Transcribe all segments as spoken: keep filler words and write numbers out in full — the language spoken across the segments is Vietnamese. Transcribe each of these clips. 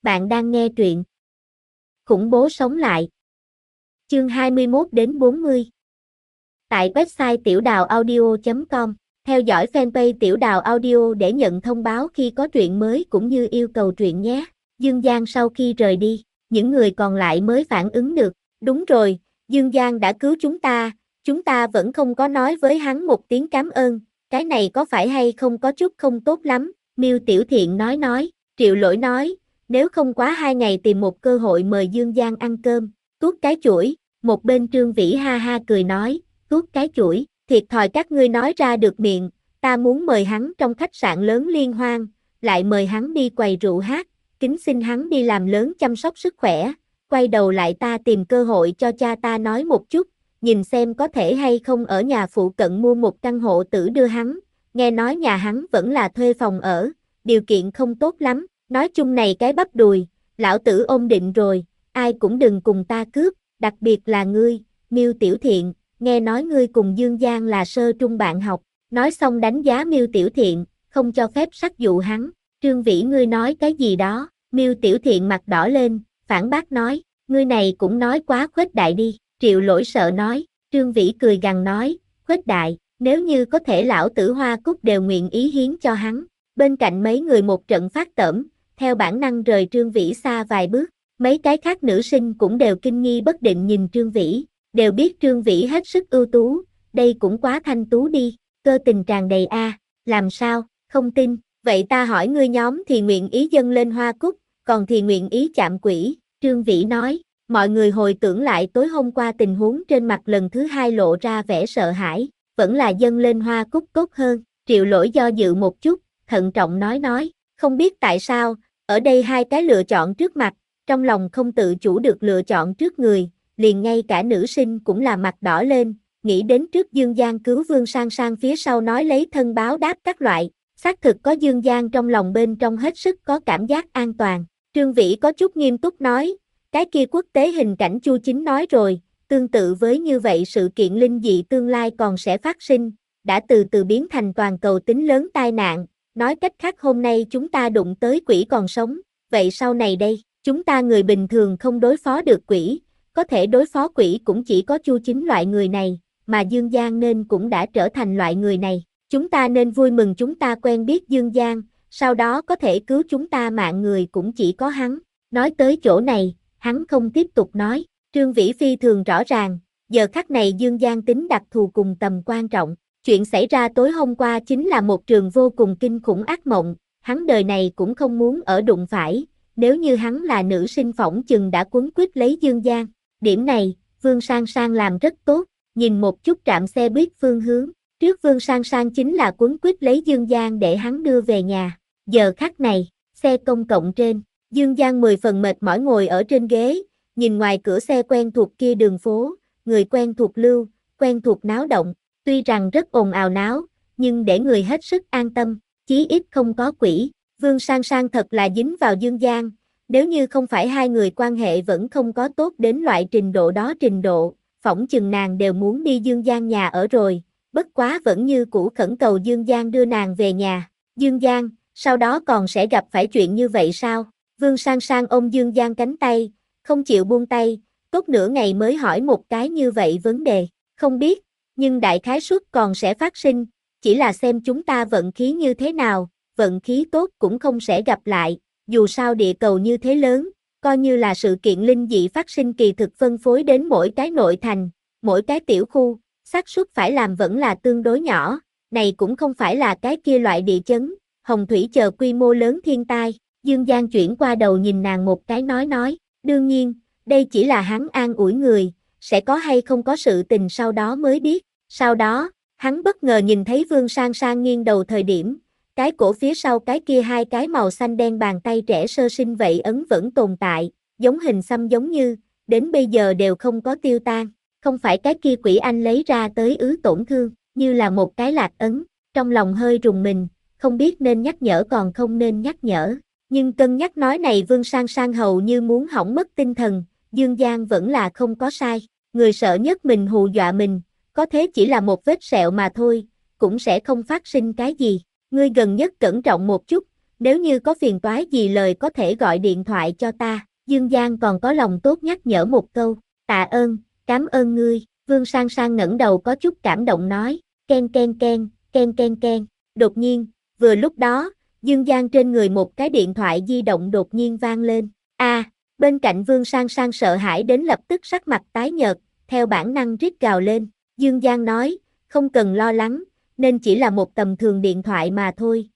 Bạn đang nghe truyện Khủng bố sống lại. Chương hai mươi mốt đến bốn mươi. Tại website tiểu đào audio chấm com, theo dõi fanpage Tiểu Đào Audio để nhận thông báo khi có truyện mới cũng như yêu cầu truyện nhé. Dương Giang sau khi rời đi, những người còn lại mới phản ứng được. Đúng rồi, Dương Giang đã cứu chúng ta, chúng ta vẫn không có nói với hắn một tiếng cảm ơn, cái này có phải hay không có chút không tốt lắm. Miêu Tiểu Thiện nói nói, Triệu Lỗi nói, nếu không quá hai ngày tìm một cơ hội mời Dương Giang ăn cơm. Tuốt cái chuỗi, một bên Trương Vĩ ha ha cười nói, tuốt cái chuỗi, thiệt thòi các ngươi nói ra được miệng, ta muốn mời hắn trong khách sạn lớn liên hoan, lại mời hắn đi quầy rượu hát, kính xin hắn đi làm lớn chăm sóc sức khỏe, quay đầu lại ta tìm cơ hội cho cha ta nói một chút, nhìn xem có thể hay không ở nhà phụ cận mua một căn hộ tử đưa hắn, nghe nói nhà hắn vẫn là thuê phòng ở, điều kiện không tốt lắm, nói chung này cái bắp đùi, lão tử ôm định rồi, ai cũng đừng cùng ta cướp, đặc biệt là ngươi, Miêu Tiểu Thiện, nghe nói ngươi cùng Dương Giang là sơ trung bạn học, nói xong đánh giá Miêu Tiểu Thiện, không cho phép sắc dụ hắn, Trương Vĩ ngươi nói cái gì đó, Miêu Tiểu Thiện mặt đỏ lên, phản bác nói, ngươi này cũng nói quá khuếch đại đi, Triệu Lỗi sợ nói, Trương Vĩ cười gằn nói, khuếch đại, nếu như có thể lão tử Hoa Cúc đều nguyện ý hiến cho hắn, bên cạnh mấy người một trận phát tởm, theo bản năng rời Trương Vĩ xa vài bước, mấy cái khác nữ sinh cũng đều kinh nghi bất định nhìn Trương Vĩ, đều biết Trương Vĩ hết sức ưu tú, đây cũng quá thanh tú đi, cơ tình tràn đầy a, à, làm sao, không tin, vậy ta hỏi ngươi nhóm thì nguyện ý dâng lên hoa cúc, còn thì nguyện ý chạm quỷ, Trương Vĩ nói, mọi người hồi tưởng lại tối hôm qua tình huống trên mặt lần thứ hai lộ ra vẻ sợ hãi, vẫn là dâng lên hoa cúc tốt hơn, Triệu Lỗi do dự một chút, thận trọng nói nói, không biết tại sao, ở đây hai cái lựa chọn trước mặt, trong lòng không tự chủ được lựa chọn trước người, liền ngay cả nữ sinh cũng là mặt đỏ lên, nghĩ đến trước Dương Giang cứu Vương Sang Sang phía sau nói lấy thân báo đáp các loại, xác thực có Dương Giang trong lòng bên trong hết sức có cảm giác an toàn. Trương Vĩ có chút nghiêm túc nói, cái kia quốc tế hình cảnh Chu Chính nói rồi, tương tự với như vậy sự kiện linh dị tương lai còn sẽ phát sinh, đã từ từ biến thành toàn cầu tính lớn tai nạn, nói cách khác hôm nay chúng ta đụng tới quỷ còn sống, vậy sau này đây, chúng ta người bình thường không đối phó được quỷ, có thể đối phó quỷ cũng chỉ có Chu Chính loại người này, mà Dương Giang nên cũng đã trở thành loại người này. Chúng ta nên vui mừng chúng ta quen biết Dương Giang, sau đó có thể cứu chúng ta mạng người cũng chỉ có hắn. Nói tới chỗ này, hắn không tiếp tục nói. Trương Vĩ phi thường rõ ràng, giờ khắc này Dương Giang tính đặc thù cùng tầm quan trọng. Chuyện xảy ra tối hôm qua chính là một trường vô cùng kinh khủng ác mộng, hắn đời này cũng không muốn ở đụng phải, nếu như hắn là nữ sinh phỏng chừng đã quấn quýt lấy Dương Giang. Điểm này, Vương Sang Sang làm rất tốt, nhìn một chút trạm xe buýt phương hướng, trước Vương Sang Sang chính là quấn quýt lấy Dương Giang để hắn đưa về nhà, giờ khắc này, xe công cộng trên, Dương Giang mười phần mệt mỏi ngồi ở trên ghế, nhìn ngoài cửa xe quen thuộc kia đường phố, người quen thuộc lưu, quen thuộc náo động, tuy rằng rất ồn ào náo, nhưng để người hết sức an tâm, chí ít không có quỷ, Vương Sang Sang thật là dính vào Dương Giang. Nếu như không phải hai người quan hệ vẫn không có tốt đến loại trình độ đó trình độ, phỏng chừng nàng đều muốn đi Dương Giang nhà ở rồi, bất quá vẫn như cũ khẩn cầu Dương Giang đưa nàng về nhà. Dương Giang, sau đó còn sẽ gặp phải chuyện như vậy sao? Vương Sang Sang ôm Dương Giang cánh tay, không chịu buông tay, tốt nửa ngày mới hỏi một cái như vậy vấn đề, không biết, nhưng đại khái suất còn sẽ phát sinh, chỉ là xem chúng ta vận khí như thế nào, vận khí tốt cũng không sẽ gặp lại. Dù sao địa cầu như thế lớn, coi như là sự kiện linh dị phát sinh kỳ thực phân phối đến mỗi cái nội thành, mỗi cái tiểu khu, xác suất phải làm vẫn là tương đối nhỏ, này cũng không phải là cái kia loại địa chấn, hồng thủy chờ quy mô lớn thiên tai. Dương Giang chuyển qua đầu nhìn nàng một cái nói nói, đương nhiên, đây chỉ là hắn an ủi người, sẽ có hay không có sự tình sau đó mới biết. Sau đó, hắn bất ngờ nhìn thấy Vương Sang Sang nghiêng đầu thời điểm, cái cổ phía sau cái kia hai cái màu xanh đen bàn tay trẻ sơ sinh vậy ấn vẫn tồn tại, giống hình xăm giống như, đến bây giờ đều không có tiêu tan, không phải cái kia quỷ anh lấy ra tới ứ tổn thương, như là một cái lạc ấn, trong lòng hơi rùng mình, không biết nên nhắc nhở còn không nên nhắc nhở, nhưng cân nhắc nói này Vương Sang Sang hầu như muốn hỏng mất tinh thần, Dương Giang vẫn là không có sai, người sợ nhất mình hù dọa mình, có thế chỉ là một vết sẹo mà thôi, cũng sẽ không phát sinh cái gì. Ngươi gần nhất cẩn trọng một chút, nếu như có phiền toái gì lời có thể gọi điện thoại cho ta. Dương Giang còn có lòng tốt nhắc nhở một câu, tạ ơn, cảm ơn ngươi. Vương Sang Sang ngẩng đầu có chút cảm động nói, ken ken ken, ken ken ken. Đột nhiên, vừa lúc đó, Dương Giang trên người một cái điện thoại di động đột nhiên vang lên. A, à, bên cạnh Vương Sang Sang sợ hãi đến lập tức sắc mặt tái nhợt, theo bản năng rít gào lên. Dương Giang nói, không cần lo lắng, nên chỉ là một tầm thường điện thoại mà thôi.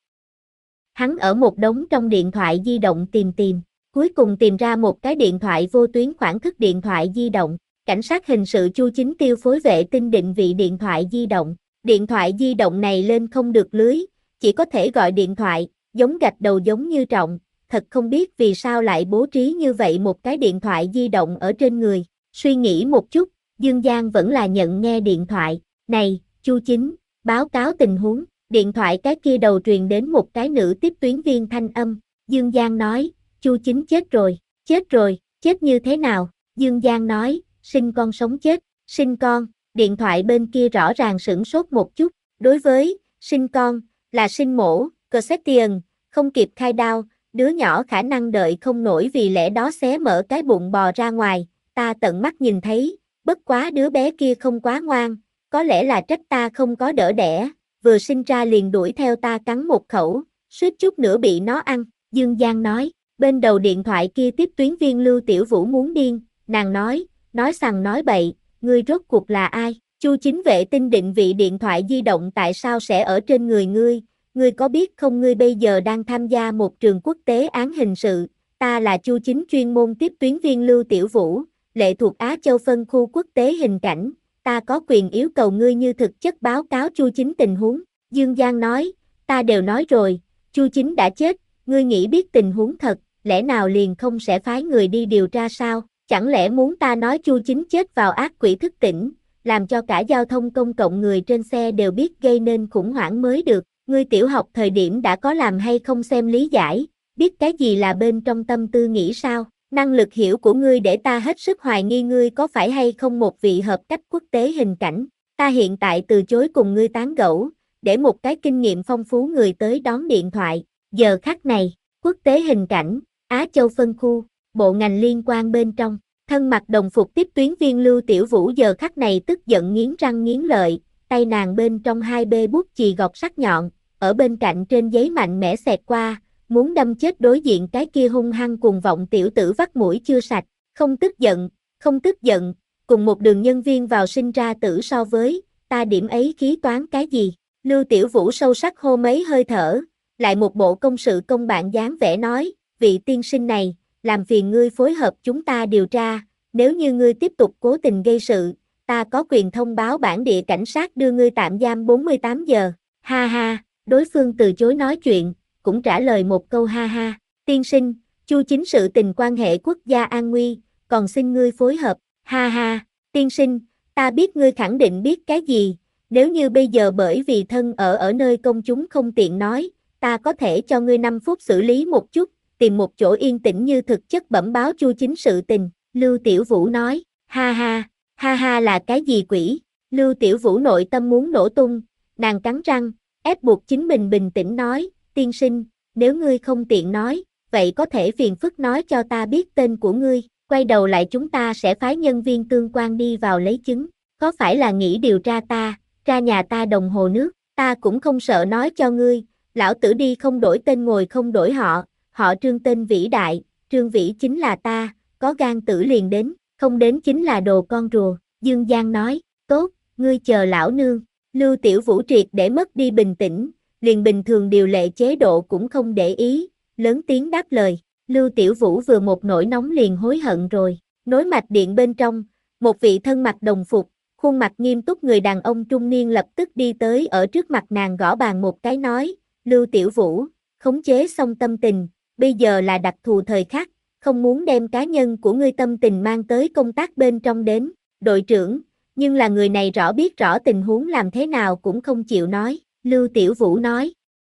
Hắn ở một đống trong điện thoại di động tìm tìm, cuối cùng tìm ra một cái điện thoại vô tuyến khoản thức điện thoại di động. Cảnh sát hình sự Chu Chính Tiêu phối vệ tinh định vị điện thoại di động. Điện thoại di động này lên không được lưới, chỉ có thể gọi điện thoại, giống gạch đầu giống như Trọng. Thật không biết vì sao lại bố trí như vậy một cái điện thoại di động ở trên người. Suy nghĩ một chút, Dương Giang vẫn là nhận nghe điện thoại. Này, Chu Chính, báo cáo tình huống. Điện thoại cái kia đầu truyền đến một cái nữ tiếp tuyến viên thanh âm. Dương Giang nói, Chu Chính chết rồi, chết rồi, chết như thế nào? Dương Giang nói, sinh con sống chết, sinh con. Điện thoại bên kia rõ ràng sửng sốt một chút. Đối với sinh con là sinh mổ, cesarean, không kịp khai đao, đứa nhỏ khả năng đợi không nổi vì lẽ đó xé mở cái bụng bò ra ngoài. Ta tận mắt nhìn thấy, bất quá đứa bé kia không quá ngoan, có lẽ là trách ta không có đỡ đẻ, vừa sinh ra liền đuổi theo ta cắn một khẩu, suýt chút nữa bị nó ăn. Dương Giang nói, bên đầu điện thoại kia tiếp tuyến viên Lưu Tiểu Vũ muốn điên, nàng nói, nói sằng nói bậy, ngươi rốt cuộc là ai? Chu Chính vệ tinh định vị điện thoại di động tại sao sẽ ở trên người ngươi? Ngươi có biết không ngươi bây giờ đang tham gia một trường quốc tế án hình sự, ta là Chu Chính chuyên môn tiếp tuyến viên Lưu Tiểu Vũ, lệ thuộc Á Châu phân khu quốc tế hình cảnh, ta có quyền yêu cầu ngươi như thực chất báo cáo Chu Chính tình huống. Dương Giang nói, ta đều nói rồi, Chu Chính đã chết, ngươi nghĩ biết tình huống thật, lẽ nào liền không sẽ phái người đi điều tra sao? Chẳng lẽ muốn ta nói Chu Chính chết vào ác quỷ thức tỉnh, làm cho cả giao thông công cộng người trên xe đều biết gây nên khủng hoảng mới được. Ngươi tiểu học thời điểm đã có làm hay không xem lý giải, biết cái gì là bên trong tâm tư nghĩ sao? Năng lực hiểu của ngươi để ta hết sức hoài nghi ngươi có phải hay không một vị hợp cách quốc tế hình cảnh. Ta hiện tại từ chối cùng ngươi tán gẫu, để một cái kinh nghiệm phong phú người tới đón điện thoại. Giờ khắc này, quốc tế hình cảnh, Á Châu phân khu, bộ ngành liên quan bên trong, thân mặc đồng phục tiếp tuyến viên Lưu Tiểu Vũ giờ khắc này tức giận nghiến răng nghiến lợi, tay nàng bên trong hai bê bút chì gọt sắc nhọn, ở bên cạnh trên giấy mạnh mẽ xẹt qua, muốn đâm chết đối diện cái kia hung hăng cuồng vọng tiểu tử vắt mũi chưa sạch, không tức giận, không tức giận, cùng một đường nhân viên vào sinh ra tử so với, ta điểm ấy khí toán cái gì? Lưu Tiểu Vũ sâu sắc hô mấy hơi thở, lại một bộ công sự công bạn dáng vẻ nói, vị tiên sinh này, làm phiền ngươi phối hợp chúng ta điều tra, nếu như ngươi tiếp tục cố tình gây sự, ta có quyền thông báo bản địa cảnh sát đưa ngươi tạm giam bốn mươi tám giờ, ha ha, đối phương từ chối nói chuyện, cũng trả lời một câu ha ha, tiên sinh, Chu Chính sự tình quan hệ quốc gia an nguy, còn xin ngươi phối hợp, ha ha, tiên sinh, ta biết ngươi khẳng định biết cái gì, nếu như bây giờ bởi vì thân ở ở nơi công chúng không tiện nói, ta có thể cho ngươi năm phút xử lý một chút, tìm một chỗ yên tĩnh như thực chất bẩm báo Chu Chính sự tình, Lưu Tiểu Vũ nói, ha ha, ha ha là cái gì quỷ, Lưu Tiểu Vũ nội tâm muốn nổ tung, nàng cắn răng, ép buộc chính mình bình tĩnh nói, tiên sinh, nếu ngươi không tiện nói, vậy có thể phiền phức nói cho ta biết tên của ngươi, quay đầu lại chúng ta sẽ phái nhân viên tương quan đi vào lấy chứng, có phải là nghĩ điều tra ta, ra nhà ta đồng hồ nước, ta cũng không sợ nói cho ngươi, lão tử đi không đổi tên ngồi không đổi họ, họ Trương tên vĩ đại, Trương Vĩ chính là ta, có gan tử liền đến, không đến chính là đồ con rùa, Dương Giang nói, tốt, ngươi chờ lão nương, Lưu Tiểu Vũ triệt để mất đi bình tĩnh, liền bình thường điều lệ chế độ cũng không để ý, lớn tiếng đáp lời, Lưu Tiểu Vũ vừa một nỗi nóng liền hối hận rồi, nối mạch điện bên trong, một vị thân mặc đồng phục, khuôn mặt nghiêm túc người đàn ông trung niên lập tức đi tới ở trước mặt nàng gõ bàn một cái nói, Lưu Tiểu Vũ, khống chế xong tâm tình, bây giờ là đặc thù thời khắc, không muốn đem cá nhân của ngươi tâm tình mang tới công tác bên trong đến, đội trưởng, nhưng là người này rõ biết rõ tình huống làm thế nào cũng không chịu nói, Lưu Tiểu Vũ nói.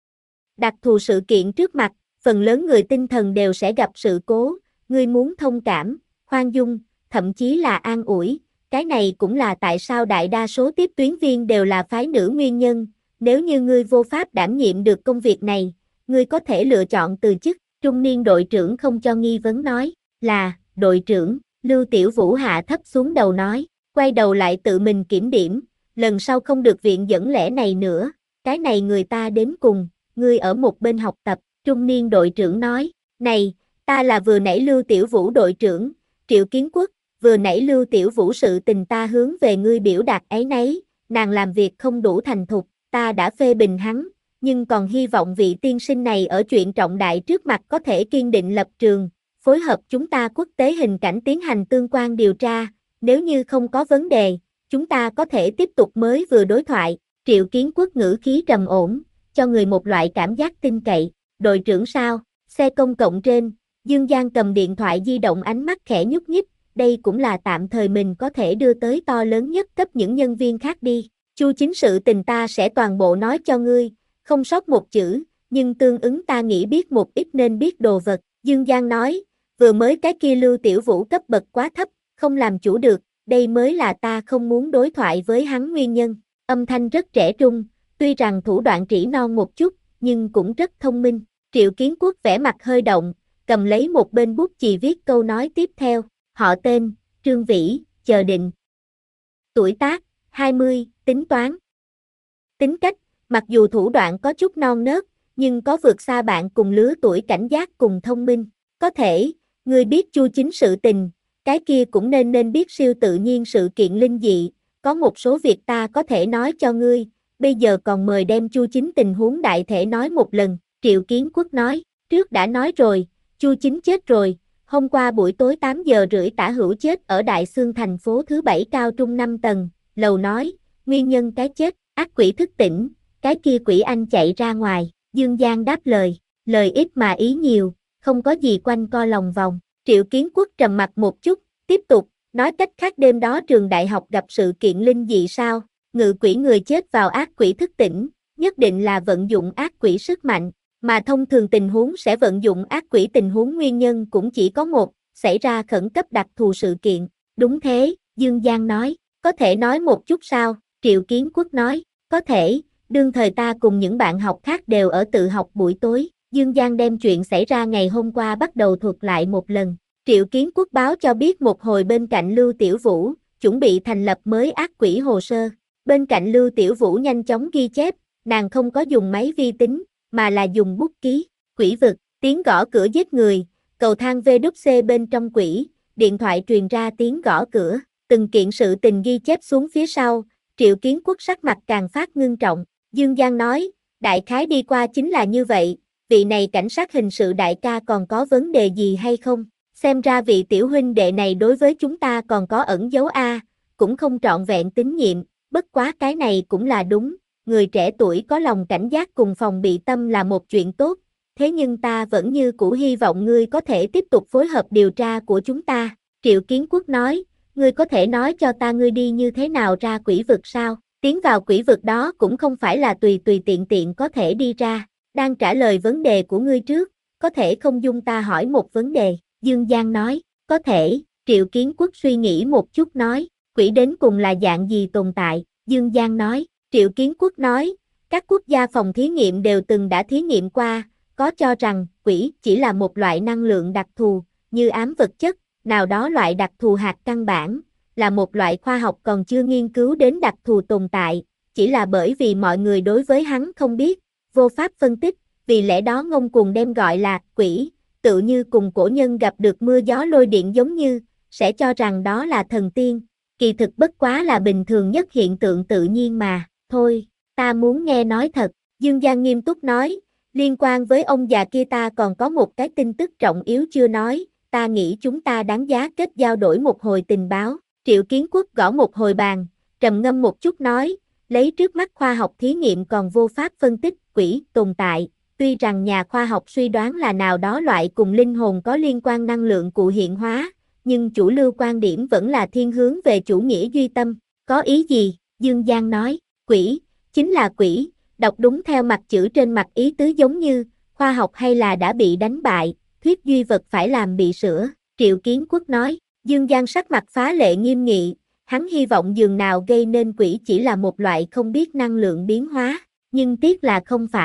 Đặc thù sự kiện trước mặt, phần lớn người tinh thần đều sẽ gặp sự cố, ngươi muốn thông cảm, khoan dung, thậm chí là an ủi, cái này cũng là tại sao đại đa số tiếp tuyến viên đều là phái nữ nguyên nhân, nếu như ngươi vô pháp đảm nhiệm được công việc này, ngươi có thể lựa chọn từ chức. Trung niên đội trưởng không cho nghi vấn nói, là, đội trưởng, Lưu Tiểu Vũ hạ thấp xuống đầu nói, quay đầu lại tự mình kiểm điểm, lần sau không được viện dẫn lẽ này nữa, cái này người ta đến cùng, ngươi ở một bên học tập. Trung niên đội trưởng nói, này, ta là vừa nãy Lưu Tiểu Vũ đội trưởng, Triệu Kiến Quốc, vừa nãy Lưu Tiểu Vũ sự tình ta hướng về ngươi biểu đạt ấy nấy, nàng làm việc không đủ thành thục, ta đã phê bình hắn, nhưng còn hy vọng vị tiên sinh này ở chuyện trọng đại trước mặt có thể kiên định lập trường, phối hợp chúng ta quốc tế hình cảnh tiến hành tương quan điều tra, nếu như không có vấn đề, chúng ta có thể tiếp tục mới vừa đối thoại. Triệu Kiến Quốc ngữ khí trầm ổn, cho người một loại cảm giác tin cậy. Đội trưởng sao? Xe công cộng trên, Dương Giang cầm điện thoại di động, ánh mắt khẽ nhúc nhích, đây cũng là tạm thời mình có thể đưa tới to lớn nhất cấp những nhân viên khác đi. Chu chính sự tình ta sẽ toàn bộ nói cho ngươi, không sót một chữ, nhưng tương ứng ta nghĩ biết một ít nên biết đồ vật. Dương Giang nói, vừa mới cái kia Lưu Tiểu Vũ cấp bậc quá thấp, không làm chủ được, đây mới là ta không muốn đối thoại với hắn nguyên nhân. Âm thanh rất trẻ trung, tuy rằng thủ đoạn trĩ non một chút, nhưng cũng rất thông minh. Triệu Kiến Quốc vẻ mặt hơi động, cầm lấy một bên bút chì viết câu nói tiếp theo, họ tên, Trương Vĩ, chờ định. Tuổi tác, hai mươi, tính toán. Tính cách, mặc dù thủ đoạn có chút non nớt, nhưng có vượt xa bạn cùng lứa tuổi cảnh giác cùng thông minh. Có thể, ngươi biết Chu chính sự tình, cái kia cũng nên nên biết siêu tự nhiên sự kiện linh dị, có một số việc ta có thể nói cho ngươi, bây giờ còn mời đem Chu chính tình huống đại thể nói một lần. Triệu Kiến Quốc nói, trước đã nói rồi, Chu chính chết rồi, hôm qua buổi tối tám giờ rưỡi tả hữu chết ở Đại Xương thành phố thứ bảy cao trung năm tầng, lầu nói, nguyên nhân cái chết, ác quỷ thức tỉnh, cái kia quỷ anh chạy ra ngoài. Dương Giang đáp lời, lời ít mà ý nhiều, không có gì quanh co lòng vòng. Triệu Kiến Quốc trầm mặt một chút, tiếp tục, nói cách khác đêm đó trường đại học gặp sự kiện linh dị sao, ngự quỷ người chết vào ác quỷ thức tỉnh, nhất định là vận dụng ác quỷ sức mạnh, mà thông thường tình huống sẽ vận dụng ác quỷ tình huống nguyên nhân cũng chỉ có một, xảy ra khẩn cấp đặc thù sự kiện. Đúng thế, Dương Giang nói, có thể nói một chút sao? Triệu Kiến Quốc nói, có thể, đương thời ta cùng những bạn học khác đều ở tự học buổi tối. Dương Giang đem chuyện xảy ra ngày hôm qua bắt đầu thuật lại một lần. Triệu Kiến Quốc báo cho biết một hồi bên cạnh Lưu Tiểu Vũ, chuẩn bị thành lập mới ác quỷ hồ sơ. Bên cạnh Lưu Tiểu Vũ nhanh chóng ghi chép, nàng không có dùng máy vi tính, mà là dùng bút ký. Quỷ vực, tiếng gõ cửa giết người, cầu thang vê kép xê bên trong quỷ, điện thoại truyền ra tiếng gõ cửa, từng kiện sự tình ghi chép xuống phía sau. Triệu Kiến Quốc sắc mặt càng phát ngưng trọng. Dương Giang nói, đại khái đi qua chính là như vậy, vị này cảnh sát hình sự đại ca còn có vấn đề gì hay không? Xem ra vị tiểu huynh đệ này đối với chúng ta còn có ẩn dấu a, cũng không trọn vẹn tín nhiệm, bất quá cái này cũng là đúng, người trẻ tuổi có lòng cảnh giác cùng phòng bị tâm là một chuyện tốt, thế nhưng ta vẫn như cũ hy vọng ngươi có thể tiếp tục phối hợp điều tra của chúng ta. Triệu Kiến Quốc nói, ngươi có thể nói cho ta ngươi đi như thế nào ra quỷ vực sao? Tiến vào quỷ vực đó cũng không phải là tùy tùy tiện tiện có thể đi ra. Đang trả lời vấn đề của ngươi trước, có thể không dung ta hỏi một vấn đề. Dương Giang nói, có thể. Triệu Kiến Quốc suy nghĩ một chút nói, quỷ đến cùng là dạng gì tồn tại? Dương Giang nói, Triệu Kiến Quốc nói, các quốc gia phòng thí nghiệm đều từng đã thí nghiệm qua, có cho rằng quỷ chỉ là một loại năng lượng đặc thù, như ám vật chất, nào đó loại đặc thù hạt căn bản, là một loại khoa học còn chưa nghiên cứu đến đặc thù tồn tại, chỉ là bởi vì mọi người đối với hắn không biết, vô pháp phân tích, vì lẽ đó ngông cuồng đem gọi là quỷ, tự như cùng cổ nhân gặp được mưa gió lôi điện giống như, sẽ cho rằng đó là thần tiên, kỳ thực bất quá là bình thường nhất hiện tượng tự nhiên mà, thôi, ta muốn nghe nói thật. Dương Giang nghiêm túc nói, liên quan với ông già kia ta còn có một cái tin tức trọng yếu chưa nói, ta nghĩ chúng ta đáng giá kết giao đổi một hồi tình báo. Triệu Kiến Quốc gõ một hồi bàn, trầm ngâm một chút nói, lấy trước mắt khoa học thí nghiệm còn vô pháp phân tích quỷ tồn tại, tuy rằng nhà khoa học suy đoán là nào đó loại cùng linh hồn có liên quan năng lượng cụ hiện hóa, nhưng chủ lưu quan điểm vẫn là thiên hướng về chủ nghĩa duy tâm. Có ý gì? Dương Giang nói, quỷ, chính là quỷ, đọc đúng theo mặt chữ trên mặt ý tứ giống như, khoa học hay là đã bị đánh bại, thuyết duy vật phải làm bị sửa. Triệu Kiến Quốc nói, Dương Giang sắc mặt phá lệ nghiêm nghị, hắn hy vọng dường nào gây nên quỷ chỉ là một loại không biết năng lượng biến hóa, nhưng tiếc là không phải.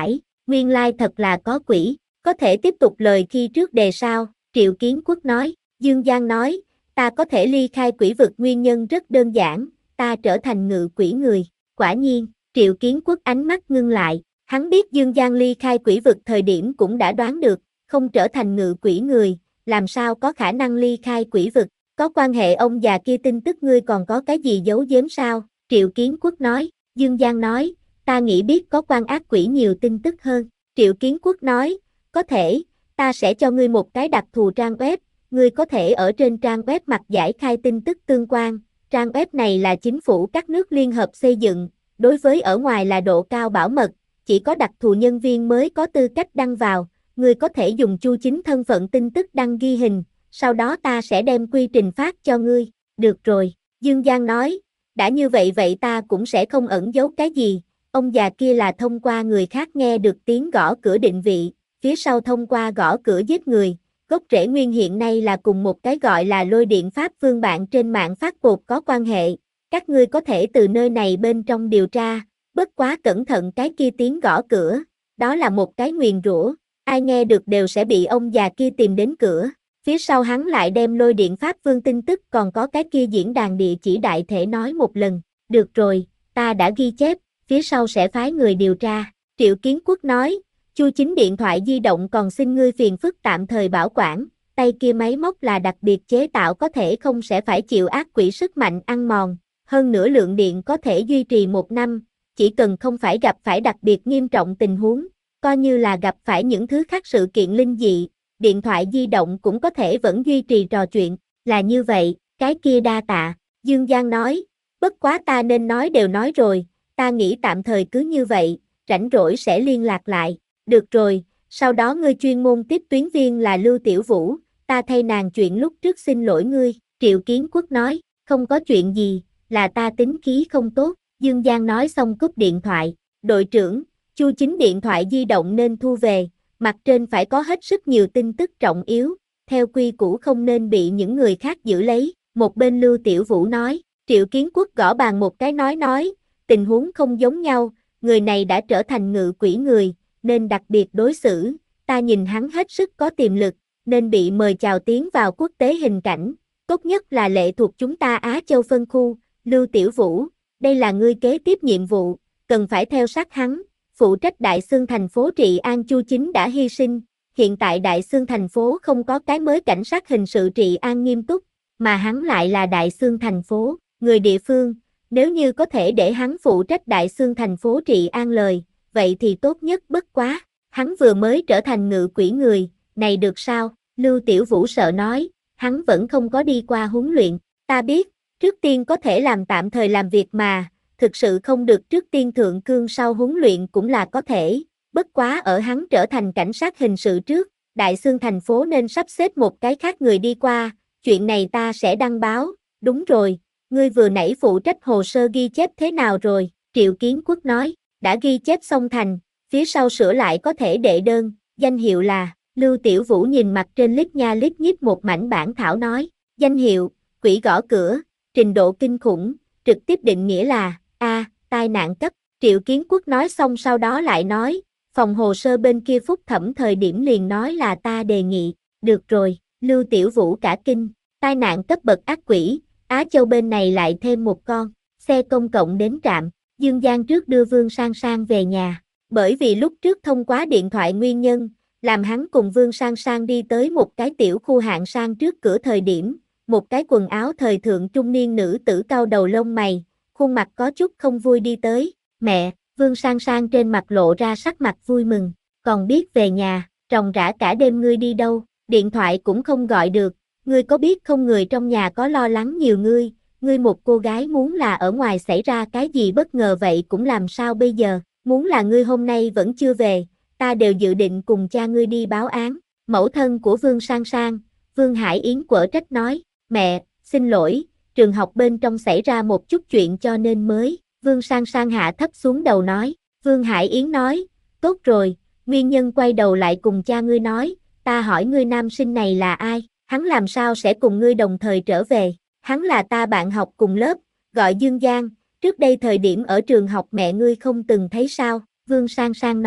nguyên lai thật là có quỷ, có thể tiếp tục lời khi trước đề sao, Triệu Kiến Quốc nói, Dương Giang nói, ta có thể ly khai quỷ vực nguyên nhân rất đơn giản, ta trở thành ngự quỷ người, quả nhiên, Triệu Kiến Quốc ánh mắt ngưng lại, hắn biết Dương Giang ly khai quỷ vực thời điểm cũng đã đoán được, không trở thành ngự quỷ người, làm sao có khả năng ly khai quỷ vực, có quan hệ ông già kia tin tức ngươi còn có cái gì giấu giếm sao, Triệu Kiến Quốc nói, Dương Giang nói, ta nghĩ biết có quan ác quỷ nhiều tin tức hơn, Triệu Kiến Quốc nói, có thể, ta sẽ cho ngươi một cái đặc thù trang web, ngươi có thể ở trên trang web mặt giải khai tin tức tương quan, trang web này là chính phủ các nước liên hợp xây dựng, đối với ở ngoài là độ cao bảo mật, chỉ có đặc thù nhân viên mới có tư cách đăng vào, ngươi có thể dùng Chu Chính thân phận tin tức đăng ghi hình, sau đó ta sẽ đem quy trình phát cho ngươi, được rồi, Dương Giang nói, đã như vậy vậy ta cũng sẽ không ẩn giấu cái gì, ông già kia là thông qua người khác nghe được tiếng gõ cửa định vị, phía sau thông qua gõ cửa giết người, gốc rễ nguyên hiện nay là cùng một cái gọi là lôi điện pháp vương bạn trên mạng phát bột có quan hệ, các ngươi có thể từ nơi này bên trong điều tra, bất quá cẩn thận cái kia tiếng gõ cửa, đó là một cái nguyền rủa, ai nghe được đều sẽ bị ông già kia tìm đến cửa. Phía sau hắn lại đem lôi điện pháp vương tin tức còn có cái kia diễn đàn địa chỉ đại thể nói một lần, được rồi, ta đã ghi chép, phía sau sẽ phái người điều tra, Triệu Kiến Quốc nói, Chu Chính điện thoại di động còn xin ngươi phiền phức tạm thời bảo quản, tay kia máy móc là đặc biệt chế tạo có thể không sẽ phải chịu ác quỷ sức mạnh ăn mòn, hơn nữa lượng điện có thể duy trì một năm, chỉ cần không phải gặp phải đặc biệt nghiêm trọng tình huống, coi như là gặp phải những thứ khác sự kiện linh dị, điện thoại di động cũng có thể vẫn duy trì trò chuyện, là như vậy, cái kia đa tạ, Dương Giang nói, bất quá ta nên nói đều nói rồi, ta nghĩ tạm thời cứ như vậy, rảnh rỗi sẽ liên lạc lại, được rồi, sau đó ngươi chuyên môn tiếp tuyến viên là Lưu Tiểu Vũ, ta thay nàng chuyện lúc trước xin lỗi ngươi, Triệu Kiến Quốc nói, không có chuyện gì, là ta tính khí không tốt, Dương Giang nói xong cúp điện thoại, đội trưởng, Chu Chính điện thoại di động nên thu về, mặt trên phải có hết sức nhiều tin tức trọng yếu, theo quy củ không nên bị những người khác giữ lấy, một bên Lưu Tiểu Vũ nói, Triệu Kiến Quốc gõ bàn một cái nói nói, tình huống không giống nhau, người này đã trở thành ngự quỷ người, nên đặc biệt đối xử, ta nhìn hắn hết sức có tiềm lực, nên bị mời chào tiến vào quốc tế hình cảnh, tốt nhất là lệ thuộc chúng ta Á Châu phân khu, Lưu Tiểu Vũ, đây là ngươi kế tiếp nhiệm vụ, cần phải theo sát hắn, phụ trách Đại Xương thành phố trị an. Chu Chính đã hy sinh, hiện tại Đại Xương thành phố không có cái mới cảnh sát hình sự trị an nghiêm túc, mà hắn lại là Đại Xương thành phố, người địa phương, nếu như có thể để hắn phụ trách Đại Xương thành phố trị an lời, vậy thì tốt nhất bất quá, hắn vừa mới trở thành ngự quỷ người, này được sao, Lưu Tiểu Vũ sợ nói, hắn vẫn không có đi qua huấn luyện, ta biết, trước tiên có thể làm tạm thời làm việc mà, thực sự không được trước tiên thượng cương sau huấn luyện cũng là có thể, bất quá ở hắn trở thành cảnh sát hình sự trước, Đại Xương thành phố nên sắp xếp một cái khác người đi qua, chuyện này ta sẽ đăng báo, đúng rồi, ngươi vừa nãy phụ trách hồ sơ ghi chép thế nào rồi, Triệu Kiến Quốc nói, đã ghi chép xong thành, phía sau sửa lại có thể đệ đơn, danh hiệu là, Lưu Tiểu Vũ nhìn mặt trên lít nha lít nhít một mảnh bản thảo nói, danh hiệu, quỷ gõ cửa, trình độ kinh khủng, trực tiếp định nghĩa là, A, tai nạn cấp, Triệu Kiến Quốc nói xong sau đó lại nói, phòng hồ sơ bên kia phúc thẩm thời điểm liền nói là ta đề nghị, được rồi, Lưu Tiểu Vũ cả kinh, tai nạn cấp bậc ác quỷ, Á Châu bên này lại thêm một con, xe công cộng đến trạm, Dương Giang trước đưa Vương Sang Sang về nhà, bởi vì lúc trước thông qua điện thoại nguyên nhân, làm hắn cùng Vương Sang Sang đi tới một cái tiểu khu hạng sang trước cửa thời điểm, một cái quần áo thời thượng trung niên nữ tử cau đầu lông mày, khuôn mặt có chút không vui đi tới, mẹ, Vương Sang Sang trên mặt lộ ra sắc mặt vui mừng, còn biết về nhà, ròng rã cả đêm ngươi đi đâu, điện thoại cũng không gọi được, ngươi có biết không người trong nhà có lo lắng nhiều ngươi, ngươi một cô gái muốn là ở ngoài xảy ra cái gì bất ngờ vậy cũng làm sao bây giờ, muốn là ngươi hôm nay vẫn chưa về, ta đều dự định cùng cha ngươi đi báo án, mẫu thân của Vương Sang Sang, Vương Hải Yến quở trách nói, mẹ, xin lỗi, trường học bên trong xảy ra một chút chuyện cho nên mới, Vương Sang Sang hạ thấp xuống đầu nói, Vương Hải Yến nói, tốt rồi, nguyên nhân quay đầu lại cùng cha ngươi nói, ta hỏi ngươi nam sinh này là ai, hắn làm sao sẽ cùng ngươi đồng thời trở về, hắn là ta bạn học cùng lớp, gọi Dương Giang, trước đây thời điểm ở trường học mẹ ngươi không từng thấy sao, Vương Sang Sang nói,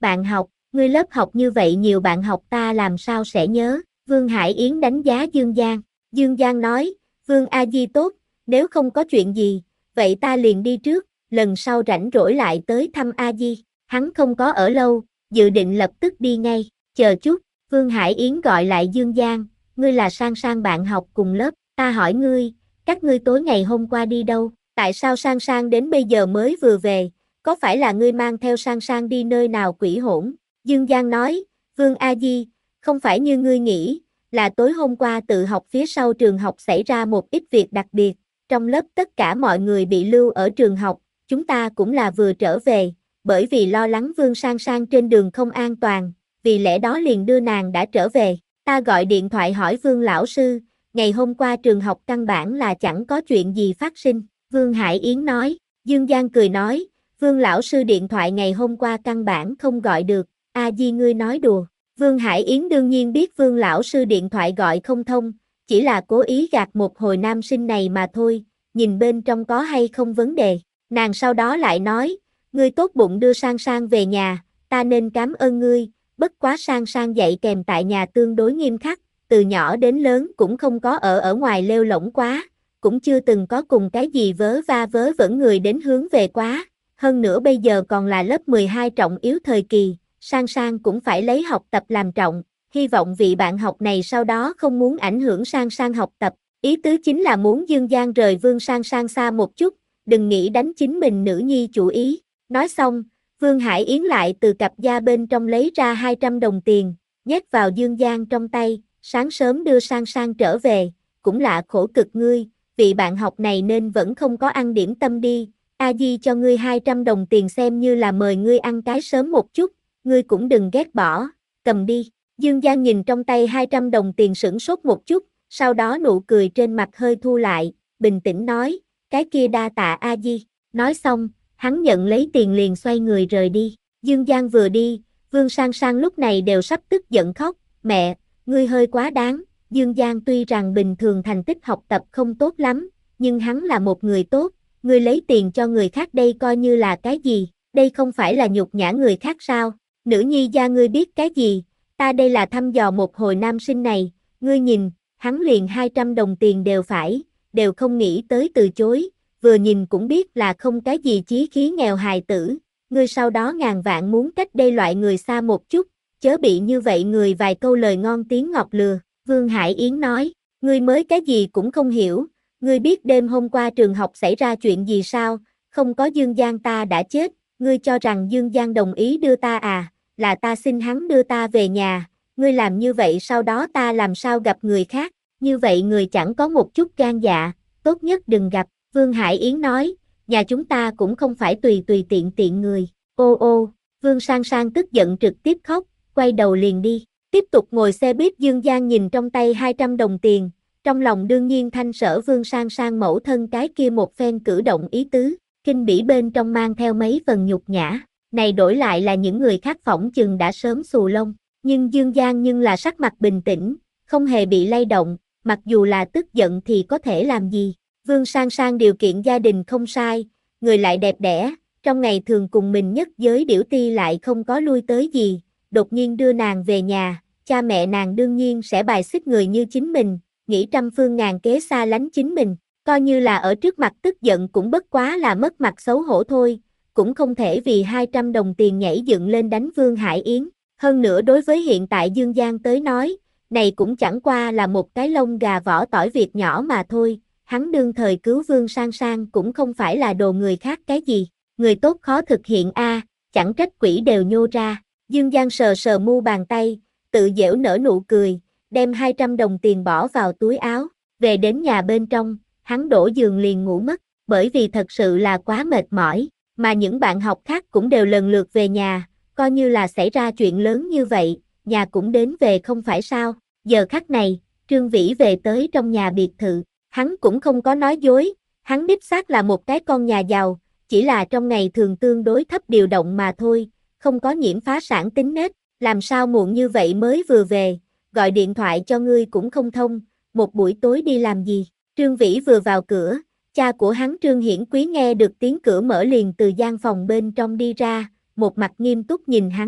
Bạn học, ngươi lớp học như vậy nhiều bạn học ta làm sao sẽ nhớ, Vương Hải Yến đánh giá Dương Giang. Dương Giang nói, Vương A Di tốt, nếu không có chuyện gì, vậy ta liền đi trước, lần sau rảnh rỗi lại tới thăm A Di. Hắn không có ở lâu, dự định lập tức đi ngay, chờ chút, Vương Hải Yến gọi lại Dương Giang, ngươi là Sang Sang bạn học cùng lớp, ta hỏi ngươi, các ngươi tối ngày hôm qua đi đâu, tại sao Sang Sang đến bây giờ mới vừa về, có phải là ngươi mang theo Sang Sang đi nơi nào quỷ hỗn? Dương Giang nói, Vương A Di, không phải như ngươi nghĩ, là tối hôm qua tự học phía sau trường học xảy ra một ít việc đặc biệt, trong lớp tất cả mọi người bị lưu ở trường học, chúng ta cũng là vừa trở về, bởi vì lo lắng Vương Sang Sang trên đường không an toàn, vì lẽ đó liền đưa nàng đã trở về. Ta gọi điện thoại hỏi Vương lão sư, ngày hôm qua trường học căn bản là chẳng có chuyện gì phát sinh, Vương Hải Yến nói. Dương Giang cười nói, Vương lão sư điện thoại ngày hôm qua căn bản không gọi được, A Di ngươi nói đùa. Vương Hải Yến đương nhiên biết Vương lão sư điện thoại gọi không thông, chỉ là cố ý gạt một hồi nam sinh này mà thôi, nhìn bên trong có hay không vấn đề. Nàng sau đó lại nói, ngươi tốt bụng đưa Sang Sang về nhà, ta nên cảm ơn ngươi, bất quá Sang Sang dạy kèm tại nhà tương đối nghiêm khắc, từ nhỏ đến lớn cũng không có ở ở ngoài lêu lổng quá, cũng chưa từng có cùng cái gì vớ va vớ vẩn người đến hướng về quá, hơn nữa bây giờ còn là lớp mười hai trọng yếu thời kỳ, Sang Sang cũng phải lấy học tập làm trọng, hy vọng vị bạn học này sau đó không muốn ảnh hưởng Sang Sang học tập, ý tứ chính là muốn Dương Giang rời Vương Sang Sang xa một chút, đừng nghĩ đánh chính mình nữ nhi chủ ý. Nói xong, Vương Hải Yến lại từ cặp da bên trong lấy ra hai trăm đồng tiền, nhét vào Dương Giang trong tay, sáng sớm đưa Sang Sang trở về, cũng lạ khổ cực ngươi, vị bạn học này nên vẫn không có ăn điểm tâm đi, A Di cho ngươi hai trăm đồng tiền xem như là mời ngươi ăn cái sớm một chút, ngươi cũng đừng ghét bỏ, cầm đi. Dương Giang nhìn trong tay hai trăm đồng tiền sửng sốt một chút, sau đó nụ cười trên mặt hơi thu lại, bình tĩnh nói, cái kia đa tạ A Di. Nói xong, hắn nhận lấy tiền liền xoay người rời đi. Dương Giang vừa đi, Vương Sang Sang lúc này đều sắp tức giận khóc, mẹ, ngươi hơi quá đáng. Dương Giang tuy rằng bình thường thành tích học tập không tốt lắm, nhưng hắn là một người tốt, ngươi lấy tiền cho người khác đây coi như là cái gì, đây không phải là nhục nhã người khác sao? Nữ nhi gia ngươi biết cái gì, ta đây là thăm dò một hồi nam sinh này, ngươi nhìn, hắn liền hai trăm đồng tiền đều phải, đều không nghĩ tới từ chối, vừa nhìn cũng biết là không cái gì chí khí nghèo hài tử, ngươi sau đó ngàn vạn muốn cách đây loại người xa một chút, chớ bị như vậy người vài câu lời ngon tiếng ngọt lừa. Vương Hải Yến nói, ngươi mới cái gì cũng không hiểu, ngươi biết đêm hôm qua trường học xảy ra chuyện gì sao, không có Dương Giang ta đã chết, ngươi cho rằng Dương Giang đồng ý đưa ta à, là ta xin hắn đưa ta về nhà, ngươi làm như vậy sau đó ta làm sao gặp người khác, như vậy người chẳng có một chút gan dạ, tốt nhất đừng gặp, Vương Hải Yến nói, nhà chúng ta cũng không phải tùy tùy tiện tiện người, ô ô, Vương Sang Sang tức giận trực tiếp khóc, quay đầu liền đi. Tiếp tục ngồi xe buýt Dương Giang nhìn trong tay hai trăm đồng tiền, trong lòng đương nhiên thanh sở Vương Sang Sang mẫu thân cái kia một phen cử động ý tứ, kinh bỉ bên trong mang theo mấy phần nhục nhã, này đổi lại là những người khác phỏng chừng đã sớm xù lông, nhưng Dương Giang nhưng là sắc mặt bình tĩnh, không hề bị lay động, mặc dù là tức giận thì có thể làm gì, Vương Sang Sang điều kiện gia đình không sai, người lại đẹp đẽ, trong ngày thường cùng mình nhất giới điểu ti lại không có lui tới gì. Đột nhiên đưa nàng về nhà, cha mẹ nàng đương nhiên sẽ bài xích người như chính mình, nghĩ trăm phương ngàn kế xa lánh chính mình, coi như là ở trước mặt tức giận cũng bất quá là mất mặt xấu hổ thôi, cũng không thể vì hai trăm đồng tiền nhảy dựng lên đánh Vương Hải Yến. Hơn nữa đối với hiện tại Dương Giang tới nói, này cũng chẳng qua là một cái lông gà vỏ tỏi việc nhỏ mà thôi, hắn đương thời cứu Vương Sang Sang cũng không phải là đồ người khác cái gì, người tốt khó thực hiện a, chẳng trách quỷ đều nhô ra. Dương Giang sờ sờ mu bàn tay, tự giễu nở nụ cười, đem hai trăm đồng tiền bỏ vào túi áo, về đến nhà bên trong, hắn đổ giường liền ngủ mất, bởi vì thật sự là quá mệt mỏi, mà những bạn học khác cũng đều lần lượt về nhà, coi như là xảy ra chuyện lớn như vậy, nhà cũng đến về không phải sao, giờ khắc này, Trương Vĩ về tới trong nhà biệt thự, hắn cũng không có nói dối, hắn đích xác là một cái con nhà giàu, chỉ là trong ngày thường tương đối thấp điều động mà thôi. Không có nhiễm phá sản tính nết, làm sao muộn như vậy mới vừa về, gọi điện thoại cho ngươi cũng không thông, một buổi tối đi làm gì, Trương Vĩ vừa vào cửa, cha của hắn Trương Hiển Quý nghe được tiếng cửa mở liền từ gian phòng bên trong đi ra, một mặt nghiêm túc nhìn hắn,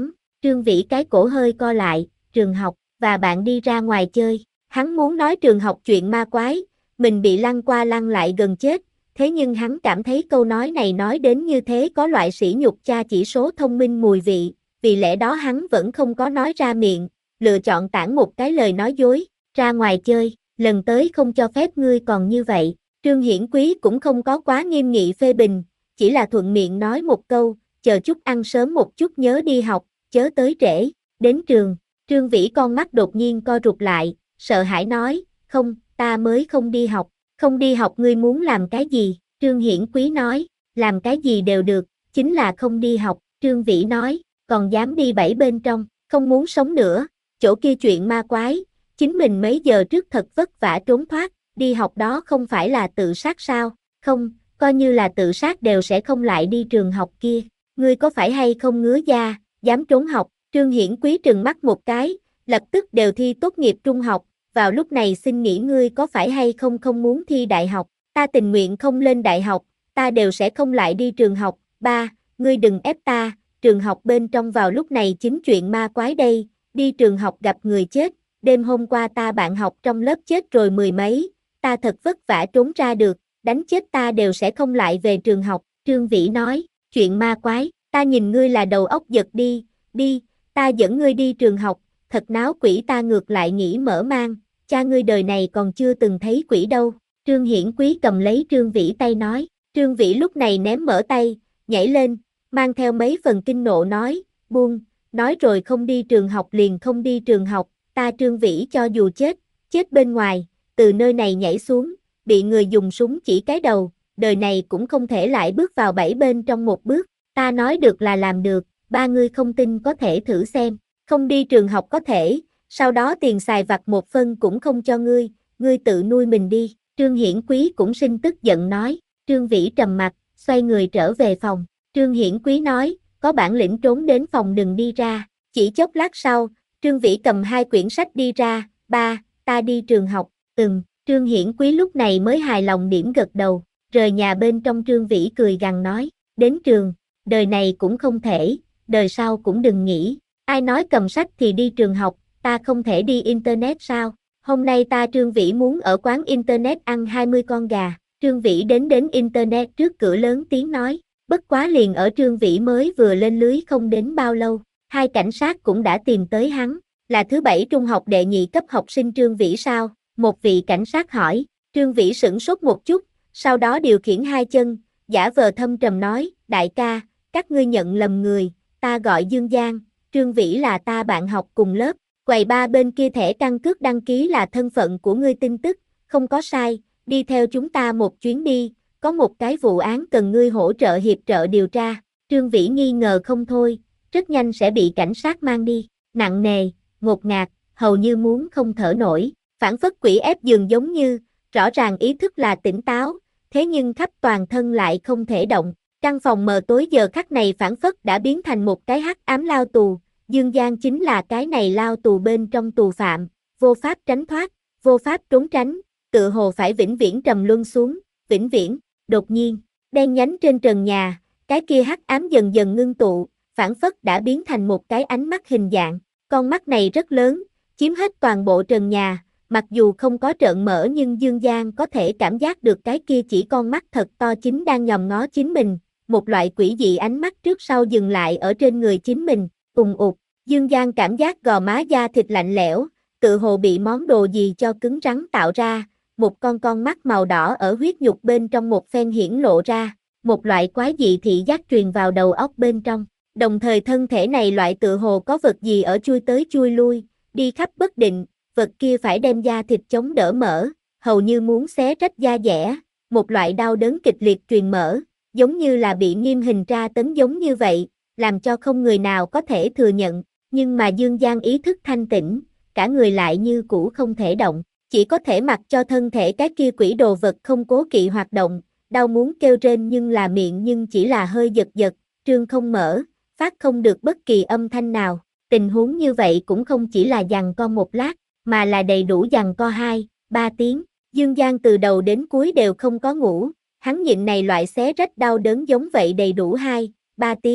Trương Vĩ cái cổ hơi co lại, trường học, và bạn đi ra ngoài chơi. Hắn muốn nói trường học chuyện ma quái, mình bị lăn qua lăn lại gần chết, thế nhưng hắn cảm thấy câu nói này nói đến như thế có loại sỉ nhục cha chỉ số thông minh mùi vị, vì lẽ đó hắn vẫn không có nói ra miệng, lựa chọn tản một cái lời nói dối, ra ngoài chơi, lần tới không cho phép ngươi còn như vậy. Trương Hiển Quý cũng không có quá nghiêm nghị phê bình, chỉ là thuận miệng nói một câu, chờ chút ăn sớm một chút nhớ đi học, chớ tới trễ, đến trường. Trương Vĩ con mắt đột nhiên co rụt lại, sợ hãi nói, không, ta mới không đi học, không đi học ngươi muốn làm cái gì? Trương Hiển Quý nói, làm cái gì đều được, chính là không đi học. Trương Vĩ nói, còn dám đi bảy bên trong, không muốn sống nữa, chỗ kia chuyện ma quái, chính mình mấy giờ trước thật vất vả trốn thoát, đi học đó không phải là tự sát sao? Không, coi như là tự sát đều sẽ không lại đi trường học kia, ngươi có phải hay không ngứa da, dám trốn học? Trương Hiển Quý trừng mắt một cái, lập tức đều thi tốt nghiệp trung học, vào lúc này xin nghĩ ngươi có phải hay không không muốn thi đại học, ta tình nguyện không lên đại học, ta đều sẽ không lại đi trường học. Ba, ngươi đừng ép ta, trường học bên trong vào lúc này chính chuyện ma quái đây, đi trường học gặp người chết, đêm hôm qua ta bạn học trong lớp chết rồi mười mấy, ta thật vất vả trốn ra được, đánh chết ta đều sẽ không lại về trường học. Trương Vĩ nói, chuyện ma quái, ta nhìn ngươi là đầu óc giật đi, đi, ta dẫn ngươi đi trường học, thật náo quỷ ta ngược lại nghĩ mở mang, cha ngươi đời này còn chưa từng thấy quỷ đâu. Trương Hiển Quý cầm lấy Trương Vĩ tay nói, Trương Vĩ lúc này ném mở tay, nhảy lên, mang theo mấy phần kinh nộ nói, buông, nói rồi không đi trường học liền không đi trường học, ta Trương Vĩ cho dù chết, chết bên ngoài, từ nơi này nhảy xuống, bị người dùng súng chỉ cái đầu, đời này cũng không thể lại bước vào bảy bên trong một bước, ta nói được là làm được, ba ngươi không tin có thể thử xem, không đi trường học có thể, sau đó tiền xài vặt một phân cũng không cho ngươi, ngươi tự nuôi mình đi. Trương Hiển Quý cũng sinh tức giận nói, Trương Vĩ trầm mặt, xoay người trở về phòng, Trương Hiển Quý nói, có bản lĩnh trốn đến phòng đừng đi ra, chỉ chốc lát sau, Trương Vĩ cầm hai quyển sách đi ra, ba, ta đi trường học, ừm, Trương Hiển Quý lúc này mới hài lòng điểm gật đầu, rời nhà bên trong Trương Vĩ cười gằn nói, đến trường, đời này cũng không thể, đời sau cũng đừng nghĩ, ai nói cầm sách thì đi trường học, ta không thể đi internet sao? Hôm nay ta Trương Vĩ muốn ở quán internet ăn hai mươi con gà, Trương Vĩ đến đến internet trước cửa lớn tiếng nói, bất quá liền ở Trương Vĩ mới vừa lên lưới không đến bao lâu, hai cảnh sát cũng đã tìm tới hắn, là thứ bảy trung học đệ nhị cấp học sinh Trương Vĩ sao? Một vị cảnh sát hỏi, Trương Vĩ sửng sốt một chút, sau đó điều khiển hai chân, giả vờ thâm trầm nói, đại ca, các ngươi nhận lầm người, ta gọi Dương Giang, Trương Vĩ là ta bạn học cùng lớp. Quầy ba bên kia thẻ căn cước đăng ký là thân phận của ngươi tin tức, không có sai, đi theo chúng ta một chuyến đi, có một cái vụ án cần ngươi hỗ trợ hiệp trợ điều tra. Trương Vĩ nghi ngờ không thôi, rất nhanh sẽ bị cảnh sát mang đi, nặng nề, ngột ngạt, hầu như muốn không thở nổi, phản phất quỷ ép giường giống như, rõ ràng ý thức là tỉnh táo, thế nhưng khắp toàn thân lại không thể động. Căn phòng mờ tối giờ khắc này phản phất đã biến thành một cái hắc ám lao tù. Dương Giang chính là cái này lao tù bên trong tù phạm, vô pháp tránh thoát, vô pháp trốn tránh, tự hồ phải vĩnh viễn trầm luân xuống, vĩnh viễn. Đột nhiên, đen nhánh trên trần nhà, cái kia hắc ám dần dần ngưng tụ, phản phất đã biến thành một cái ánh mắt hình dạng, con mắt này rất lớn, chiếm hết toàn bộ trần nhà, mặc dù không có trợn mở nhưng Dương Giang có thể cảm giác được cái kia chỉ con mắt thật to chính đang nhòm ngó chính mình, một loại quỷ dị ánh mắt trước sau dừng lại ở trên người chính mình. Ùng ụt, Dương Giang cảm giác gò má da thịt lạnh lẽo, tự hồ bị món đồ gì cho cứng rắn tạo ra, một con con mắt màu đỏ ở huyết nhục bên trong một phen hiển lộ ra, một loại quái dị thị giác truyền vào đầu óc bên trong, đồng thời thân thể này loại tự hồ có vật gì ở chui tới chui lui, đi khắp bất định, vật kia phải đem da thịt chống đỡ mở, hầu như muốn xé rách da dẻ, một loại đau đớn kịch liệt truyền mở, giống như là bị nghiêm hình tra tấn giống như vậy, làm cho không người nào có thể thừa nhận, nhưng mà Dương Giang ý thức thanh tĩnh, cả người lại như cũ không thể động, chỉ có thể mặc cho thân thể cái kia quỷ đồ vật không cố kỵ hoạt động, đau muốn kêu rên nhưng là miệng nhưng chỉ là hơi giật giật, trương không mở, phát không được bất kỳ âm thanh nào, tình huống như vậy cũng không chỉ là giằng co một lát, mà là đầy đủ giằng co hai, ba tiếng, Dương Giang từ đầu đến cuối đều không có ngủ, hắn nhịn này loại xé rách đau đớn giống vậy đầy đủ hai, ba tiếng,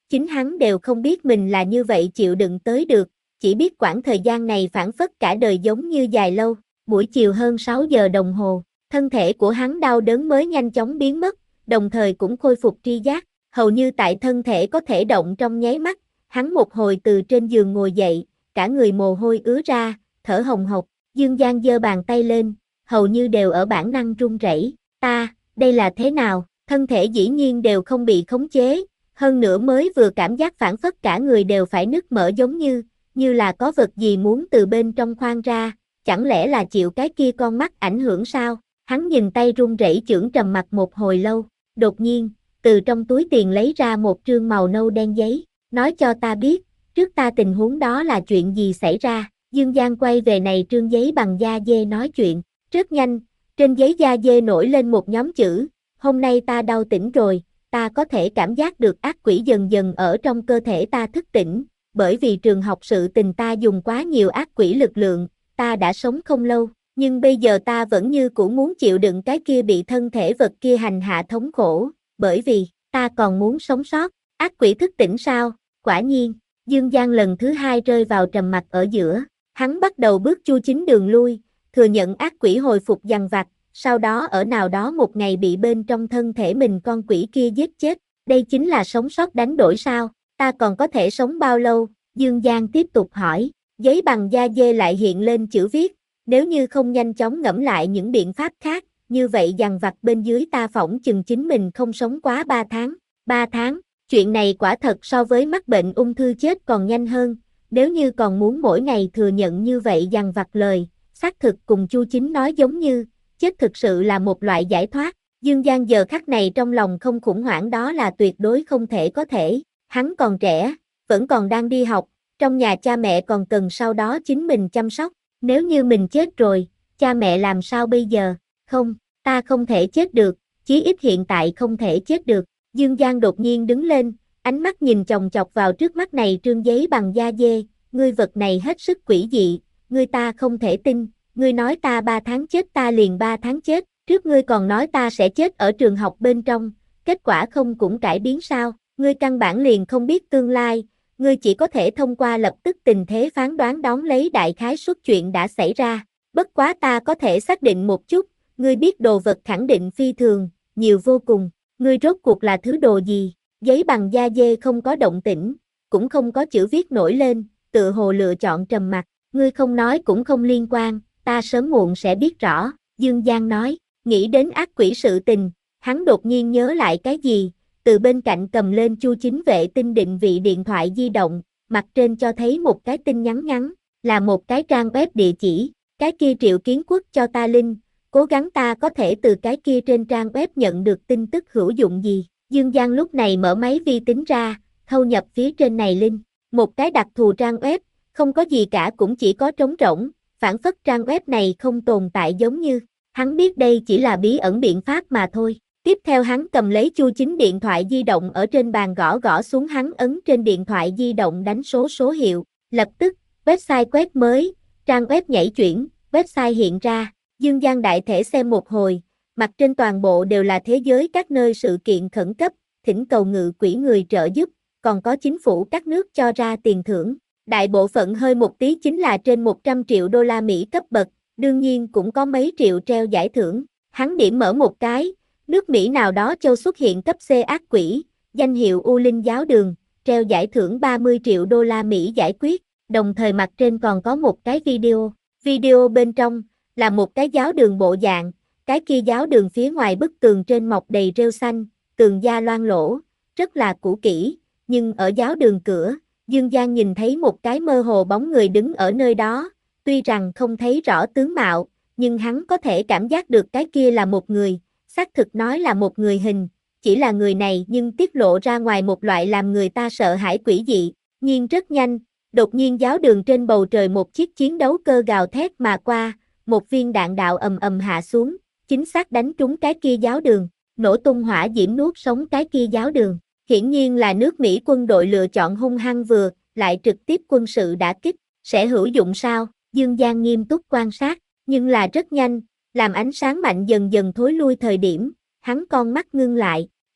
chính hắn đều không biết mình là như vậy chịu đựng tới được, chỉ biết quãng thời gian này phảng phất cả đời giống như dài lâu. Buổi chiều hơn sáu giờ đồng hồ, thân thể của hắn đau đớn mới nhanh chóng biến mất, đồng thời cũng khôi phục tri giác, hầu như tại thân thể có thể động trong nháy mắt, hắn một hồi từ trên giường ngồi dậy, cả người mồ hôi ứa ra, thở hồng hộc, Dương Giang giơ bàn tay lên, hầu như đều ở bản năng run rẩy. Ta, đây là thế nào? Thân thể dĩ nhiên đều không bị khống chế, hơn nữa mới vừa cảm giác phản phất cả người đều phải nứt mở giống như, như là có vật gì muốn từ bên trong khoan ra, chẳng lẽ là chịu cái kia con mắt ảnh hưởng sao? Hắn nhìn tay run rẩy chưởng trầm mặt một hồi lâu, đột nhiên, từ trong túi tiền lấy ra một trương màu nâu đen giấy, nói cho ta biết, trước ta tình huống đó là chuyện gì xảy ra. Dương Giang quay về này trương giấy bằng da dê nói chuyện, rất nhanh, trên giấy da dê nổi lên một nhóm chữ, hôm nay ta đau tỉnh rồi, ta có thể cảm giác được ác quỷ dần dần ở trong cơ thể ta thức tỉnh, bởi vì trường học sự tình ta dùng quá nhiều ác quỷ lực lượng, ta đã sống không lâu, nhưng bây giờ ta vẫn như cũ muốn chịu đựng cái kia bị thân thể vật kia hành hạ thống khổ, bởi vì, ta còn muốn sống sót. Ác quỷ thức tỉnh sao? Quả nhiên, Dương Giang lần thứ hai rơi vào trầm mặc ở giữa, hắn bắt đầu bước chu chính đường lui, thừa nhận ác quỷ hồi phục dằn vặt, sau đó ở nào đó một ngày bị bên trong thân thể mình con quỷ kia giết chết, đây chính là sống sót đánh đổi sao? Ta còn có thể sống bao lâu? Dương Giang tiếp tục hỏi, giấy bằng da dê lại hiện lên chữ viết, nếu như không nhanh chóng ngẫm lại những biện pháp khác, như vậy dằn vặt bên dưới ta phỏng chừng chính mình không sống quá ba tháng. ba tháng, chuyện này quả thật so với mắc bệnh ung thư chết còn nhanh hơn, nếu như còn muốn mỗi ngày thừa nhận như vậy dằn vặt lời, xác thực cùng Chu Chính nói giống như, chết thực sự là một loại giải thoát. Dương Giang giờ khắc này trong lòng không khủng hoảng đó là tuyệt đối không thể có thể, hắn còn trẻ, vẫn còn đang đi học, trong nhà cha mẹ còn cần sau đó chính mình chăm sóc, nếu như mình chết rồi, cha mẹ làm sao bây giờ? Không, ta không thể chết được, chí ít hiện tại không thể chết được. Dương Giang đột nhiên đứng lên, ánh mắt nhìn chòng chọc vào trước mắt này trương giấy bằng da dê, ngươi vật này hết sức quỷ dị, ngươi ta không thể tin, ngươi nói ta ba tháng chết ta liền ba tháng chết, trước ngươi còn nói ta sẽ chết ở trường học bên trong, kết quả không cũng cải biến sao, ngươi căn bản liền không biết tương lai, ngươi chỉ có thể thông qua lập tức tình thế phán đoán đón lấy đại khái suất chuyện đã xảy ra, bất quá ta có thể xác định một chút, ngươi biết đồ vật khẳng định phi thường, nhiều vô cùng, ngươi rốt cuộc là thứ đồ gì? Giấy bằng da dê không có động tĩnh, cũng không có chữ viết nổi lên, tự hồ lựa chọn trầm mặc, ngươi không nói cũng không liên quan, ta sớm muộn sẽ biết rõ, Dương Giang nói, nghĩ đến ác quỷ sự tình, hắn đột nhiên nhớ lại cái gì, từ bên cạnh cầm lên Chu Chính vệ tinh định vị điện thoại di động, mặt trên cho thấy một cái tin nhắn ngắn, là một cái trang web địa chỉ, cái kia Triệu Kiến Quốc cho ta link, cố gắng ta có thể từ cái kia trên trang web nhận được tin tức hữu dụng gì. Dương Giang lúc này mở máy vi tính ra, thâu nhập phía trên này link, một cái đặc thù trang web, không có gì cả cũng chỉ có trống rỗng, phản phất trang web này không tồn tại giống như, hắn biết đây chỉ là bí ẩn biện pháp mà thôi. Tiếp theo hắn cầm lấy Chu Chính điện thoại di động ở trên bàn gõ gõ xuống hắn ấn trên điện thoại di động đánh số số hiệu, lập tức, website quét mới, trang web nhảy chuyển, website hiện ra, Dương Giang đại thể xem một hồi, mặt trên toàn bộ đều là thế giới các nơi sự kiện khẩn cấp, thỉnh cầu ngự quỹ người trợ giúp, còn có chính phủ các nước cho ra tiền thưởng. Đại bộ phận hơi một tí chính là trên một trăm triệu đô la Mỹ cấp bậc, đương nhiên cũng có mấy triệu treo giải thưởng. Hắn điểm mở một cái, nước Mỹ nào đó châu xuất hiện cấp C ác quỷ, danh hiệu U Linh giáo đường, treo giải thưởng ba mươi triệu đô la Mỹ giải quyết, đồng thời mặt trên còn có một cái video. Video bên trong là một cái giáo đường bộ dạng, cái kia giáo đường phía ngoài bức tường trên mọc đầy rêu xanh, tường da loang lỗ, rất là cũ kỹ, nhưng ở giáo đường cửa, Dương Giang nhìn thấy một cái mơ hồ bóng người đứng ở nơi đó, tuy rằng không thấy rõ tướng mạo, nhưng hắn có thể cảm giác được cái kia là một người, xác thực nói là một người hình, chỉ là người này nhưng tiết lộ ra ngoài một loại làm người ta sợ hãi quỷ dị, nhưng rất nhanh, đột nhiên giáo đường trên bầu trời một chiếc chiến đấu cơ gào thét mà qua, một viên đạn đạo ầm ầm hạ xuống, chính xác đánh trúng cái kia giáo đường, nổ tung hỏa diễm nuốt sống cái kia giáo đường. Hiển nhiên là nước Mỹ quân đội lựa chọn hung hăng vừa, lại trực tiếp quân sự đả kích, sẽ hữu dụng sao? Dương Giang nghiêm túc quan sát, nhưng là rất nhanh, làm ánh sáng mạnh dần dần thối lui thời điểm, hắn con mắt ngưng lại,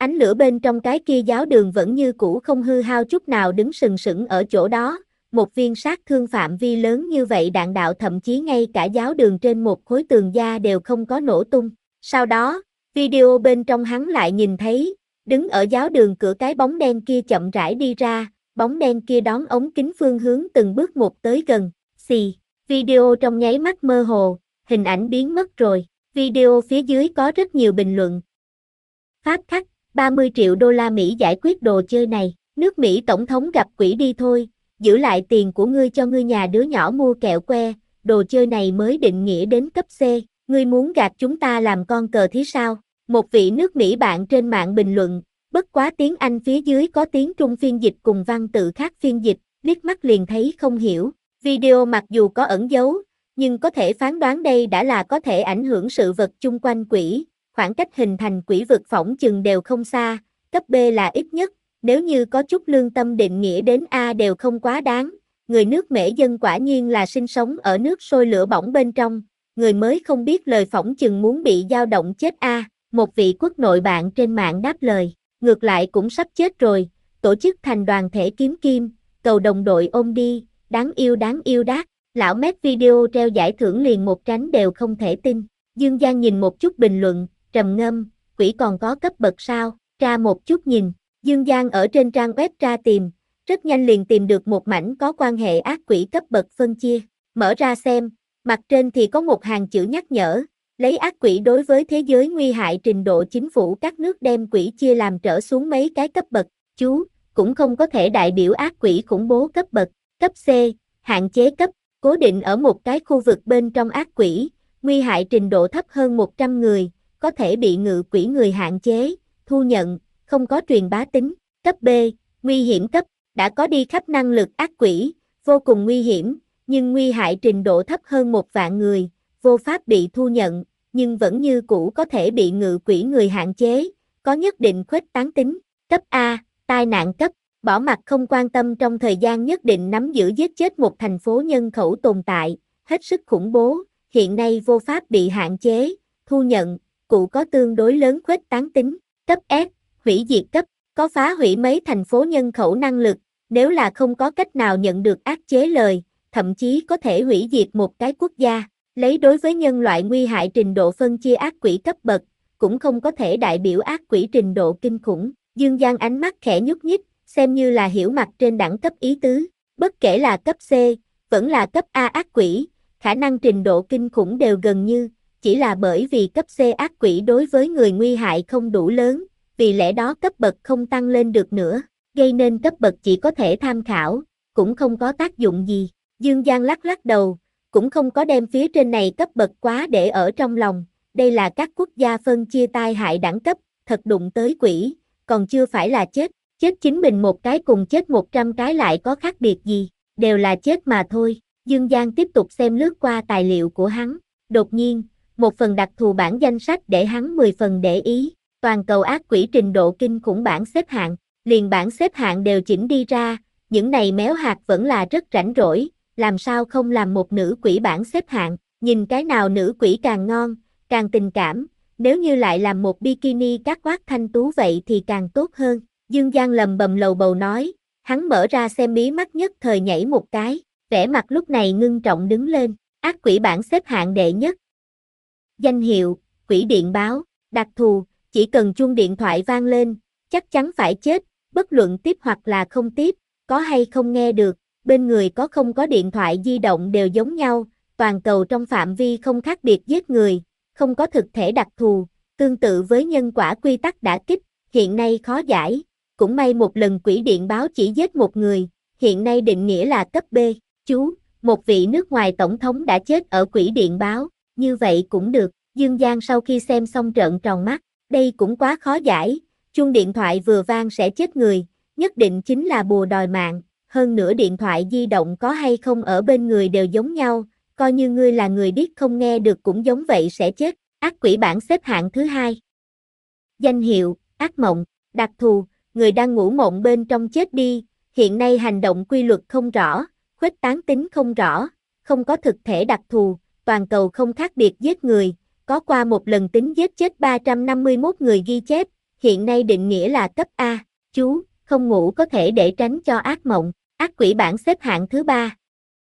Ánh lửa bên trong cái kia giáo đường vẫn như cũ không hư hao chút nào đứng sừng sững ở chỗ đó, một viên sát thương phạm vi lớn như vậy đạn đạo thậm chí ngay cả giáo đường trên một khối tường da đều không có nổ tung. Sau đó, video bên trong hắn lại nhìn thấy, đứng ở giáo đường cửa cái bóng đen kia chậm rãi đi ra, bóng đen kia đón ống kính phương hướng từng bước một tới gần, xì, video trong nháy mắt mơ hồ, hình ảnh biến mất rồi, video phía dưới có rất nhiều bình luận. Pháp khắc, ba mươi triệu đô la Mỹ giải quyết đồ chơi này, nước Mỹ tổng thống gặp quỷ đi thôi, giữ lại tiền của ngươi cho ngươi nhà đứa nhỏ mua kẹo que, đồ chơi này mới định nghĩa đến cấp C, ngươi muốn gạt chúng ta làm con cờ thí sao? Một vị nước Mỹ bạn trên mạng bình luận, bất quá tiếng Anh phía dưới có tiếng Trung phiên dịch cùng văn tự khác phiên dịch, liếc mắt liền thấy không hiểu. Video mặc dù có ẩn dấu, nhưng có thể phán đoán đây đã là có thể ảnh hưởng sự vật chung quanh quỷ, khoảng cách hình thành quỷ vực phỏng chừng đều không xa, cấp B là ít nhất, nếu như có chút lương tâm định nghĩa đến A đều không quá đáng. Người nước Mễ dân quả nhiên là sinh sống ở nước sôi lửa bỏng bên trong, người mới không biết lời phỏng chừng muốn bị dao động chết A. Một vị quốc nội bạn trên mạng đáp lời, ngược lại cũng sắp chết rồi, tổ chức thành đoàn thể kiếm kim, cầu đồng đội ôm đi, đáng yêu đáng yêu đát, lão mét video treo giải thưởng liền một tránh đều không thể tin. Dương Giang nhìn một chút bình luận, trầm ngâm, quỷ còn có cấp bậc sao, tra một chút nhìn, Dương Giang ở trên trang web tra tìm, rất nhanh liền tìm được một mảnh có quan hệ ác quỷ cấp bậc phân chia, mở ra xem, mặt trên thì có một hàng chữ nhắc nhở, lấy ác quỷ đối với thế giới nguy hại trình độ chính phủ các nước đem quỷ chia làm trở xuống mấy cái cấp bậc, chú, cũng không có thể đại biểu ác quỷ khủng bố cấp bậc, cấp C, hạn chế cấp, cố định ở một cái khu vực bên trong ác quỷ, nguy hại trình độ thấp hơn một trăm người, có thể bị ngự quỷ người hạn chế, thu nhận, không có truyền bá tính, cấp B, nguy hiểm cấp, đã có đi khắp năng lực ác quỷ, vô cùng nguy hiểm, nhưng nguy hại trình độ thấp hơn một vạn người, vô pháp bị thu nhận, nhưng vẫn như cũ có thể bị ngự quỷ người hạn chế, có nhất định khuếch tán tính, cấp A, tai nạn cấp, bỏ mặc không quan tâm trong thời gian nhất định nắm giữ giết chết một thành phố nhân khẩu tồn tại, hết sức khủng bố, hiện nay vô pháp bị hạn chế, thu nhận, cụ có tương đối lớn khuếch tán tính, cấp S, hủy diệt cấp, có phá hủy mấy thành phố nhân khẩu năng lực, nếu là không có cách nào nhận được ác chế lời, thậm chí có thể hủy diệt một cái quốc gia, lấy đối với nhân loại nguy hại trình độ phân chia ác quỷ cấp bậc, cũng không có thể đại biểu ác quỷ trình độ kinh khủng, Dương Giang ánh mắt khẽ nhúc nhích, xem như là hiểu mặt trên đẳng cấp ý tứ, bất kể là cấp C, vẫn là cấp A ác quỷ, khả năng trình độ kinh khủng đều gần như, chỉ là bởi vì cấp C ác quỷ đối với người nguy hại không đủ lớn, vì lẽ đó cấp bậc không tăng lên được nữa, gây nên cấp bậc chỉ có thể tham khảo, cũng không có tác dụng gì. Dương Giang lắc lắc đầu, cũng không có đem phía trên này cấp bậc quá để ở trong lòng, đây là các quốc gia phân chia tai hại đẳng cấp, thật đụng tới quỷ, còn chưa phải là chết, chết chính mình một cái cùng chết một trăm cái lại có khác biệt gì, đều là chết mà thôi. Dương Giang tiếp tục xem lướt qua tài liệu của hắn, đột nhiên, một phần đặc thù bảng danh sách để hắn mười phần để ý, toàn cầu ác quỷ trình độ kinh khủng bảng xếp hạng, liền bảng xếp hạng đều chỉnh đi ra, những này méo hạt vẫn là rất rảnh rỗi, làm sao không làm một nữ quỷ bảng xếp hạng, nhìn cái nào nữ quỷ càng ngon, càng tình cảm, nếu như lại làm một bikini cát quát thanh tú vậy thì càng tốt hơn. Dương Giang lầm bầm lầu bầu nói, hắn mở ra xem mí mắt nhất thời nhảy một cái, vẻ mặt lúc này ngưng trọng đứng lên, ác quỷ bảng xếp hạng đệ nhất. Danh hiệu, quỷ điện báo, đặc thù, chỉ cần chuông điện thoại vang lên, chắc chắn phải chết, bất luận tiếp hoặc là không tiếp, có hay không nghe được, bên người có không có điện thoại di động đều giống nhau, toàn cầu trong phạm vi không khác biệt giết người, không có thực thể đặc thù, tương tự với nhân quả quy tắc đả kích, hiện nay khó giải, cũng may một lần quỷ điện báo chỉ giết một người, hiện nay định nghĩa là cấp B, chú, một vị nước ngoài tổng thống đã chết ở quỷ điện báo, như vậy cũng được, Dương Giang sau khi xem xong trợn tròn mắt, đây cũng quá khó giải, chuông điện thoại vừa vang sẽ chết người, nhất định chính là bùa đòi mạng, hơn nữa điện thoại di động có hay không ở bên người đều giống nhau, coi như ngươi là người điếc không nghe được cũng giống vậy sẽ chết, ác quỷ bảng xếp hạng thứ hai. Danh hiệu, ác mộng, đặc thù, người đang ngủ mộng bên trong chết đi, hiện nay hành động quy luật không rõ, khuếch tán tính không rõ, không có thực thể đặc thù, toàn cầu không khác biệt giết người, có qua một lần tính giết chết ba trăm năm mươi mốt người ghi chép, hiện nay định nghĩa là cấp A. Chú, không ngủ có thể để tránh cho ác mộng. Ác quỷ bảng xếp hạng thứ ba.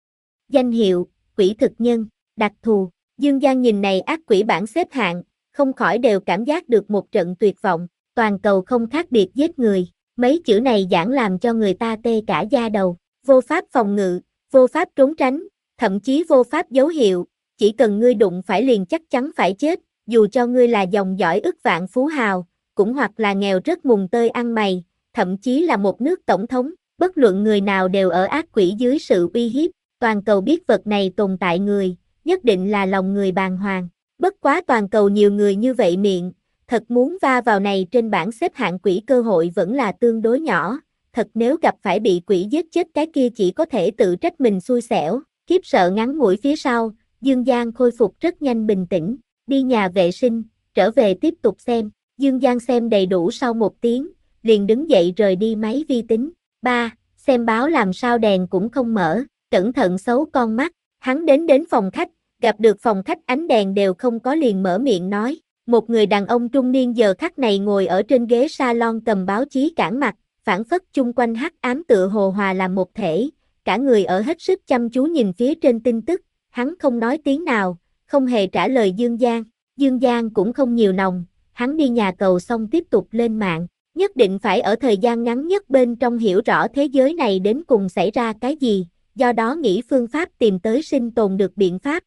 Danh hiệu, quỷ thực nhân, đặc thù. Dương Giang nhìn này ác quỷ bảng xếp hạng, không khỏi đều cảm giác được một trận tuyệt vọng. Toàn cầu không khác biệt giết người. Mấy chữ này giảng làm cho người ta tê cả da đầu. Vô pháp phòng ngự, vô pháp trốn tránh, thậm chí vô pháp dấu hiệu. Chỉ cần ngươi đụng phải liền chắc chắn phải chết, dù cho ngươi là dòng dõi ức vạn phú hào, cũng hoặc là nghèo rất mùng tơi ăn mày, thậm chí là một nước tổng thống, bất luận người nào đều ở ác quỷ dưới sự uy hiếp. Toàn cầu biết vật này tồn tại người, nhất định là lòng người bàng hoàng. Bất quá toàn cầu nhiều người như vậy miệng, thật muốn va vào này trên bảng xếp hạng quỷ cơ hội vẫn là tương đối nhỏ. Thật nếu gặp phải bị quỷ giết chết cái kia chỉ có thể tự trách mình xui xẻo. Khiếp sợ ngắn ngủi phía sau, Dương Giang khôi phục rất nhanh bình tĩnh, đi nhà vệ sinh, trở về tiếp tục xem. Dương Giang xem đầy đủ sau một tiếng, liền đứng dậy rời đi máy vi tính. ba. Xem báo làm sao đèn cũng không mở, cẩn thận xấu con mắt. Hắn đến đến phòng khách, gặp được phòng khách ánh đèn đều không có liền mở miệng nói. Một người đàn ông trung niên giờ khắc này ngồi ở trên ghế salon cầm báo chí cản mặt, phản phất chung quanh hắc ám tựa hồ hòa làm một thể, cả người ở hết sức chăm chú nhìn phía trên tin tức. Hắn không nói tiếng nào, không hề trả lời Dương Giang. Dương Giang cũng không nhiều nòng, hắn đi nhà cầu xong tiếp tục lên mạng, nhất định phải ở thời gian ngắn nhất bên trong hiểu rõ thế giới này đến cùng xảy ra cái gì, do đó nghĩ phương pháp tìm tới sinh tồn được biện pháp.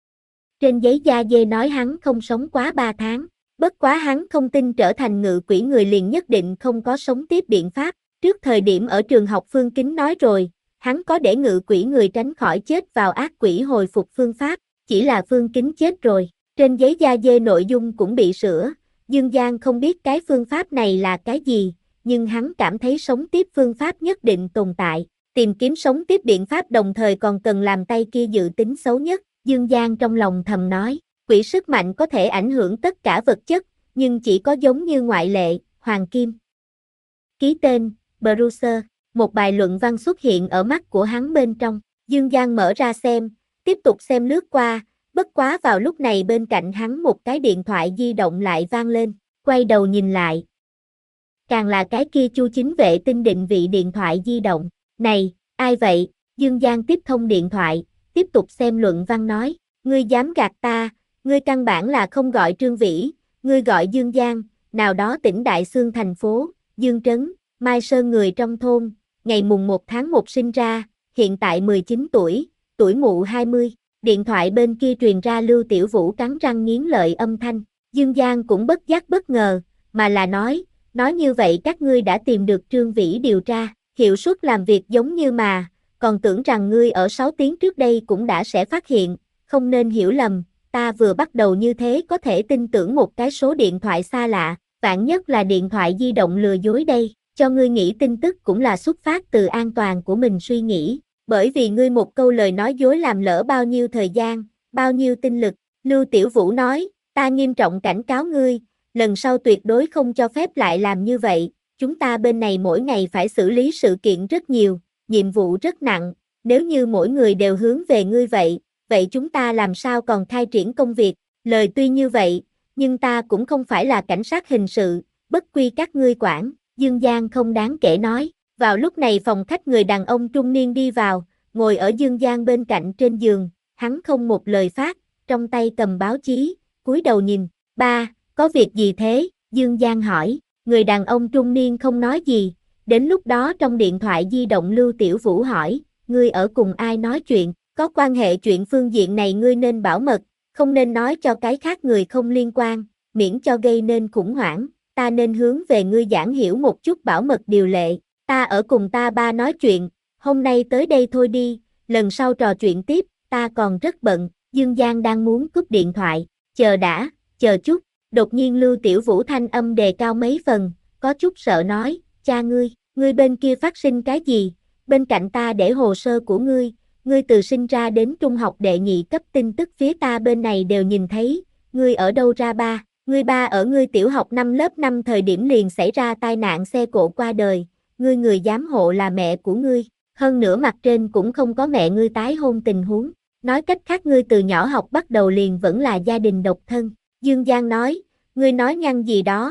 Trên giấy da dê nói hắn không sống quá ba tháng, bất quá hắn không tin trở thành ngự quỷ người liền nhất định không có sống tiếp biện pháp. Trước thời điểm ở trường học Phương Kính nói rồi, hắn có để ngự quỷ người tránh khỏi chết vào ác quỷ hồi phục phương pháp, chỉ là Phương Kính chết rồi. Trên giấy da dê nội dung cũng bị sửa, Dương Giang không biết cái phương pháp này là cái gì, nhưng hắn cảm thấy sống tiếp phương pháp nhất định tồn tại. Tìm kiếm sống tiếp biện pháp đồng thời còn cần làm tay kia dự tính xấu nhất. Dương Giang trong lòng thầm nói, quỷ sức mạnh có thể ảnh hưởng tất cả vật chất, nhưng chỉ có giống như ngoại lệ, Hoàng Kim. Ký tên, Bruce. Một bài luận văn xuất hiện ở mắt của hắn bên trong. Dương Giang mở ra xem, tiếp tục xem lướt qua, bất quá vào lúc này bên cạnh hắn một cái điện thoại di động lại vang lên, quay đầu nhìn lại. Càng là cái kia Chu Chính vệ tinh định vị điện thoại di động. Này, ai vậy? Dương Giang tiếp thông điện thoại, tiếp tục xem luận văn nói, ngươi dám gạt ta, ngươi căn bản là không gọi Trương Vĩ, ngươi gọi Dương Giang, nào đó tỉnh Đại Xương thành phố, Dương Trấn, Mai Sơn người trong thôn, ngày mùng một tháng một sinh ra, hiện tại mười chín tuổi, tuổi mụ hai mươi. Điện thoại bên kia truyền ra Lưu Tiểu Vũ cắn răng nghiến lợi âm thanh. Dương Giang cũng bất giác bất ngờ, mà là nói, nói như vậy các ngươi đã tìm được Trương Vĩ điều tra, hiệu suất làm việc giống như mà, còn tưởng rằng ngươi ở sáu tiếng trước đây cũng đã sẽ phát hiện, không nên hiểu lầm, ta vừa bắt đầu như thế có thể tin tưởng một cái số điện thoại xa lạ, vạn nhất là điện thoại di động lừa dối đây, cho ngươi nghĩ tin tức cũng là xuất phát từ an toàn của mình suy nghĩ. Bởi vì ngươi một câu lời nói dối làm lỡ bao nhiêu thời gian, bao nhiêu tinh lực. Lưu Tiểu Vũ nói, ta nghiêm trọng cảnh cáo ngươi, lần sau tuyệt đối không cho phép lại làm như vậy. Chúng ta bên này mỗi ngày phải xử lý sự kiện rất nhiều, nhiệm vụ rất nặng. Nếu như mỗi người đều hướng về ngươi vậy, vậy chúng ta làm sao còn khai triển công việc? Lời tuy như vậy, nhưng ta cũng không phải là cảnh sát hình sự, bất quy các ngươi quản. Dương Giang không đáng kể nói. Vào lúc này phòng khách người đàn ông trung niên đi vào, ngồi ở Dương Giang bên cạnh trên giường, hắn không một lời phát, trong tay cầm báo chí, cúi đầu nhìn. Ba, có việc gì thế? Dương Giang hỏi. Người đàn ông trung niên không nói gì. Đến lúc đó trong điện thoại di động Lưu Tiểu Vũ hỏi, ngươi ở cùng ai nói chuyện? Có quan hệ chuyện phương diện này ngươi nên bảo mật, không nên nói cho cái khác người không liên quan, miễn cho gây nên khủng hoảng. Ta nên hướng về ngươi giảng hiểu một chút bảo mật điều lệ. Ta ở cùng ta ba nói chuyện, hôm nay tới đây thôi đi, lần sau trò chuyện tiếp, ta còn rất bận. Dương Giang đang muốn cúp điện thoại, chờ đã, chờ chút. Đột nhiên Lưu Tiểu Vũ thanh âm đề cao mấy phần, có chút sợ nói, cha ngươi, ngươi bên kia phát sinh cái gì? Bên cạnh ta để hồ sơ của ngươi, ngươi từ sinh ra đến trung học đệ nhị cấp tin tức phía ta bên này đều nhìn thấy, ngươi ở đâu ra ba? Ngươi ba ở ngươi tiểu học năm lớp năm thời điểm liền xảy ra tai nạn xe cộ qua đời, ngươi người giám hộ là mẹ của ngươi, hơn nữa mặt trên cũng không có mẹ ngươi tái hôn tình huống, nói cách khác ngươi từ nhỏ học bắt đầu liền vẫn là gia đình độc thân. Dương Giang nói, ngươi nói nhăng gì đó,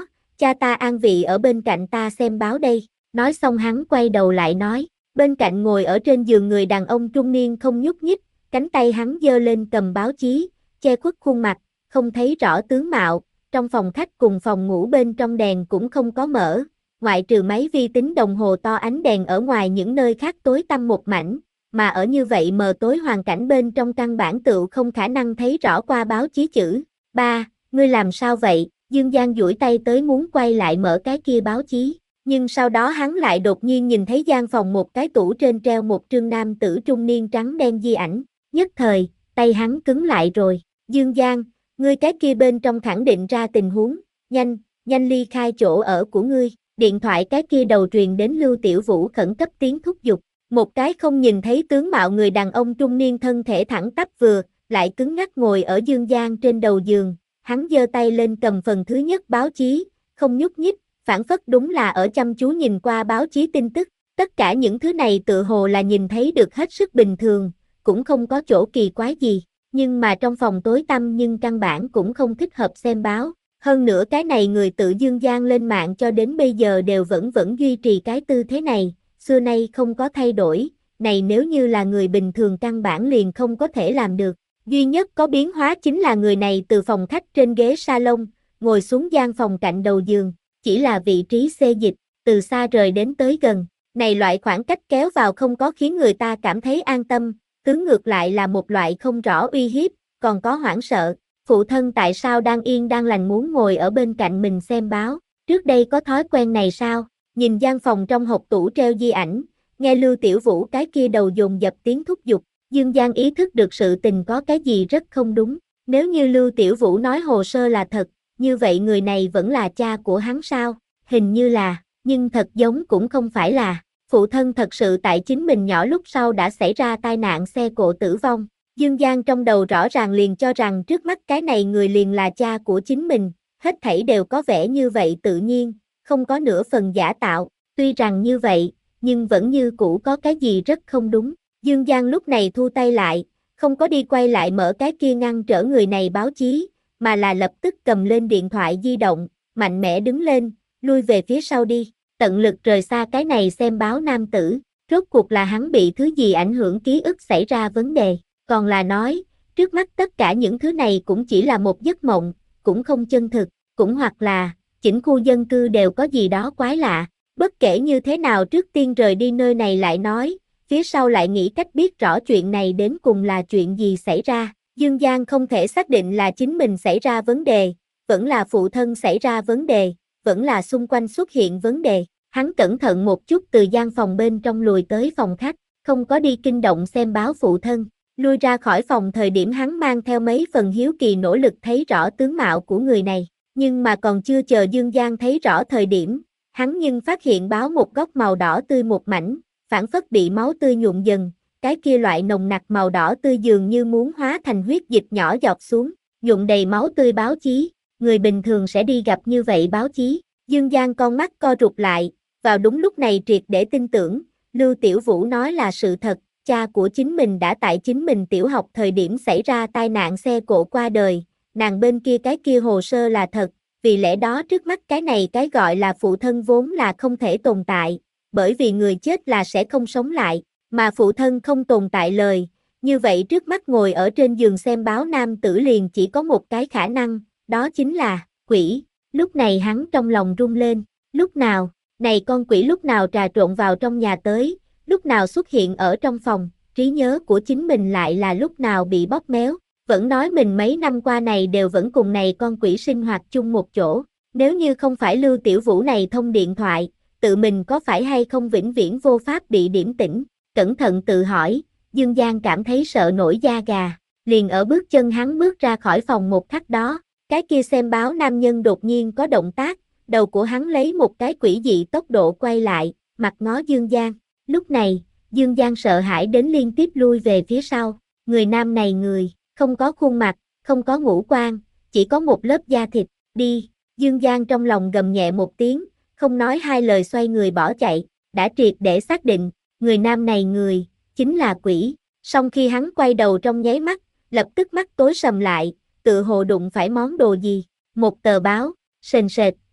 cha ta an vị ở bên cạnh ta xem báo đây. Nói xong hắn quay đầu lại nói, bên cạnh ngồi ở trên giường người đàn ông trung niên không nhúc nhích, cánh tay hắn giơ lên cầm báo chí, che khuất khuôn mặt, không thấy rõ tướng mạo, trong phòng khách cùng phòng ngủ bên trong đèn cũng không có mở, ngoại trừ máy vi tính đồng hồ to ánh đèn ở ngoài những nơi khác tối tăm một mảnh, mà ở như vậy mờ tối hoàn cảnh bên trong căn bản tựu không khả năng thấy rõ qua báo chí chữ. Ba, ngươi làm sao vậy? Dương Giang duỗi tay tới muốn quay lại mở cái kia báo chí, nhưng sau đó hắn lại đột nhiên nhìn thấy gian phòng một cái tủ trên treo một trương nam tử trung niên trắng đen di ảnh, nhất thời, tay hắn cứng lại rồi. Dương Giang, ngươi cái kia bên trong khẳng định ra tình huống, nhanh, nhanh ly khai chỗ ở của ngươi. Điện thoại cái kia đầu truyền đến Lưu Tiểu Vũ khẩn cấp tiếng thúc giục, một cái không nhìn thấy tướng mạo người đàn ông trung niên thân thể thẳng tắp vừa, lại cứng ngắc ngồi ở Dương Giang trên đầu giường, hắn giơ tay lên cầm phần thứ nhất báo chí, không nhúc nhích, phản phất đúng là ở chăm chú nhìn qua báo chí tin tức, tất cả những thứ này tự hồ là nhìn thấy được hết sức bình thường, cũng không có chỗ kỳ quái gì, nhưng mà trong phòng tối tăm nhưng căn bản cũng không thích hợp xem báo. Hơn nữa cái này người tự Dương Giang lên mạng cho đến bây giờ đều vẫn vẫn duy trì cái tư thế này, xưa nay không có thay đổi, này nếu như là người bình thường căn bản liền không có thể làm được. Duy nhất có biến hóa chính là người này từ phòng khách trên ghế salon, ngồi xuống gian phòng cạnh đầu giường, chỉ là vị trí xê dịch, từ xa rời đến tới gần. Này loại khoảng cách kéo vào không có khiến người ta cảm thấy an tâm, tướng ngược lại là một loại không rõ uy hiếp, còn có hoảng sợ. Phụ thân tại sao đang yên đang lành muốn ngồi ở bên cạnh mình xem báo, trước đây có thói quen này sao? Nhìn gian phòng trong hộp tủ treo di ảnh, nghe Lưu Tiểu Vũ cái kia đầu dồn dập tiếng thúc giục, Dương Giang ý thức được sự tình có cái gì rất không đúng. Nếu như Lưu Tiểu Vũ nói hồ sơ là thật, như vậy người này vẫn là cha của hắn sao? Hình như là, nhưng thật giống cũng không phải là. Phụ thân thật sự tại chính mình nhỏ lúc sau đã xảy ra tai nạn xe cộ tử vong. Dương Giang trong đầu rõ ràng liền cho rằng trước mắt cái này người liền là cha của chính mình, hết thảy đều có vẻ như vậy tự nhiên, không có nửa phần giả tạo, tuy rằng như vậy, nhưng vẫn như cũ có cái gì rất không đúng. Dương Giang lúc này thu tay lại, không có đi quay lại mở cái kia ngăn trở người này báo chí, mà là lập tức cầm lên điện thoại di động, mạnh mẽ đứng lên, lui về phía sau đi, tận lực rời xa cái này xem báo nam tử, rốt cuộc là hắn bị thứ gì ảnh hưởng ký ức xảy ra vấn đề. Còn là nói, trước mắt tất cả những thứ này cũng chỉ là một giấc mộng, cũng không chân thực, cũng hoặc là, chỉnh khu dân cư đều có gì đó quái lạ. Bất kể như thế nào trước tiên rời đi nơi này lại nói, phía sau lại nghĩ cách biết rõ chuyện này đến cùng là chuyện gì xảy ra. Dương Giang không thể xác định là chính mình xảy ra vấn đề, vẫn là phụ thân xảy ra vấn đề, vẫn là xung quanh xuất hiện vấn đề. Hắn cẩn thận một chút từ gian phòng bên trong lùi tới phòng khách, không có đi kinh động xem báo phụ thân. Lui ra khỏi phòng thời điểm hắn mang theo mấy phần hiếu kỳ nỗ lực thấy rõ tướng mạo của người này, nhưng mà còn chưa chờ Dương Giang thấy rõ thời điểm, hắn nhưng phát hiện báo một góc màu đỏ tươi một mảnh, phản phất bị máu tươi nhuộm dần, cái kia loại nồng nặc màu đỏ tươi dường như muốn hóa thành huyết dịch nhỏ giọt xuống, nhuộm đầy máu tươi báo chí, người bình thường sẽ đi gặp như vậy báo chí. Dương Giang con mắt co rụt lại, vào đúng lúc này triệt để tin tưởng, Lưu Tiểu Vũ nói là sự thật. Cha của chính mình đã tại chính mình tiểu học thời điểm xảy ra tai nạn xe cộ qua đời, nàng bên kia cái kia hồ sơ là thật, vì lẽ đó trước mắt cái này cái gọi là phụ thân vốn là không thể tồn tại, bởi vì người chết là sẽ không sống lại, mà phụ thân không tồn tại lời, như vậy trước mắt ngồi ở trên giường xem báo nam tử liền chỉ có một cái khả năng, đó chính là, quỷ. Lúc này hắn trong lòng run lên, lúc nào, này con quỷ lúc nào trà trộn vào trong nhà tới, lúc nào xuất hiện ở trong phòng, trí nhớ của chính mình lại là lúc nào bị bóp méo, vẫn nói mình mấy năm qua này đều vẫn cùng này con quỷ sinh hoạt chung một chỗ, nếu như không phải Lưu Tiểu Vũ này thông điện thoại, tự mình có phải hay không vĩnh viễn vô pháp bị điểm tỉnh, cẩn thận tự hỏi, Dương Giang cảm thấy sợ nổi da gà, liền ở bước chân hắn bước ra khỏi phòng một khắc đó, cái kia xem báo nam nhân đột nhiên có động tác, đầu của hắn lấy một cái quỷ dị tốc độ quay lại, mặt ngó Dương Giang. Lúc này, Dương Giang sợ hãi đến liên tiếp lui về phía sau, người nam này người, không có khuôn mặt, không có ngũ quan, chỉ có một lớp da thịt, đi, Dương Giang trong lòng gầm nhẹ một tiếng, không nói hai lời xoay người bỏ chạy, đã triệt để xác định, người nam này người, chính là quỷ, song khi hắn quay đầu trong nháy mắt, lập tức mắt tối sầm lại, tự hồ đụng phải món đồ gì, một tờ báo, sền sệt,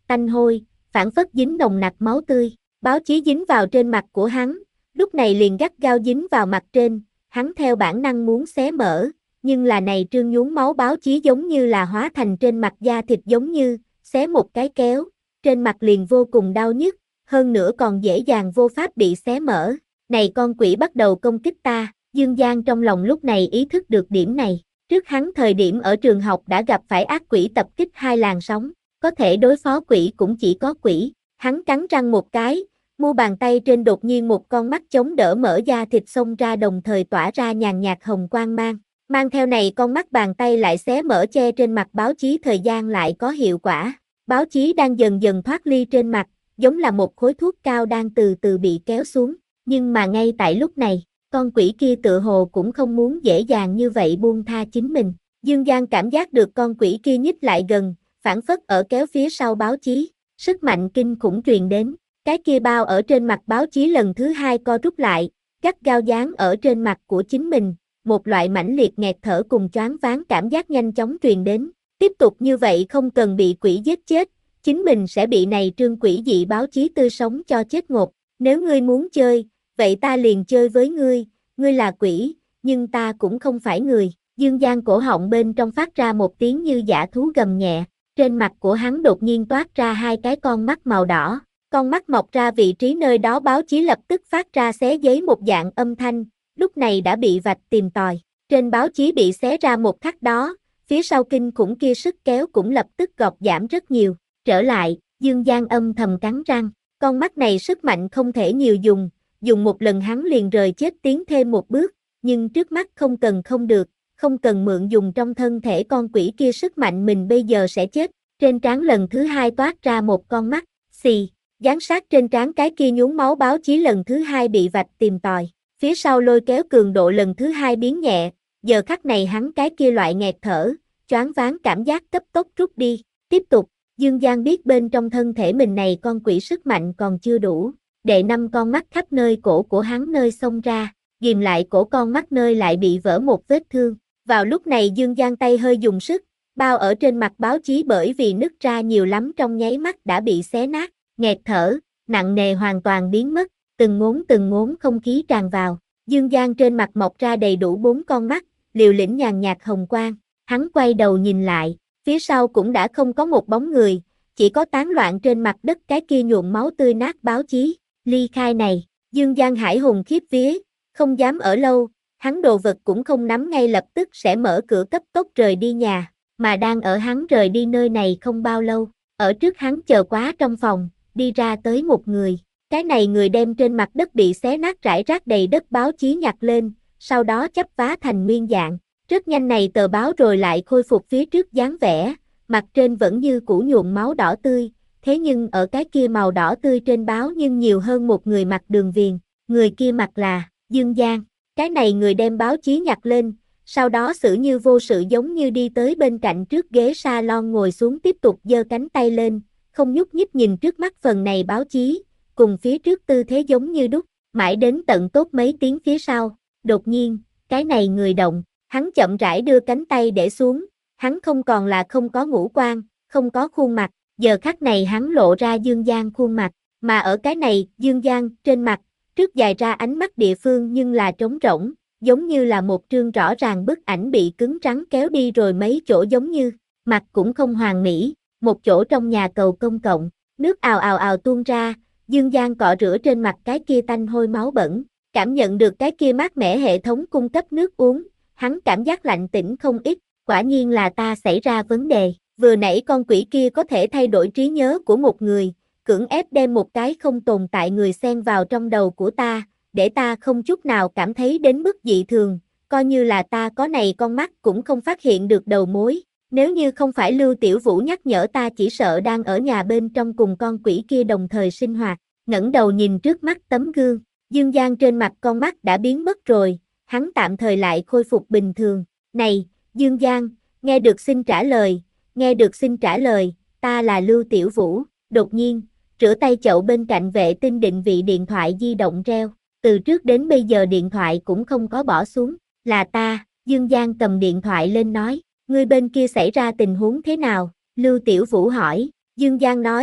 tanh hôi, phảng phất dính nồng nặc máu tươi. Báo chí dính vào trên mặt của hắn, lúc này liền gắt gao dính vào mặt trên, hắn theo bản năng muốn xé mở, nhưng là này trương nhuốm máu báo chí giống như là hóa thành trên mặt da thịt giống như, xé một cái kéo, trên mặt liền vô cùng đau nhức, hơn nữa còn dễ dàng vô pháp bị xé mở. Này con quỷ bắt đầu công kích ta, Dương Giang trong lòng lúc này ý thức được điểm này. Trước hắn thời điểm ở trường học đã gặp phải ác quỷ tập kích hai làn sóng, có thể đối phó quỷ cũng chỉ có quỷ. Hắn cắn răng một cái, mu bàn tay trên đột nhiên một con mắt chống đỡ mở da thịt xông ra đồng thời tỏa ra nhàn nhạt hồng quang mang. Mang theo này con mắt bàn tay lại xé mở che trên mặt báo chí thời gian lại có hiệu quả. Báo chí đang dần dần thoát ly trên mặt, giống là một khối thuốc cao đang từ từ bị kéo xuống. Nhưng mà ngay tại lúc này, con quỷ kia tựa hồ cũng không muốn dễ dàng như vậy buông tha chính mình. Dương Giang cảm giác được con quỷ kia nhích lại gần, phảng phất ở kéo phía sau báo chí. Sức mạnh kinh khủng truyền đến, cái kia bao ở trên mặt báo chí lần thứ hai co rút lại, gắt gao dán ở trên mặt của chính mình, một loại mãnh liệt nghẹt thở cùng choáng váng cảm giác nhanh chóng truyền đến. Tiếp tục như vậy không cần bị quỷ giết chết, chính mình sẽ bị này trương quỷ dị báo chí tươi sống cho chết ngột. Nếu ngươi muốn chơi, vậy ta liền chơi với ngươi, ngươi là quỷ, nhưng ta cũng không phải người. Dương Giang cổ họng bên trong phát ra một tiếng như dã thú gầm nhẹ, trên mặt của hắn đột nhiên toát ra hai cái con mắt màu đỏ. Con mắt mọc ra vị trí nơi đó báo chí lập tức phát ra xé giấy một dạng âm thanh, lúc này đã bị vạch tìm tòi. Trên báo chí bị xé ra một khắc đó, phía sau kinh khủng kia sức kéo cũng lập tức gọt giảm rất nhiều. Trở lại, Dương Giang âm thầm cắn răng, con mắt này sức mạnh không thể nhiều dùng, dùng một lần hắn liền rời chết tiến thêm một bước, nhưng trước mắt không cần không được, không cần mượn dùng trong thân thể con quỷ kia sức mạnh mình bây giờ sẽ chết. Trên trán lần thứ hai toát ra một con mắt, xì. Giáng sát trên trán cái kia nhuốm máu báo chí lần thứ hai bị vạch tìm tòi, phía sau lôi kéo cường độ lần thứ hai biến nhẹ, giờ khắc này hắn cái kia loại nghẹt thở, choáng váng cảm giác cấp tốc rút đi. Tiếp tục, Dương Giang biết bên trong thân thể mình này con quỷ sức mạnh còn chưa đủ, đệ năm con mắt khắp nơi cổ của hắn nơi xông ra, ghim lại cổ con mắt nơi lại bị vỡ một vết thương. Vào lúc này Dương Giang tay hơi dùng sức, bao ở trên mặt báo chí bởi vì nứt ra nhiều lắm trong nháy mắt đã bị xé nát. Nghẹt thở, nặng nề hoàn toàn biến mất, từng ngốn từng ngốn không khí tràn vào. Dương Giang trên mặt mọc ra đầy đủ bốn con mắt, liều lĩnh nhàn nhạt hồng quang. Hắn quay đầu nhìn lại, phía sau cũng đã không có một bóng người, chỉ có tán loạn trên mặt đất cái kia nhuộm máu tươi nát báo chí. Ly khai này, Dương Giang hải hùng khiếp vía, không dám ở lâu, hắn đồ vật cũng không nắm ngay lập tức sẽ mở cửa cấp tốc rời đi nhà, mà đang ở hắn rời đi nơi này không bao lâu, ở trước hắn chờ quá trong phòng. Đi ra tới một người, cái này người đem trên mặt đất bị xé nát rải rác đầy đất báo chí nhặt lên, sau đó chắp vá thành nguyên dạng. Rất nhanh này tờ báo rồi lại khôi phục phía trước dáng vẻ, mặt trên vẫn như cũ nhuộm máu đỏ tươi, thế nhưng ở cái kia màu đỏ tươi trên báo nhưng nhiều hơn một người mặc đường viền, người kia mặc là Dương Giang. Cái này người đem báo chí nhặt lên, sau đó xử như vô sự giống như đi tới bên cạnh trước ghế salon ngồi xuống tiếp tục giơ cánh tay lên. Không nhúc nhích nhìn trước mắt phần này báo chí, cùng phía trước tư thế giống như đúc, mãi đến tận tốt mấy tiếng phía sau, đột nhiên, cái này người động, hắn chậm rãi đưa cánh tay để xuống, hắn không còn là không có ngũ quan, không có khuôn mặt, giờ khắc này hắn lộ ra Dương Giang khuôn mặt, mà ở cái này, Dương Giang, trên mặt, trước dài ra ánh mắt địa phương nhưng là trống rỗng, giống như là một trương rõ ràng bức ảnh bị cứng rắn kéo đi rồi mấy chỗ giống như, mặt cũng không hoàn mỹ. Một chỗ trong nhà cầu công cộng, nước ào ào ào tuôn ra, Dương Giang cọ rửa trên mặt cái kia tanh hôi máu bẩn, cảm nhận được cái kia mát mẻ hệ thống cung cấp nước uống, hắn cảm giác lạnh tĩnh không ít, quả nhiên là ta xảy ra vấn đề, vừa nãy con quỷ kia có thể thay đổi trí nhớ của một người, cưỡng ép đem một cái không tồn tại người xen vào trong đầu của ta, để ta không chút nào cảm thấy đến mức dị thường, coi như là ta có này con mắt cũng không phát hiện được đầu mối. Nếu như không phải Lưu Tiểu Vũ nhắc nhở ta chỉ sợ đang ở nhà bên trong cùng con quỷ kia đồng thời sinh hoạt, ngẩng đầu nhìn trước mắt tấm gương, Dương Giang trên mặt con mắt đã biến mất rồi, hắn tạm thời lại khôi phục bình thường. Này, Dương Giang, nghe được xin trả lời, nghe được xin trả lời, ta là Lưu Tiểu Vũ. Đột nhiên, rửa tay chậu bên cạnh vệ tinh định vị điện thoại di động reo, từ trước đến bây giờ điện thoại cũng không có bỏ xuống, là ta. Dương Giang cầm điện thoại lên nói. Người bên kia xảy ra tình huống thế nào? Lưu Tiểu Vũ hỏi. Dương Giang nói,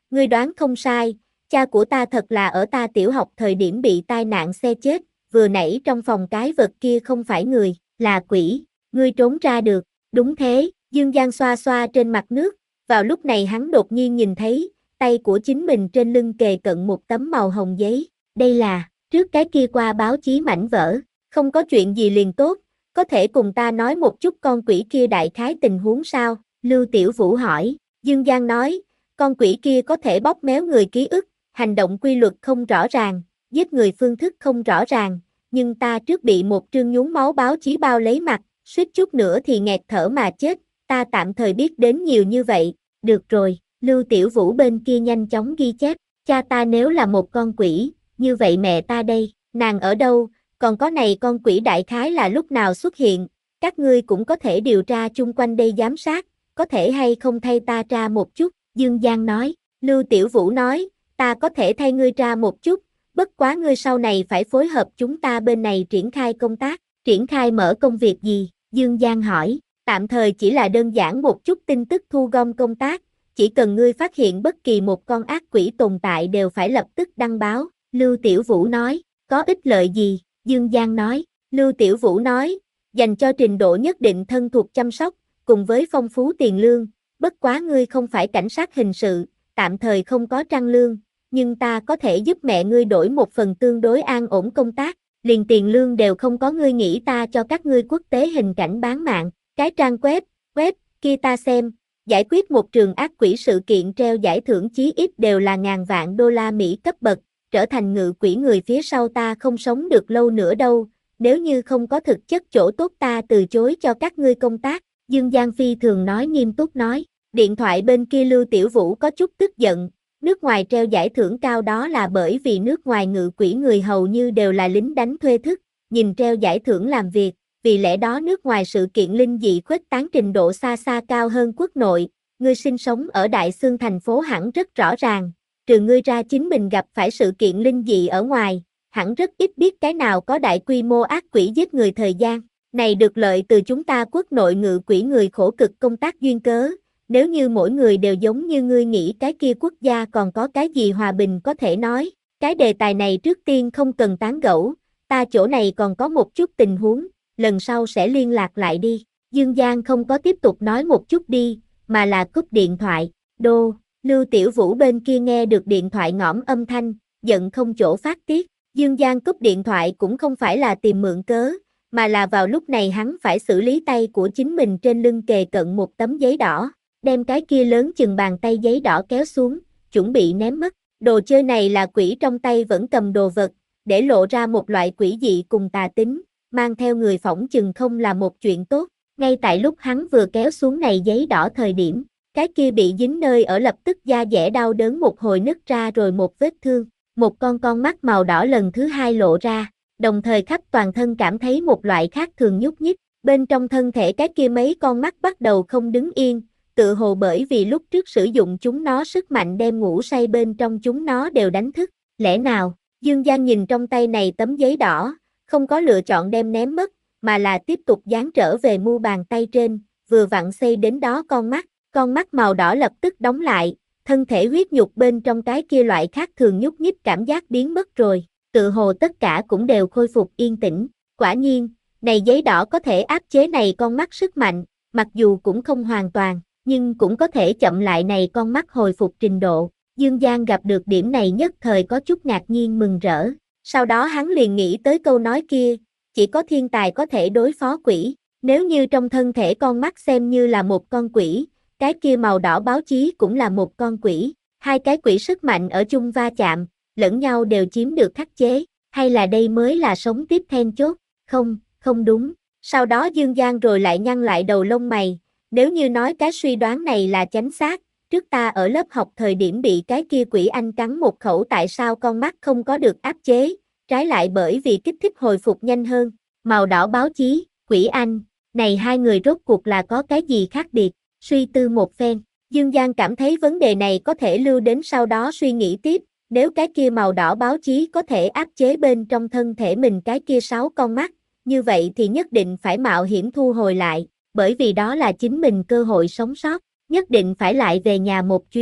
ngươi đoán không sai, cha của ta thật là ở ta tiểu học thời điểm bị tai nạn xe chết, vừa nãy trong phòng cái vật kia không phải người, là quỷ, ngươi trốn ra được, đúng thế, Dương Giang xoa xoa trên mặt nước, vào lúc này hắn đột nhiên nhìn thấy, tay của chính mình trên lưng kề cận một tấm màu hồng giấy, đây là, trước cái kia qua báo chí mảnh vỡ, không có chuyện gì liền tốt, có thể cùng ta nói một chút con quỷ kia đại khái tình huống sao, Lưu Tiểu Vũ hỏi, Dương Giang nói, con quỷ kia có thể bóp méo người ký ức, hành động quy luật không rõ ràng, giết người phương thức không rõ ràng, nhưng ta trước bị một trương nhúng máu báo chí bao lấy mặt, suýt chút nữa thì nghẹt thở mà chết, ta tạm thời biết đến nhiều như vậy, được rồi, Lưu Tiểu Vũ bên kia nhanh chóng ghi chép, cha ta nếu là một con quỷ, như vậy mẹ ta đây, nàng ở đâu, còn có này con quỷ đại khái là lúc nào xuất hiện, các ngươi cũng có thể điều tra chung quanh đây giám sát, có thể hay không thay ta tra một chút, Dương Giang nói, Lưu Tiểu Vũ nói, ta có thể thay ngươi tra một chút, bất quá ngươi sau này phải phối hợp chúng ta bên này triển khai công tác, triển khai mở công việc gì, Dương Giang hỏi, tạm thời chỉ là đơn giản một chút tin tức thu gom công tác, chỉ cần ngươi phát hiện bất kỳ một con ác quỷ tồn tại đều phải lập tức đăng báo, Lưu Tiểu Vũ nói, có ích lợi gì, Dương Giang nói, Lưu Tiểu Vũ nói, dành cho trình độ nhất định thân thuộc chăm sóc, cùng với phong phú tiền lương, bất quá ngươi không phải cảnh sát hình sự, tạm thời không có trăng lương, nhưng ta có thể giúp mẹ ngươi đổi một phần tương đối an ổn công tác, liền tiền lương đều không có ngươi nghĩ ta cho các ngươi quốc tế hình cảnh bán mạng, cái trang web, web, kia ta xem, giải quyết một trường ác quỷ sự kiện treo giải thưởng chí ít đều là ngàn vạn đô la Mỹ cấp bậc, trở thành ngự quỷ người phía sau ta không sống được lâu nữa đâu, nếu như không có thực chất chỗ tốt ta từ chối cho các ngươi công tác, Dương Giang Phi thường nói nghiêm túc nói, điện thoại bên kia Lưu Tiểu Vũ có chút tức giận, nước ngoài treo giải thưởng cao đó là bởi vì nước ngoài ngự quỷ người hầu như đều là lính đánh thuê thức, nhìn treo giải thưởng làm việc, vì lẽ đó nước ngoài sự kiện linh dị khuếch tán trình độ xa xa cao hơn quốc nội, ngươi sinh sống ở Đại Xương thành phố hẳn rất rõ ràng, trừ ngươi ra chính mình gặp phải sự kiện linh dị ở ngoài, hẳn rất ít biết cái nào có đại quy mô ác quỷ giết người thời gian, này được lợi từ chúng ta quốc nội ngự quỷ người khổ cực công tác duyên cớ, nếu như mỗi người đều giống như ngươi nghĩ cái kia quốc gia còn có cái gì hòa bình có thể nói, cái đề tài này trước tiên không cần tán gẫu, ta chỗ này còn có một chút tình huống, lần sau sẽ liên lạc lại đi, Dương Giang không có tiếp tục nói một chút đi, mà là cúp điện thoại, đô, Lưu Tiểu Vũ bên kia nghe được điện thoại ngõm âm thanh, giận không chỗ phát tiết, Dương Giang cúp điện thoại cũng không phải là tìm mượn cớ, mà là vào lúc này hắn phải xử lý tay của chính mình trên lưng kề cận một tấm giấy đỏ, đem cái kia lớn chừng bàn tay giấy đỏ kéo xuống, chuẩn bị ném mất, đồ chơi này là quỷ trong tay vẫn cầm đồ vật, để lộ ra một loại quỷ dị cùng tà tính, mang theo người phỏng chừng không là một chuyện tốt, ngay tại lúc hắn vừa kéo xuống này giấy đỏ thời điểm, cái kia bị dính nơi ở lập tức da dẻ đau đớn một hồi nứt ra rồi một vết thương, một con con mắt màu đỏ lần thứ hai lộ ra, đồng thời khắp toàn thân cảm thấy một loại khác thường nhúc nhích, bên trong thân thể cái kia mấy con mắt bắt đầu không đứng yên, tự hồ bởi vì lúc trước sử dụng chúng nó sức mạnh đem ngủ say bên trong chúng nó đều đánh thức, lẽ nào, Dương Giang nhìn trong tay này tấm giấy đỏ, không có lựa chọn đem ném mất, mà là tiếp tục dán trở về mu bàn tay trên, vừa vặn xây đến đó con mắt, con mắt màu đỏ lập tức đóng lại, thân thể huyết nhục bên trong cái kia loại khác thường nhúc nhích cảm giác biến mất rồi, tự hồ tất cả cũng đều khôi phục yên tĩnh, quả nhiên, này giấy đỏ có thể áp chế này con mắt sức mạnh, mặc dù cũng không hoàn toàn, nhưng cũng có thể chậm lại này con mắt hồi phục trình độ, Dương Giang gặp được điểm này nhất thời có chút ngạc nhiên mừng rỡ, sau đó hắn liền nghĩ tới câu nói kia, chỉ có thiên tài có thể đối phó quỷ, nếu như trong thân thể con mắt xem như là một con quỷ, cái kia màu đỏ báo chí cũng là một con quỷ, hai cái quỷ sức mạnh ở chung va chạm, lẫn nhau đều chiếm được khắc chế, hay là đây mới là sống tiếp then chốt, không, không đúng, sau đó Dương Giang rồi lại nhăn lại đầu lông mày, nếu như nói cái suy đoán này là chính xác, trước ta ở lớp học thời điểm bị cái kia quỷ anh cắn một khẩu tại sao con mắt không có được áp chế, trái lại bởi vì kích thích hồi phục nhanh hơn, màu đỏ báo chí, quỷ anh, này hai người rốt cuộc là có cái gì khác biệt, suy tư một phen, Dương Giang cảm thấy vấn đề này có thể lưu đến sau đó suy nghĩ tiếp, nếu cái kia màu đỏ báo chí có thể áp chế bên trong thân thể mình cái kia sáu con mắt, như vậy thì nhất định phải mạo hiểm thu hồi lại, bởi vì đó là chính mình cơ hội sống sót, nhất định phải lại về nhà một chuyến,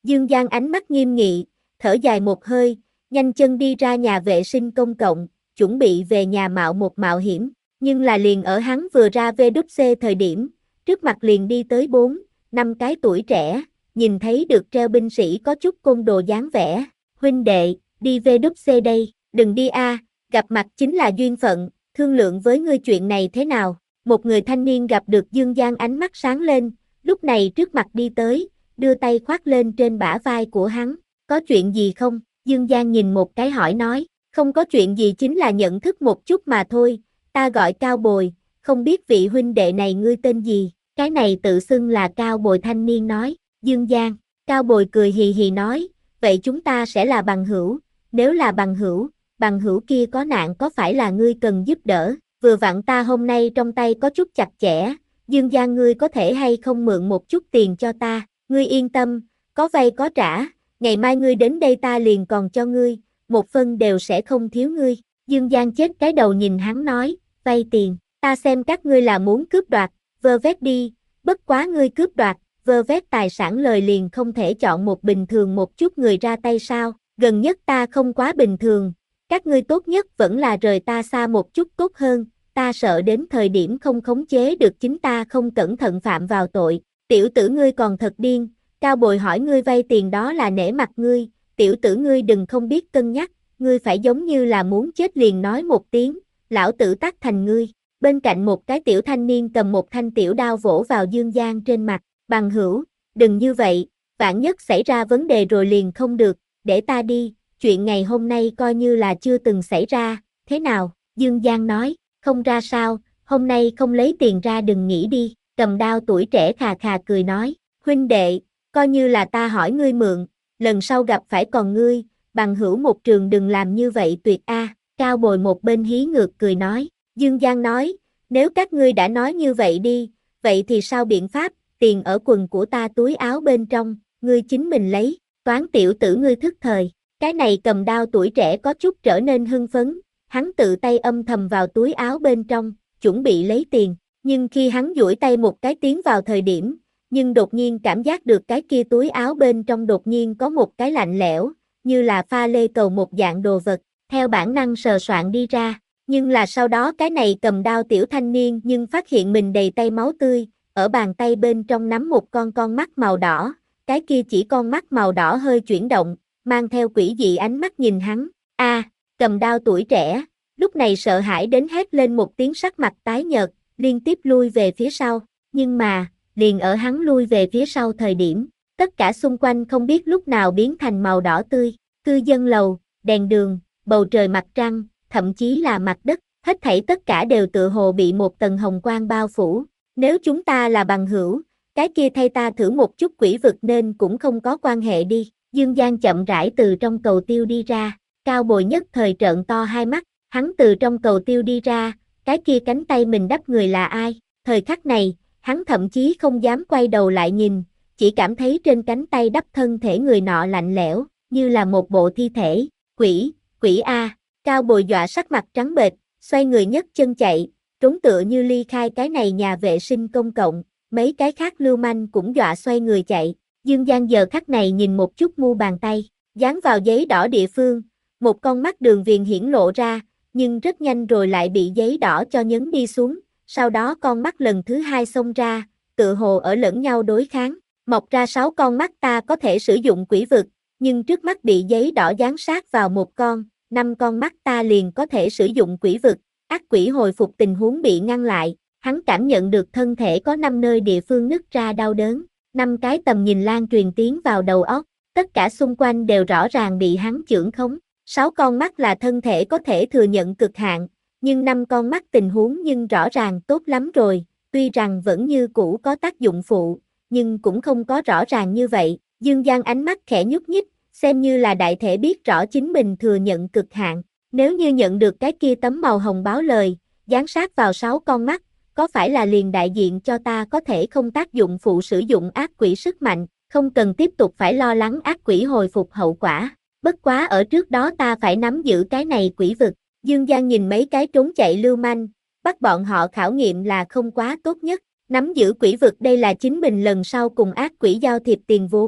Dương Giang ánh mắt nghiêm nghị, thở dài một hơi, nhanh chân đi ra nhà vệ sinh công cộng, chuẩn bị về nhà mạo một mạo hiểm, nhưng là liền ở hắn vừa ra vê đút xê thời điểm, trước mặt liền đi tới bốn, năm cái tuổi trẻ, nhìn thấy được treo binh sĩ có chút côn đồ dáng vẻ, huynh đệ, đi vê đút xê đây, đừng đi a, gặp mặt chính là duyên phận, thương lượng với ngươi chuyện này thế nào, một người thanh niên gặp được Dương Giang ánh mắt sáng lên, lúc này trước mặt đi tới, đưa tay khoác lên trên bả vai của hắn, có chuyện gì không, Dương Giang nhìn một cái hỏi nói, không có chuyện gì chính là nhận thức một chút mà thôi, ta gọi Cao Bồi, không biết vị huynh đệ này ngươi tên gì, cái này tự xưng là Cao Bồi thanh niên nói, Dương Giang, Cao Bồi cười hì hì nói, vậy chúng ta sẽ là bằng hữu, nếu là bằng hữu, bằng hữu kia có nạn có phải là ngươi cần giúp đỡ, vừa vặn ta hôm nay trong tay có chút chặt chẽ, Dương Giang ngươi có thể hay không mượn một chút tiền cho ta, ngươi yên tâm, có vay có trả, ngày mai ngươi đến đây ta liền còn cho ngươi, một phân đều sẽ không thiếu ngươi, Dương Giang chết cái đầu nhìn hắn nói, vay tiền, ta xem các ngươi là muốn cướp đoạt, vơ vét đi, bất quá ngươi cướp đoạt, vơ vét tài sản lời liền không thể chọn một bình thường một chút người ra tay sao, gần nhất ta không quá bình thường, các ngươi tốt nhất vẫn là rời ta xa một chút tốt hơn, ta sợ đến thời điểm không khống chế được chính ta không cẩn thận phạm vào tội, tiểu tử ngươi còn thật điên, Cao Bồi hỏi ngươi vay tiền đó là nể mặt ngươi, tiểu tử ngươi đừng không biết cân nhắc, ngươi phải giống như là muốn chết liền nói một tiếng, lão tử tát thành ngươi, bên cạnh một cái tiểu thanh niên cầm một thanh tiểu đao vỗ vào Dương Giang trên mặt, bằng hữu, đừng như vậy, vạn nhất xảy ra vấn đề rồi liền không được, để ta đi, chuyện ngày hôm nay coi như là chưa từng xảy ra, thế nào, Dương Giang nói, không ra sao, hôm nay không lấy tiền ra đừng nghĩ đi, cầm đao tuổi trẻ khà khà cười nói, huynh đệ, coi như là ta hỏi ngươi mượn, lần sau gặp phải còn ngươi, bằng hữu một trường đừng làm như vậy tuyệt a. Cao Bồi một bên hí ngược cười nói, Dương Giang nói, nếu các ngươi đã nói như vậy đi, vậy thì sao biện pháp, tiền ở quần của ta túi áo bên trong, ngươi chính mình lấy, toán tiểu tử ngươi thức thời, cái này cầm đao tuổi trẻ có chút trở nên hưng phấn, hắn tự tay âm thầm vào túi áo bên trong, chuẩn bị lấy tiền, nhưng khi hắn duỗi tay một cái tiến vào thời điểm, nhưng đột nhiên cảm giác được cái kia túi áo bên trong đột nhiên có một cái lạnh lẽo, như là pha lê cầu một dạng đồ vật, theo bản năng sờ soạn đi ra, nhưng là sau đó cái này cầm đao tiểu thanh niên nhưng phát hiện mình đầy tay máu tươi, ở bàn tay bên trong nắm một con con mắt màu đỏ, cái kia chỉ con mắt màu đỏ hơi chuyển động, mang theo quỷ dị ánh mắt nhìn hắn, a, cầm đao tuổi trẻ, lúc này sợ hãi đến hét lên một tiếng sắc mặt tái nhợt, liên tiếp lui về phía sau, nhưng mà, liền ở hắn lui về phía sau thời điểm, tất cả xung quanh không biết lúc nào biến thành màu đỏ tươi, cư dân lầu, đèn đường, bầu trời mặt trăng, thậm chí là mặt đất, hết thảy tất cả đều tựa hồ bị một tầng hồng quang bao phủ, nếu chúng ta là bằng hữu, cái kia thay ta thử một chút quỷ vực nên cũng không có quan hệ đi, Dương Giang chậm rãi từ trong cầu tiêu đi ra, Cao Bồi nhất thời trợn to hai mắt, hắn từ trong cầu tiêu đi ra, cái kia cánh tay mình đắp người là ai, thời khắc này, hắn thậm chí không dám quay đầu lại nhìn, chỉ cảm thấy trên cánh tay đắp thân thể người nọ lạnh lẽo, như là một bộ thi thể, quỷ, quỷ a, Cao Bồi dọa sắc mặt trắng bệch, xoay người nhấc chân chạy, trốn tựa như ly khai cái này nhà vệ sinh công cộng, mấy cái khác lưu manh cũng dọa xoay người chạy, Dương Giang giờ khắc này nhìn một chút mu bàn tay, dán vào giấy đỏ địa phương, một con mắt đường viền hiển lộ ra, nhưng rất nhanh rồi lại bị giấy đỏ cho nhấn đi xuống, sau đó con mắt lần thứ hai xông ra, tựa hồ ở lẫn nhau đối kháng, mọc ra sáu con mắt ta có thể sử dụng quỷ vực, nhưng trước mắt bị giấy đỏ dán sát vào một con, năm con mắt ta liền có thể sử dụng quỷ vực, ác quỷ hồi phục tình huống bị ngăn lại, hắn cảm nhận được thân thể có năm nơi địa phương nứt ra đau đớn, năm cái tầm nhìn lan truyền tiến vào đầu óc, tất cả xung quanh đều rõ ràng bị hắn chưởng khống, sáu con mắt là thân thể có thể thừa nhận cực hạn, nhưng năm con mắt tình huống nhưng rõ ràng tốt lắm rồi, tuy rằng vẫn như cũ có tác dụng phụ, nhưng cũng không có rõ ràng như vậy, Dương Giang ánh mắt khẽ nhúc nhích, xem như là đại thể biết rõ chính mình thừa nhận cực hạn, nếu như nhận được cái kia tấm màu hồng báo lời, dán sát vào sáu con mắt, có phải là liền đại diện cho ta có thể không tác dụng phụ sử dụng ác quỷ sức mạnh, không cần tiếp tục phải lo lắng ác quỷ hồi phục hậu quả, bất quá ở trước đó ta phải nắm giữ cái này quỷ vực. Dương Giang nhìn mấy cái trốn chạy lưu manh, bắt bọn họ khảo nghiệm là không quá tốt nhất, nắm giữ quỷ vực đây là chính mình lần sau cùng ác quỷ giao thiệp tiền vốn,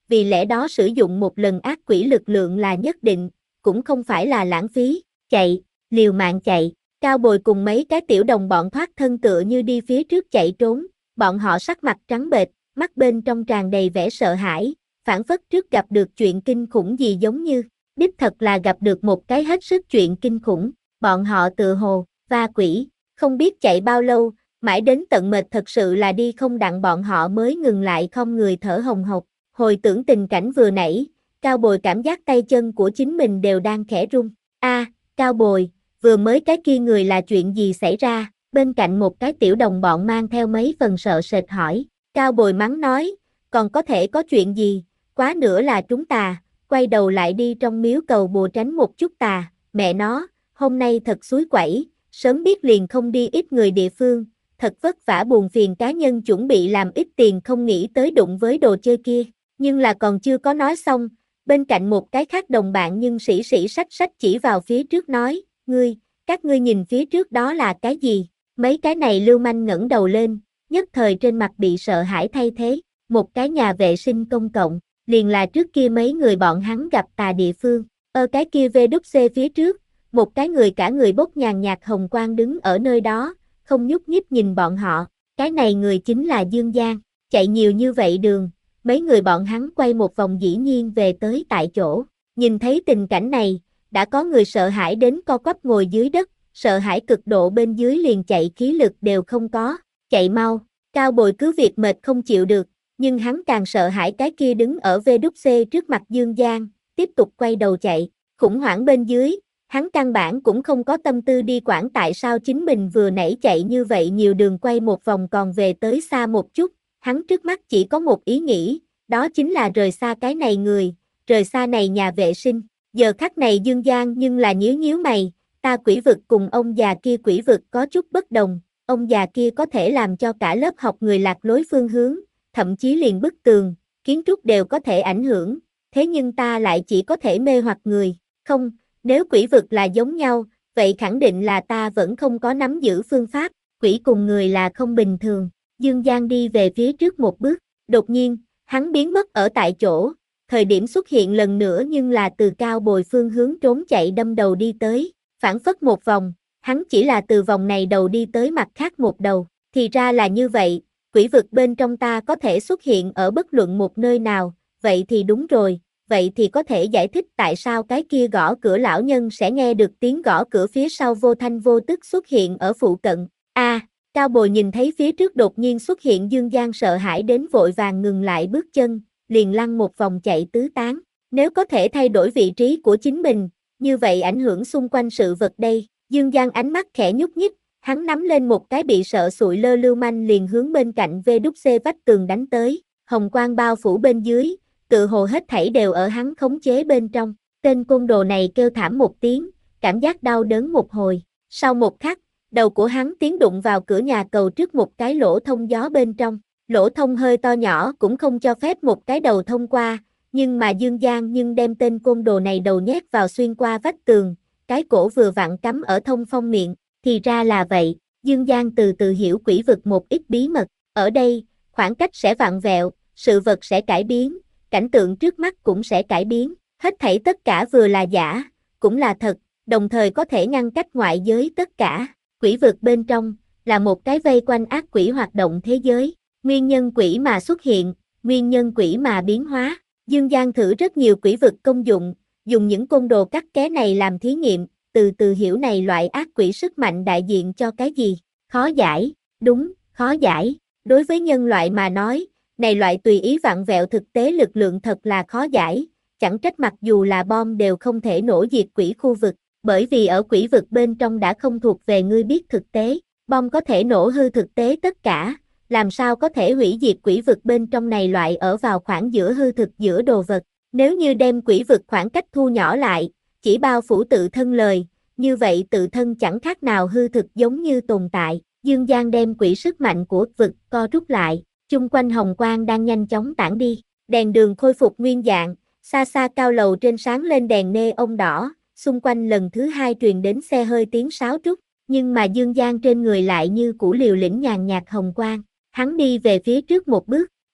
vì lẽ đó sử dụng một lần ác quỷ lực lượng là nhất định, cũng không phải là lãng phí, chạy, liều mạng chạy. Cao Bồi cùng mấy cái tiểu đồng bọn thoát thân tựa như đi phía trước chạy trốn, bọn họ sắc mặt trắng bệch, mắt bên trong tràn đầy vẻ sợ hãi, phảng phất trước gặp được chuyện kinh khủng gì giống như, đích thật là gặp được một cái hết sức chuyện kinh khủng, bọn họ tự hồ, va quỷ, không biết chạy bao lâu, mãi đến tận mệt thật sự là đi không đặng bọn họ mới ngừng lại không người thở hồng hộc, hồi tưởng tình cảnh vừa nãy, Cao Bồi cảm giác tay chân của chính mình đều đang khẽ run, a Cao Bồi, vừa mới cái kia người là chuyện gì xảy ra, bên cạnh một cái tiểu đồng bọn mang theo mấy phần sợ sệt hỏi, Cao Bồi mắng nói, còn có thể có chuyện gì, quá nữa là chúng ta, quay đầu lại đi trong miếu cầu bùa tránh một chút tà, mẹ nó, hôm nay thật xúi quẩy, sớm biết liền không đi ít người địa phương, thật vất vả buồn phiền cá nhân chuẩn bị làm ít tiền không nghĩ tới đụng với đồ chơi kia, nhưng là còn chưa có nói xong, bên cạnh một cái khác đồng bạn nhưng sĩ sĩ sách sách chỉ vào phía trước nói, ngươi, các ngươi nhìn phía trước đó là cái gì, mấy cái này lưu manh ngẩng đầu lên, nhất thời trên mặt bị sợ hãi thay thế, một cái nhà vệ sinh công cộng, liền là trước kia mấy người bọn hắn gặp tà địa phương, ở cái kia vê đúc xê phía trước, một cái người cả người bốc nhàn nhạt hồng quang đứng ở nơi đó, không nhúc nhích nhìn bọn họ, cái này người chính là Dương Giang, chạy nhiều như vậy đường, mấy người bọn hắn quay một vòng dĩ nhiên về tới tại chỗ, nhìn thấy tình cảnh này, đã có người sợ hãi đến co quắp ngồi dưới đất, sợ hãi cực độ bên dưới liền chạy khí lực đều không có, chạy mau, Cao Bồi cứ việc mệt không chịu được, nhưng hắn càng sợ hãi cái kia đứng ở vê đúc xê trước mặt Dương Giang, tiếp tục quay đầu chạy, khủng hoảng bên dưới, hắn căn bản cũng không có tâm tư đi quản tại sao chính mình vừa nãy chạy như vậy nhiều đường quay một vòng còn về tới xa một chút, hắn trước mắt chỉ có một ý nghĩ, đó chính là rời xa cái này người, rời xa này nhà vệ sinh, giờ khắc này Dương Giang nhưng là nhíu nhíu mày, ta quỷ vực cùng ông già kia quỷ vực có chút bất đồng, ông già kia có thể làm cho cả lớp học người lạc lối phương hướng, thậm chí liền bức tường, kiến trúc đều có thể ảnh hưởng, thế nhưng ta lại chỉ có thể mê hoặc người, không, nếu quỷ vực là giống nhau, vậy khẳng định là ta vẫn không có nắm giữ phương pháp, quỷ cùng người là không bình thường, Dương Giang đi về phía trước một bước, đột nhiên, hắn biến mất ở tại chỗ, thời điểm xuất hiện lần nữa nhưng là từ Cao Bồi phương hướng trốn chạy đâm đầu đi tới, phản phất một vòng, hắn chỉ là từ vòng này đầu đi tới mặt khác một đầu, thì ra là như vậy, quỷ vực bên trong ta có thể xuất hiện ở bất luận một nơi nào, vậy thì đúng rồi, vậy thì có thể giải thích tại sao cái kia gõ cửa lão nhân sẽ nghe được tiếng gõ cửa phía sau vô thanh vô tức xuất hiện ở phụ cận, a à, Cao Bồi nhìn thấy phía trước đột nhiên xuất hiện Dương Giang sợ hãi đến vội vàng ngừng lại bước chân, liền lăn một vòng chạy tứ tán, nếu có thể thay đổi vị trí của chính mình, như vậy ảnh hưởng xung quanh sự vật đây, Dương Giang ánh mắt khẽ nhúc nhích, hắn nắm lên một cái bị sợ sụi lơ lưu manh liền hướng bên cạnh vê đúc xê vách tường đánh tới, hồng quang bao phủ bên dưới, tự hồ hết thảy đều ở hắn khống chế bên trong, tên côn đồ này kêu thảm một tiếng, cảm giác đau đớn một hồi, sau một khắc, đầu của hắn tiến đụng vào cửa nhà cầu trước một cái lỗ thông gió bên trong, lỗ thông hơi to nhỏ cũng không cho phép một cái đầu thông qua, nhưng mà Dương Giang nhưng đem tên côn đồ này đầu nhét vào xuyên qua vách tường, cái cổ vừa vặn cắm ở thông phong miệng, thì ra là vậy, Dương Giang từ từ hiểu quỷ vực một ít bí mật, ở đây, khoảng cách sẽ vặn vẹo, sự vật sẽ cải biến, cảnh tượng trước mắt cũng sẽ cải biến, hết thảy tất cả vừa là giả, cũng là thật, đồng thời có thể ngăn cách ngoại giới tất cả, quỷ vực bên trong, là một cái vây quanh ác quỷ hoạt động thế giới, nguyên nhân quỷ mà xuất hiện, nguyên nhân quỷ mà biến hóa, Dương Giang thử rất nhiều quỷ vực công dụng, dùng những côn đồ cắt ké này làm thí nghiệm, từ từ hiểu này loại ác quỷ sức mạnh đại diện cho cái gì, khó giải, đúng, khó giải, đối với nhân loại mà nói, này loại tùy ý vặn vẹo thực tế lực lượng thật là khó giải, chẳng trách mặc dù là bom đều không thể nổ diệt quỷ khu vực, bởi vì ở quỷ vực bên trong đã không thuộc về ngươi biết thực tế, bom có thể nổ hư thực tế tất cả, làm sao có thể hủy diệt quỷ vực bên trong này loại ở vào khoảng giữa hư thực giữa đồ vật, nếu như đem quỷ vực khoảng cách thu nhỏ lại, chỉ bao phủ tự thân lời, như vậy tự thân chẳng khác nào hư thực giống như tồn tại, Dương Giang đem quỷ sức mạnh của vực co rút lại, chung quanh hồng quang đang nhanh chóng tản đi, đèn đường khôi phục nguyên dạng, xa xa cao lầu trên sáng lên đèn neon đỏ, xung quanh lần thứ hai truyền đến xe hơi tiếng sáo trúc, nhưng mà Dương Giang trên người lại như củ liều lĩnh nhàn nhạt hồng quang, hắn đi về phía trước một bước,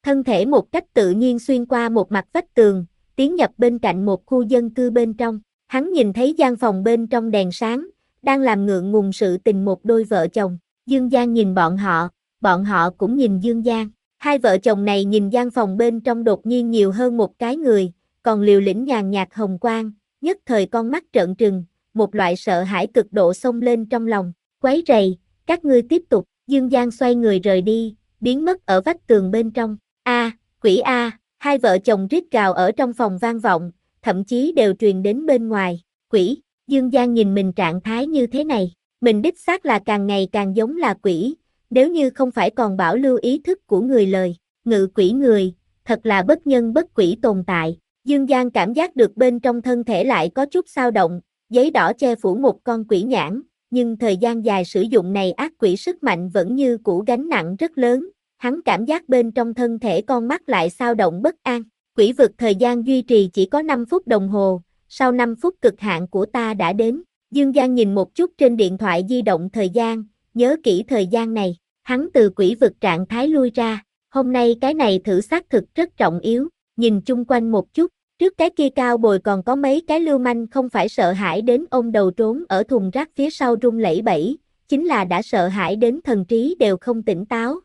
thân thể một cách tự nhiên xuyên qua một mặt vách tường, tiến nhập bên cạnh một khu dân cư bên trong. Hắn nhìn thấy gian phòng bên trong đèn sáng, đang làm ngượng ngùng sự tình một đôi vợ chồng. Dương Giang nhìn bọn họ, bọn họ cũng nhìn Dương Giang. Hai vợ chồng này nhìn gian phòng bên trong đột nhiên nhiều hơn một cái người, còn liều lĩnh nhàn nhạt hồng quang, nhất thời con mắt trợn trừng, một loại sợ hãi cực độ xông lên trong lòng. Quấy rầy, các ngươi tiếp tục. Dương Giang xoay người rời đi, biến mất ở vách tường bên trong. A, quỷ A, hai vợ chồng rít gào ở trong phòng vang vọng, thậm chí đều truyền đến bên ngoài. Quỷ, Dương Giang nhìn mình trạng thái như thế này, mình đích xác là càng ngày càng giống là quỷ, nếu như không phải còn bảo lưu ý thức của người lời, ngự quỷ người, thật là bất nhân bất quỷ tồn tại. Dương Giang cảm giác được bên trong thân thể lại có chút xao động, giấy đỏ che phủ một con quỷ nhãn, nhưng thời gian dài sử dụng này ác quỷ sức mạnh vẫn như cũ gánh nặng rất lớn, hắn cảm giác bên trong thân thể con mắt lại xao động bất an. Quỷ vực thời gian duy trì chỉ có năm phút đồng hồ, sau năm phút cực hạn của ta đã đến. Dương Giang nhìn một chút trên điện thoại di động thời gian, nhớ kỹ thời gian này, hắn từ quỷ vực trạng thái lui ra, hôm nay cái này thử xác thực rất trọng yếu, nhìn chung quanh một chút, trước cái kia cao bồi còn có mấy cái lưu manh không phải sợ hãi đến ôm đầu trốn ở thùng rác phía sau run lẩy bẩy, chính là đã sợ hãi đến thần trí đều không tỉnh táo.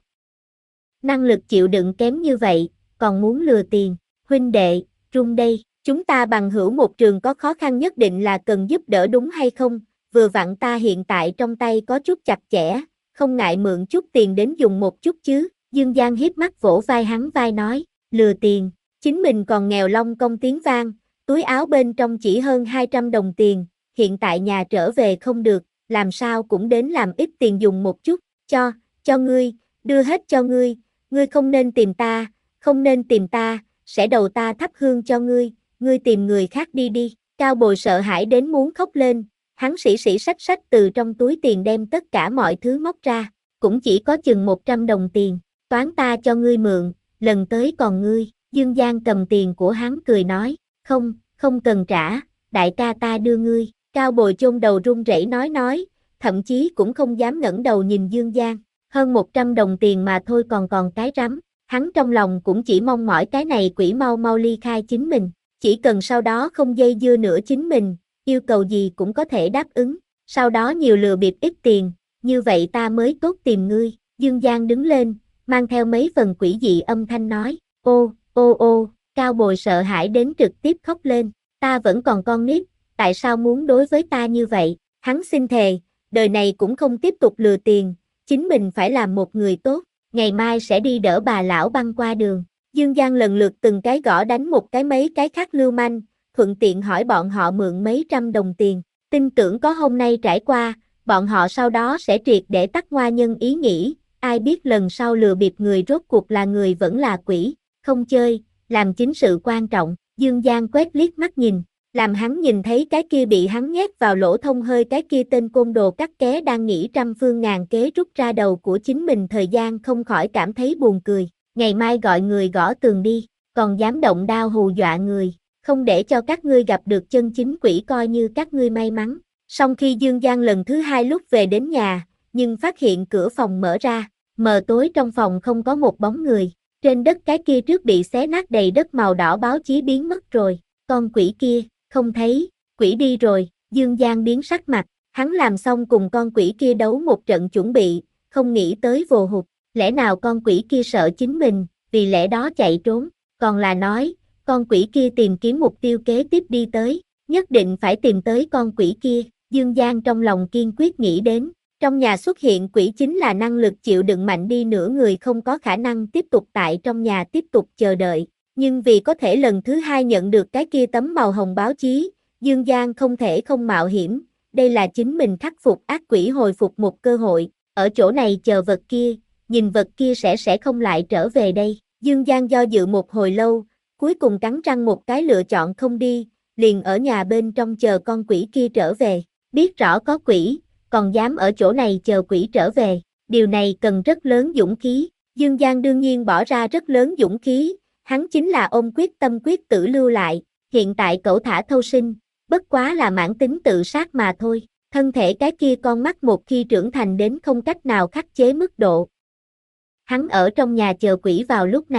Năng lực chịu đựng kém như vậy, còn muốn lừa tiền, huynh đệ, run đây, chúng ta bằng hữu một trường có khó khăn nhất định là cần giúp đỡ đúng hay không, vừa vặn ta hiện tại trong tay có chút chặt chẽ, không ngại mượn chút tiền đến dùng một chút chứ. Dương Giang hiếp mắt vỗ vai hắn vai nói, lừa tiền, chính mình còn nghèo long công tiếng vang, túi áo bên trong chỉ hơn hai trăm đồng tiền, hiện tại nhà trở về không được, làm sao cũng đến làm ít tiền dùng một chút, cho, cho ngươi, đưa hết cho ngươi, ngươi không nên tìm ta, không nên tìm ta, sẽ đầu ta thắp hương cho ngươi, ngươi tìm người khác đi đi. Cao bồi sợ hãi đến muốn khóc lên, hắn sĩ sĩ sách sách từ trong túi tiền đem tất cả mọi thứ móc ra, cũng chỉ có chừng một trăm đồng tiền, toán ta cho ngươi mượn, lần tới còn ngươi. Dương Giang cầm tiền của hắn cười nói, không, không cần trả, đại ca ta đưa ngươi. Cao bồi chôn đầu run rẩy nói nói, thậm chí cũng không dám ngẩng đầu nhìn Dương Giang, hơn một trăm đồng tiền mà thôi còn còn cái rắm, hắn trong lòng cũng chỉ mong mỏi cái này quỷ mau mau ly khai chính mình, chỉ cần sau đó không dây dưa nữa chính mình, yêu cầu gì cũng có thể đáp ứng, sau đó nhiều lừa bịp ít tiền, như vậy ta mới tốt tìm ngươi. Dương Giang đứng lên, mang theo mấy phần quỷ dị âm thanh nói, ô, ô ô, Cao bồi sợ hãi đến trực tiếp khóc lên, ta vẫn còn con nít, tại sao muốn đối với ta như vậy, hắn xin thề, đời này cũng không tiếp tục lừa tiền, chính mình phải làm một người tốt, ngày mai sẽ đi đỡ bà lão băng qua đường. Dương Giang lần lượt từng cái gõ đánh một cái mấy cái khác lưu manh, thuận tiện hỏi bọn họ mượn mấy trăm đồng tiền, tin tưởng có hôm nay trải qua, bọn họ sau đó sẽ triệt để tắt ngoa nhân ý nghĩ, ai biết lần sau lừa bịp người rốt cuộc là người vẫn là quỷ, không chơi, làm chính sự quan trọng. Dương Giang quét liếc mắt nhìn, làm hắn nhìn thấy cái kia bị hắn nhét vào lỗ thông hơi cái kia tên côn đồ cắt ké đang nghĩ trăm phương ngàn kế rút ra đầu của chính mình, thời gian không khỏi cảm thấy buồn cười, ngày mai gọi người gõ tường đi, còn dám động đao hù dọa người, không để cho các ngươi gặp được chân chính quỷ coi như các ngươi may mắn. Song khi Dương Giang lần thứ hai lúc về đến nhà, nhưng phát hiện cửa phòng mở ra, mờ tối trong phòng không có một bóng người, trên đất cái kia trước bị xé nát đầy đất màu đỏ báo chí biến mất rồi, con quỷ kia, không thấy, quỷ đi rồi. Dương Giang biến sắc mặt, hắn làm xong cùng con quỷ kia đấu một trận chuẩn bị, không nghĩ tới vồ hụt, lẽ nào con quỷ kia sợ chính mình, vì lẽ đó chạy trốn, còn là nói, con quỷ kia tìm kiếm mục tiêu kế tiếp đi tới, nhất định phải tìm tới con quỷ kia. Dương Giang trong lòng kiên quyết nghĩ đến, trong nhà xuất hiện quỷ chính là năng lực chịu đựng mạnh đi nửa người không có khả năng tiếp tục tại trong nhà tiếp tục chờ đợi, nhưng vì có thể lần thứ hai nhận được cái kia tấm màu hồng báo chí, Dương Giang không thể không mạo hiểm, đây là chính mình khắc phục ác quỷ hồi phục một cơ hội, ở chỗ này chờ vật kia, nhìn vật kia sẽ sẽ không lại trở về đây. Dương Giang do dự một hồi lâu, cuối cùng cắn răng một cái lựa chọn không đi, liền ở nhà bên trong chờ con quỷ kia trở về, biết rõ có quỷ, còn dám ở chỗ này chờ quỷ trở về, điều này cần rất lớn dũng khí. Dương Giang đương nhiên bỏ ra rất lớn dũng khí, hắn chính là ôm quyết tâm quyết tử lưu lại, hiện tại cẩu thả thâu sinh, bất quá là mãn tính tự sát mà thôi, thân thể cái kia con mắt một khi trưởng thành đến không cách nào khắc chế mức độ. Hắn ở trong nhà chờ quỷ vào lúc này,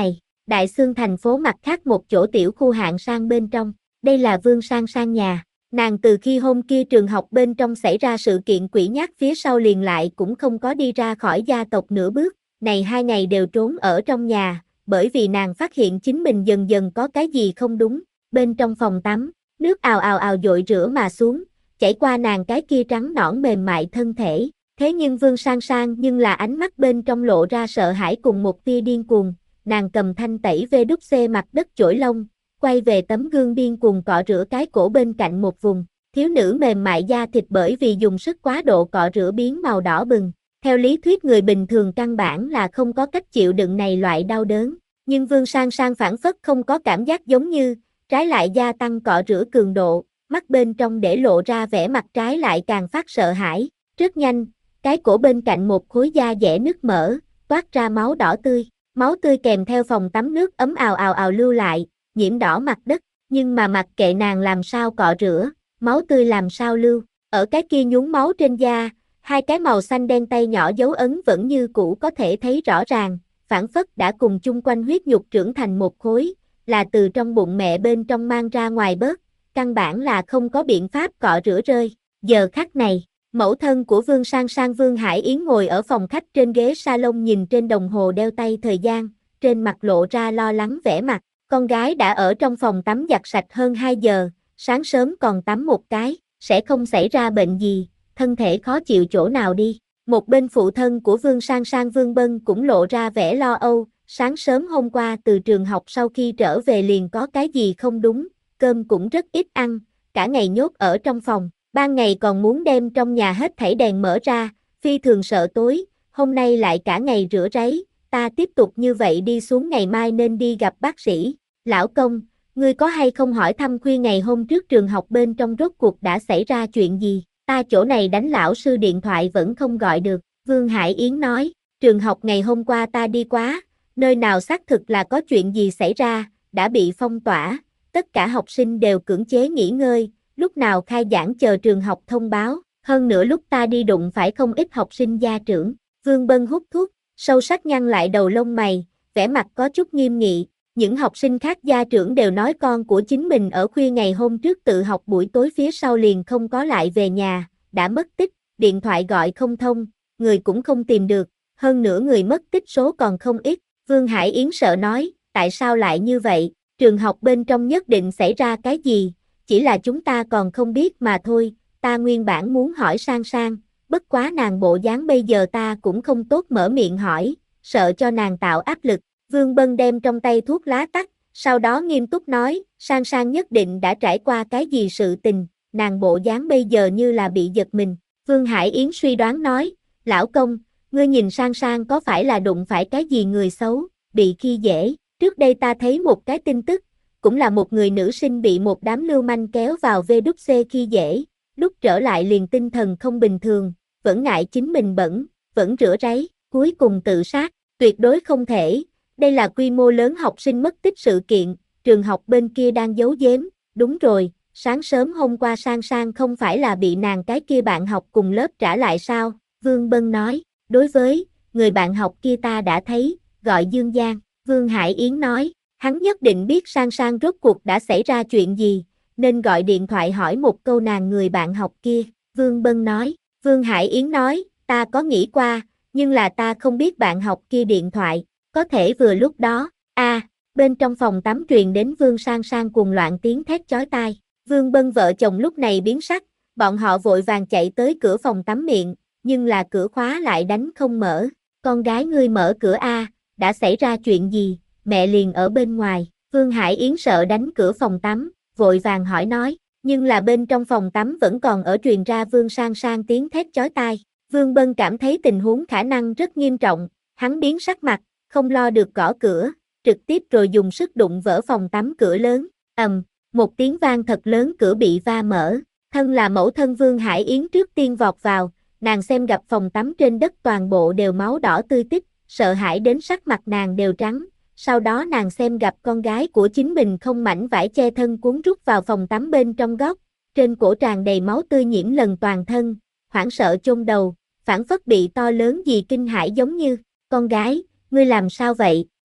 Đại Xương thành phố mặt khác một chỗ tiểu khu hạng sang bên trong. Đây là Vương Sang Sang nhà. Nàng từ khi hôm kia trường học bên trong xảy ra sự kiện quỷ nhát phía sau liền lại cũng không có đi ra khỏi gia tộc nửa bước. Này hai ngày đều trốn ở trong nhà, bởi vì nàng phát hiện chính mình dần dần có cái gì không đúng. Bên trong phòng tắm, nước ào ào ào dội rửa mà xuống, chảy qua nàng cái kia trắng nõn mềm mại thân thể. Thế nhưng Vương Sang Sang nhưng là ánh mắt bên trong lộ ra sợ hãi cùng một tia điên cuồng. Nàng cầm thanh tẩy vê đút xê mặt đất chổi lông, quay về tấm gương điên cuồng cọ rửa cái cổ bên cạnh một vùng. Thiếu nữ mềm mại da thịt bởi vì dùng sức quá độ cọ rửa biến màu đỏ bừng. Theo lý thuyết người bình thường căn bản là không có cách chịu đựng này loại đau đớn. Nhưng Vương Sang Sang phản phất không có cảm giác giống như, trái lại gia tăng cọ rửa cường độ, mắt bên trong để lộ ra vẻ mặt trái lại càng phát sợ hãi. Rất nhanh, cái cổ bên cạnh một khối da dẻ nứt mở, toát ra máu đỏ tươi. Máu tươi kèm theo phòng tắm nước ấm ào ào ào lưu lại, nhiễm đỏ mặt đất. Nhưng mà mặc kệ nàng làm sao cọ rửa, máu tươi làm sao lưu. Ở cái kia nhúng máu trên da, hai cái màu xanh đen tay nhỏ dấu ấn vẫn như cũ có thể thấy rõ ràng, phản phất đã cùng chung quanh huyết nhục trưởng thành một khối, là từ trong bụng mẹ bên trong mang ra ngoài bớt, căn bản là không có biện pháp cọ rửa rơi. Giờ khắc này, mẫu thân của Vương Sang Sang Vương Hải Yến ngồi ở phòng khách trên ghế salon nhìn trên đồng hồ đeo tay thời gian, trên mặt lộ ra lo lắng vẻ mặt. Con gái đã ở trong phòng tắm giặt sạch hơn hai giờ, sáng sớm còn tắm một cái, sẽ không xảy ra bệnh gì, thân thể khó chịu chỗ nào đi. Một bên phụ thân của Vương Sang Sang Vương Bân cũng lộ ra vẻ lo âu, sáng sớm hôm qua từ trường học sau khi trở về liền có cái gì không đúng, cơm cũng rất ít ăn, cả ngày nhốt ở trong phòng, ban ngày còn muốn đem trong nhà hết thảy đèn mở ra, phi thường sợ tối, hôm nay lại cả ngày rửa ráy, ta tiếp tục như vậy đi xuống ngày mai nên đi gặp bác sĩ. Lão công, ngươi có hay không hỏi thăm khuya ngày hôm trước trường học bên trong rốt cuộc đã xảy ra chuyện gì? Ta chỗ này đánh lão sư điện thoại vẫn không gọi được. Vương Hải Yến nói, trường học ngày hôm qua ta đi quá, nơi nào xác thực là có chuyện gì xảy ra, đã bị phong tỏa, tất cả học sinh đều cưỡng chế nghỉ ngơi, lúc nào khai giảng chờ trường học thông báo, hơn nữa lúc ta đi đụng phải không ít học sinh gia trưởng. Vương Bân hút thuốc, sâu sắc nhăn lại đầu lông mày, vẻ mặt có chút nghiêm nghị. Những học sinh khác gia trưởng đều nói con của chính mình ở khuya ngày hôm trước tự học buổi tối phía sau liền không có lại về nhà, đã mất tích, điện thoại gọi không thông, người cũng không tìm được, hơn nữa người mất tích số còn không ít. Vương Hải Yến sợ nói, tại sao lại như vậy, trường học bên trong nhất định xảy ra cái gì, chỉ là chúng ta còn không biết mà thôi, ta nguyên bản muốn hỏi Sang Sang, bất quá nàng bộ dáng bây giờ ta cũng không tốt mở miệng hỏi, sợ cho nàng tạo áp lực. Vương Bân đem trong tay thuốc lá tắt, sau đó nghiêm túc nói, Sang Sang nhất định đã trải qua cái gì sự tình, nàng bộ dáng bây giờ như là bị giật mình. Vương Hải Yến suy đoán nói, lão công, ngươi nhìn Sang Sang có phải là đụng phải cái gì người xấu, bị khi dễ, trước đây ta thấy một cái tin tức, cũng là một người nữ sinh bị một đám lưu manh kéo vào vê đút xê khi dễ, lúc trở lại liền tinh thần không bình thường, vẫn ngại chính mình bẩn, vẫn rửa ráy, cuối cùng tự sát, tuyệt đối không thể. Đây là quy mô lớn học sinh mất tích sự kiện, trường học bên kia đang giấu giếm, đúng rồi, sáng sớm hôm qua Sang Sang không phải là bị nàng cái kia bạn học cùng lớp trả lại sao, Vương Bân nói, đối với, người bạn học kia ta đã thấy, gọi Dương Giang, Vương Hải Yến nói, hắn nhất định biết Sang Sang rốt cuộc đã xảy ra chuyện gì, nên gọi điện thoại hỏi một câu nàng người bạn học kia, Vương Bân nói, Vương Hải Yến nói, ta có nghĩ qua, nhưng là ta không biết bạn học kia điện thoại. Có thể vừa lúc đó, a à, bên trong phòng tắm truyền đến Vương Sang Sang cuồng loạn tiếng thét chói tai. Vương Bân vợ chồng lúc này biến sắc, bọn họ vội vàng chạy tới cửa phòng tắm miệng, nhưng là cửa khóa lại đánh không mở. Con gái ngươi mở cửa a, đã xảy ra chuyện gì, mẹ liền ở bên ngoài. Vương Hải Yến sợ đánh cửa phòng tắm, vội vàng hỏi nói, nhưng là bên trong phòng tắm vẫn còn ở truyền ra Vương Sang Sang tiếng thét chói tai. Vương Bân cảm thấy tình huống khả năng rất nghiêm trọng, hắn biến sắc mặt, không lo được gõ cửa, trực tiếp rồi dùng sức đụng vỡ phòng tắm cửa lớn, ầm, một tiếng vang thật lớn cửa bị va mở, thân là mẫu thân Vương Hải Yến trước tiên vọt vào, nàng xem gặp phòng tắm trên đất toàn bộ đều máu đỏ tươi tích, sợ hãi đến sắc mặt nàng đều trắng, sau đó nàng xem gặp con gái của chính mình không mảnh vải che thân cuốn rút vào phòng tắm bên trong góc, trên cổ tràn đầy máu tươi nhiễm lần toàn thân, hoảng sợ chôn đầu, phảng phất bị to lớn gì kinh hãi giống như, con gái, ngươi làm sao vậy,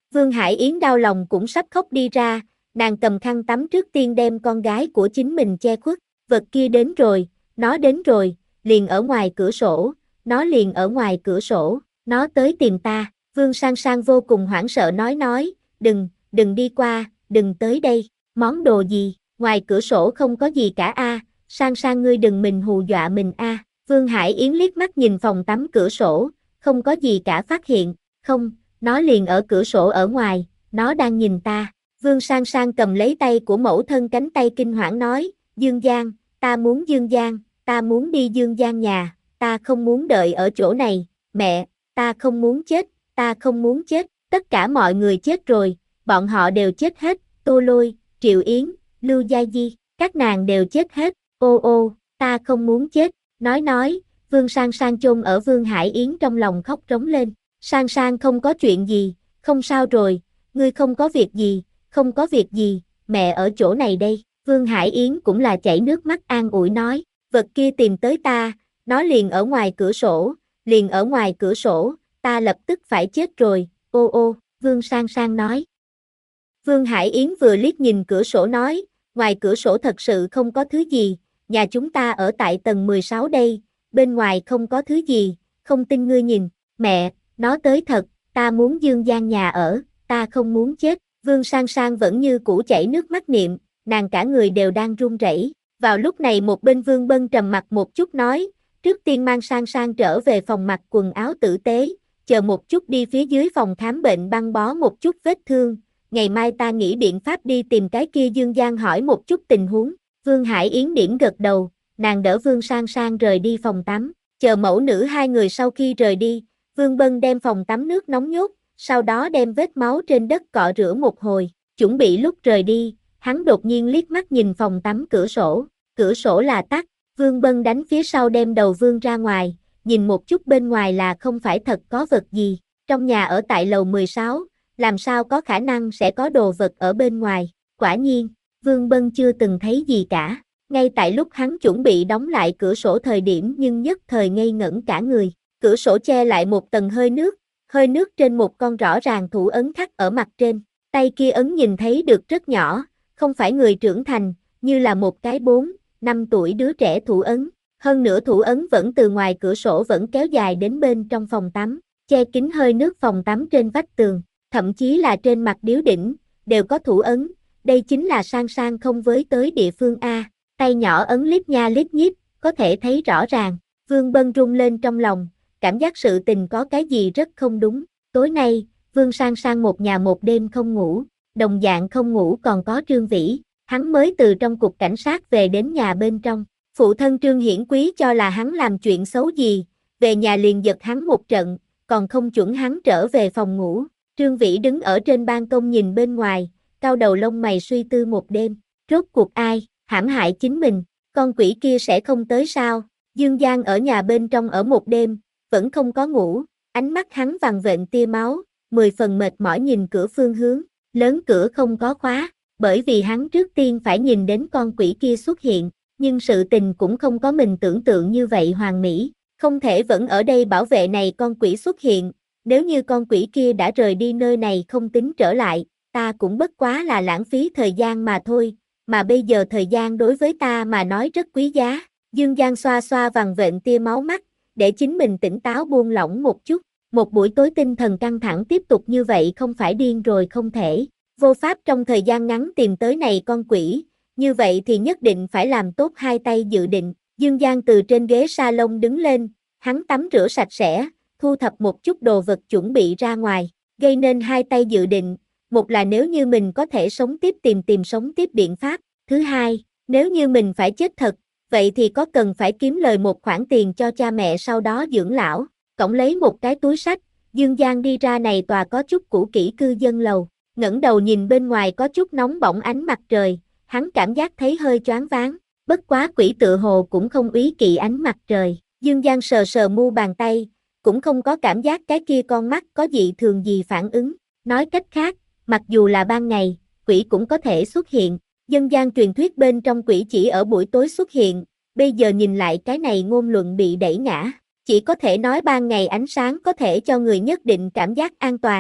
Vương Hải Yến đau lòng cũng sắp khóc đi ra, nàng cầm khăn tắm trước tiên đem con gái của chính mình che khuất, vật kia đến rồi, nó đến rồi, liền ở ngoài cửa sổ, nó liền ở ngoài cửa sổ, nó tới tìm ta, Vương Sang Sang vô cùng hoảng sợ nói nói, đừng, đừng đi qua, đừng tới đây, món đồ gì, ngoài cửa sổ không có gì cả a, Sang Sang ngươi đừng mình hù dọa mình a. Vương Hải Yến liếc mắt nhìn phòng tắm cửa sổ, không có gì cả phát hiện, không, nó liền ở cửa sổ ở ngoài, nó đang nhìn ta. Vương Sang Sang cầm lấy tay của mẫu thân cánh tay kinh hoảng nói, Dương Giang, ta muốn Dương Giang, ta muốn đi Dương Giang nhà, ta không muốn đợi ở chỗ này, mẹ, ta không muốn chết, ta không muốn chết, tất cả mọi người chết rồi, bọn họ đều chết hết, Tô Lôi, Triệu Yến, Lưu Gia Di, các nàng đều chết hết, ô ô, ta không muốn chết, nói nói, Vương Sang Sang chôn ở Vương Hải Yến trong lòng khóc rống lên, Sang Sang không có chuyện gì, không sao rồi, ngươi không có việc gì, không có việc gì, mẹ ở chỗ này đây, Vương Hải Yến cũng là chảy nước mắt an ủi nói, vật kia tìm tới ta, nó liền ở ngoài cửa sổ, liền ở ngoài cửa sổ, ta lập tức phải chết rồi, ô ô, Vương Sang Sang nói. Vương Hải Yến vừa liếc nhìn cửa sổ nói, ngoài cửa sổ thật sự không có thứ gì, nhà chúng ta ở tại tầng mười sáu đây, bên ngoài không có thứ gì, không tin ngươi nhìn, mẹ, nó tới thật, ta muốn Dương Giang nhà ở, ta không muốn chết, Vương Sang Sang vẫn như cũ chảy nước mắt niệm, nàng cả người đều đang run rẩy. Vào lúc này một bên Vương Bân trầm mặt một chút nói, trước tiên mang Sang Sang trở về phòng mặc quần áo tử tế, chờ một chút đi phía dưới phòng khám bệnh băng bó một chút vết thương, ngày mai ta nghĩ biện pháp đi tìm cái kia Dương Giang hỏi một chút tình huống. Vương Hải Yến điểm gật đầu, nàng đỡ Vương Sang Sang rời đi phòng tắm, chờ mẫu nữ hai người sau khi rời đi, Vương Bân đem phòng tắm nước nóng nhốt, sau đó đem vết máu trên đất cọ rửa một hồi, chuẩn bị lúc rời đi, hắn đột nhiên liếc mắt nhìn phòng tắm cửa sổ, cửa sổ là tắt, Vương Bân đánh phía sau đem đầu Vương ra ngoài, nhìn một chút bên ngoài là không phải thật có vật gì, trong nhà ở tại lầu mười sáu, làm sao có khả năng sẽ có đồ vật ở bên ngoài, quả nhiên, Vương Bân chưa từng thấy gì cả, ngay tại lúc hắn chuẩn bị đóng lại cửa sổ thời điểm nhưng nhất thời ngây ngẩn cả người, cửa sổ che lại một tầng hơi nước, hơi nước trên một con rõ ràng thủ ấn khắc ở mặt trên, tay kia ấn nhìn thấy được rất nhỏ, không phải người trưởng thành, như là một cái bốn, năm tuổi đứa trẻ thủ ấn, hơn nữa thủ ấn vẫn từ ngoài cửa sổ vẫn kéo dài đến bên trong phòng tắm, che kín hơi nước phòng tắm trên vách tường, thậm chí là trên mặt điếu đỉnh, đều có thủ ấn, đây chính là Sang Sang không với tới địa phương A, tay nhỏ ấn lít nha lít nhít, có thể thấy rõ ràng, Vương Bân rung lên trong lòng, cảm giác sự tình có cái gì rất không đúng, tối nay, Vương Sang Sang một nhà một đêm không ngủ, đồng dạng không ngủ còn có Trương Vĩ, hắn mới từ trong cục cảnh sát về đến nhà bên trong, phụ thân Trương Hiển Quý cho là hắn làm chuyện xấu gì, về nhà liền giật hắn một trận, còn không chuẩn hắn trở về phòng ngủ, Trương Vĩ đứng ở trên ban công nhìn bên ngoài, cau đầu lông mày suy tư một đêm, rốt cuộc ai, hãm hại chính mình, con quỷ kia sẽ không tới sao, Dương Giang ở nhà bên trong ở một đêm, vẫn không có ngủ, ánh mắt hắn vằn vện tia máu, mười phần mệt mỏi nhìn cửa phương hướng, lớn cửa không có khóa, bởi vì hắn trước tiên phải nhìn đến con quỷ kia xuất hiện, nhưng sự tình cũng không có mình tưởng tượng như vậy hoàn mỹ, không thể vẫn ở đây bảo vệ này con quỷ xuất hiện, nếu như con quỷ kia đã rời đi nơi này không tính trở lại, ta cũng bất quá là lãng phí thời gian mà thôi, mà bây giờ thời gian đối với ta mà nói rất quý giá, Dương Giang xoa xoa vằn vện tia máu mắt, để chính mình tỉnh táo buông lỏng một chút, một buổi tối tinh thần căng thẳng tiếp tục như vậy không phải điên rồi không thể, vô pháp trong thời gian ngắn tìm tới này con quỷ, như vậy thì nhất định phải làm tốt hai tay dự định, Dương Giang từ trên ghế salon đứng lên, hắn tắm rửa sạch sẽ, thu thập một chút đồ vật chuẩn bị ra ngoài, gây nên hai tay dự định, một là nếu như mình có thể sống tiếp tìm tìm sống tiếp biện pháp, thứ hai, nếu như mình phải chết thật, vậy thì có cần phải kiếm lời một khoản tiền cho cha mẹ sau đó dưỡng lão, cõng lấy một cái túi sách, Dương Giang đi ra này tòa có chút cũ kỹ cư dân lầu, ngẩng đầu nhìn bên ngoài có chút nóng bỏng ánh mặt trời, hắn cảm giác thấy hơi choáng váng, bất quá quỷ tự hồ cũng không úy kỵ ánh mặt trời, Dương Giang sờ sờ mu bàn tay, cũng không có cảm giác cái kia con mắt có dị thường gì phản ứng, nói cách khác, mặc dù là ban ngày, quỷ cũng có thể xuất hiện, dân gian truyền thuyết bên trong quỷ chỉ ở buổi tối xuất hiện, bây giờ nhìn lại cái này ngôn luận bị đẩy ngã, chỉ có thể nói ban ngày ánh sáng có thể cho người nhất định cảm giác an toàn,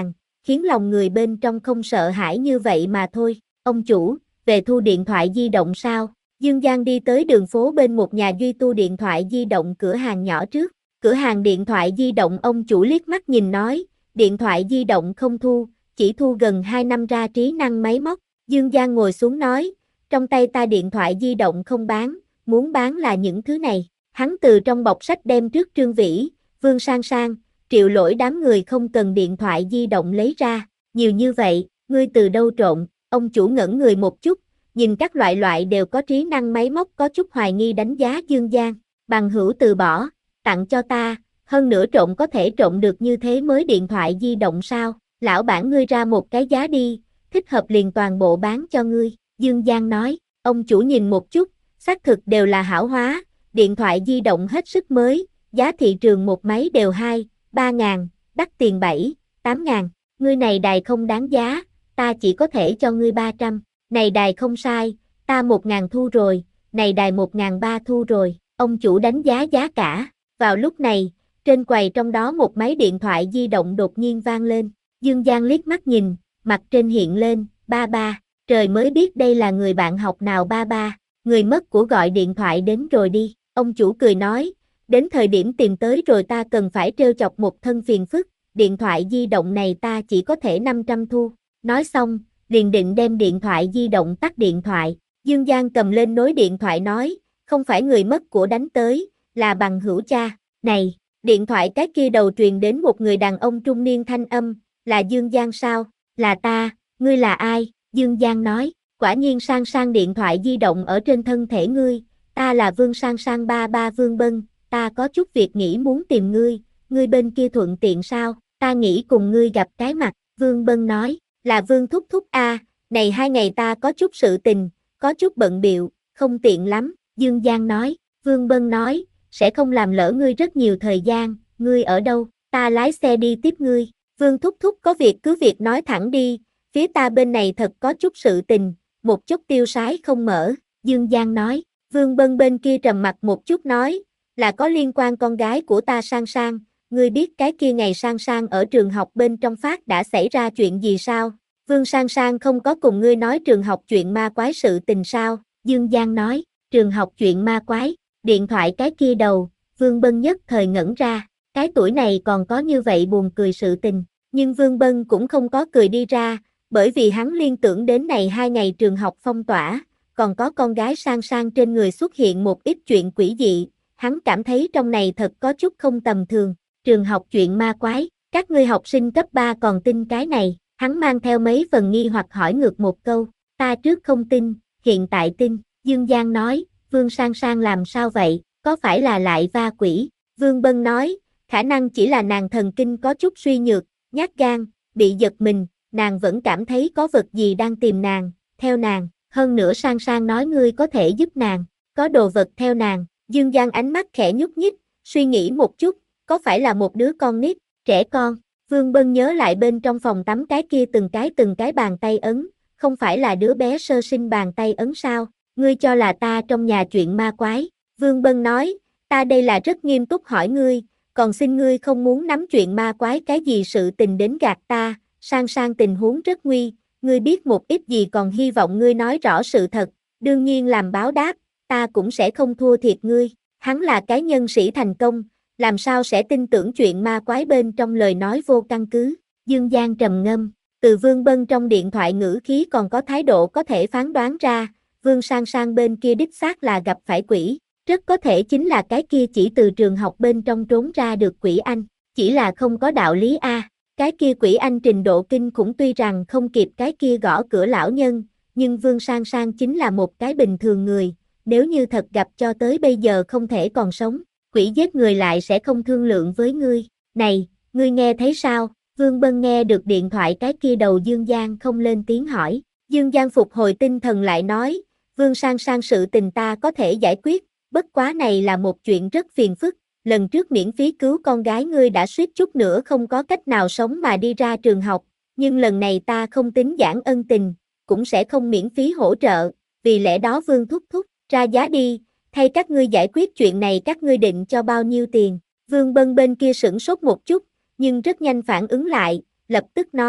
khiến lòng người bên trong không sợ hãi như vậy mà thôi. Ông chủ, về thu điện thoại di động sao? Dương Giang đi tới đường phố bên một nhà duy tu điện thoại di động cửa hàng nhỏ trước. Cửa hàng điện thoại di động ông chủ liếc mắt nhìn nói, điện thoại di động không thu, chỉ thu gần hai năm ra trí năng máy móc. Dương Giang ngồi xuống nói, trong tay ta điện thoại di động không bán, muốn bán là những thứ này. Hắn từ trong bọc sách đem trước Trương Vĩ, Vương Sang Sang, Triệu Lỗi đám người không cần điện thoại di động lấy ra. Nhiều như vậy, ngươi từ đâu trộn? Ông chủ ngẩn người một chút, nhìn các loại loại đều có trí năng máy móc có chút hoài nghi đánh giá Dương Giang. Bằng hữu từ bỏ, tặng cho ta, hơn nữa trộn có thể trộn được như thế mới điện thoại di động sao? Lão bản ngươi ra một cái giá đi, thích hợp liền toàn bộ bán cho ngươi. Dương Giang nói, ông chủ nhìn một chút, xác thực đều là hảo hóa, điện thoại di động hết sức mới, giá thị trường một máy đều hai, ba ngàn, đắt tiền bảy, tám ngàn. Ngươi này đài không đáng giá, ta chỉ có thể cho ngươi ba trăm. Này đài không sai, ta một ngàn thu rồi, này đài một ngàn ba thu rồi. Ông chủ đánh giá giá cả. Vào lúc này, trên quầy trong đó một máy điện thoại di động đột nhiên vang lên. Dương Giang liếc mắt nhìn, mặt trên hiện lên, ba ba. Trời mới biết đây là người bạn học nào ba ba. Người mất của gọi điện thoại đến rồi đi. Ông chủ cười nói, đến thời điểm tìm tới rồi ta cần phải trêu chọc một thân phiền phức. Điện thoại di động này ta chỉ có thể năm trăm thu. Nói xong, liền định đem điện thoại di động tắt điện thoại. Dương Giang cầm lên nối điện thoại nói, không phải người mất của đánh tới, là bằng hữu cha. Này, điện thoại cái kia đầu truyền đến một người đàn ông trung niên thanh âm, là Dương Giang sao? Là ta, ngươi là ai? Dương Giang nói, quả nhiên Sang Sang điện thoại di động ở trên thân thể ngươi, ta là Vương Sang Sang ba ba Vương Bân, ta có chút việc nghĩ muốn tìm ngươi, ngươi bên kia thuận tiện sao? Ta nghĩ cùng ngươi gặp cái mặt. Vương Bân nói, là Vương thúc thúc a, này hai ngày ta có chút sự tình, có chút bận biệu, không tiện lắm. Dương Giang nói, Vương Bân nói, sẽ không làm lỡ ngươi rất nhiều thời gian, ngươi ở đâu, ta lái xe đi tiếp ngươi. Vương thúc thúc có việc cứ việc nói thẳng đi, phía ta bên này thật có chút sự tình, một chút tiêu sái không mở. Dương Giang nói, Vương Bân bên kia trầm mặt một chút nói, là có liên quan con gái của ta Sang Sang, ngươi biết cái kia ngày Sang Sang ở trường học bên trong phát đã xảy ra chuyện gì sao? Vương Sang Sang không có cùng ngươi nói trường học chuyện ma quái sự tình sao? Dương Giang nói, trường học chuyện ma quái, điện thoại cái kia đầu, Vương Bân nhất thời ngẩn ra, cái tuổi này còn có như vậy buồn cười sự tình, nhưng Vương Bân cũng không có cười đi ra, bởi vì hắn liên tưởng đến này hai ngày trường học phong tỏa, còn có con gái Sang Sang trên người xuất hiện một ít chuyện quỷ dị, hắn cảm thấy trong này thật có chút không tầm thường. Trường học chuyện ma quái, các ngươi học sinh cấp ba còn tin cái này, hắn mang theo mấy phần nghi hoặc hỏi ngược một câu, ta trước không tin, hiện tại tin. Dương Giang nói, Vương Sang Sang làm sao vậy, có phải là lại va quỷ? Vương Bân nói, khả năng chỉ là nàng thần kinh có chút suy nhược, nhát gan, bị giật mình, nàng vẫn cảm thấy có vật gì đang tìm nàng, theo nàng, hơn nữa Sang Sang nói ngươi có thể giúp nàng, có đồ vật theo nàng. Dương Giang ánh mắt khẽ nhúc nhích, suy nghĩ một chút, có phải là một đứa con nít, trẻ con? Vương Bân nhớ lại bên trong phòng tắm cái kia từng cái từng cái bàn tay ấn, không phải là đứa bé sơ sinh bàn tay ấn sao? Ngươi cho là ta trong nhà chuyện ma quái? Vương Bân nói, ta đây là rất nghiêm túc hỏi ngươi, còn xin ngươi không muốn nắm chuyện ma quái cái gì sự tình đến gạt ta, Sang Sang tình huống rất nguy, ngươi biết một ít gì còn hy vọng ngươi nói rõ sự thật, đương nhiên làm báo đáp, ta cũng sẽ không thua thiệt ngươi. Hắn là cái nhân sĩ thành công, làm sao sẽ tin tưởng chuyện ma quái bên trong lời nói vô căn cứ. Dương Giang trầm ngâm, từ Vương Bân trong điện thoại ngữ khí còn có thái độ có thể phán đoán ra, Vương Sang Sang bên kia đích xác là gặp phải quỷ, rất có thể chính là cái kia chỉ từ trường học bên trong trốn ra được quỷ anh, chỉ là không có đạo lý a. Cái kia quỷ anh trình độ kinh khủng tuy rằng không kịp cái kia gõ cửa lão nhân, nhưng Vương Sang Sang chính là một cái bình thường người, nếu như thật gặp cho tới bây giờ không thể còn sống, quỷ giết người lại sẽ không thương lượng với ngươi. Này, ngươi nghe thấy sao? Vương Bân nghe được điện thoại cái kia đầu Dương Giang không lên tiếng hỏi. Dương Giang phục hồi tinh thần lại nói, Vương Sang Sang sự tình ta có thể giải quyết, bất quá này là một chuyện rất phiền phức. Lần trước miễn phí cứu con gái ngươi đã suýt chút nữa không có cách nào sống mà đi ra trường học, nhưng lần này ta không tính giảng ân tình, cũng sẽ không miễn phí hỗ trợ, vì lẽ đó Vương thúc thúc, ra giá đi, thay các ngươi giải quyết chuyện này các ngươi định cho bao nhiêu tiền. Vương Bân bên kia sửng sốt một chút, nhưng rất nhanh phản ứng lại, lập tức nói,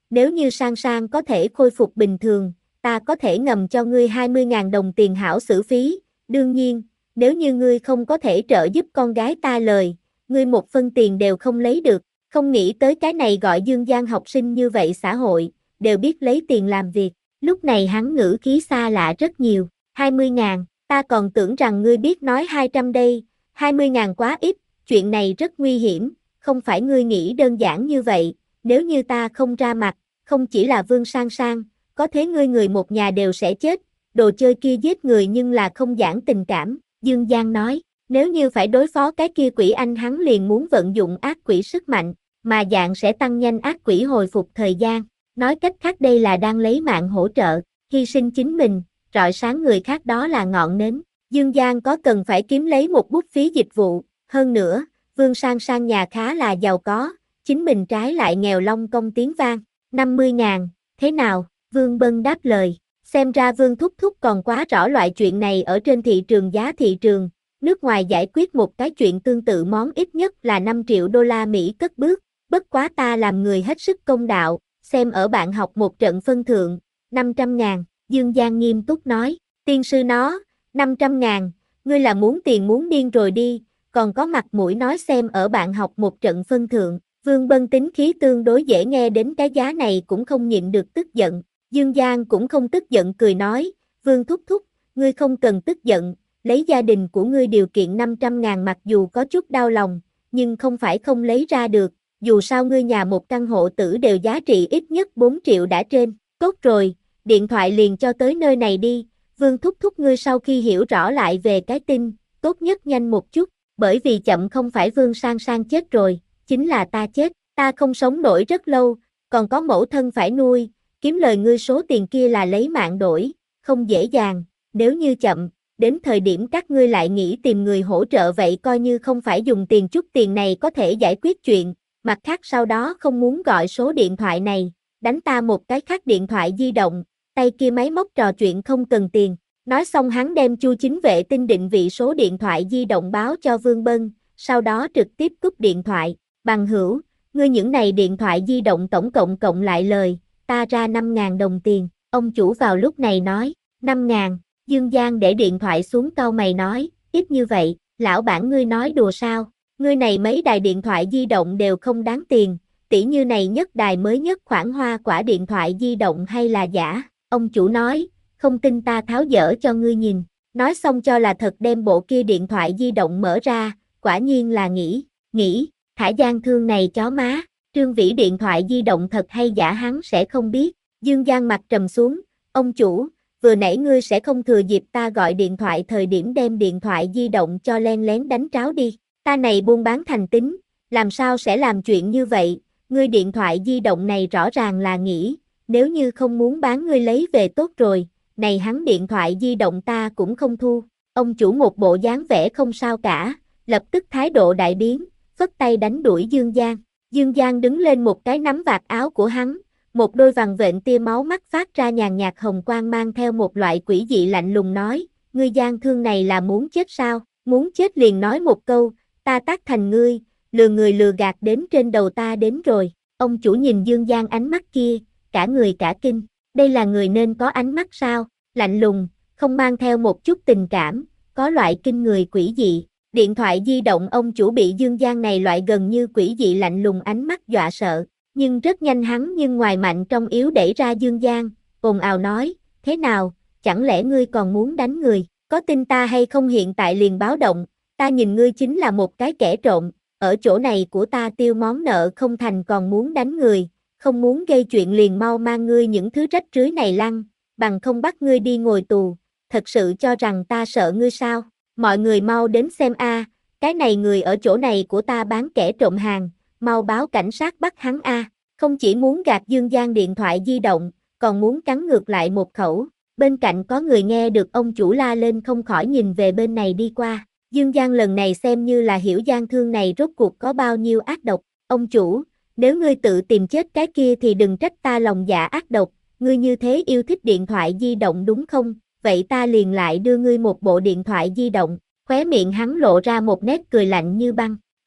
nếu như Sang Sang có thể khôi phục bình thường, ta có thể ngầm cho ngươi hai mươi nghìn đồng tiền hảo xử phí, đương nhiên, nếu như ngươi không có thể trợ giúp con gái ta lời, ngươi một phân tiền đều không lấy được, không nghĩ tới cái này gọi Dương Giang học sinh như vậy xã hội, đều biết lấy tiền làm việc, lúc này hắn ngữ khí xa lạ rất nhiều, hai mươi ngàn, ta còn tưởng rằng ngươi biết nói hai trăm đây, hai mươi ngàn quá ít, chuyện này rất nguy hiểm, không phải ngươi nghĩ đơn giản như vậy, nếu như ta không ra mặt, không chỉ là Vương Sang Sang, có thế ngươi người một nhà đều sẽ chết, đồ chơi kia giết người nhưng là không giảng tình cảm, Dương Giang nói, nếu như phải đối phó cái kia quỷ anh hắn liền muốn vận dụng ác quỷ sức mạnh, mà dạng sẽ tăng nhanh ác quỷ hồi phục thời gian, nói cách khác đây là đang lấy mạng hỗ trợ, hy sinh chính mình, rọi sáng người khác đó là ngọn nến, Dương Giang có cần phải kiếm lấy một bút phí dịch vụ, hơn nữa, Vương Sang Sang nhà khá là giàu có, chính mình trái lại nghèo long công tiếng vang, năm mươi ngàn, thế nào, Vương Bân đáp lời, xem ra Vương Thúc Thúc còn quá rõ loại chuyện này ở trên thị trường giá thị trường, nước ngoài giải quyết một cái chuyện tương tự món ít nhất là năm triệu đô la Mỹ cất bước, bất quá ta làm người hết sức công đạo, xem ở bạn học một trận phân thượng, năm trăm ngàn, Dương Giang nghiêm túc nói, tiên sư nó, năm trăm ngàn, ngươi là muốn tiền muốn điên rồi đi, còn có mặt mũi nói xem ở bạn học một trận phân thượng, Vương Bân tính khí tương đối dễ nghe đến cái giá này cũng không nhịn được tức giận, Dương Giang cũng không tức giận cười nói, Vương Thúc Thúc, ngươi không cần tức giận, lấy gia đình của ngươi điều kiện năm trăm ngàn mặc dù có chút đau lòng, nhưng không phải không lấy ra được, dù sao ngươi nhà một căn hộ tử đều giá trị ít nhất bốn triệu đã trên, tốt rồi, điện thoại liền cho tới nơi này đi, Vương Thúc Thúc ngươi sau khi hiểu rõ lại về cái tin, tốt nhất nhanh một chút, bởi vì chậm không phải Vương Sang Sang chết rồi, chính là ta chết, ta không sống nổi rất lâu, còn có mẫu thân phải nuôi, kiếm lời ngươi số tiền kia là lấy mạng đổi, không dễ dàng, nếu như chậm, đến thời điểm các ngươi lại nghĩ tìm người hỗ trợ vậy coi như không phải dùng tiền chút tiền này có thể giải quyết chuyện, mặt khác sau đó không muốn gọi số điện thoại này, đánh ta một cái khác điện thoại di động, tay kia máy móc trò chuyện không cần tiền, nói xong hắn đem Chu Chính Vệ tinh định vị số điện thoại di động báo cho Vương Bân, sau đó trực tiếp cúp điện thoại, bằng hữu, ngươi những này điện thoại di động tổng cộng cộng lại lời, ta ra năm ngàn đồng tiền, ông chủ vào lúc này nói, năm ngàn, Dương Giang để điện thoại xuống cau mày nói, ít như vậy, lão bản ngươi nói đùa sao, ngươi này mấy đài điện thoại di động đều không đáng tiền, tỷ như này nhất đài mới nhất khoản hoa quả điện thoại di động hay là giả, ông chủ nói, không tin ta tháo dỡ cho ngươi nhìn, nói xong cho là thật đem bộ kia điện thoại di động mở ra, quả nhiên là nghĩ, nghĩ, thả gian thương này chó má, Trương Vĩ điện thoại di động thật hay giả hắn sẽ không biết, Dương Giang mặt trầm xuống, ông chủ, vừa nãy ngươi sẽ không thừa dịp ta gọi điện thoại thời điểm đem điện thoại di động cho len lén đánh tráo đi, ta này buôn bán thành tính, làm sao sẽ làm chuyện như vậy, ngươi điện thoại di động này rõ ràng là nghĩ, nếu như không muốn bán ngươi lấy về tốt rồi, này hắn điện thoại di động ta cũng không thu, ông chủ một bộ dáng vẻ không sao cả, lập tức thái độ đại biến, phất tay đánh đuổi Dương Giang, Dương Giang đứng lên một cái nắm vạt áo của hắn, một đôi vằn vện tia máu mắt phát ra nhàn nhạt hồng quang mang theo một loại quỷ dị lạnh lùng nói, ngươi Giang thương này là muốn chết sao, muốn chết liền nói một câu, ta tác thành ngươi, lừa người lừa gạt đến trên đầu ta đến rồi, ông chủ nhìn Dương Giang ánh mắt kia, cả người cả kinh, đây là người nên có ánh mắt sao, lạnh lùng, không mang theo một chút tình cảm, có loại kinh người quỷ dị, điện thoại di động ông chủ bị Dương Giang này loại gần như quỷ dị lạnh lùng ánh mắt dọa sợ, nhưng rất nhanh hắn nhưng ngoài mạnh trong yếu đẩy ra Dương Giang, ồn ào nói, thế nào, chẳng lẽ ngươi còn muốn đánh người, có tin ta hay không hiện tại liền báo động, ta nhìn ngươi chính là một cái kẻ trộm, ở chỗ này của ta tiêu món nợ không thành còn muốn đánh người, không muốn gây chuyện liền mau mang ngươi những thứ rách rưới này lăn, bằng không bắt ngươi đi ngồi tù, thật sự cho rằng ta sợ ngươi sao, mọi người mau đến xem a, cái này người ở chỗ này của ta bán kẻ trộm hàng, mau báo cảnh sát bắt hắn a, không chỉ muốn gạt Dương Giang điện thoại di động, còn muốn cắn ngược lại một khẩu, bên cạnh có người nghe được ông chủ la lên không khỏi nhìn về bên này đi qua, Dương Giang lần này xem như là hiểu Giang thương này rốt cuộc có bao nhiêu ác độc, ông chủ, nếu ngươi tự tìm chết cái kia thì đừng trách ta lòng dạ ác độc, ngươi như thế yêu thích điện thoại di động đúng không, vậy ta liền lại đưa ngươi một bộ điện thoại di động, khóe miệng hắn lộ ra một nét cười lạnh như băng,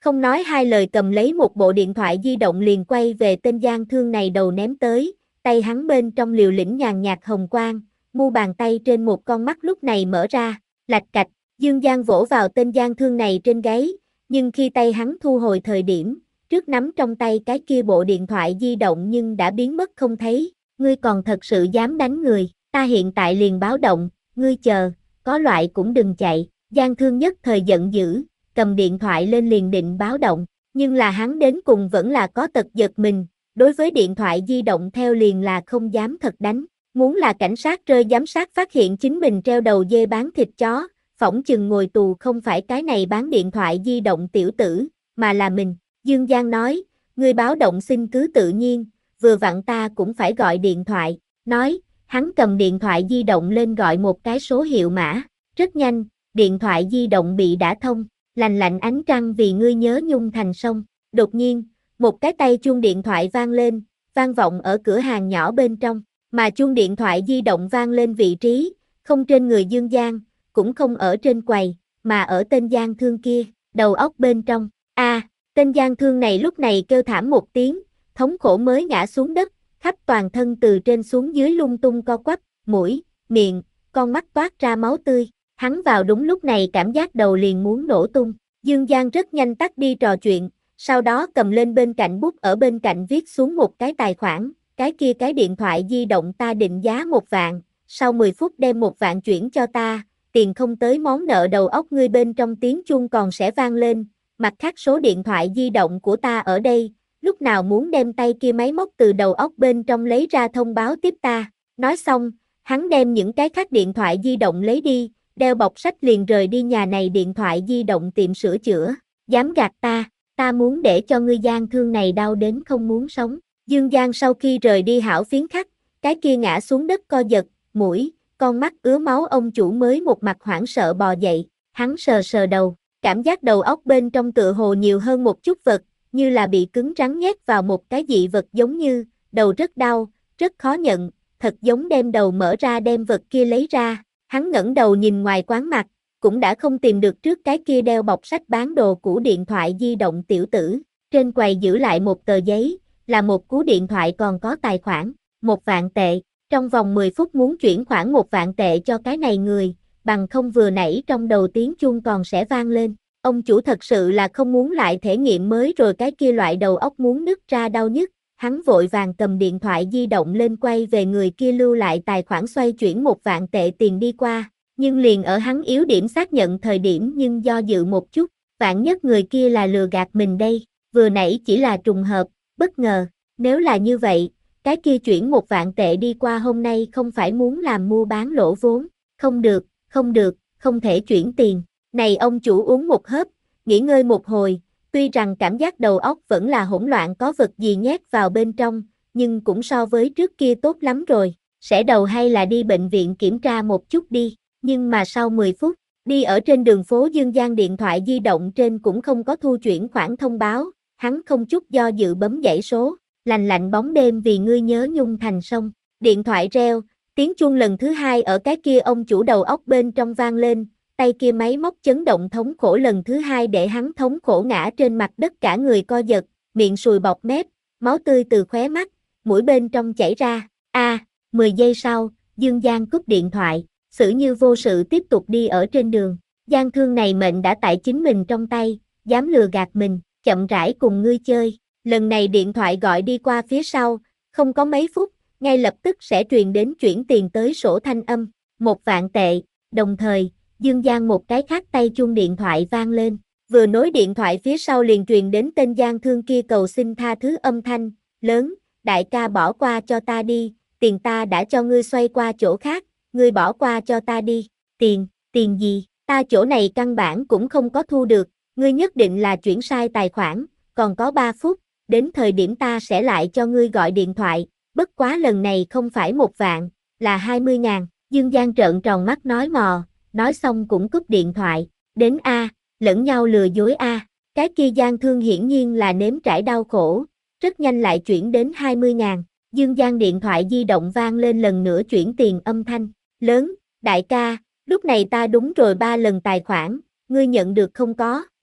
không nói hai lời cầm lấy một bộ điện thoại di động liền quay về tên gian thương này đầu ném tới, tay hắn bên trong liều lĩnh nhàn nhạt hồng quang, mu bàn tay trên một con mắt lúc này mở ra, lạch cạch, Dương Giang vỗ vào tên gian thương này trên gáy, nhưng khi tay hắn thu hồi thời điểm, trước nắm trong tay cái kia bộ điện thoại di động nhưng đã biến mất không thấy, ngươi còn thật sự dám đánh người, ta hiện tại liền báo động, ngươi chờ, có loại cũng đừng chạy, gian thương nhất thời giận dữ, cầm điện thoại lên liền định báo động, nhưng là hắn đến cùng vẫn là có tật giật mình, đối với điện thoại di động theo liền là không dám thật đánh, muốn là cảnh sát rơi giám sát phát hiện chính mình treo đầu dê bán thịt chó, phỏng chừng ngồi tù không phải cái này bán điện thoại di động tiểu tử, mà là mình, Dương Giang nói, ngươi báo động xin cứ tự nhiên, vừa vặn ta cũng phải gọi điện thoại, nói, hắn cầm điện thoại di động lên gọi một cái số hiệu mã, rất nhanh, điện thoại di động bị đả thông, lành lạnh ánh trăng vì ngươi nhớ nhung thành sông, đột nhiên, một cái tay chuông điện thoại vang lên, vang vọng ở cửa hàng nhỏ bên trong, mà chuông điện thoại di động vang lên vị trí, không trên người Dương Giang, cũng không ở trên quầy, mà ở tên gian thương kia, đầu óc bên trong, a à, tên gian thương này lúc này kêu thảm một tiếng, thống khổ mới ngã xuống đất, khắp toàn thân từ trên xuống dưới lung tung co quắp, mũi, miệng, con mắt toát ra máu tươi, hắn vào đúng lúc này cảm giác đầu liền muốn nổ tung, Dương Giang rất nhanh tắt đi trò chuyện, sau đó cầm lên bên cạnh bút ở bên cạnh viết xuống một cái tài khoản, cái kia cái điện thoại di động ta định giá một vạn, sau mười phút đem một vạn chuyển cho ta, tiền không tới món nợ đầu óc ngươi bên trong tiếng chuông còn sẽ vang lên, mặt khác số điện thoại di động của ta ở đây, lúc nào muốn đem tay kia máy móc từ đầu óc bên trong lấy ra thông báo tiếp ta, nói xong, hắn đem những cái khác điện thoại di động lấy đi, đeo bọc sách liền rời đi nhà này điện thoại di động tiệm sửa chữa, dám gạt ta, ta muốn để cho ngươi gian thương này đau đến không muốn sống, Dương Giang sau khi rời đi hảo phiến khắc, cái kia ngã xuống đất co giật, mũi, con mắt ứa máu ông chủ mới một mặt hoảng sợ bò dậy, hắn sờ sờ đầu, cảm giác đầu óc bên trong tựa hồ nhiều hơn một chút vật, như là bị cứng rắn nhét vào một cái dị vật giống như, đầu rất đau, rất khó nhận, thật giống đem đầu mở ra đem vật kia lấy ra, hắn ngẩng đầu nhìn ngoài quán mặt, cũng đã không tìm được trước cái kia đeo bọc sách bán đồ cũ điện thoại di động tiểu tử, trên quầy giữ lại một tờ giấy, là một cú điện thoại còn có tài khoản, một vạn tệ, trong vòng mười phút muốn chuyển khoản một vạn tệ cho cái này người, bằng không vừa nãy trong đầu tiếng chuông còn sẽ vang lên, ông chủ thật sự là không muốn lại thể nghiệm mới rồi cái kia loại đầu óc muốn nứt ra đau nhức, hắn vội vàng cầm điện thoại di động lên quay về người kia lưu lại tài khoản xoay chuyển một vạn tệ tiền đi qua, nhưng liền ở hắn yếu điểm xác nhận thời điểm nhưng do dự một chút, vạn nhất người kia là lừa gạt mình đây, vừa nãy chỉ là trùng hợp, bất ngờ, nếu là như vậy, cái kia chuyển một vạn tệ đi qua hôm nay không phải muốn làm mua bán lỗ vốn, không được, không được, không thể chuyển tiền, này ông chủ uống một hớp, nghỉ ngơi một hồi, tuy rằng cảm giác đầu óc vẫn là hỗn loạn có vật gì nhét vào bên trong, nhưng cũng so với trước kia tốt lắm rồi, sẽ đầu hay là đi bệnh viện kiểm tra một chút đi, nhưng mà sau mười phút, đi ở trên đường phố Dương Giang điện thoại di động trên cũng không có thu chuyển khoản thông báo, hắn không chút do dự bấm dãy số, lành lạnh bóng đêm vì ngươi nhớ nhung thành sông, điện thoại reo, tiếng chuông lần thứ hai ở cái kia ông chủ đầu óc bên trong vang lên, tay kia máy móc chấn động thống khổ lần thứ hai để hắn thống khổ ngã trên mặt đất cả người co giật, miệng sùi bọt mép, máu tươi từ khóe mắt, mũi bên trong chảy ra, a, à, mười giây sau, Dương Giang cúp điện thoại, xử như vô sự tiếp tục đi ở trên đường, gian thương này mệnh đã tại chính mình trong tay, dám lừa gạt mình, chậm rãi cùng ngươi chơi, lần này điện thoại gọi đi qua phía sau, không có mấy phút, ngay lập tức sẽ truyền đến chuyển tiền tới sổ thanh âm, một vạn tệ, đồng thời, Dương Giang một cái khác tay chuông điện thoại vang lên, vừa nối điện thoại phía sau liền truyền đến tên gian thương kia cầu xin tha thứ âm thanh, lớn, đại ca bỏ qua cho ta đi, tiền ta đã cho ngươi xoay qua chỗ khác, ngươi bỏ qua cho ta đi, tiền, tiền gì, ta chỗ này căn bản cũng không có thu được, ngươi nhất định là chuyển sai tài khoản, còn có ba phút, đến thời điểm ta sẽ lại cho ngươi gọi điện thoại, bất quá lần này không phải một vạn, là hai mươi ngàn, Dương Giang trợn tròn mắt nói mò, nói xong cũng cúp điện thoại, đến A, lẫn nhau lừa dối A, cái kia gian thương hiển nhiên là nếm trải đau khổ, rất nhanh lại chuyển đến hai mươi ngàn, Dương Giang điện thoại di động vang lên lần nữa chuyển tiền âm thanh, lớn, đại ca, lúc này ta đúng rồi ba lần tài khoản, ngươi nhận được không có,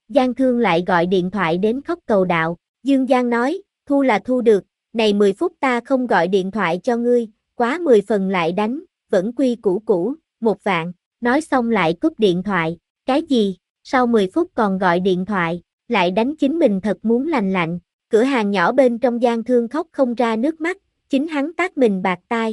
Giang Thương lại gọi điện thoại đến khóc cầu đạo. Dương Giang nói, thu là thu được, này mười phút ta không gọi điện thoại cho ngươi, quá mười phần lại đánh, vẫn quy củ cũ, một vạn. Nói xong lại cúp điện thoại. Cái gì? Sau mười phút còn gọi điện thoại, lại đánh chính mình thật muốn lành lạnh. Cửa hàng nhỏ bên trong Giang Thương khóc không ra nước mắt, chính hắn tát mình bạc tai.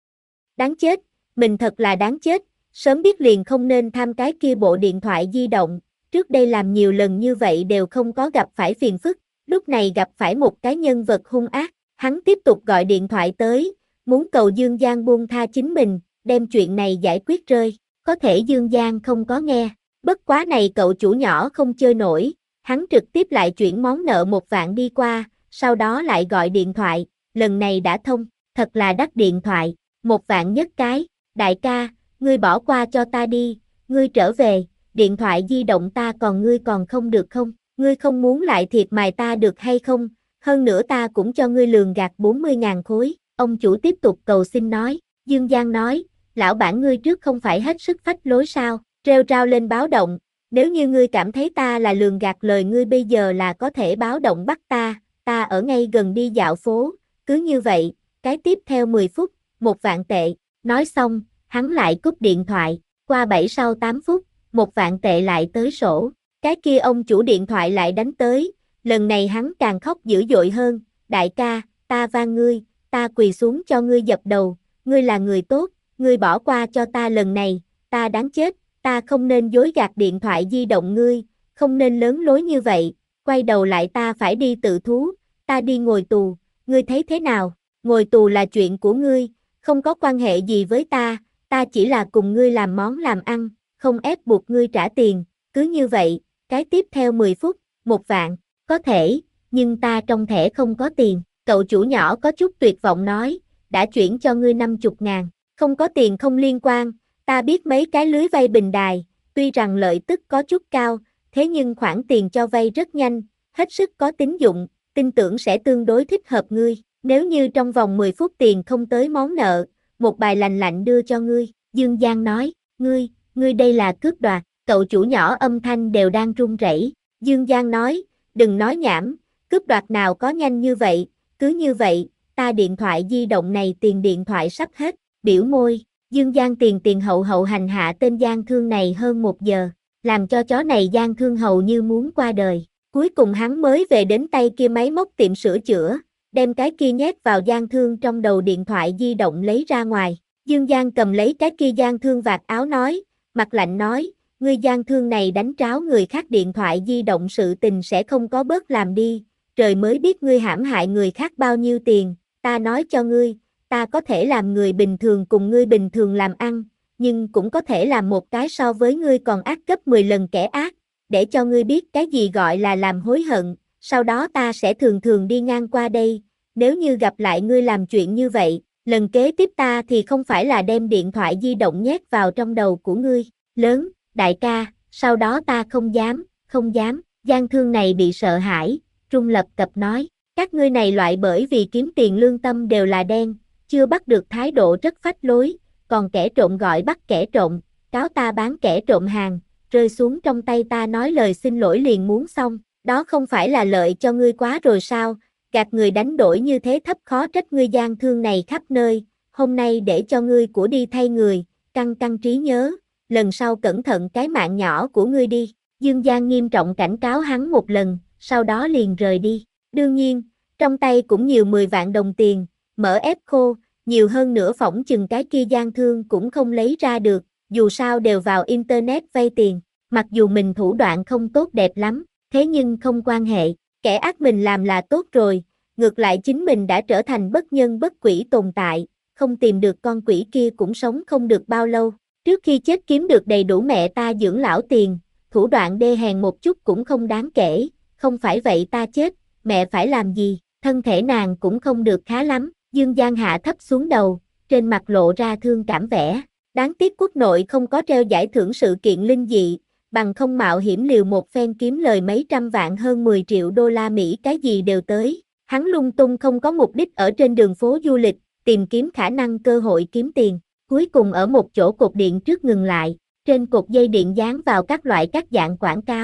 Đáng chết, mình thật là đáng chết, sớm biết liền không nên tham cái kia bộ điện thoại di động, trước đây làm nhiều lần như vậy đều không có gặp phải phiền phức, lúc này gặp phải một cái nhân vật hung ác, hắn tiếp tục gọi điện thoại tới, muốn cầu Dương Giang buông tha chính mình, đem chuyện này giải quyết rơi, có thể Dương Giang không có nghe, bất quá này cậu chủ nhỏ không chơi nổi, hắn trực tiếp lại chuyển món nợ một vạn đi qua, sau đó lại gọi điện thoại, lần này đã thông, thật là đắt điện thoại, một vạn nhất cái, đại ca, ngươi bỏ qua cho ta đi, ngươi trở về, điện thoại di động ta còn ngươi còn không được không, ngươi không muốn lại thiệt mài ta được hay không, hơn nữa ta cũng cho ngươi lường gạt bốn mươi ngàn khối, ông chủ tiếp tục cầu xin nói, Dương Giang nói, lão bản ngươi trước không phải hết sức phách lối sao, rêu rao lên báo động, nếu như ngươi cảm thấy ta là lường gạt lời ngươi bây giờ là có thể báo động bắt ta, ta ở ngay gần đi dạo phố, cứ như vậy, cái tiếp theo mười phút, một vạn tệ, nói xong, hắn lại cúp điện thoại, qua bảy sau tám phút, một vạn tệ lại tới sổ, cái kia ông chủ điện thoại lại đánh tới, lần này hắn càng khóc dữ dội hơn, đại ca, ta van ngươi, ta quỳ xuống cho ngươi dập đầu, ngươi là người tốt, ngươi bỏ qua cho ta lần này, ta đáng chết, ta không nên dối gạt điện thoại di động ngươi, không nên lớn lối như vậy, quay đầu lại ta phải đi tự thú, ta đi ngồi tù, ngươi thấy thế nào, ngồi tù là chuyện của ngươi, không có quan hệ gì với ta, ta chỉ là cùng ngươi làm món làm ăn, không ép buộc ngươi trả tiền, cứ như vậy, cái tiếp theo mười phút, một vạn, có thể, nhưng ta trong thẻ không có tiền, cậu chủ nhỏ có chút tuyệt vọng nói, đã chuyển cho ngươi năm mươi ngàn, không có tiền không liên quan, ta biết mấy cái lưới vay bình đài, tuy rằng lợi tức có chút cao, thế nhưng khoản tiền cho vay rất nhanh, hết sức có tín dụng, tin tưởng sẽ tương đối thích hợp ngươi, nếu như trong vòng mười phút tiền không tới món nợ, một bài lành lạnh đưa cho ngươi, Dương Giang nói, ngươi, ngươi đây là cướp đoạt, cậu chủ nhỏ âm thanh đều đang run rẩy. Dương Giang nói, đừng nói nhảm, cướp đoạt nào có nhanh như vậy, cứ như vậy, ta điện thoại di động này tiền điện thoại sắp hết, biểu môi, Dương Giang tiền tiền hậu hậu hành hạ tên Giang Thương này hơn một giờ, làm cho chó này Giang Thương hầu như muốn qua đời, cuối cùng hắn mới về đến tay kia máy móc tiệm sửa chữa, đem cái kia nhét vào Giang Thương trong đầu điện thoại di động lấy ra ngoài, Dương Giang cầm lấy cái kia Giang Thương vạt áo nói, mặt lạnh nói, ngươi Giang Thương này đánh tráo người khác điện thoại di động sự tình sẽ không có bớt làm đi, trời mới biết ngươi hãm hại người khác bao nhiêu tiền, ta nói cho ngươi, ta có thể làm người bình thường cùng ngươi bình thường làm ăn, nhưng cũng có thể làm một cái so với ngươi còn ác gấp mười lần kẻ ác, để cho ngươi biết cái gì gọi là làm hối hận, sau đó ta sẽ thường thường đi ngang qua đây, nếu như gặp lại ngươi làm chuyện như vậy, lần kế tiếp ta thì không phải là đem điện thoại di động nhét vào trong đầu của ngươi, lớn, đại ca, sau đó ta không dám, không dám, Giang Thương này bị sợ hãi, trung lập cập nói, các ngươi này loại bởi vì kiếm tiền lương tâm đều là đen, chưa bắt được thái độ rất phách lối, còn kẻ trộm gọi bắt kẻ trộm, cáo ta bán kẻ trộm hàng, rơi xuống trong tay ta nói lời xin lỗi liền muốn xong, đó không phải là lợi cho ngươi quá rồi sao, gạt người đánh đổi như thế thấp khó trách ngươi Giang Thương này khắp nơi, hôm nay để cho ngươi của đi thay người, căng căng trí nhớ, lần sau cẩn thận cái mạng nhỏ của ngươi đi, Dương Giang nghiêm trọng cảnh cáo hắn một lần, sau đó liền rời đi, đương nhiên, trong tay cũng nhiều mười vạn đồng tiền, mở ép khô, nhiều hơn nữa phỏng chừng cái kia Giang Thương cũng không lấy ra được, dù sao đều vào internet vay tiền, mặc dù mình thủ đoạn không tốt đẹp lắm, thế nhưng không quan hệ, kẻ ác mình làm là tốt rồi, ngược lại chính mình đã trở thành bất nhân bất quỷ tồn tại, không tìm được con quỷ kia cũng sống không được bao lâu, trước khi chết kiếm được đầy đủ mẹ ta dưỡng lão tiền, thủ đoạn đê hèn một chút cũng không đáng kể, không phải vậy ta chết, mẹ phải làm gì, thân thể nàng cũng không được khá lắm, Dương Giang hạ thấp xuống đầu, trên mặt lộ ra thương cảm vẻ, đáng tiếc quốc nội không có treo giải thưởng sự kiện linh dị, bằng không mạo hiểm liều một phen kiếm lời mấy trăm vạn hơn mười triệu đô la Mỹ cái gì đều tới, hắn lung tung không có mục đích ở trên đường phố du lịch, tìm kiếm khả năng cơ hội kiếm tiền, cuối cùng ở một chỗ cột điện trước ngừng lại, trên cột dây điện dán vào các loại các dạng quảng cáo,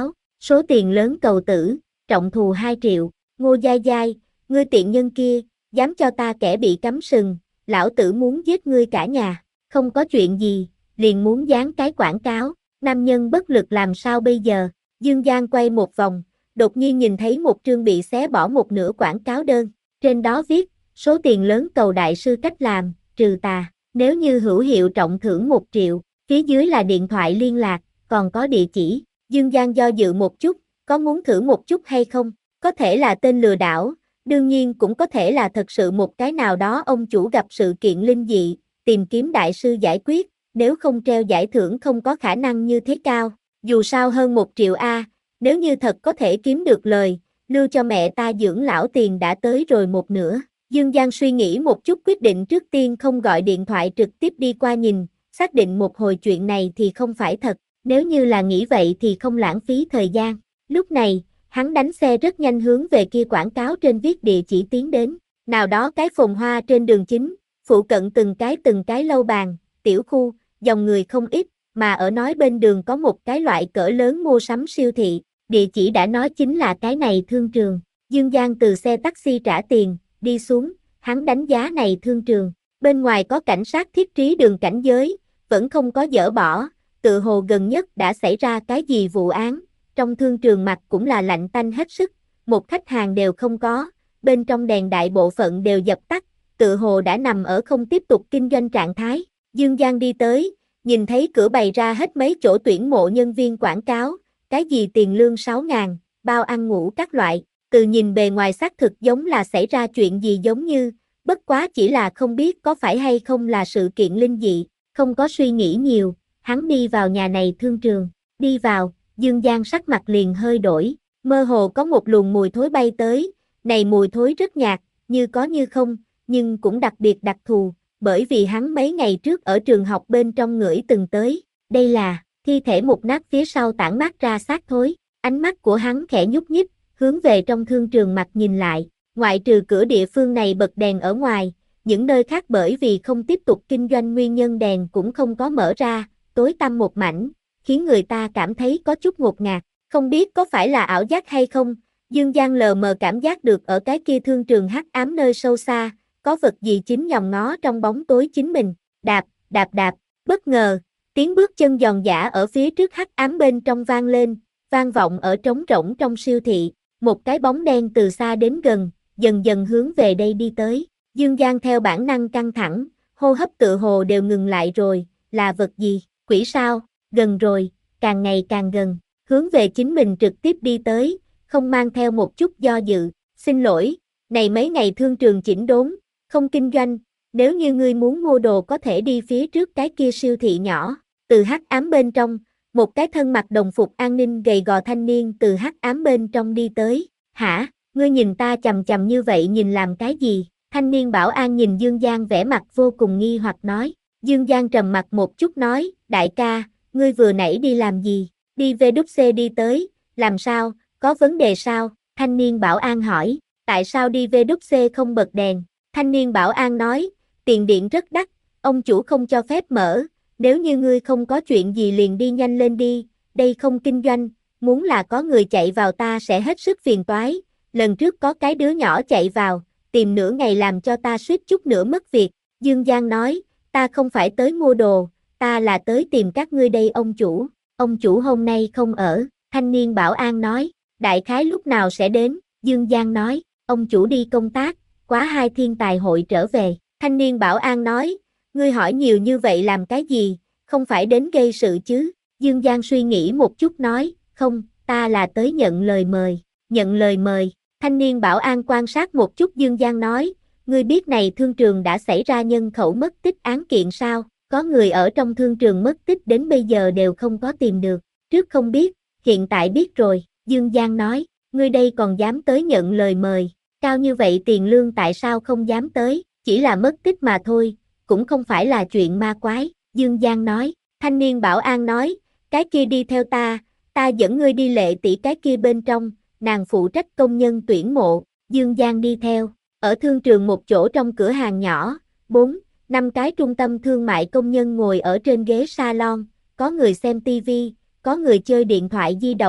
Số tiền lớn cầu tử, trọng thù hai triệu, Ngô Dai Dai, ngươi tiện nhân kia, dám cho ta kẻ bị cắm sừng, lão tử muốn giết ngươi cả nhà, không có chuyện gì, liền muốn dán cái quảng cáo, nam nhân bất lực làm sao bây giờ, Dương Giang quay một vòng, đột nhiên nhìn thấy một chương bị xé bỏ một nửa quảng cáo đơn, trên đó viết, số tiền lớn cầu đại sư cách làm, trừ tà, nếu như hữu hiệu trọng thưởng một triệu, phía dưới là điện thoại liên lạc, còn có địa chỉ, Dương Giang do dự một chút, có muốn thử một chút hay không, có thể là tên lừa đảo, đương nhiên cũng có thể là thật sự một cái nào đó ông chủ gặp sự kiện linh dị, tìm kiếm đại sư giải quyết, nếu không treo giải thưởng không có khả năng như thế cao, dù sao hơn một triệu A, nếu như thật có thể kiếm được lời, lưu cho mẹ ta dưỡng lão tiền đã tới rồi một nửa. Dương Giang suy nghĩ một chút quyết định trước tiên không gọi điện thoại trực tiếp đi qua nhìn, xác định một hồi chuyện này thì không phải thật, nếu như là nghĩ vậy thì không lãng phí thời gian. Lúc này, hắn đánh xe rất nhanh hướng về kia quảng cáo trên viết địa chỉ tiến đến, nào đó cái phồn hoa trên đường chính, phụ cận từng cái từng cái lâu bàn, tiểu khu, dòng người không ít, mà ở nói bên đường có một cái loại cỡ lớn mua sắm siêu thị, địa chỉ đã nói chính là cái này thương trường. Dương Giang từ xe taxi trả tiền, đi xuống, hắn đánh giá này thương trường, bên ngoài có cảnh sát thiết trí đường cảnh giới, vẫn không có dỡ bỏ, tự hồ gần nhất đã xảy ra cái gì vụ án, trong thương trường mặt cũng là lạnh tanh hết sức, một khách hàng đều không có, bên trong đèn đại bộ phận đều dập tắt, tự hồ đã nằm ở không tiếp tục kinh doanh trạng thái. Dương Giang đi tới, nhìn thấy cửa bày ra hết mấy chỗ tuyển mộ nhân viên quảng cáo, cái gì tiền lương sáu ngàn, bao ăn ngủ các loại, từ nhìn bề ngoài xác thực giống là xảy ra chuyện gì giống như, bất quá chỉ là không biết có phải hay không là sự kiện linh dị, không có suy nghĩ nhiều, hắn đi vào nhà này thương trường, đi vào, Dương Giang sắc mặt liền hơi đổi, mơ hồ có một luồng mùi thối bay tới, này mùi thối rất nhạt, như có như không, nhưng cũng đặc biệt đặc thù, bởi vì hắn mấy ngày trước ở trường học bên trong ngửi từng tới, đây là, thi thể mục nát phía sau tản mát ra xác thối, ánh mắt của hắn khẽ nhúc nhích, hướng về trong thương trường mặt nhìn lại, ngoại trừ cửa địa phương này bật đèn ở ngoài, những nơi khác bởi vì không tiếp tục kinh doanh nguyên nhân đèn cũng không có mở ra, tối tăm một mảnh, khiến người ta cảm thấy có chút ngột ngạt, không biết có phải là ảo giác hay không, Dương Giang lờ mờ cảm giác được ở cái kia thương trường hắc ám nơi sâu xa, có vật gì chính nhòm ngó trong bóng tối chính mình, đạp, đạp đạp, bất ngờ, tiếng bước chân giòn giã ở phía trước hắc ám bên trong vang lên, vang vọng ở trống rỗng trong siêu thị, một cái bóng đen từ xa đến gần, dần dần hướng về đây đi tới, Dương Giang theo bản năng căng thẳng, hô hấp tự hồ đều ngừng lại rồi, là vật gì, quỷ sao, gần rồi, càng ngày càng gần, hướng về chính mình trực tiếp đi tới, không mang theo một chút do dự, xin lỗi, này mấy ngày thương trường chỉnh đốn, không kinh doanh, nếu như ngươi muốn mua đồ có thể đi phía trước cái kia siêu thị nhỏ, từ hắc ám bên trong, một cái thân mặc đồng phục an ninh gầy gò thanh niên từ hắc ám bên trong đi tới, hả, ngươi nhìn ta chằm chằm như vậy nhìn làm cái gì, thanh niên bảo an nhìn Dương Giang vẻ mặt vô cùng nghi hoặc nói, Dương Giang trầm mặt một chút nói, đại ca, ngươi vừa nãy đi làm gì, đi vê đút xê đi tới, làm sao, có vấn đề sao, thanh niên bảo an hỏi, tại sao đi vê đút xê không bật đèn, thanh niên bảo an nói, tiền điện rất đắt, ông chủ không cho phép mở, nếu như ngươi không có chuyện gì liền đi nhanh lên đi, đây không kinh doanh, muốn là có người chạy vào ta sẽ hết sức phiền toái, lần trước có cái đứa nhỏ chạy vào, tìm nửa ngày làm cho ta suýt chút nữa mất việc, Dương Giang nói, ta không phải tới mua đồ, ta là tới tìm các ngươi đây ông chủ, ông chủ hôm nay không ở, thanh niên bảo an nói, đại khái lúc nào sẽ đến, Dương Giang nói, ông chủ đi công tác, quá hai thiên tài hội trở về, thanh niên bảo an nói, ngươi hỏi nhiều như vậy làm cái gì, không phải đến gây sự chứ, Dương Giang suy nghĩ một chút nói, không, ta là tới nhận lời mời, nhận lời mời, thanh niên bảo an quan sát một chút Dương Giang nói, ngươi biết này thương trường đã xảy ra nhân khẩu mất tích án kiện sao, có người ở trong thương trường mất tích đến bây giờ đều không có tìm được, trước không biết, hiện tại biết rồi, Dương Giang nói, ngươi đây còn dám tới nhận lời mời, cao như vậy tiền lương tại sao không dám tới, chỉ là mất tích mà thôi, cũng không phải là chuyện ma quái, Dương Giang nói, thanh niên bảo an nói, cái kia đi theo ta, ta dẫn ngươi đi Lệ tỷ cái kia bên trong, nàng phụ trách công nhân tuyển mộ, Dương Giang đi theo, ở thương trường một chỗ trong cửa hàng nhỏ, bốn, năm cái trung tâm thương mại công nhân ngồi ở trên ghế salon, có người xem tivi, có người chơi điện thoại di động,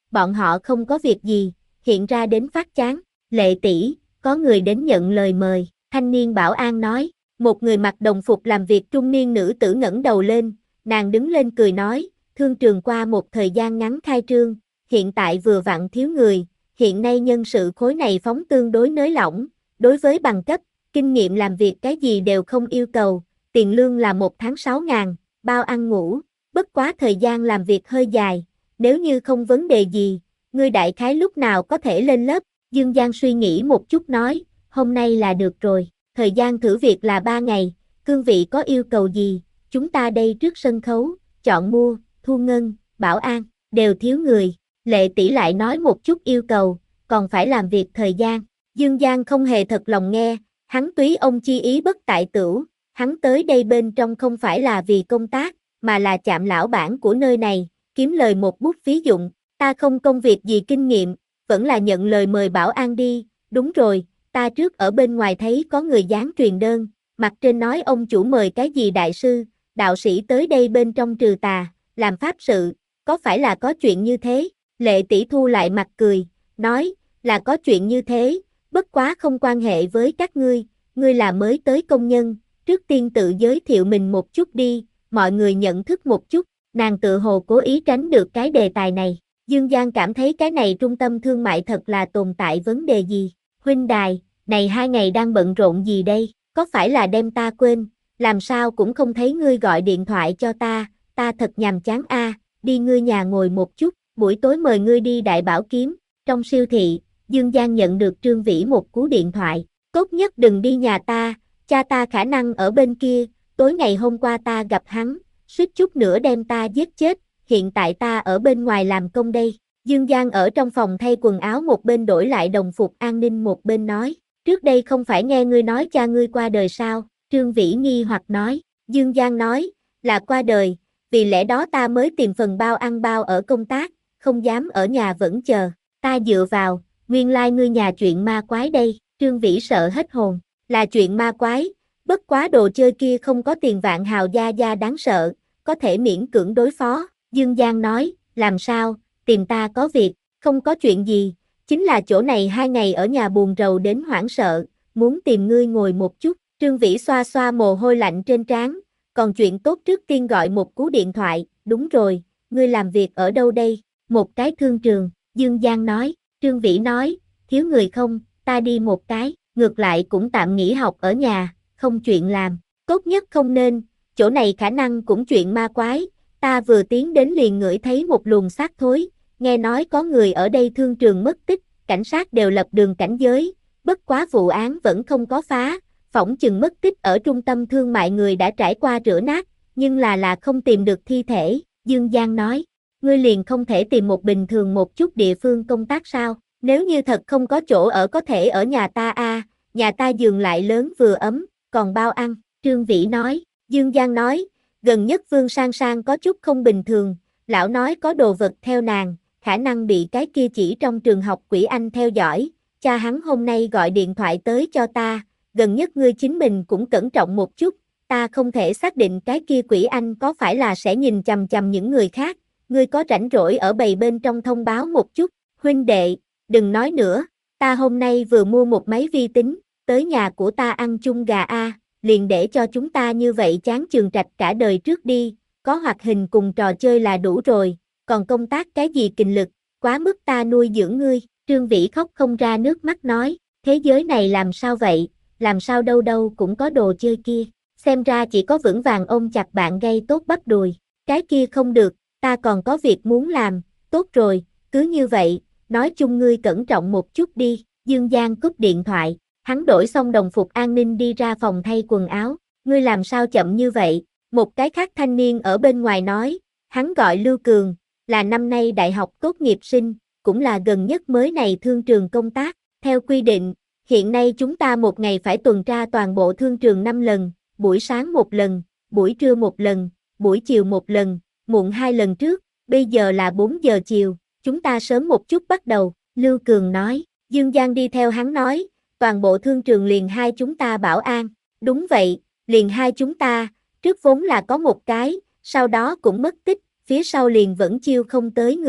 bọn họ không có việc gì, hiện ra đến phát chán. Lệ tỷ, có người đến nhận lời mời, thanh niên bảo an nói. Một người mặc đồng phục làm việc trung niên nữ tử ngẩng đầu lên, nàng đứng lên cười nói, thương trường qua một thời gian ngắn khai trương, hiện tại vừa vặn thiếu người, hiện nay nhân sự khối này phóng tương đối nới lỏng, đối với bằng cấp, kinh nghiệm làm việc cái gì đều không yêu cầu, tiền lương là một tháng sáu ngàn, bao ăn ngủ, bất quá thời gian làm việc hơi dài, nếu như không vấn đề gì, ngươi đại khái lúc nào có thể lên lớp, Dương Giang suy nghĩ một chút nói, hôm nay là được rồi, thời gian thử việc là ba ngày, cương vị có yêu cầu gì, chúng ta đây trước sân khấu, chọn mua, thu ngân, bảo an, đều thiếu người, Lệ tỷ lại nói một chút yêu cầu, còn phải làm việc thời gian, Dương Giang không hề thật lòng nghe, hắn túy ông chi ý bất tại tửu, hắn tới đây bên trong không phải là vì công tác, mà là chạm lão bản của nơi này, kiếm lời một bút phí dụng, ta không công việc gì kinh nghiệm, vẫn là nhận lời mời bảo an đi, đúng rồi, ta trước ở bên ngoài thấy có người dán truyền đơn, mặt trên nói ông chủ mời cái gì đại sư, đạo sĩ tới đây bên trong trừ tà, làm pháp sự, có phải là có chuyện như thế? Lệ tỷ thu lại mặt cười, nói, là có chuyện như thế, bất quá không quan hệ với các ngươi, ngươi là mới tới công nhân, trước tiên tự giới thiệu mình một chút đi, mọi người nhận thức một chút, nàng tự hồ cố ý tránh được cái đề tài này. Dương Giang cảm thấy cái này trung tâm thương mại thật là tồn tại vấn đề gì. Huynh đài, này hai ngày đang bận rộn gì đây, có phải là đem ta quên, làm sao cũng không thấy ngươi gọi điện thoại cho ta, ta thật nhàm chán a, à, đi ngươi nhà ngồi một chút, buổi tối mời ngươi đi Đại Bảo Kiếm. Trong siêu thị, Dương Giang nhận được Trương Vĩ một cú điện thoại, tốt nhất đừng đi nhà ta, cha ta khả năng ở bên kia, tối ngày hôm qua ta gặp hắn, suýt chút nữa đem ta giết chết, hiện tại ta ở bên ngoài làm công đây. Dương Giang ở trong phòng thay quần áo một bên đổi lại đồng phục an ninh một bên nói, trước đây không phải nghe ngươi nói cha ngươi qua đời sao, Trương Vĩ nghi hoặc nói, Dương Giang nói, là qua đời, vì lẽ đó ta mới tìm phần bao ăn bao ở công tác, không dám ở nhà vẫn chờ, ta dựa vào, nguyên lai like ngươi nhà chuyện ma quái đây, Trương Vĩ sợ hết hồn, là chuyện ma quái, bất quá đồ chơi kia không có tiền vạn hào gia gia đáng sợ, có thể miễn cưỡng đối phó, Dương Giang nói, làm sao, tìm ta có việc, không có chuyện gì, chính là chỗ này hai ngày ở nhà buồn rầu đến hoảng sợ, muốn tìm ngươi ngồi một chút, Trương Vĩ xoa xoa mồ hôi lạnh trên trán, còn chuyện tốt trước tiên gọi một cú điện thoại, đúng rồi, ngươi làm việc ở đâu đây, một cái thương trường, Dương Giang nói, Trương Vĩ nói, thiếu người không, ta đi một cái, ngược lại cũng tạm nghỉ học ở nhà, không chuyện làm, tốt nhất không nên, chỗ này khả năng cũng chuyện ma quái, ta vừa tiến đến liền ngửi thấy một luồng xác thối, nghe nói có người ở đây thương trường mất tích, cảnh sát đều lập đường cảnh giới, bất quá vụ án vẫn không có phá, phỏng chừng mất tích ở trung tâm thương mại người đã trải qua rửa nát, nhưng là là không tìm được thi thể, Dương Giang nói, ngươi liền không thể tìm một bình thường một chút địa phương công tác sao, nếu như thật không có chỗ ở có thể ở nhà ta a, à, nhà ta giường lại lớn vừa ấm, còn bao ăn, Trương Vĩ nói, Dương Giang nói, gần nhất Vương Sang Sang có chút không bình thường, lão nói có đồ vật theo nàng, khả năng bị cái kia chỉ trong trường học quỷ anh theo dõi, cha hắn hôm nay gọi điện thoại tới cho ta, gần nhất ngươi chính mình cũng cẩn trọng một chút, ta không thể xác định cái kia quỷ anh có phải là sẽ nhìn chằm chằm những người khác, ngươi có rảnh rỗi ở bầy bên trong thông báo một chút, huynh đệ, đừng nói nữa, ta hôm nay vừa mua một máy vi tính, tới nhà của ta ăn chung gà a, liền để cho chúng ta như vậy chán trường trạch cả đời trước đi, có hoạt hình cùng trò chơi là đủ rồi, còn công tác cái gì kình lực, quá mức ta nuôi dưỡng ngươi, Trương Vĩ khóc không ra nước mắt nói, thế giới này làm sao vậy, làm sao đâu đâu cũng có đồ chơi kia, xem ra chỉ có vững vàng ôm chặt bạn gây tốt bắp đùi, cái kia không được, ta còn có việc muốn làm, tốt rồi, cứ như vậy, nói chung ngươi cẩn trọng một chút đi, Dương Giang cúp điện thoại, hắn đổi xong đồng phục an ninh đi ra phòng thay quần áo, ngươi làm sao chậm như vậy, một cái khác thanh niên ở bên ngoài nói, hắn gọi Lưu Cường, là năm nay đại học tốt nghiệp sinh, cũng là gần nhất mới này thương trường công tác, theo quy định, hiện nay chúng ta một ngày phải tuần tra toàn bộ thương trường năm lần, buổi sáng một lần, buổi trưa một lần, buổi chiều một lần, muộn hai lần trước, bây giờ là bốn giờ chiều, chúng ta sớm một chút bắt đầu, Lưu Cường nói, Dương Giang đi theo hắn nói, toàn bộ thương trường liền hai chúng ta bảo an, đúng vậy, liền hai chúng ta, trước vốn là có một cái, sau đó cũng mất tích, phía sau liền vẫn chiêu không tới người,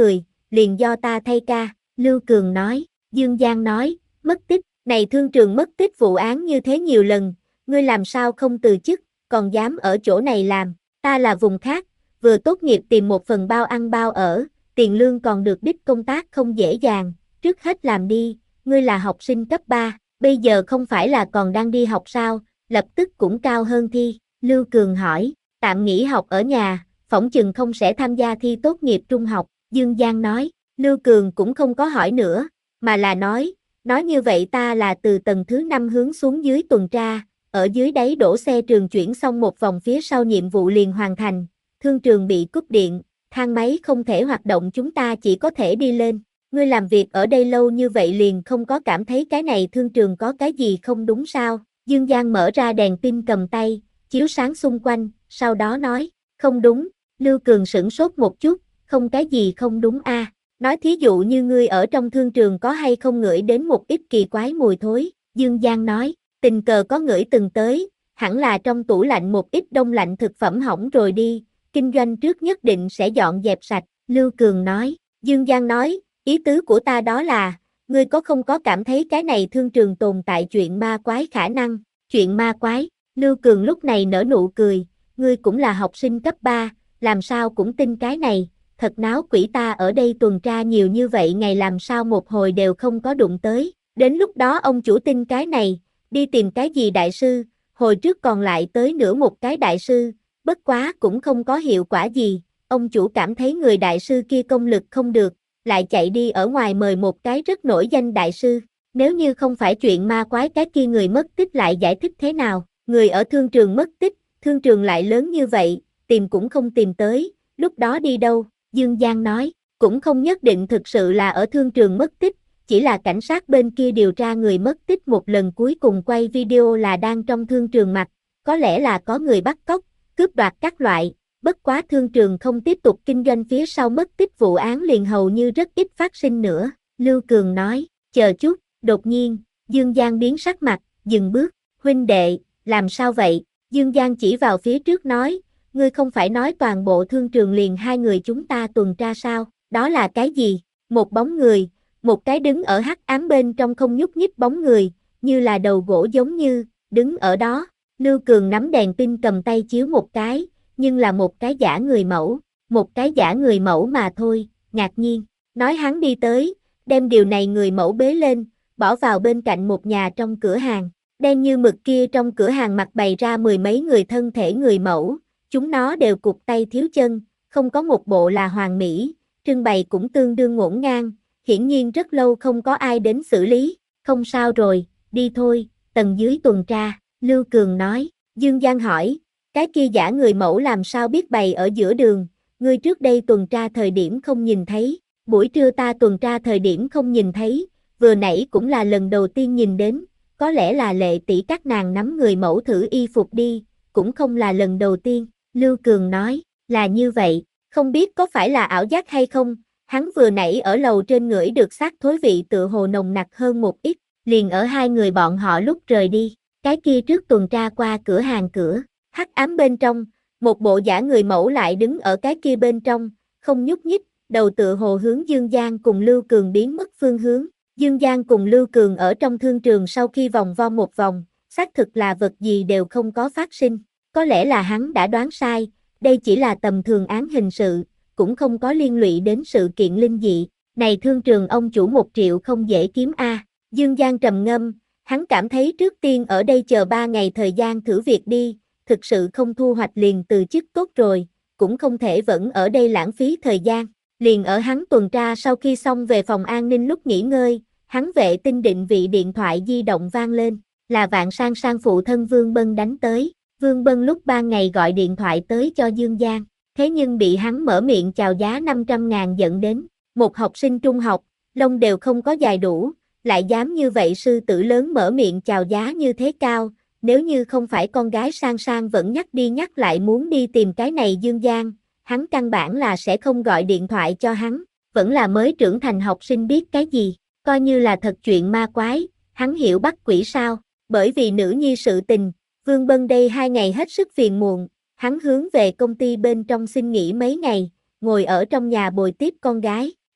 liền do ta thay ca, Lưu Cường nói. Dương Giang nói, mất tích, này thương trường mất tích vụ án như thế nhiều lần, ngươi làm sao không từ chức, còn dám ở chỗ này làm, ta là vùng khác, vừa tốt nghiệp tìm một phần bao ăn bao ở, tiền lương còn được đích công tác không dễ dàng, trước hết làm đi, ngươi là học sinh cấp ba, bây giờ không phải là còn đang đi học sao, lập tức cũng cao hơn thi, Lưu Cường hỏi, tạm nghỉ học ở nhà, phỏng chừng không sẽ tham gia thi tốt nghiệp trung học, Dương Giang nói, Lưu Cường cũng không có hỏi nữa, mà là nói, nói như vậy ta là từ tầng thứ năm hướng xuống dưới tuần tra, ở dưới đáy đổ xe trường chuyển xong một vòng phía sau nhiệm vụ liền hoàn thành, thương trường bị cúp điện, thang máy không thể hoạt động chúng ta chỉ có thể đi lên, ngươi làm việc ở đây lâu như vậy liền không có cảm thấy cái này thương trường có cái gì không đúng sao, Dương Giang mở ra đèn pin cầm tay, chiếu sáng xung quanh, sau đó nói, không đúng, Lưu Cường sửng sốt một chút, không cái gì không đúng a. Nói thí dụ như ngươi ở trong thương trường có hay không ngửi đến một ít kỳ quái mùi thối, Dương Giang nói, tình cờ có ngửi từng tới, hẳn là trong tủ lạnh một ít đông lạnh thực phẩm hỏng rồi đi, kinh doanh trước nhất định sẽ dọn dẹp sạch, Lưu Cường nói, Dương Giang nói, ý tứ của ta đó là, ngươi có không có cảm thấy cái này thương trường tồn tại chuyện ma quái khả năng, chuyện ma quái, Lưu Cường lúc này nở nụ cười, ngươi cũng là học sinh cấp ba, làm sao cũng tin cái này, thật náo quỷ ta ở đây tuần tra nhiều như vậy ngày làm sao một hồi đều không có đụng tới, đến lúc đó ông chủ tin cái này, đi tìm cái gì đại sư, hồi trước còn lại tới nữa một cái đại sư, bất quá cũng không có hiệu quả gì, ông chủ cảm thấy người đại sư kia công lực không được, lại chạy đi ở ngoài mời một cái rất nổi danh đại sư, nếu như không phải chuyện ma quái cái kia người mất tích lại giải thích thế nào, người ở thương trường mất tích, thương trường lại lớn như vậy, tìm cũng không tìm tới, lúc đó đi đâu, Dương Giang nói, cũng không nhất định thực sự là ở thương trường mất tích, chỉ là cảnh sát bên kia điều tra người mất tích một lần cuối cùng quay video là đang trong thương trường mặt, có lẽ là có người bắt cóc, cướp đoạt các loại, bất quá thương trường không tiếp tục kinh doanh phía sau mất tích vụ án liền hầu như rất ít phát sinh nữa, Lưu Cường nói, chờ chút, đột nhiên, Dương Giang biến sắc mặt, dừng bước, huynh đệ, làm sao vậy, Dương Giang chỉ vào phía trước nói, ngươi không phải nói toàn bộ thương trường liền hai người chúng ta tuần tra sao, đó là cái gì, một bóng người, một cái đứng ở hắc ám bên trong không nhúc nhích bóng người, như là đầu gỗ giống như, đứng ở đó, Lưu Cường nắm đèn pin cầm tay chiếu một cái, nhưng là một cái giả người mẫu, một cái giả người mẫu mà thôi, ngạc nhiên, nói hắn đi tới, đem điều này người mẫu bế lên, bỏ vào bên cạnh một nhà trong cửa hàng, đen như mực kia trong cửa hàng mặt bày ra mười mấy người thân thể người mẫu, chúng nó đều cụt tay thiếu chân, không có một bộ là hoàn mỹ, trưng bày cũng tương đương ngổn ngang, hiển nhiên rất lâu không có ai đến xử lý, không sao rồi, đi thôi, tầng dưới tuần tra, Lưu Cường nói, Dương Giang hỏi, cái kia giả người mẫu làm sao biết bày ở giữa đường, ngươi trước đây tuần tra thời điểm không nhìn thấy, buổi trưa ta tuần tra thời điểm không nhìn thấy, vừa nãy cũng là lần đầu tiên nhìn đến, có lẽ là Lệ tỷ các nàng nắm người mẫu thử y phục đi, cũng không là lần đầu tiên, Lưu Cường nói, là như vậy, không biết có phải là ảo giác hay không, hắn vừa nãy ở lầu trên ngửi được xác thối vị tựa hồ nồng nặc hơn một ít, liền ở hai người bọn họ lúc rời đi, cái kia trước tuần tra qua cửa hàng cửa, hắc ám bên trong, một bộ giả người mẫu lại đứng ở cái kia bên trong, không nhúc nhích, đầu tựa hồ hướng Dương Giang cùng Lưu Cường biến mất phương hướng, Dương Giang cùng Lưu Cường ở trong thương trường sau khi vòng vo một vòng, xác thực là vật gì đều không có phát sinh, có lẽ là hắn đã đoán sai, đây chỉ là tầm thường án hình sự, cũng không có liên lụy đến sự kiện linh dị, này thương trường ông chủ một triệu không dễ kiếm a. Dương Giang trầm ngâm, hắn cảm thấy trước tiên ở đây chờ ba ngày thời gian thử việc đi, thực sự không thu hoạch liền từ chức tốt rồi, cũng không thể vẫn ở đây lãng phí thời gian, liền ở hắn tuần tra sau khi xong về phòng an ninh lúc nghỉ ngơi, hắn vệ tinh định vị điện thoại di động vang lên, là Vạn Sang Sang phụ thân Vương Bân đánh tới, Vương Bân lúc ba ngày gọi điện thoại tới cho Dương Giang, thế nhưng bị hắn mở miệng chào giá năm trăm ngàn dẫn đến, một học sinh trung học, lông đều không có dài đủ, lại dám như vậy sư tử lớn mở miệng chào giá như thế cao, nếu như không phải con gái Sang Sang vẫn nhắc đi nhắc lại muốn đi tìm cái này Dương Giang, hắn căn bản là sẽ không gọi điện thoại cho hắn, vẫn là mới trưởng thành học sinh biết cái gì, coi như là thật chuyện ma quái, hắn hiểu bắt quỷ sao, bởi vì nữ nhi sự tình, Vương Bân đây hai ngày hết sức phiền muộn, hắn hướng về công ty bên trong xin nghỉ mấy ngày, ngồi ở trong nhà bồi tiếp con gái,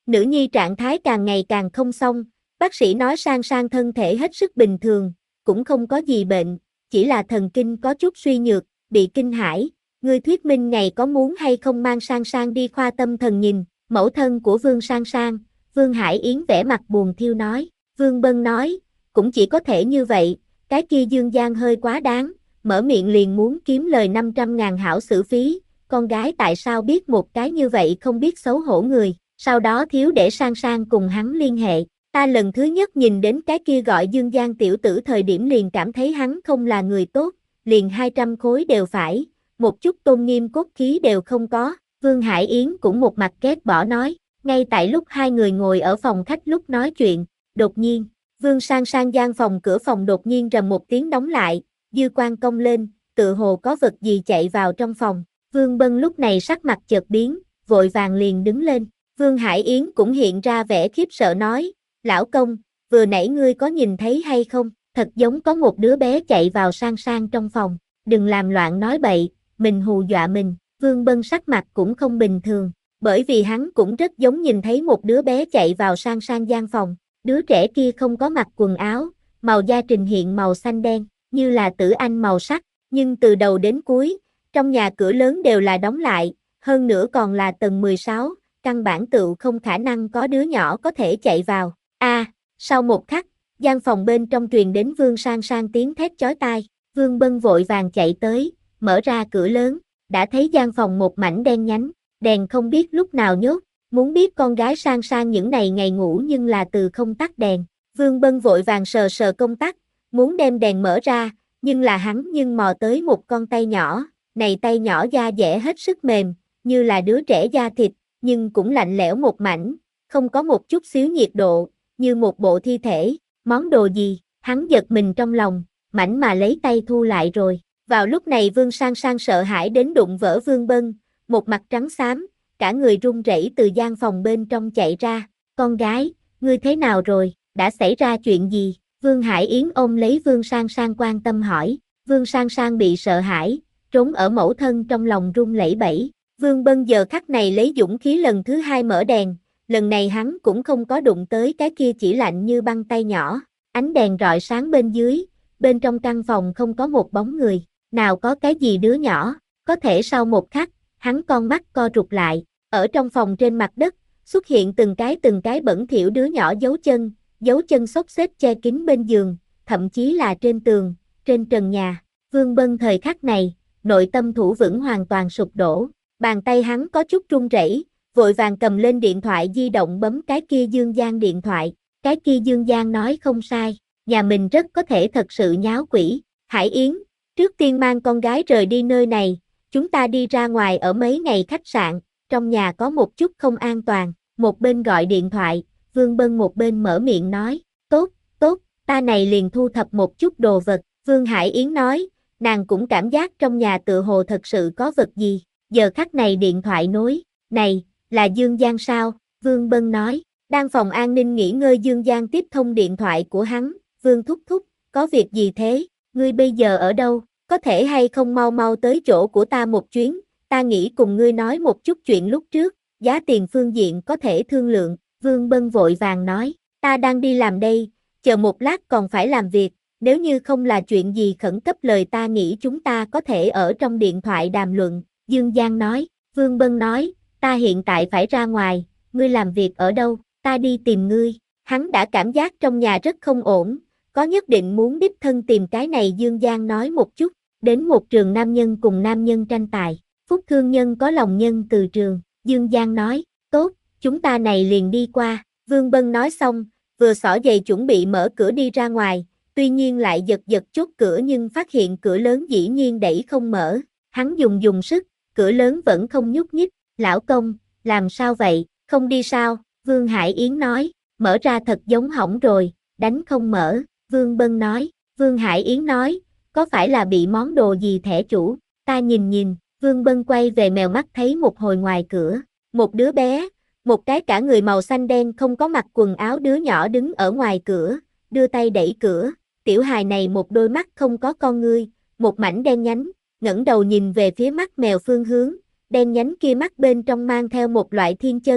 Nữ nhi trạng thái càng ngày càng không xong, bác sĩ nói Sang Sang thân thể hết sức bình thường, cũng không có gì bệnh, chỉ là thần kinh có chút suy nhược, bị kinh hãi. Ngươi thuyết minh ngày có muốn hay không mang Sang Sang đi khoa tâm thần nhìn, mẫu thân của Vương Sang Sang, Vương Hải Yến vẻ mặt buồn thiu nói. Vương Bân nói, cũng chỉ có thể như vậy, cái kia Dương Giang hơi quá đáng, mở miệng liền muốn kiếm lời năm trăm ngàn hảo xử phí, con gái tại sao biết một cái như vậy không biết xấu hổ người, sau đó thiếu để Sang Sang cùng hắn liên hệ. Ta lần thứ nhất nhìn đến cái kia gọi Dương Giang tiểu tử thời điểm liền cảm thấy hắn không là người tốt, liền hai trăm khối đều phải, một chút tôn nghiêm cốt khí đều không có. Vương Hải Yến cũng một mặt ghét bỏ nói, ngay tại lúc hai người ngồi ở phòng khách lúc nói chuyện, đột nhiên, Vương Sang Sang gian phòng cửa phòng đột nhiên rầm một tiếng đóng lại, dư quang cong lên, tự hồ có vật gì chạy vào trong phòng. Vương Bân lúc này sắc mặt chợt biến, vội vàng liền đứng lên. Vương Hải Yến cũng hiện ra vẻ khiếp sợ nói, lão công, vừa nãy ngươi có nhìn thấy hay không, thật giống có một đứa bé chạy vào Sang Sang trong phòng, đừng làm loạn nói bậy, mình hù dọa mình. Vương Bân sắc mặt cũng không bình thường, bởi vì hắn cũng rất giống nhìn thấy một đứa bé chạy vào Sang Sang gian phòng, đứa trẻ kia không có mặc quần áo, màu da trình hiện màu xanh đen, như là tử anh màu sắc, nhưng từ đầu đến cuối, trong nhà cửa lớn đều là đóng lại, hơn nữa còn là tầng mười sáu, căn bản tựu không khả năng có đứa nhỏ có thể chạy vào. A, à, sau một khắc, gian phòng bên trong truyền đến Vương Sang Sang tiếng thét chói tai, Vương Bân vội vàng chạy tới, mở ra cửa lớn, đã thấy gian phòng một mảnh đen nhánh, đèn không biết lúc nào nhốt, muốn biết con gái Sang Sang những này ngày ngủ nhưng là từ không tắt đèn. Vương Bân vội vàng sờ sờ công tắc, muốn đem đèn mở ra, nhưng là hắn nhưng mò tới một con tay nhỏ, này tay nhỏ da dẻ hết sức mềm, như là đứa trẻ da thịt, nhưng cũng lạnh lẽo một mảnh, không có một chút xíu nhiệt độ, như một bộ thi thể, món đồ gì, hắn giật mình trong lòng, mảnh mà lấy tay thu lại rồi. Vào lúc này Vương Sang Sang sợ hãi đến đụng vỡ Vương Bân, một mặt trắng xám, cả người run rẩy từ gian phòng bên trong chạy ra, con gái, ngươi thế nào rồi, đã xảy ra chuyện gì? Vương Hải Yến ôm lấy Vương Sang Sang quan tâm hỏi. Vương Sang Sang bị sợ hãi, trốn ở mẫu thân trong lòng run lẩy bẩy. Vương Bân giờ khắc này lấy dũng khí lần thứ hai mở đèn, lần này hắn cũng không có đụng tới cái kia chỉ lạnh như băng tay nhỏ, ánh đèn rọi sáng bên dưới, bên trong căn phòng không có một bóng người, nào có cái gì đứa nhỏ, có thể sau một khắc, hắn con mắt co rụt lại, ở trong phòng trên mặt đất, xuất hiện từng cái từng cái bẩn thỉu đứa nhỏ dấu chân, dấu chân xốc xếp che kín bên giường, thậm chí là trên tường, trên trần nhà. Vương Bân thời khắc này, nội tâm thủ vững hoàn toàn sụp đổ, bàn tay hắn có chút run rẩy, vội vàng cầm lên điện thoại di động bấm cái kia Dương Giang điện thoại, cái kia Dương Giang nói không sai, nhà mình rất có thể thật sự nháo quỷ. Hải Yến, trước tiên mang con gái rời đi nơi này, chúng ta đi ra ngoài ở mấy ngày khách sạn, trong nhà có một chút không an toàn. Một bên gọi điện thoại, Vương Bân một bên mở miệng nói, tốt, tốt, ta này liền thu thập một chút đồ vật. Vương Hải Yến nói, nàng cũng cảm giác trong nhà tựa hồ thật sự có vật gì. Giờ khắc này điện thoại nối, này, là Dương Giang sao? Vương Bân nói, đang phòng an ninh nghỉ ngơi Dương Giang tiếp thông điện thoại của hắn, Vương thúc thúc, có việc gì thế? Ngươi bây giờ ở đâu? Có thể hay không mau mau tới chỗ của ta một chuyến, ta nghĩ cùng ngươi nói một chút chuyện lúc trước, giá tiền phương diện có thể thương lượng. Vương Bân vội vàng nói, ta đang đi làm đây, chờ một lát còn phải làm việc, nếu như không là chuyện gì khẩn cấp lời ta nghĩ chúng ta có thể ở trong điện thoại đàm luận. Dương Giang nói, Vương Bân nói, ta hiện tại phải ra ngoài, ngươi làm việc ở đâu, ta đi tìm ngươi. Hắn đã cảm giác trong nhà rất không ổn, có nhất định muốn đích thân tìm cái này. Dương Giang nói một chút, đến một trường nam nhân cùng nam nhân tranh tài, phúc thương nhân có lòng nhân từ trường. Dương Giang nói, tốt, chúng ta này liền đi qua. Vương Bân nói xong, vừa xỏ giày chuẩn bị mở cửa đi ra ngoài, tuy nhiên lại giật giật chốt cửa nhưng phát hiện cửa lớn dĩ nhiên đẩy không mở. Hắn dùng dùng sức, cửa lớn vẫn không nhúc nhích. Lão công, làm sao vậy, không đi sao? Vương Hải Yến nói, mở ra thật giống hỏng rồi, đánh không mở. Vương Bân nói, Vương Hải Yến nói, có phải là bị món đồ gì thẻ chủ? Ta nhìn nhìn. Vương Bân quay về mèo mắt thấy một hồi ngoài cửa, một đứa bé, một cái cả người màu xanh đen không có mặc quần áo đứa nhỏ đứng ở ngoài cửa, đưa tay đẩy cửa. Tiểu hài này một đôi mắt không có con ngươi, một mảnh đen nhánh, ngẩng đầu nhìn về phía mắt mèo phương hướng, đen nhánh kia mắt bên trong mang theo một loại thiên chân,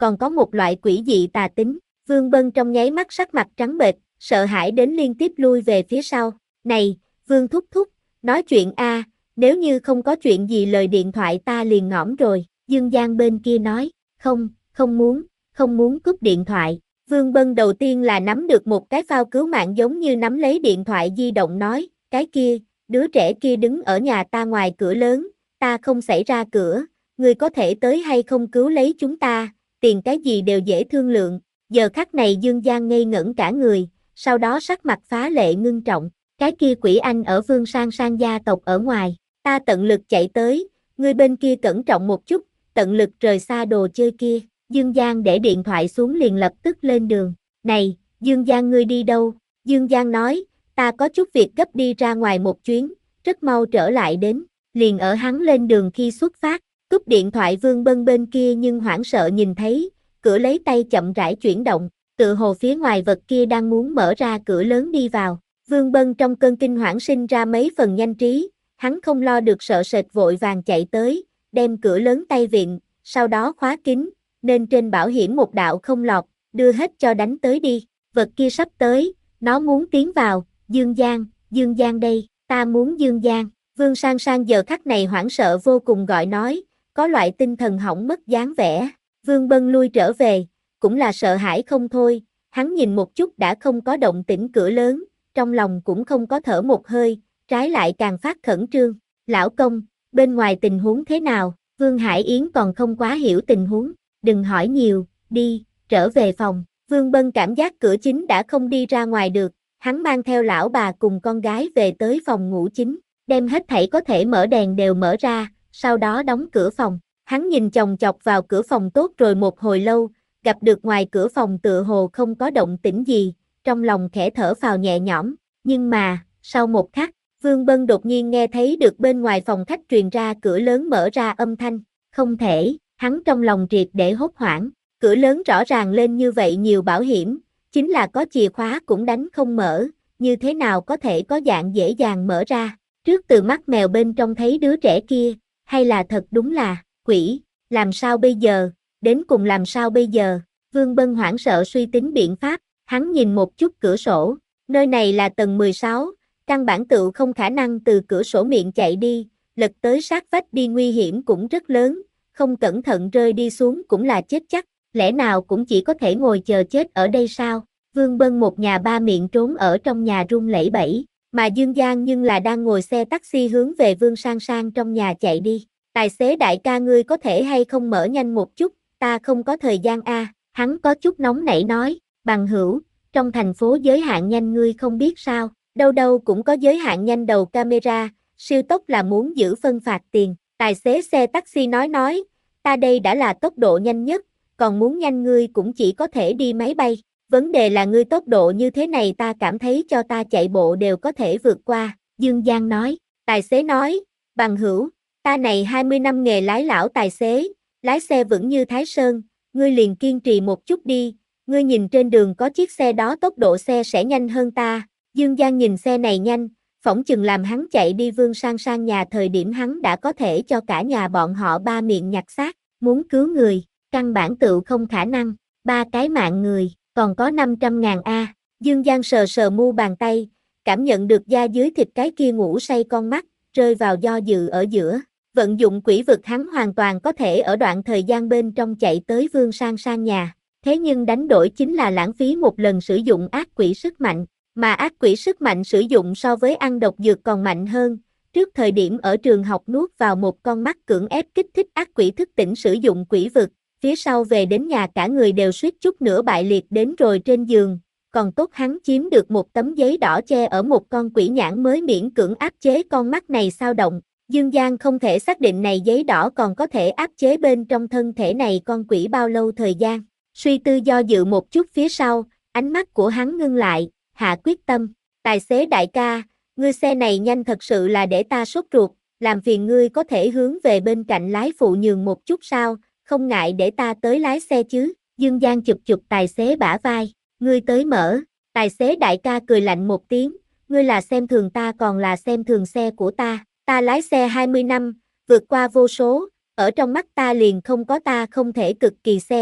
còn có một loại quỷ dị tà tính. Vương Bân trong nháy mắt sắc mặt trắng bệch, sợ hãi đến liên tiếp lui về phía sau. Này, Vương thúc thúc, nói chuyện a, nếu như không có chuyện gì lời điện thoại ta liền ngõm rồi. Dương Giang bên kia nói, không, không muốn, không muốn cúp điện thoại. Vương Bân đầu tiên là nắm được một cái phao cứu mạng giống như nắm lấy điện thoại di động nói, cái kia, đứa trẻ kia đứng ở nhà ta ngoài cửa lớn, ta không xảy ra cửa, ngươi có thể tới hay không cứu lấy chúng ta, tiền cái gì đều dễ thương lượng. Giờ khắc này Dương Giang ngây ngẩn cả người, sau đó sắc mặt phá lệ ngưng trọng, cái kia quỷ anh ở Vương Sang Sang gia tộc ở ngoài, ta tận lực chạy tới, ngươi bên kia cẩn trọng một chút, tận lực rời xa đồ chơi kia. Dương Giang để điện thoại xuống liền lập tức lên đường. Này, Dương Giang ngươi đi đâu? Dương Giang nói, ta có chút việc gấp đi ra ngoài một chuyến, rất mau trở lại đến. Liền ở hắn lên đường khi xuất phát, cúp điện thoại Vương Bân bên kia nhưng hoảng sợ nhìn thấy, cửa lấy tay chậm rãi chuyển động, tự hồ phía ngoài vật kia đang muốn mở ra cửa lớn đi vào. Vương Bân trong cơn kinh hoảng sinh ra mấy phần nhanh trí, hắn không lo được sợ sệt vội vàng chạy tới, đem cửa lớn tay vịn, sau đó khóa kín, nên trên bảo hiểm một đạo không lọt, đưa hết cho đánh tới đi. Vật kia sắp tới, nó muốn tiến vào, Dương Giang, Dương Giang đây, ta muốn Dương Giang. Vương Sang Sang giờ khắc này hoảng sợ vô cùng gọi nói, có loại tinh thần hỏng mất dáng vẻ. Vương Bân lui trở về, cũng là sợ hãi không thôi, hắn nhìn một chút đã không có động tĩnh cửa lớn, trong lòng cũng không có thở một hơi, trái lại càng phát khẩn trương. Lão công, bên ngoài tình huống thế nào? Vương Hải Yến còn không quá hiểu tình huống. Đừng hỏi nhiều, đi, trở về phòng. Vương Bân cảm giác cửa chính đã không đi ra ngoài được, hắn mang theo lão bà cùng con gái về tới phòng ngủ chính, đem hết thảy có thể mở đèn đều mở ra, sau đó đóng cửa phòng. Hắn nhìn chòng chọc vào cửa phòng tốt rồi một hồi lâu, gặp được ngoài cửa phòng tựa hồ không có động tĩnh gì, trong lòng khẽ thở phào nhẹ nhõm, nhưng mà, sau một khắc, Vương Bân đột nhiên nghe thấy được bên ngoài phòng khách truyền ra cửa lớn mở ra âm thanh, không thể. Hắn trong lòng triệt để hốt hoảng, cửa lớn rõ ràng lên như vậy nhiều bảo hiểm, chính là có chìa khóa cũng đánh không mở, như thế nào có thể có dạng dễ dàng mở ra. Trước từ mắt mèo bên trong thấy đứa trẻ kia, hay là thật đúng là quỷ, làm sao bây giờ, đến cùng làm sao bây giờ? Vương Bân hoảng sợ suy tính biện pháp, hắn nhìn một chút cửa sổ, nơi này là tầng mười sáu, căn bản tự không khả năng từ cửa sổ miệng chạy đi, lật tới sát vách đi nguy hiểm cũng rất lớn. Không cẩn thận rơi đi xuống cũng là chết chắc, lẽ nào cũng chỉ có thể ngồi chờ chết ở đây sao? Vương Bân một nhà ba miệng trốn ở trong nhà run lẩy bẩy, mà Dương Giang nhưng là đang ngồi xe taxi hướng về Vương Sang Sang trong nhà chạy đi. Tài xế đại ca ngươi có thể hay không mở nhanh một chút, ta không có thời gian a. Hắn có chút nóng nảy nói, bằng hữu, trong thành phố giới hạn nhanh ngươi không biết sao, đâu đâu cũng có giới hạn nhanh đầu camera, siêu tốc là muốn giữ phân phạt tiền. Tài xế xe taxi nói nói, ta đây đã là tốc độ nhanh nhất, còn muốn nhanh ngươi cũng chỉ có thể đi máy bay. Vấn đề là ngươi tốc độ như thế này ta cảm thấy cho ta chạy bộ đều có thể vượt qua. Dương Giang nói, tài xế nói, bằng hữu, ta này hai mươi năm nghề lái lão tài xế, lái xe vững như Thái Sơn, ngươi liền kiên trì một chút đi, ngươi nhìn trên đường có chiếc xe đó tốc độ xe sẽ nhanh hơn ta. Dương Giang nhìn xe này nhanh, phỏng chừng làm hắn chạy đi Vương Sang Sang nhà thời điểm hắn đã có thể cho cả nhà bọn họ ba miệng nhặt xác, muốn cứu người, căn bản tự không khả năng, ba cái mạng người, còn có năm trăm ngàn a. Dương Giang sờ sờ mu bàn tay, cảm nhận được da dưới thịt cái kia ngủ say con mắt, rơi vào do dự ở giữa. Vận dụng quỷ vực hắn hoàn toàn có thể ở đoạn thời gian bên trong chạy tới Vương Sang Sang nhà, thế nhưng đánh đổi chính là lãng phí một lần sử dụng ác quỷ sức mạnh. Mà ác quỷ sức mạnh sử dụng so với ăn độc dược còn mạnh hơn, trước thời điểm ở trường học nuốt vào một con mắt cưỡng ép kích thích ác quỷ thức tỉnh sử dụng quỷ vực, phía sau về đến nhà cả người đều suýt chút nữa bại liệt đến rồi trên giường, còn tốt hắn chiếm được một tấm giấy đỏ che ở một con quỷ nhãn mới miễn cưỡng áp chế con mắt này sao động. Dương Giang không thể xác định này giấy đỏ còn có thể áp chế bên trong thân thể này con quỷ bao lâu thời gian, suy tư do dự một chút phía sau, ánh mắt của hắn ngưng lại. Hạ quyết tâm, tài xế đại ca, ngươi xe này nhanh thật sự là để ta sốt ruột, làm phiền ngươi có thể hướng về bên cạnh lái phụ nhường một chút sao, không ngại để ta tới lái xe chứ. Dương Giang chụp chụp tài xế bả vai, ngươi tới mở, tài xế đại ca cười lạnh một tiếng, ngươi là xem thường ta còn là xem thường xe của ta, ta lái xe hai mươi năm, vượt qua vô số, ở trong mắt ta liền không có ta không thể cực kỳ xe,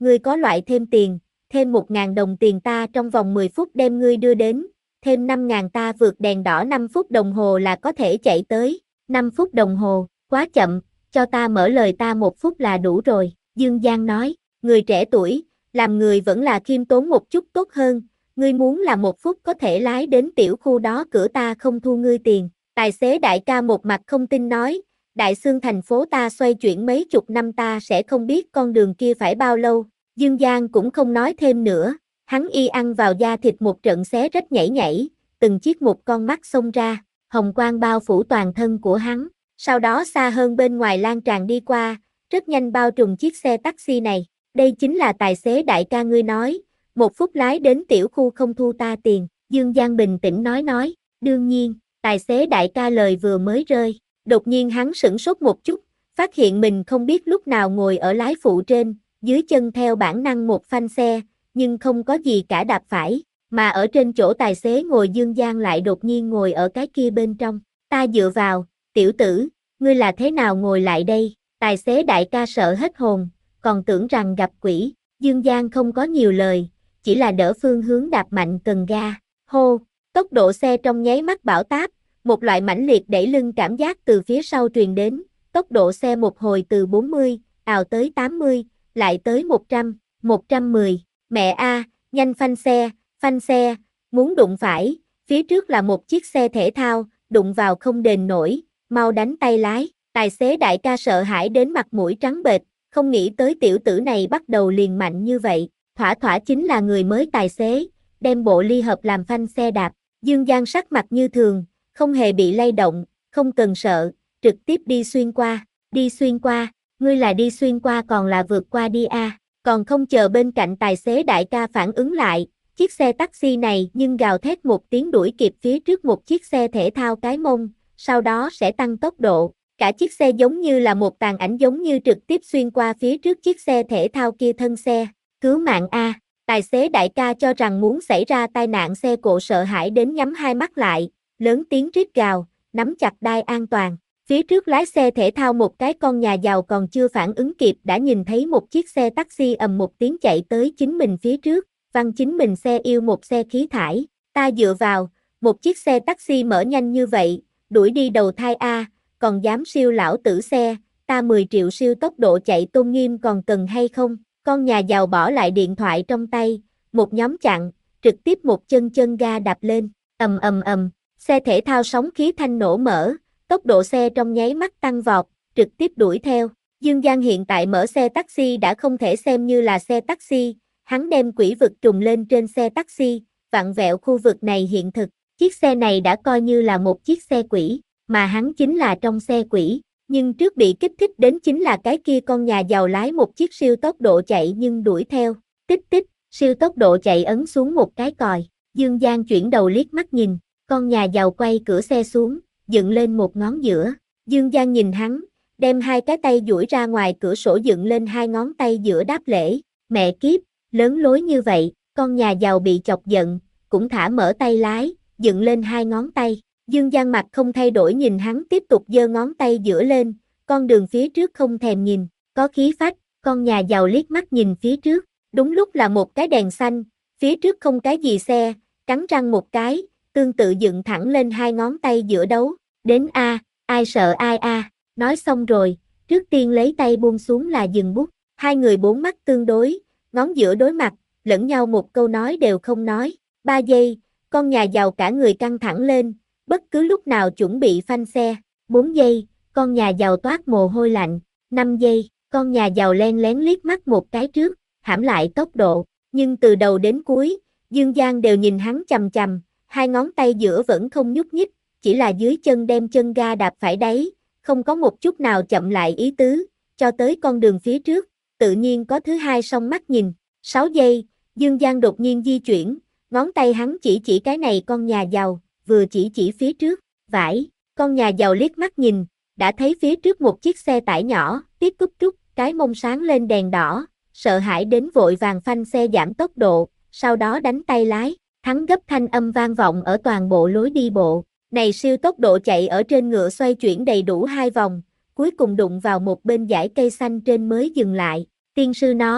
ngươi có loại thêm tiền, thêm một ngàn đồng tiền ta trong vòng mười phút đem ngươi đưa đến, thêm năm ngàn ta vượt đèn đỏ năm phút đồng hồ là có thể chạy tới, năm phút đồng hồ, quá chậm, cho ta mở lời ta một phút là đủ rồi, Dương Giang nói, người trẻ tuổi, làm người vẫn là khiêm tốn một chút tốt hơn, ngươi muốn là một phút có thể lái đến tiểu khu đó cửa ta không thu ngươi tiền, tài xế đại ca một mặt không tin nói, Đại Xương thành phố ta xoay chuyển mấy chục năm ta sẽ không biết con đường kia phải bao lâu, Dương Giang cũng không nói thêm nữa, hắn y ăn vào da thịt một trận xé rách nhảy nhảy, từng chiếc một con mắt xông ra, hồng quang bao phủ toàn thân của hắn, sau đó xa hơn bên ngoài lan tràn đi qua, rất nhanh bao trùm chiếc xe taxi này, đây chính là tài xế đại ca ngươi nói, một phút lái đến tiểu khu không thu ta tiền, Dương Giang bình tĩnh nói nói, đương nhiên, tài xế đại ca lời vừa mới rơi, đột nhiên hắn sửng sốt một chút, phát hiện mình không biết lúc nào ngồi ở lái phụ trên, dưới chân theo bản năng một phanh xe, nhưng không có gì cả đạp phải, mà ở trên chỗ tài xế ngồi Dương Giang lại đột nhiên ngồi ở cái kia bên trong, ta dựa vào, tiểu tử, ngươi là thế nào ngồi lại đây, tài xế đại ca sợ hết hồn, còn tưởng rằng gặp quỷ, Dương Giang không có nhiều lời, chỉ là đỡ phương hướng đạp mạnh cần ga, hô, tốc độ xe trong nháy mắt bão táp, một loại mãnh liệt đẩy lưng cảm giác từ phía sau truyền đến, tốc độ xe một hồi từ bốn mươi, ào tới tám mươi, lại tới một trăm, một trăm mười, mẹ a, nhanh phanh xe, phanh xe, muốn đụng phải, phía trước là một chiếc xe thể thao, đụng vào không đền nổi, mau đánh tay lái, tài xế đại ca sợ hãi đến mặt mũi trắng bệch, không nghĩ tới tiểu tử này bắt đầu liền mạnh như vậy, thỏa thỏa chính là người mới tài xế, đem bộ ly hợp làm phanh xe đạp, Dương Giang sắc mặt như thường, không hề bị lay động, không cần sợ, trực tiếp đi xuyên qua, đi xuyên qua, ngươi là đi xuyên qua còn là vượt qua đi a, à. Còn không chờ bên cạnh tài xế đại ca phản ứng lại, chiếc xe taxi này nhưng gào thét một tiếng đuổi kịp phía trước một chiếc xe thể thao cái mông, sau đó sẽ tăng tốc độ, cả chiếc xe giống như là một tàn ảnh giống như trực tiếp xuyên qua phía trước chiếc xe thể thao kia thân xe, cứu mạng a, tài xế đại ca cho rằng muốn xảy ra tai nạn xe cộ sợ hãi đến nhắm hai mắt lại, lớn tiếng rít gào, nắm chặt đai an toàn. Phía trước lái xe thể thao một cái con nhà giàu còn chưa phản ứng kịp đã nhìn thấy một chiếc xe taxi ầm một tiếng chạy tới chính mình phía trước, văng chính mình xe yêu một xe khí thải. Ta dựa vào, một chiếc xe taxi mở nhanh như vậy, đuổi đi đầu thai A, còn dám siêu lão tử xe, ta mười triệu siêu tốc độ chạy tôn nghiêm còn cần hay không? Con nhà giàu bỏ lại điện thoại trong tay, một nhóm chặn, trực tiếp một chân chân ga đạp lên, ầm ầm ầm, xe thể thao sóng khí thanh nổ mở. Tốc độ xe trong nháy mắt tăng vọt, trực tiếp đuổi theo. Dương Giang hiện tại mở xe taxi đã không thể xem như là xe taxi, hắn đem quỷ vực trùng lên trên xe taxi, vặn vẹo khu vực này hiện thực. Chiếc xe này đã coi như là một chiếc xe quỷ, mà hắn chính là trong xe quỷ. Nhưng trước bị kích thích đến chính là cái kia con nhà giàu lái một chiếc siêu tốc độ chạy nhưng đuổi theo. Tích tích, siêu tốc độ chạy ấn xuống một cái còi. Dương Giang chuyển đầu liếc mắt nhìn, con nhà giàu quay cửa xe xuống, dựng lên một ngón giữa, Dương Giang nhìn hắn, đem hai cái tay duỗi ra ngoài cửa sổ dựng lên hai ngón tay giữa đáp lễ, mẹ kiếp, lớn lối như vậy, con nhà giàu bị chọc giận, cũng thả mở tay lái, dựng lên hai ngón tay, Dương Giang mặt không thay đổi nhìn hắn tiếp tục giơ ngón tay giữa lên, con đường phía trước không thèm nhìn, có khí phách, con nhà giàu liếc mắt nhìn phía trước, đúng lúc là một cái đèn xanh, phía trước không cái gì xe, cắn răng một cái, tương tự dựng thẳng lên hai ngón tay giữa đấu, đến A, ai sợ ai A, nói xong rồi, trước tiên lấy tay buông xuống là dừng bút, hai người bốn mắt tương đối, ngón giữa đối mặt, lẫn nhau một câu nói đều không nói, ba giây, con nhà giàu cả người căng thẳng lên, bất cứ lúc nào chuẩn bị phanh xe, bốn giây, con nhà giàu toát mồ hôi lạnh, năm giây, con nhà giàu len lén liếc mắt một cái trước, hãm lại tốc độ, nhưng từ đầu đến cuối, Dương Giang đều nhìn hắn chằm chằm, hai ngón tay giữa vẫn không nhúc nhích, chỉ là dưới chân đem chân ga đạp phải đáy, không có một chút nào chậm lại ý tứ, cho tới con đường phía trước, tự nhiên có thứ hai song mắt nhìn, sáu giây, Dương Giang đột nhiên di chuyển, ngón tay hắn chỉ chỉ cái này con nhà giàu, vừa chỉ chỉ phía trước, vải, con nhà giàu liếc mắt nhìn, đã thấy phía trước một chiếc xe tải nhỏ, tiếp cúp trúc, cái mông sáng lên đèn đỏ, sợ hãi đến vội vàng phanh xe giảm tốc độ, sau đó đánh tay lái. Thắng gấp thanh âm vang vọng ở toàn bộ lối đi bộ, này siêu tốc độ chạy ở trên ngựa xoay chuyển đầy đủ hai vòng, cuối cùng đụng vào một bên dải cây xanh trên mới dừng lại, tiên sư nó,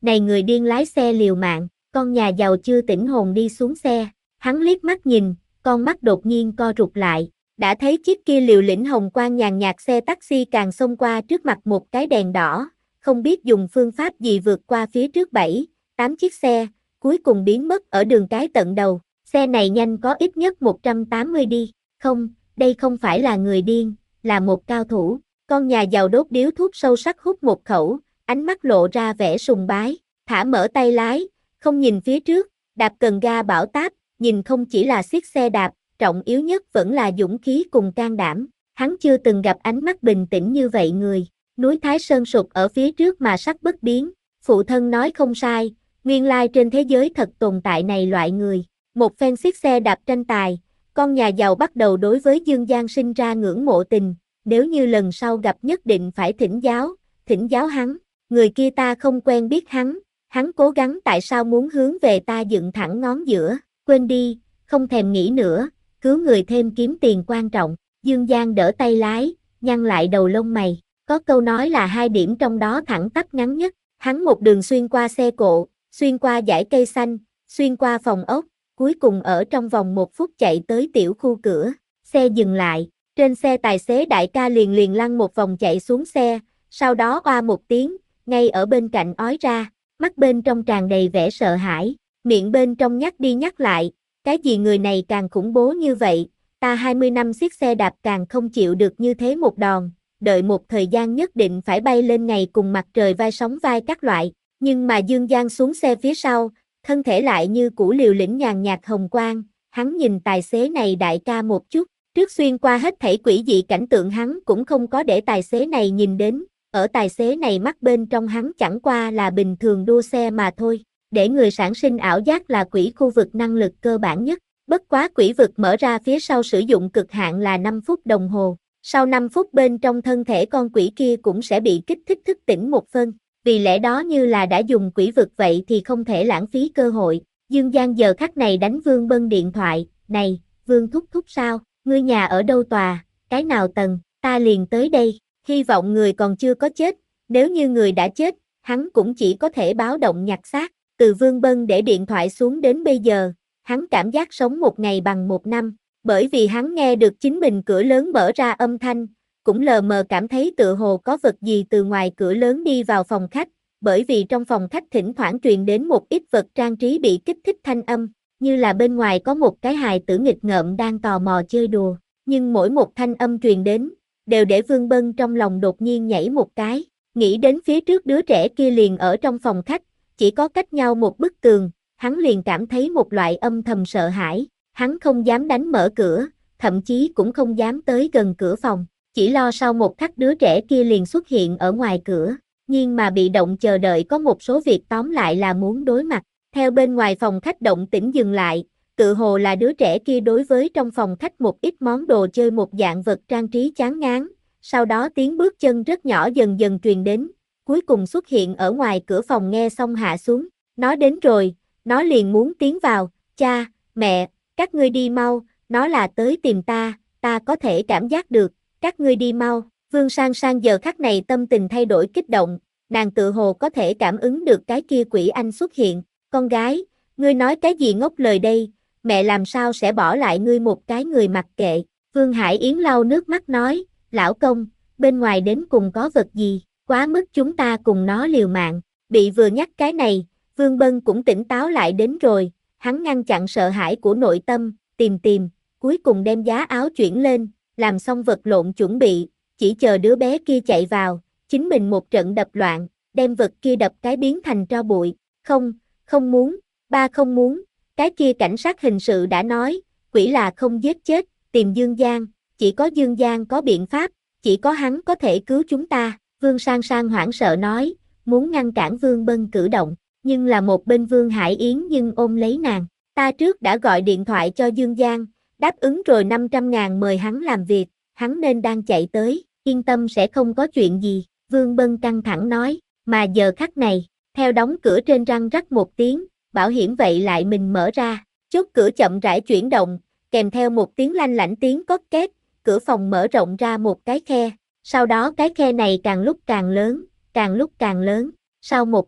này người điên lái xe liều mạng, con nhà giàu chưa tỉnh hồn đi xuống xe, hắn liếc mắt nhìn, con mắt đột nhiên co rụt lại, đã thấy chiếc kia liều lĩnh hồng quang nhàn nhạt xe taxi càng xông qua trước mặt một cái đèn đỏ, không biết dùng phương pháp gì vượt qua phía trước bảy, tám chiếc xe, cuối cùng biến mất ở đường cái tận đầu, xe này nhanh có ít nhất một trăm tám mươi đi, không, đây không phải là người điên, là một cao thủ, con nhà giàu đốt điếu thuốc sâu sắc hút một khẩu, ánh mắt lộ ra vẻ sùng bái, thả mở tay lái, không nhìn phía trước, đạp cần ga bão táp, nhìn không chỉ là chiếc xe đạp, trọng yếu nhất vẫn là dũng khí cùng can đảm, hắn chưa từng gặp ánh mắt bình tĩnh như vậy người, núi Thái Sơn sụp ở phía trước mà sắc bất biến, phụ thân nói không sai, nguyên lai trên thế giới thật tồn tại này loại người, một phen chiếc xe đạp tranh tài, con nhà giàu bắt đầu đối với Dương Giang sinh ra ngưỡng mộ tình, nếu như lần sau gặp nhất định phải thỉnh giáo, thỉnh giáo hắn, người kia ta không quen biết hắn, hắn cố gắng tại sao muốn hướng về ta dựng thẳng ngón giữa, quên đi, không thèm nghĩ nữa, cứu người thêm kiếm tiền quan trọng, Dương Giang đỡ tay lái, nhăn lại đầu lông mày, có câu nói là hai điểm trong đó thẳng tắp ngắn nhất, hắn một đường xuyên qua xe cộ, xuyên qua dãy cây xanh, xuyên qua phòng ốc, cuối cùng ở trong vòng một phút chạy tới tiểu khu cửa, xe dừng lại, trên xe tài xế đại ca liền liền lăn một vòng chạy xuống xe, sau đó oa một tiếng, ngay ở bên cạnh ói ra, mắt bên trong tràn đầy vẻ sợ hãi, miệng bên trong nhắc đi nhắc lại, cái gì người này càng khủng bố như vậy, ta hai mươi năm xiết xe đạp càng không chịu được như thế một đòn, đợi một thời gian nhất định phải bay lên ngày cùng mặt trời vai sóng vai các loại, nhưng mà Dương Giang xuống xe phía sau, thân thể lại như cũ liều lĩnh nhàn nhạt hồng quang, hắn nhìn tài xế này đại ca một chút, trước xuyên qua hết thảy quỷ dị cảnh tượng hắn cũng không có để tài xế này nhìn đến, ở tài xế này mắt bên trong hắn chẳng qua là bình thường đua xe mà thôi, để người sản sinh ảo giác là quỷ khu vực năng lực cơ bản nhất, bất quá quỷ vực mở ra phía sau sử dụng cực hạn là năm phút đồng hồ, sau năm phút bên trong thân thể con quỷ kia cũng sẽ bị kích thích thức tỉnh một phân, vì lẽ đó như là đã dùng quỷ vực vậy thì không thể lãng phí cơ hội, Dương Giang giờ khắc này đánh Vương Bân điện thoại, này, Vương thúc thúc sao, ngươi nhà ở đâu tòa, cái nào tầng, ta liền tới đây, hy vọng người còn chưa có chết, nếu như người đã chết, hắn cũng chỉ có thể báo động nhặt xác, từ Vương Bân để điện thoại xuống đến bây giờ, hắn cảm giác sống một ngày bằng một năm, bởi vì hắn nghe được chính mình cửa lớn mở ra âm thanh, cũng lờ mờ cảm thấy tựa hồ có vật gì từ ngoài cửa lớn đi vào phòng khách, bởi vì trong phòng khách thỉnh thoảng truyền đến một ít vật trang trí bị kích thích thanh âm, như là bên ngoài có một cái hài tử nghịch ngợm đang tò mò chơi đùa, nhưng mỗi một thanh âm truyền đến, đều để Vương Bân trong lòng đột nhiên nhảy một cái, nghĩ đến phía trước đứa trẻ kia liền ở trong phòng khách, chỉ có cách nhau một bức tường, hắn liền cảm thấy một loại âm thầm sợ hãi, hắn không dám đánh mở cửa, thậm chí cũng không dám tới gần cửa phòng, chỉ lo sau một khắc đứa trẻ kia liền xuất hiện ở ngoài cửa, nhưng mà bị động chờ đợi có một số việc tóm lại là muốn đối mặt, theo bên ngoài phòng khách động tĩnh dừng lại, tự hồ là đứa trẻ kia đối với trong phòng khách một ít món đồ chơi một dạng vật trang trí chán ngán, sau đó tiếng bước chân rất nhỏ dần dần truyền đến, cuối cùng xuất hiện ở ngoài cửa phòng nghe xong hạ xuống, nó đến rồi, nó liền muốn tiến vào, cha, mẹ, các ngươi đi mau, nó là tới tìm ta, ta có thể cảm giác được, các ngươi đi mau, Vương Sang Sang giờ khắc này tâm tình thay đổi kích động, nàng tự hồ có thể cảm ứng được cái kia quỷ anh xuất hiện, con gái, ngươi nói cái gì ngốc lời đây, mẹ làm sao sẽ bỏ lại ngươi một cái người mặc kệ, Vương Hải Yến lau nước mắt nói, lão công, bên ngoài đến cùng có vật gì, quá mức chúng ta cùng nó liều mạng, bị vừa nhắc cái này, Vương Bân cũng tỉnh táo lại đến rồi, hắn ngăn chặn sợ hãi của nội tâm, tìm tìm, cuối cùng đem giá áo chuyển lên, làm xong vật lộn chuẩn bị, chỉ chờ đứa bé kia chạy vào, chính mình một trận đập loạn, đem vật kia đập cái biến thành tro bụi, không, không muốn, ba không muốn, cái kia cảnh sát hình sự đã nói, quỷ là không giết chết, tìm Dương Giang, chỉ có Dương Giang có biện pháp, chỉ có hắn có thể cứu chúng ta, Vương Sang Sang hoảng sợ nói, muốn ngăn cản Vương Bân cử động, nhưng là một bên Vương Hải Yến nhưng ôm lấy nàng, ta trước đã gọi điện thoại cho Dương Giang, đáp ứng rồi năm trăm ngàn mời hắn làm việc, hắn nên đang chạy tới, yên tâm sẽ không có chuyện gì, Vương Bân căng thẳng nói, mà giờ khắc này, theo đóng cửa trên răng rắc một tiếng, bảo hiểm vậy lại mình mở ra, chốt cửa chậm rãi chuyển động, kèm theo một tiếng lanh lảnh tiếng cót két, cửa phòng mở rộng ra một cái khe, sau đó cái khe này càng lúc càng lớn, càng lúc càng lớn, sau một khắc,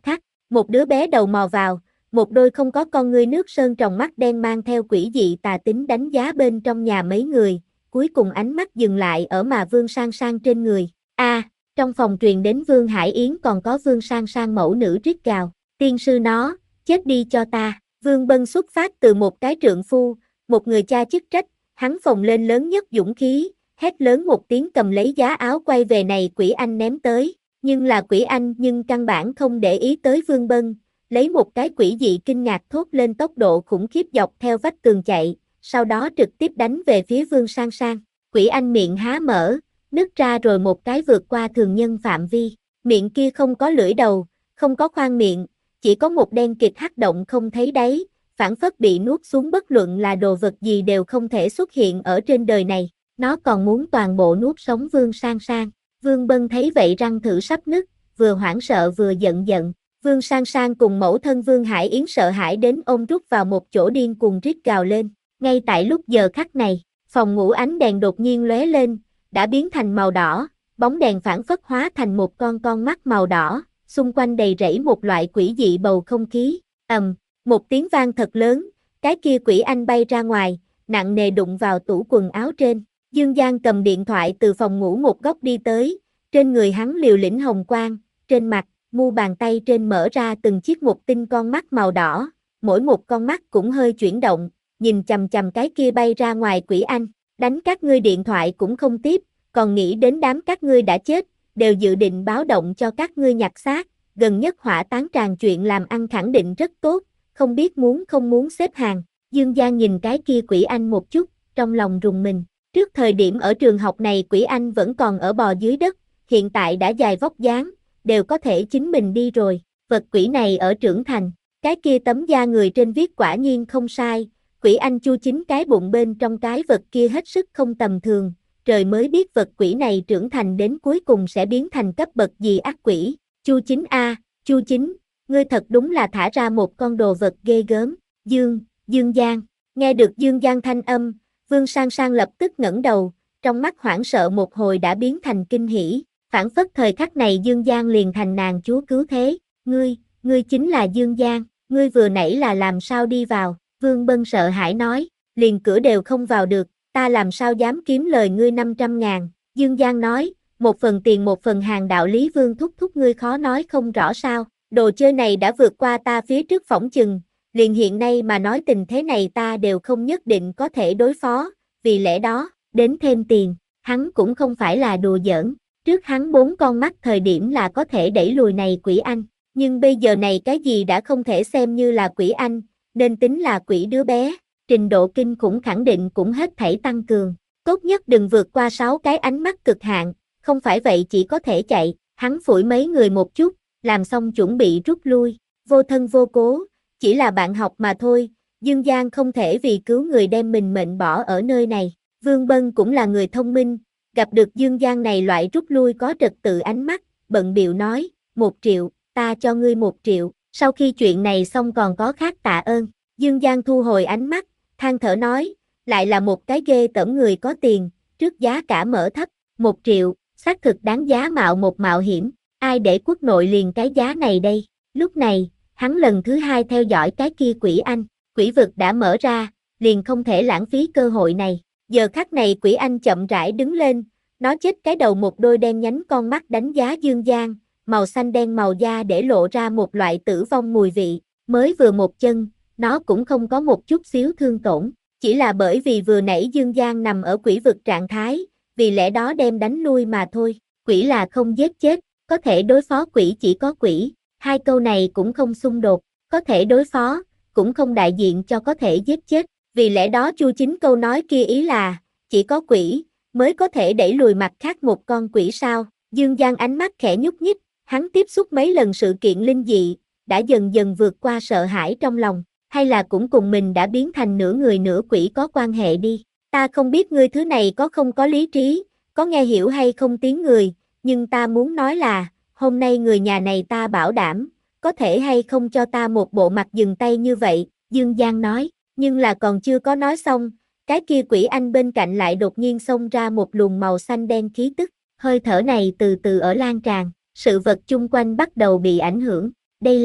Một đứa bé đầu mò vào, một đôi không có con ngươi nước sơn tròng mắt đen mang theo quỷ dị tà tính đánh giá bên trong nhà mấy người, cuối cùng ánh mắt dừng lại ở mà Vương Sang Sang trên người. A, à, trong phòng truyền đến Vương Hải Yến còn có Vương Sang Sang mẫu nữ rít gào, tiên sư nó, chết đi cho ta. Vương Bân xuất phát từ một cái trượng phu, một người cha chức trách, hắn phồng lên lớn nhất dũng khí, hét lớn một tiếng cầm lấy giá áo quay về này quỷ anh ném tới, nhưng là quỷ anh nhưng căn bản không để ý tới Vương Bân, lấy một cái quỷ dị kinh ngạc thốt lên tốc độ khủng khiếp dọc theo vách tường chạy, sau đó trực tiếp đánh về phía Vương Sang Sang. Quỷ anh miệng há mở, nứt ra rồi một cái vượt qua thường nhân phạm vi, miệng kia không có lưỡi đầu, không có khoang miệng, chỉ có một đen kịt hắc động không thấy đáy, phản phất bị nuốt xuống bất luận là đồ vật gì đều không thể xuất hiện ở trên đời này, nó còn muốn toàn bộ nuốt sống Vương Sang Sang. Vương Bân thấy vậy răng thử sắp nứt, vừa hoảng sợ vừa giận giận. Vương Sang Sang cùng mẫu thân Vương Hải Yến sợ hãi đến ôm rút vào một chỗ điên cuồng rít gào lên. Ngay tại lúc giờ khắc này, phòng ngủ ánh đèn đột nhiên lóe lên, đã biến thành màu đỏ, bóng đèn phản phất hóa thành một con con mắt màu đỏ, xung quanh đầy rẫy một loại quỷ dị bầu không khí. Ầm, một tiếng vang thật lớn, cái kia quỷ anh bay ra ngoài, nặng nề đụng vào tủ quần áo trên. Dương Giang cầm điện thoại từ phòng ngủ một góc đi tới, trên người hắn liều lĩnh hồng quang, trên mặt, mu bàn tay trên mở ra từng chiếc một tinh con mắt màu đỏ, mỗi một con mắt cũng hơi chuyển động, nhìn chằm chằm cái kia bay ra ngoài quỷ anh, đánh các ngươi điện thoại cũng không tiếp, còn nghĩ đến đám các ngươi đã chết, đều dự định báo động cho các ngươi nhặt xác, gần nhất hỏa táng tràn chuyện làm ăn khẳng định rất tốt, không biết muốn không muốn xếp hàng. Dương Giang nhìn cái kia quỷ anh một chút, trong lòng rùng mình. Trước thời điểm ở trường học này quỷ anh vẫn còn ở bò dưới đất, hiện tại đã dài vóc dáng, đều có thể chính mình đi rồi. Vật quỷ này ở trưởng thành, cái kia tấm da người trên viết quả nhiên không sai, quỷ anh chu chính cái bụng bên trong cái vật kia hết sức không tầm thường, trời mới biết vật quỷ này trưởng thành đến cuối cùng sẽ biến thành cấp bậc gì ác quỷ. Chu chính a, Chu chính, ngươi thật đúng là thả ra một con đồ vật ghê gớm. Dương, Dương Giang, nghe được Dương Giang thanh âm, Vương Sang Sang lập tức ngẩng đầu, trong mắt hoảng sợ một hồi đã biến thành kinh hỉ, phản phất thời khắc này Dương Giang liền thành nàng chúa cứu thế. Ngươi, ngươi chính là Dương Giang, ngươi vừa nãy là làm sao đi vào? Vương Bân sợ hãi nói, liền cửa đều không vào được, ta làm sao dám kiếm lời ngươi năm trăm ngàn. Dương Giang nói, một phần tiền một phần hàng đạo lý Vương thúc thúc ngươi khó nói không rõ sao, đồ chơi này đã vượt qua ta phía trước phỏng chừng, liền hiện nay mà nói tình thế này ta đều không nhất định có thể đối phó, vì lẽ đó, đến thêm tiền, hắn cũng không phải là đùa giỡn, trước hắn bốn con mắt thời điểm là có thể đẩy lùi này quỷ anh, nhưng bây giờ này cái gì đã không thể xem như là quỷ anh, nên tính là quỷ đứa bé, trình độ kinh khủng khẳng định cũng hết thảy tăng cường, tốt nhất đừng vượt qua sáu cái ánh mắt cực hạn, không phải vậy chỉ có thể chạy, hắn phủi mấy người một chút, làm xong chuẩn bị rút lui, vô thân vô cố, chỉ là bạn học mà thôi, Dương Giang không thể vì cứu người đem mình mệnh bỏ ở nơi này, Vương Bân cũng là người thông minh, gặp được Dương Giang này loại rút lui có trật tự ánh mắt, bận bịu nói, một triệu, ta cho ngươi một triệu, sau khi chuyện này xong còn có khác tạ ơn, Dương Giang thu hồi ánh mắt, than thở nói, lại là một cái ghê tởm người có tiền, trước giá cả mở thấp, một triệu, xác thực đáng giá mạo một mạo hiểm, ai để quốc nội liền cái giá này đây, lúc này, hắn lần thứ hai theo dõi cái kia quỷ anh, quỷ vực đã mở ra, liền không thể lãng phí cơ hội này, giờ khắc này quỷ anh chậm rãi đứng lên, nó chết cái đầu một đôi đen nhánh con mắt đánh giá Dương Giang, màu xanh đen màu da để lộ ra một loại tử vong mùi vị, mới vừa một chân, nó cũng không có một chút xíu thương tổn, chỉ là bởi vì vừa nãy Dương Giang nằm ở quỷ vực trạng thái, vì lẽ đó đem đánh lui mà thôi, quỷ là không giết chết, có thể đối phó quỷ chỉ có quỷ, hai câu này cũng không xung đột, có thể đối phó, cũng không đại diện cho có thể giết chết, vì lẽ đó Chu chính câu nói kia ý là, chỉ có quỷ, mới có thể đẩy lùi mặt khác một con quỷ sao, Dương Giang ánh mắt khẽ nhúc nhích, hắn tiếp xúc mấy lần sự kiện linh dị, đã dần dần vượt qua sợ hãi trong lòng, hay là cũng cùng mình đã biến thành nửa người nửa quỷ có quan hệ đi, ta không biết ngươi thứ này có không có lý trí, có nghe hiểu hay không tiếng người, nhưng ta muốn nói là, hôm nay người nhà này ta bảo đảm, có thể hay không cho ta một bộ mặt dừng tay như vậy, Dương Giang nói, nhưng là còn chưa có nói xong, cái kia quỷ anh bên cạnh lại đột nhiên xông ra một luồng màu xanh đen khí tức, hơi thở này từ từ ở lan tràn, sự vật chung quanh bắt đầu bị ảnh hưởng, đây là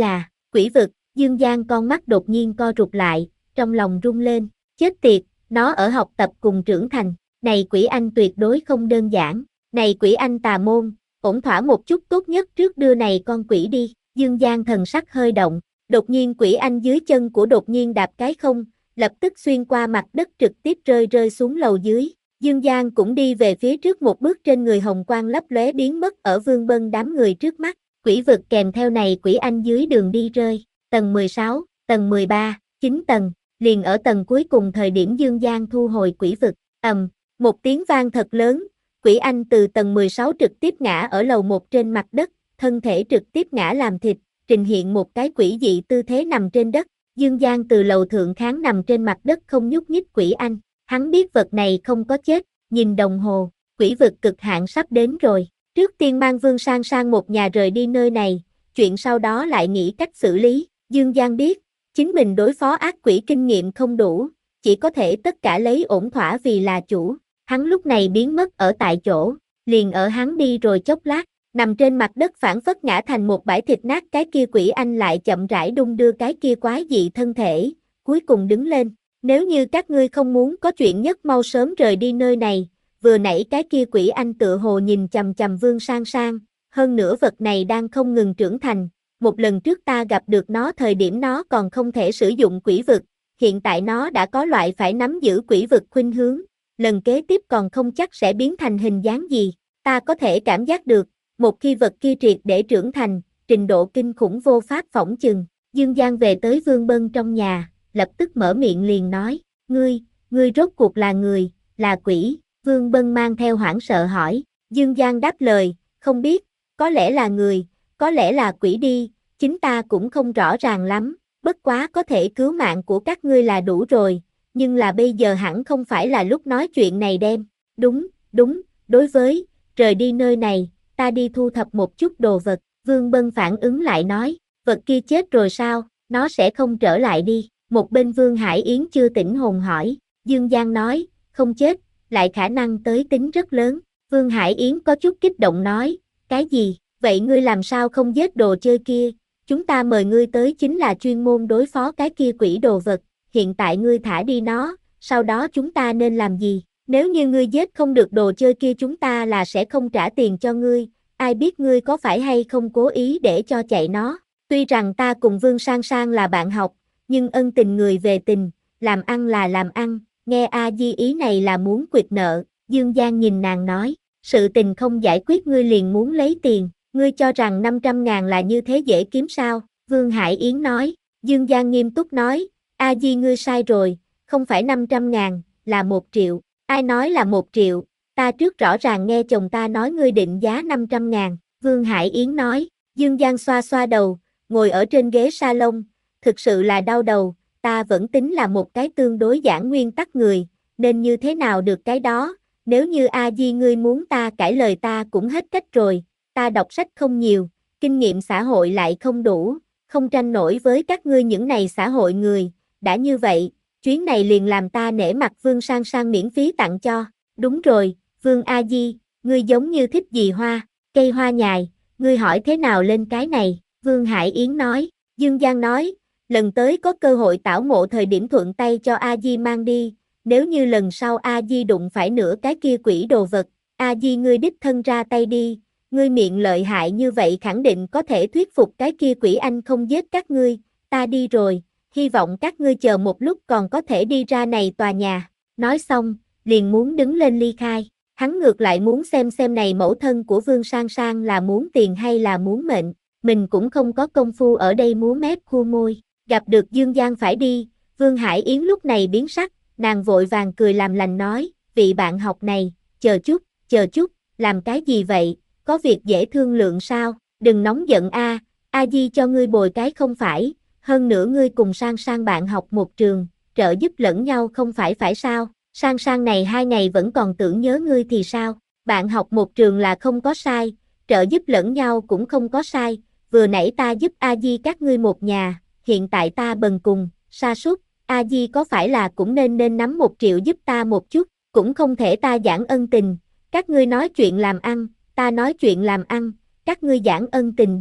Quỷ vực, Dương Giang con mắt đột nhiên co rụt lại, trong lòng rung lên, chết tiệt, nó ở học tập cùng trưởng thành, này quỷ anh tuyệt đối không đơn giản, này quỷ anh tà môn, ổn thỏa một chút tốt nhất trước đưa này con quỷ đi, Dương Giang thần sắc hơi động, đột nhiên quỷ anh dưới chân của đột nhiên đạp cái không, lập tức xuyên qua mặt đất trực tiếp rơi rơi xuống lầu dưới. Dương Giang cũng đi về phía trước một bước, trên người hồng quang lấp lóe biến mất ở Vương Bân đám người trước mắt, quỷ vực kèm theo này quỷ anh dưới đường đi rơi, tầng mười sáu, tầng mười ba, chín tầng, liền ở tầng cuối cùng thời điểm Dương Giang thu hồi quỷ vực, ầm, một tiếng vang thật lớn, quỷ anh từ tầng mười sáu trực tiếp ngã ở lầu một trên mặt đất, thân thể trực tiếp ngã làm thịt, trình hiện một cái quỷ dị tư thế nằm trên đất, Dương Giang từ lầu thượng kháng nằm trên mặt đất không nhúc nhích quỷ anh. Hắn biết vật này không có chết, nhìn đồng hồ, quỷ vực cực hạn sắp đến rồi. Trước tiên mang Vương Sang Sang một nhà rời đi nơi này, chuyện sau đó lại nghĩ cách xử lý. Dương Giang biết, chính mình đối phó ác quỷ kinh nghiệm không đủ, chỉ có thể tất cả lấy ổn thỏa vì là chủ. Hắn lúc này biến mất ở tại chỗ, liền ở hắn đi rồi chốc lát, nằm trên mặt đất phản phất ngã thành một bãi thịt nát, cái kia quỷ anh lại chậm rãi đung đưa cái kia quái dị thân thể, cuối cùng đứng lên. Nếu như các ngươi không muốn có chuyện nhất mau sớm rời đi nơi này, vừa nãy cái kia quỷ anh tựa hồ nhìn chằm chằm Vương Sang Sang, hơn nữa vật này đang không ngừng trưởng thành, một lần trước ta gặp được nó thời điểm nó còn không thể sử dụng quỷ vực, hiện tại nó đã có loại phải nắm giữ quỷ vực khuynh hướng, lần kế tiếp còn không chắc sẽ biến thành hình dáng gì, ta có thể cảm giác được, một khi vật kia triệt để trưởng thành, trình độ kinh khủng vô pháp phỏng chừng. Dương Giang về tới Vương Bân trong nhà, lập tức mở miệng liền nói, ngươi, ngươi rốt cuộc là người, là quỷ, Vương Bân mang theo hoảng sợ hỏi, Dương Giang đáp lời, không biết, có lẽ là người, có lẽ là quỷ đi, chính ta cũng không rõ ràng lắm, bất quá có thể cứu mạng của các ngươi là đủ rồi, nhưng là bây giờ hẳn không phải là lúc nói chuyện này đem, đúng, đúng, đối với, rời đi nơi này, ta đi thu thập một chút đồ vật, Vương Bân phản ứng lại nói, vật kia chết rồi sao, nó sẽ không trở lại đi. Một bên Vương Hải Yến chưa tỉnh hồn hỏi, Dương Giang nói, không chết, lại khả năng tới tính rất lớn. Vương Hải Yến có chút kích động nói, cái gì, vậy ngươi làm sao không giết đồ chơi kia, chúng ta mời ngươi tới chính là chuyên môn đối phó cái kia quỷ đồ vật, hiện tại ngươi thả đi nó, sau đó chúng ta nên làm gì, nếu như ngươi giết không được đồ chơi kia chúng ta là sẽ không trả tiền cho ngươi, ai biết ngươi có phải hay không cố ý để cho chạy nó, tuy rằng ta cùng Vương Sang Sang là bạn học, nhưng ân tình người về tình, làm ăn là làm ăn, nghe A Di ý này là muốn quỵt nợ, Dương Giang nhìn nàng nói, sự tình không giải quyết ngươi liền muốn lấy tiền, ngươi cho rằng năm trăm ngàn là như thế dễ kiếm sao, Vương Hải Yến nói, Dương Giang nghiêm túc nói, A Di ngươi sai rồi, không phải năm trăm ngàn, là một triệu, ai nói là một triệu, ta trước rõ ràng nghe chồng ta nói ngươi định giá năm trăm ngàn, Vương Hải Yến nói, Dương Giang xoa xoa đầu, ngồi ở trên ghế salon, thực sự là đau đầu, ta vẫn tính là một cái tương đối giản nguyên tắc người, nên như thế nào được cái đó, nếu như A Di ngươi muốn ta cãi lời ta cũng hết cách rồi, ta đọc sách không nhiều, kinh nghiệm xã hội lại không đủ, không tranh nổi với các ngươi những này xã hội người, đã như vậy, chuyến này liền làm ta nể mặt Vương Sang Sang miễn phí tặng cho, đúng rồi, Vương A Di, ngươi giống như thích gì hoa, cây hoa nhài, ngươi hỏi thế nào lên cái này, Vương Hải Yến nói, Dương Giang nói, lần tới có cơ hội tảo mộ thời điểm thuận tay cho A Di mang đi, nếu như lần sau A Di đụng phải nửa cái kia quỷ đồ vật, A Di ngươi đích thân ra tay đi, ngươi miệng lợi hại như vậy khẳng định có thể thuyết phục cái kia quỷ anh không giết các ngươi, ta đi rồi, hy vọng các ngươi chờ một lúc còn có thể đi ra này tòa nhà, nói xong, liền muốn đứng lên ly khai, hắn ngược lại muốn xem xem này mẫu thân của Vương Sang Sang là muốn tiền hay là muốn mệnh, mình cũng không có công phu ở đây múa mép khua môi. Gặp được Dương Giang phải đi, Vương Hải Yến lúc này biến sắc, nàng vội vàng cười làm lành nói, vị bạn học này, chờ chút, chờ chút, làm cái gì vậy, có việc dễ thương lượng sao, đừng nóng giận a, A Di cho ngươi bồi cái không phải, hơn nữa ngươi cùng Sang Sang bạn học một trường, trợ giúp lẫn nhau không phải phải sao, Sang Sang này hai ngày vẫn còn tưởng nhớ ngươi thì sao, bạn học một trường là không có sai, trợ giúp lẫn nhau cũng không có sai, vừa nãy ta giúp A Di các ngươi một nhà. Hiện tại ta bần cùng, sa sút, A Di có phải là cũng nên nên nắm một triệu giúp ta một chút, cũng không thể ta giảng ân tình, các ngươi nói chuyện làm ăn, ta nói chuyện làm ăn, các ngươi giảng ân tình đi,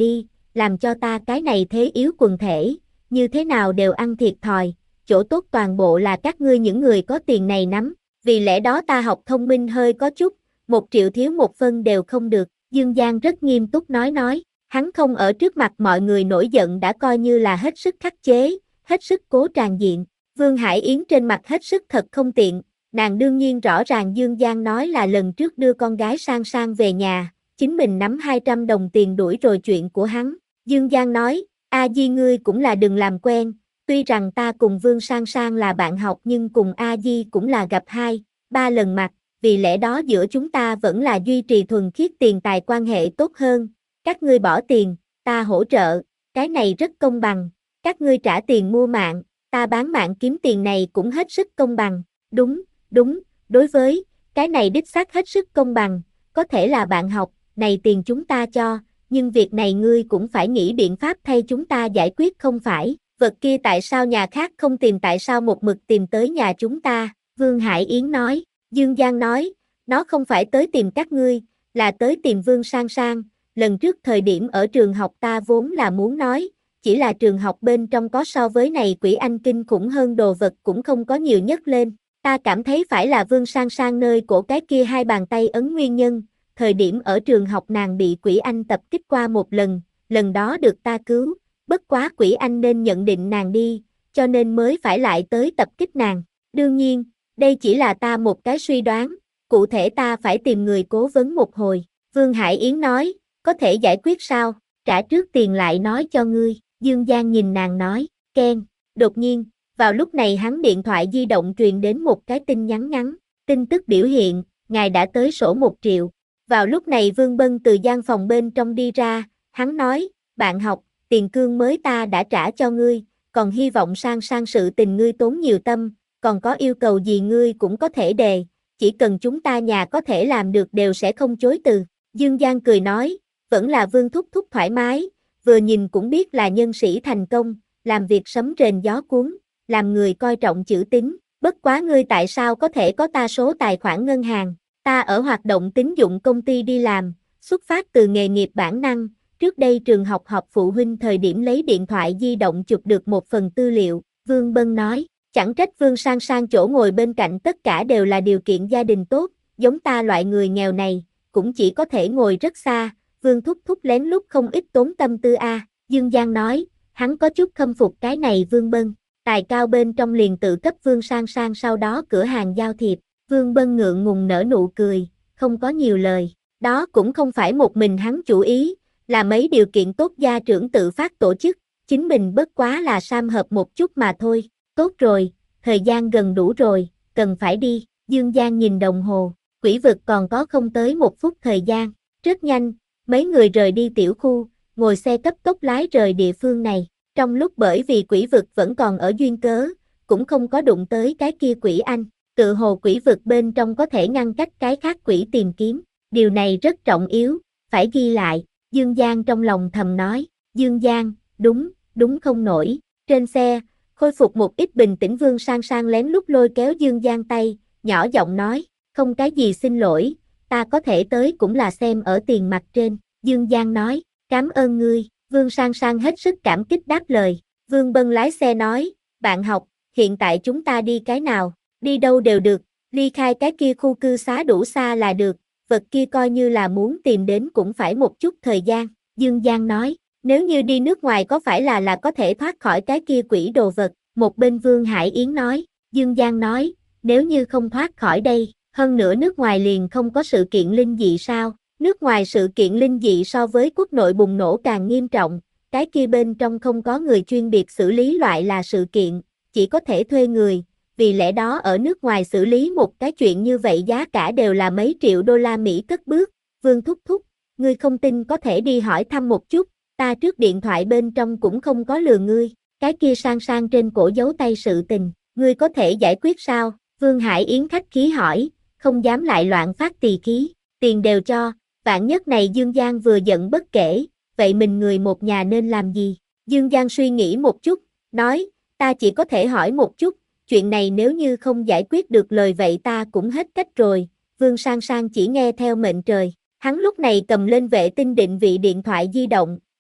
làm cho ta cái này thế yếu quần thể, như thế nào đều ăn thiệt thòi, chỗ tốt toàn bộ là các ngươi những người có tiền này nắm, vì lẽ đó ta học thông minh hơi có chút, một triệu thiếu một phân đều không được, Dương Giang rất nghiêm túc nói nói, hắn không ở trước mặt mọi người nổi giận đã coi như là hết sức khắc chế, hết sức cố tràn diện, Vương Hải Yến trên mặt hết sức thật không tiện, nàng đương nhiên rõ ràng Dương Giang nói là lần trước đưa con gái Sang Sang về nhà, chính mình nắm hai trăm đồng tiền đuổi rồi chuyện của hắn, Dương Giang nói, A Di ngươi cũng là đừng làm quen, tuy rằng ta cùng Vương Sang Sang là bạn học nhưng cùng A Di cũng là gặp hai, ba lần mặt, vì lẽ đó giữa chúng ta vẫn là duy trì thuần khiết tiền tài quan hệ tốt hơn, các ngươi bỏ tiền, ta hỗ trợ, cái này rất công bằng, các ngươi trả tiền mua mạng, ta bán mạng kiếm tiền này cũng hết sức công bằng, đúng, đúng, đối với, cái này đích xác hết sức công bằng, có thể là bạn học, này tiền chúng ta cho, nhưng việc này ngươi cũng phải nghĩ biện pháp thay chúng ta giải quyết không phải, vật kia tại sao nhà khác không tìm tại sao một mực tìm tới nhà chúng ta, Vương Hải Yến nói, Dương Giang nói, nó không phải tới tìm các ngươi, là tới tìm Vương Sang Sang, lần trước thời điểm ở trường học ta vốn là muốn nói, chỉ là trường học bên trong có so với này quỷ anh kinh khủng hơn đồ vật cũng không có nhiều nhất lên, ta cảm thấy phải là Vương Sang Sang nơi cổ cái kia hai bàn tay ấn nguyên nhân, thời điểm ở trường học nàng bị quỷ anh tập kích qua một lần, lần đó được ta cứu, bất quá quỷ anh nên nhận định nàng đi, cho nên mới phải lại tới tập kích nàng, đương nhiên, đây chỉ là ta một cái suy đoán, cụ thể ta phải tìm người cố vấn một hồi, Vương Hải Yến nói, có thể giải quyết sao, trả trước tiền lại nói cho ngươi, Dương Giang nhìn nàng nói, keng, đột nhiên, vào lúc này hắn điện thoại di động truyền đến một cái tin nhắn ngắn, tin tức biểu hiện, ngài đã tới sổ một triệu, vào lúc này Vương Bân từ gian phòng bên trong đi ra, hắn nói, bạn học, tiền cương mới ta đã trả cho ngươi, còn hy vọng Sang Sang sự tình ngươi tốn nhiều tâm, còn có yêu cầu gì ngươi cũng có thể đề, chỉ cần chúng ta nhà có thể làm được đều sẽ không chối từ. Dương Giang cười nói, vẫn là Vương thúc thúc thoải mái, vừa nhìn cũng biết là nhân sĩ thành công, làm việc sấm rền gió cuốn, làm người coi trọng chữ tín, bất quá ngươi tại sao có thể có ta số tài khoản ngân hàng, ta ở hoạt động tín dụng công ty đi làm, xuất phát từ nghề nghiệp bản năng, trước đây trường học họp phụ huynh thời điểm lấy điện thoại di động chụp được một phần tư liệu, Vương Bân nói. Chẳng trách Vương Sang Sang chỗ ngồi bên cạnh tất cả đều là điều kiện gia đình tốt, giống ta loại người nghèo này, cũng chỉ có thể ngồi rất xa, Vương thúc thúc lén lút không ít tốn tâm tư a. À. Dương Giang nói, hắn có chút khâm phục cái này Vương Bân, tài cao bên trong liền tự cấp Vương Sang Sang sau đó cửa hàng giao thiệp, Vương Bân ngượng ngùng nở nụ cười, không có nhiều lời, đó cũng không phải một mình hắn chủ ý, là mấy điều kiện tốt gia trưởng tự phát tổ chức, chính mình bất quá là sam hợp một chút mà thôi. Tốt rồi, thời gian gần đủ rồi, cần phải đi, Dương Giang nhìn đồng hồ, quỷ vực còn có không tới một phút thời gian, rất nhanh, mấy người rời đi tiểu khu, ngồi xe cấp tốc lái rời địa phương này, trong lúc bởi vì quỷ vực vẫn còn ở duyên cớ, cũng không có đụng tới cái kia quỷ anh, tự hồ quỷ vực bên trong có thể ngăn cách cái khác quỷ tìm kiếm, điều này rất trọng yếu, phải ghi lại, Dương Giang trong lòng thầm nói, Dương Giang, đúng, đúng không nổi, trên xe, khôi phục một ít bình tĩnh Vương Sang Sang lén lút lôi kéo Dương Giang tay, nhỏ giọng nói, không cái gì xin lỗi, ta có thể tới cũng là xem ở tiền mặt trên, Dương Giang nói, cảm ơn ngươi, Vương Sang Sang hết sức cảm kích đáp lời, Vương Bân lái xe nói, bạn học, hiện tại chúng ta đi cái nào, đi đâu đều được, ly khai cái kia khu cư xá đủ xa là được, vật kia coi như là muốn tìm đến cũng phải một chút thời gian, Dương Giang nói. Nếu như đi nước ngoài có phải là là có thể thoát khỏi cái kia quỷ đồ vật, một bên Vương Hải Yến nói, Dương Giang nói, nếu như không thoát khỏi đây, hơn nữa nước ngoài liền không có sự kiện linh dị sao, nước ngoài sự kiện linh dị so với quốc nội bùng nổ càng nghiêm trọng, cái kia bên trong không có người chuyên biệt xử lý loại là sự kiện, chỉ có thể thuê người, vì lẽ đó ở nước ngoài xử lý một cái chuyện như vậy giá cả đều là mấy triệu đô la Mỹ cất bước, Vương thúc thúc, ngươi không tin có thể đi hỏi thăm một chút. Ta trước điện thoại bên trong cũng không có lừa ngươi, cái kia Sang Sang trên cổ dấu tay sự tình, ngươi có thể giải quyết sao? Vương Hải Yến khách khí hỏi, không dám lại loạn phát tỳ khí, tiền đều cho, vạn nhất này Dương Giang vừa giận bất kể, vậy mình người một nhà nên làm gì? Dương Giang suy nghĩ một chút, nói, ta chỉ có thể hỏi một chút, chuyện này nếu như không giải quyết được lời vậy ta cũng hết cách rồi, Vương Sang Sang chỉ nghe theo mệnh trời, hắn lúc này cầm lên vệ tinh định vị điện thoại di động,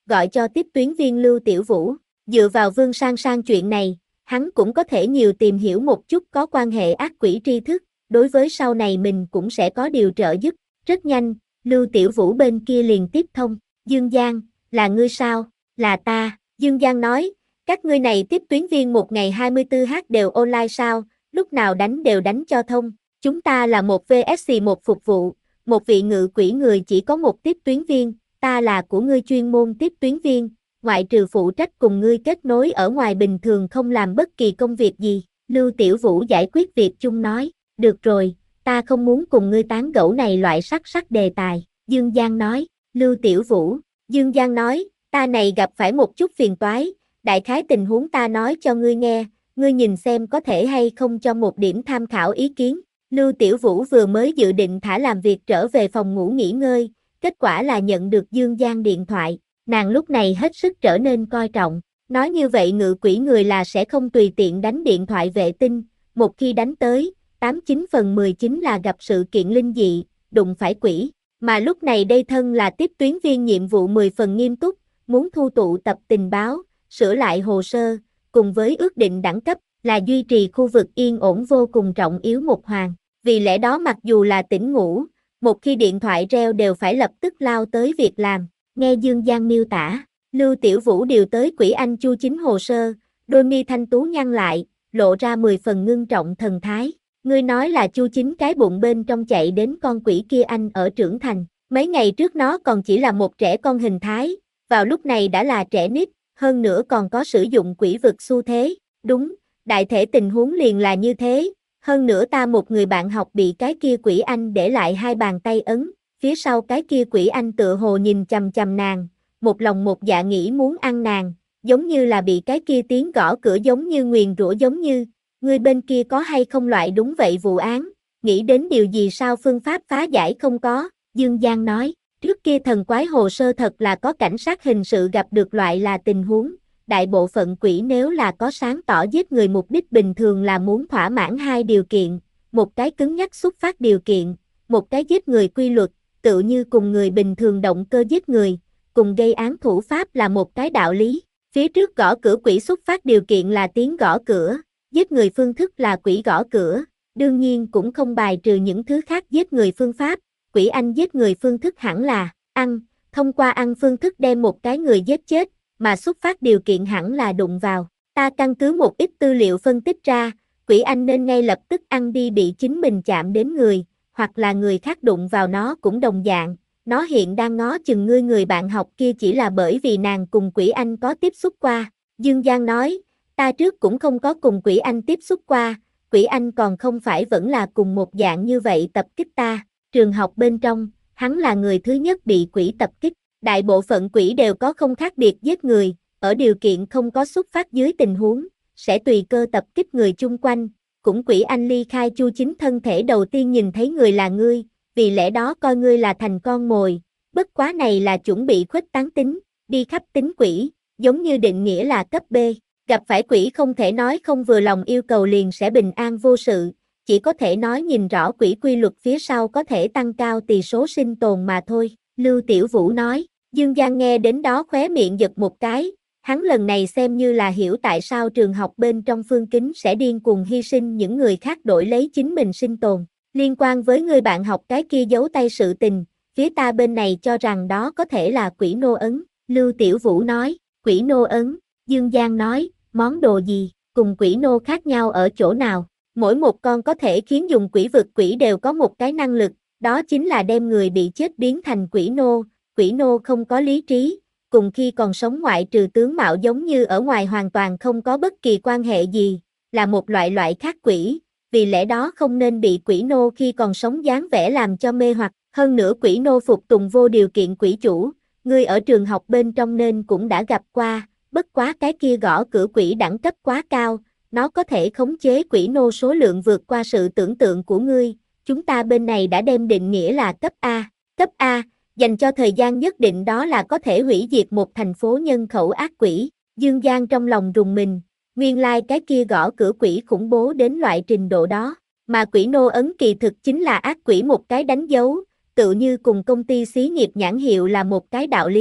gọi cho tiếp tuyến viên Lưu Tiểu Vũ. Dựa vào Vương Sang Sang chuyện này, hắn cũng có thể nhiều tìm hiểu một chút có quan hệ ác quỷ tri thức, đối với sau này mình cũng sẽ có điều trợ giúp. Rất nhanh, Lưu Tiểu Vũ bên kia liền tiếp thông. Dương Giang, là ngươi sao? Là ta. Dương Giang nói, các ngươi này tiếp tuyến viên một ngày hai mươi tư h đều online sao, lúc nào đánh đều đánh cho thông. Chúng ta là một vs một phục vụ, một vị ngự quỷ người chỉ có một tiếp tuyến viên, ta là của ngươi chuyên môn tiếp tuyến viên, ngoại trừ phụ trách cùng ngươi kết nối ở ngoài bình thường không làm bất kỳ công việc gì. Lưu Tiểu Vũ giải quyết việc chung nói, được rồi, ta không muốn cùng ngươi tán gẫu này loại sắc sắc đề tài. Dương Giang nói, Lưu Tiểu Vũ, Dương Giang nói, ta này gặp phải một chút phiền toái, đại khái tình huống ta nói cho ngươi nghe, ngươi nhìn xem có thể hay không cho một điểm tham khảo ý kiến. Lưu Tiểu Vũ vừa mới dự định thả làm việc trở về phòng ngủ nghỉ ngơi, kết quả là nhận được Dương Giang điện thoại, nàng lúc này hết sức trở nên coi trọng, nói như vậy ngự quỷ người là sẽ không tùy tiện đánh điện thoại vệ tinh, một khi đánh tới, tám chín phần mười chính là gặp sự kiện linh dị, đụng phải quỷ, mà lúc này đây thân là tiếp tuyến viên nhiệm vụ mười phần nghiêm túc, muốn thu tụ tập tình báo, sửa lại hồ sơ, cùng với ước định đẳng cấp, là duy trì khu vực yên ổn vô cùng trọng yếu một hoàn. Vì lẽ đó mặc dù là tỉnh ngủ, một khi điện thoại reo đều phải lập tức lao tới việc làm. Nghe Dương Giang miêu tả, Lưu Tiểu Vũ điều tới quỷ anh Chu Chính hồ sơ, đôi mi thanh tú nhăn lại, lộ ra mười phần ngưng trọng thần thái. Ngươi nói là Chu Chính cái bụng bên trong chạy đến con quỷ kia anh ở trưởng thành, mấy ngày trước nó còn chỉ là một trẻ con hình thái, vào lúc này đã là trẻ nít, hơn nữa còn có sử dụng quỷ vực xu thế. Đúng, đại thể tình huống liền là như thế. Hơn nữa ta một người bạn học bị cái kia quỷ anh để lại hai bàn tay ấn, phía sau cái kia quỷ anh tựa hồ nhìn chằm chằm nàng, một lòng một dạ nghĩ muốn ăn nàng, giống như là bị cái kia tiếng gõ cửa giống như nguyền rủa giống như, ngươi bên kia có hay không loại đúng vậy vụ án, nghĩ đến điều gì sao phương pháp phá giải không có, Dương Giang nói, trước kia thần quái hồ sơ thật là có cảnh sát hình sự gặp được loại là tình huống. Đại bộ phận quỷ nếu là có sáng tỏ giết người mục đích bình thường là muốn thỏa mãn hai điều kiện, một cái cứng nhắc xuất phát điều kiện, một cái giết người quy luật, tự như cùng người bình thường động cơ giết người, cùng gây án thủ pháp là một cái đạo lý. Phía trước gõ cửa quỷ xuất phát điều kiện là tiếng gõ cửa, giết người phương thức là quỷ gõ cửa, đương nhiên cũng không bài trừ những thứ khác giết người phương pháp, quỷ anh giết người phương thức hẳn là ăn, thông qua ăn phương thức đem một cái người giết chết, mà xuất phát điều kiện hẳn là đụng vào. Ta căn cứ một ít tư liệu phân tích ra, quỷ anh nên ngay lập tức ăn đi bị chính mình chạm đến người, hoặc là người khác đụng vào nó cũng đồng dạng. Nó hiện đang ngó chừng ngươi người bạn học kia chỉ là bởi vì nàng cùng quỷ anh có tiếp xúc qua. Dương Giang nói, ta trước cũng không có cùng quỷ anh tiếp xúc qua, quỷ anh còn không phải vẫn là cùng một dạng như vậy tập kích ta. Trường học bên trong, hắn là người thứ nhất bị quỷ tập kích. Đại bộ phận quỷ đều có không khác biệt giết người, ở điều kiện không có xuất phát dưới tình huống, sẽ tùy cơ tập kích người chung quanh, cũng quỷ anh ly khai Chu Chính thân thể đầu tiên nhìn thấy người là ngươi, vì lẽ đó coi ngươi là thành con mồi, bất quá này là chuẩn bị khuếch tán tính, đi khắp tính quỷ, giống như định nghĩa là cấp B, gặp phải quỷ không thể nói không vừa lòng yêu cầu liền sẽ bình an vô sự, chỉ có thể nói nhìn rõ quỷ quy luật phía sau có thể tăng cao tỷ số sinh tồn mà thôi. Lưu Tiểu Vũ nói, Dương Giang nghe đến đó khóe miệng giật một cái, hắn lần này xem như là hiểu tại sao trường học bên trong Phương Kính sẽ điên cuồng hy sinh những người khác đổi lấy chính mình sinh tồn. Liên quan với người bạn học cái kia giấu tay sự tình, phía ta bên này cho rằng đó có thể là quỷ nô ấn. Lưu Tiểu Vũ nói, quỷ nô ấn, Dương Giang nói, món đồ gì, cùng quỷ nô khác nhau ở chỗ nào? Mỗi một con có thể khiến dùng quỷ vực quỷ đều có một cái năng lực, đó chính là đem người bị chết biến thành quỷ nô. Quỷ nô không có lý trí, cùng khi còn sống ngoại trừ tướng mạo giống như ở ngoài hoàn toàn không có bất kỳ quan hệ gì, là một loại loại khác quỷ, vì lẽ đó không nên bị quỷ nô khi còn sống dáng vẻ làm cho mê hoặc, hơn nữa quỷ nô phục tùng vô điều kiện quỷ chủ, ngươi ở trường học bên trong nên cũng đã gặp qua, bất quá cái kia gõ cửa quỷ đẳng cấp quá cao, nó có thể khống chế quỷ nô số lượng vượt qua sự tưởng tượng của ngươi, chúng ta bên này đã đem định nghĩa là cấp A, cấp A, dành cho thời gian nhất định đó là có thể hủy diệt một thành phố nhân khẩu ác quỷ. Dương Giang trong lòng rùng mình, nguyên lai like cái kia gõ cửa quỷ khủng bố đến loại trình độ đó, mà quỷ nô ấn kỳ thực chính là ác quỷ một cái đánh dấu, tự như cùng công ty xí nghiệp nhãn hiệu là một cái đạo lý,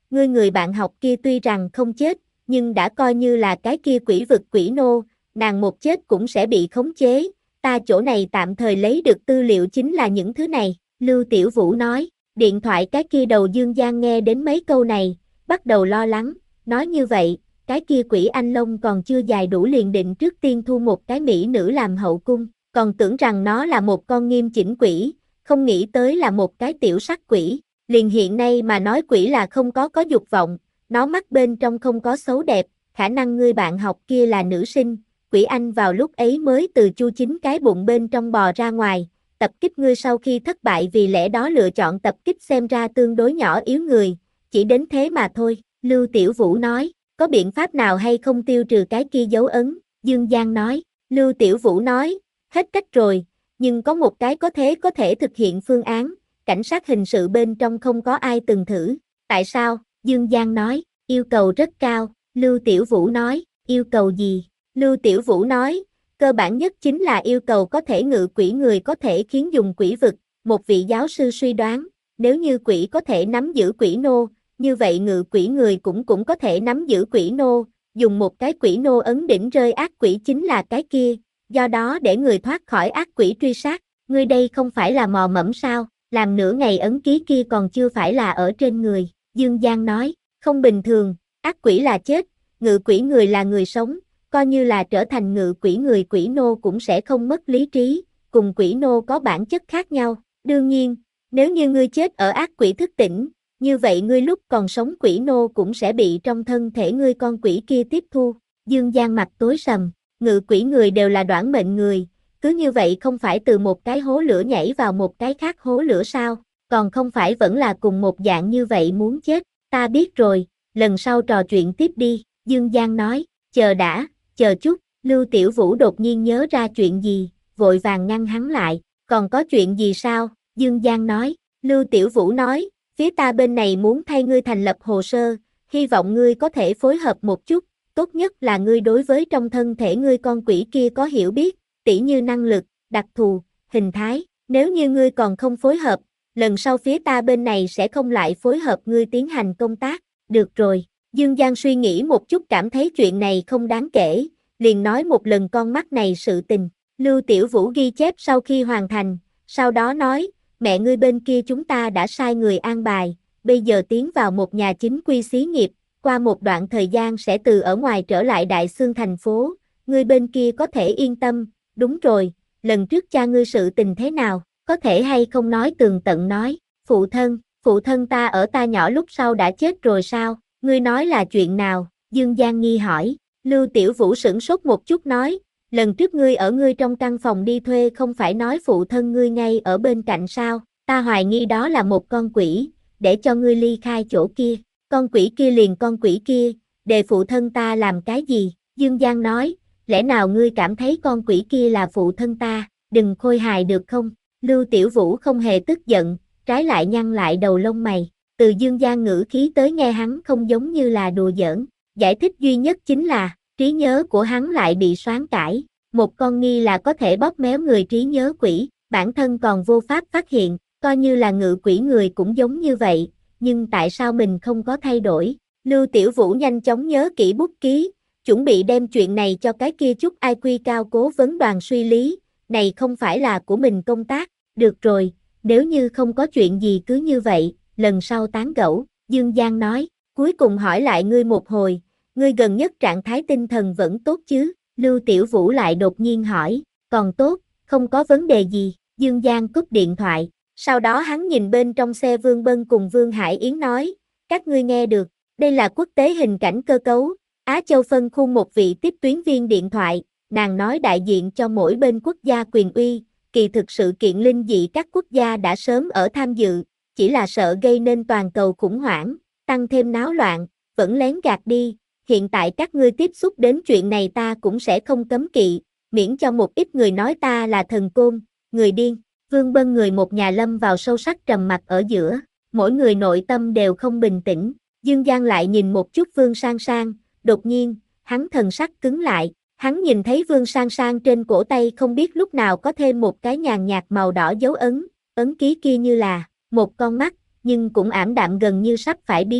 ngươi người bạn học kia tuy rằng không chết, nhưng đã coi như là cái kia quỷ vực quỷ nô, nàng một chết cũng sẽ bị khống chế, ta chỗ này tạm thời lấy được tư liệu chính là những thứ này, Lưu Tiểu Vũ nói, điện thoại cái kia đầu Dương Giang nghe đến mấy câu này, bắt đầu lo lắng, nói như vậy, cái kia quỷ anh Long còn chưa dài đủ liền định trước tiên thu một cái mỹ nữ làm hậu cung, còn tưởng rằng nó là một con nghiêm chỉnh quỷ, không nghĩ tới là một cái tiểu sắc quỷ, liền hiện nay mà nói quỷ là không có có dục vọng, nó mắt bên trong không có xấu đẹp, khả năng ngươi bạn học kia là nữ sinh, quỷ anh vào lúc ấy mới từ chu chính cái bụng bên trong bò ra ngoài, tập kích ngươi sau khi thất bại vì lẽ đó lựa chọn tập kích xem ra tương đối nhỏ yếu người, chỉ đến thế mà thôi, Lưu Tiểu Vũ nói, có biện pháp nào hay không tiêu trừ cái kia dấu ấn, Dương Giang nói, Lưu Tiểu Vũ nói, hết cách rồi, nhưng có một cái có thế có thể thực hiện phương án, cảnh sát hình sự bên trong không có ai từng thử, tại sao, Dương Giang nói, yêu cầu rất cao, Lưu Tiểu Vũ nói, yêu cầu gì, Lưu Tiểu Vũ nói, cơ bản nhất chính là yêu cầu có thể ngự quỷ người có thể khiến dùng quỷ vực, một vị giáo sư suy đoán, nếu như quỷ có thể nắm giữ quỷ nô, như vậy ngự quỷ người cũng cũng có thể nắm giữ quỷ nô, dùng một cái quỷ nô ấn đỉnh rơi ác quỷ chính là cái kia, do đó để người thoát khỏi ác quỷ truy sát, ngươi đây không phải là mò mẫm sao, làm nửa ngày ấn ký kia còn chưa phải là ở trên người, Dương Giang nói, không bình thường, ác quỷ là chết, ngự quỷ người là người sống, coi như là trở thành ngự quỷ người quỷ nô cũng sẽ không mất lý trí, cùng quỷ nô có bản chất khác nhau, đương nhiên, nếu như ngươi chết ở ác quỷ thức tỉnh, như vậy ngươi lúc còn sống quỷ nô cũng sẽ bị trong thân thể ngươi con quỷ kia tiếp thu, Dương Giang mặt tối sầm, ngự quỷ người đều là đoản mệnh người, cứ như vậy không phải từ một cái hố lửa nhảy vào một cái khác hố lửa sao, còn không phải vẫn là cùng một dạng như vậy muốn chết, ta biết rồi, lần sau trò chuyện tiếp đi, Dương Giang nói, chờ đã, chờ chút, Lưu Tiểu Vũ đột nhiên nhớ ra chuyện gì, vội vàng ngăn hắn lại, còn có chuyện gì sao, Dương Giang nói, Lưu Tiểu Vũ nói, phía ta bên này muốn thay ngươi thành lập hồ sơ, hy vọng ngươi có thể phối hợp một chút, tốt nhất là ngươi đối với trong thân thể ngươi con quỷ kia có hiểu biết, tỉ như năng lực, đặc thù, hình thái, nếu như ngươi còn không phối hợp, lần sau phía ta bên này sẽ không lại phối hợp ngươi tiến hành công tác, được rồi, Dương Giang suy nghĩ một chút cảm thấy chuyện này không đáng kể, liền nói một lần con mắt này sự tình, Lưu Tiểu Vũ ghi chép sau khi hoàn thành, sau đó nói, mẹ ngươi bên kia chúng ta đã sai người an bài, bây giờ tiến vào một nhà chính quy xí nghiệp, qua một đoạn thời gian sẽ từ ở ngoài trở lại Đại Xương thành phố, ngươi bên kia có thể yên tâm, đúng rồi, lần trước cha ngươi sự tình thế nào, có thể hay không nói tường tận nói, phụ thân, phụ thân ta ở ta nhỏ lúc sau đã chết rồi sao, ngươi nói là chuyện nào, Dương Giang nghi hỏi, Lưu Tiểu Vũ sửng sốt một chút nói, lần trước ngươi ở ngươi trong căn phòng đi thuê không phải nói phụ thân ngươi ngay ở bên cạnh sao, ta hoài nghi đó là một con quỷ, để cho ngươi ly khai chỗ kia, con quỷ kia liền con quỷ kia, để phụ thân ta làm cái gì, Dương Giang nói, lẽ nào ngươi cảm thấy con quỷ kia là phụ thân ta, đừng khôi hài được không, Lưu Tiểu Vũ không hề tức giận, trái lại nhăn lại đầu lông mày, từ Dương Giang ngữ khí tới nghe hắn không giống như là đùa giỡn, giải thích duy nhất chính là, trí nhớ của hắn lại bị soán cải, một con nghi là có thể bóp méo người trí nhớ quỷ, bản thân còn vô pháp phát hiện, coi như là ngự quỷ người cũng giống như vậy, nhưng tại sao mình không có thay đổi, Lưu Tiểu Vũ nhanh chóng nhớ kỹ bút ký, chuẩn bị đem chuyện này cho cái kia chút i kiu cao cố vấn đoàn suy lý, này không phải là của mình công tác, được rồi, nếu như không có chuyện gì cứ như vậy, lần sau tán gẫu, Dương Giang nói, cuối cùng hỏi lại ngươi một hồi, ngươi gần nhất trạng thái tinh thần vẫn tốt chứ, Lưu Tiểu Vũ lại đột nhiên hỏi, còn tốt, không có vấn đề gì, Dương Giang cúp điện thoại, sau đó hắn nhìn bên trong xe Vương Bân cùng Vương Hải Yến nói, các ngươi nghe được, đây là quốc tế hình cảnh cơ cấu, Á Châu phân khu một vị tiếp tuyến viên điện thoại, nàng nói đại diện cho mỗi bên quốc gia quyền uy, kỳ thực sự kiện linh dị các quốc gia đã sớm ở tham dự, chỉ là sợ gây nên toàn cầu khủng hoảng, tăng thêm náo loạn, vẫn lén gạt đi, hiện tại các ngươi tiếp xúc đến chuyện này ta cũng sẽ không cấm kỵ, miễn cho một ít người nói ta là thần côn, người điên, Vương Bân người một nhà lâm vào sâu sắc trầm mặc ở giữa, mỗi người nội tâm đều không bình tĩnh, Dương Giang lại nhìn một chút Vương Sang Sang, đột nhiên, hắn thần sắc cứng lại, hắn nhìn thấy Vương Sang Sang trên cổ tay không biết lúc nào có thêm một cái nhàn nhạt màu đỏ dấu ấn, ấn ký kia như là một con mắt, nhưng cũng ảm đạm gần như sắp phải biến mất,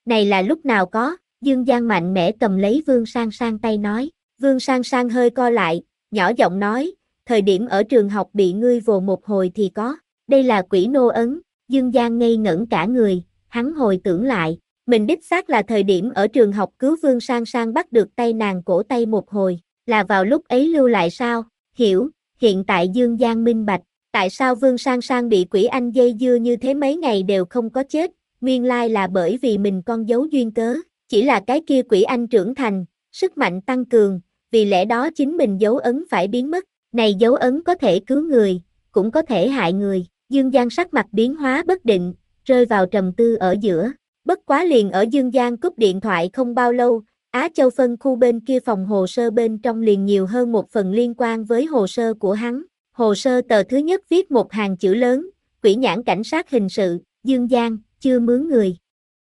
Này là lúc nào có, Dương Giang mạnh mẽ cầm lấy Vương Sang Sang tay nói. Vương Sang Sang hơi co lại, nhỏ giọng nói, thời điểm ở trường học bị ngươi vồ một hồi thì có, đây là quỷ nô ấn. Dương Giang ngây ngẩn cả người, hắn hồi tưởng lại, mình đích xác là thời điểm ở trường học cứu Vương Sang Sang bắt được tay nàng cổ tay một hồi, là vào lúc ấy lưu lại sao? Hiểu, hiện tại Dương Giang minh bạch, tại sao Vương Sang Sang bị quỷ anh dây dưa như thế mấy ngày đều không có chết, nguyên lai là bởi vì mình con giấu duyên cớ, chỉ là cái kia quỷ anh trưởng thành, sức mạnh tăng cường, vì lẽ đó chính mình dấu ấn phải biến mất, này dấu ấn có thể cứu người, cũng có thể hại người. Dương Giang sắc mặt biến hóa bất định, rơi vào trầm tư ở giữa. Bất quá liền ở Dương Giang cúp điện thoại không bao lâu, Á Châu phân khu bên kia phòng hồ sơ bên trong liền nhiều hơn một phần liên quan với hồ sơ của hắn. Hồ sơ tờ thứ nhất viết một hàng chữ lớn, quỷ nhãn cảnh sát hình sự, Dương Giang, chưa mướn người.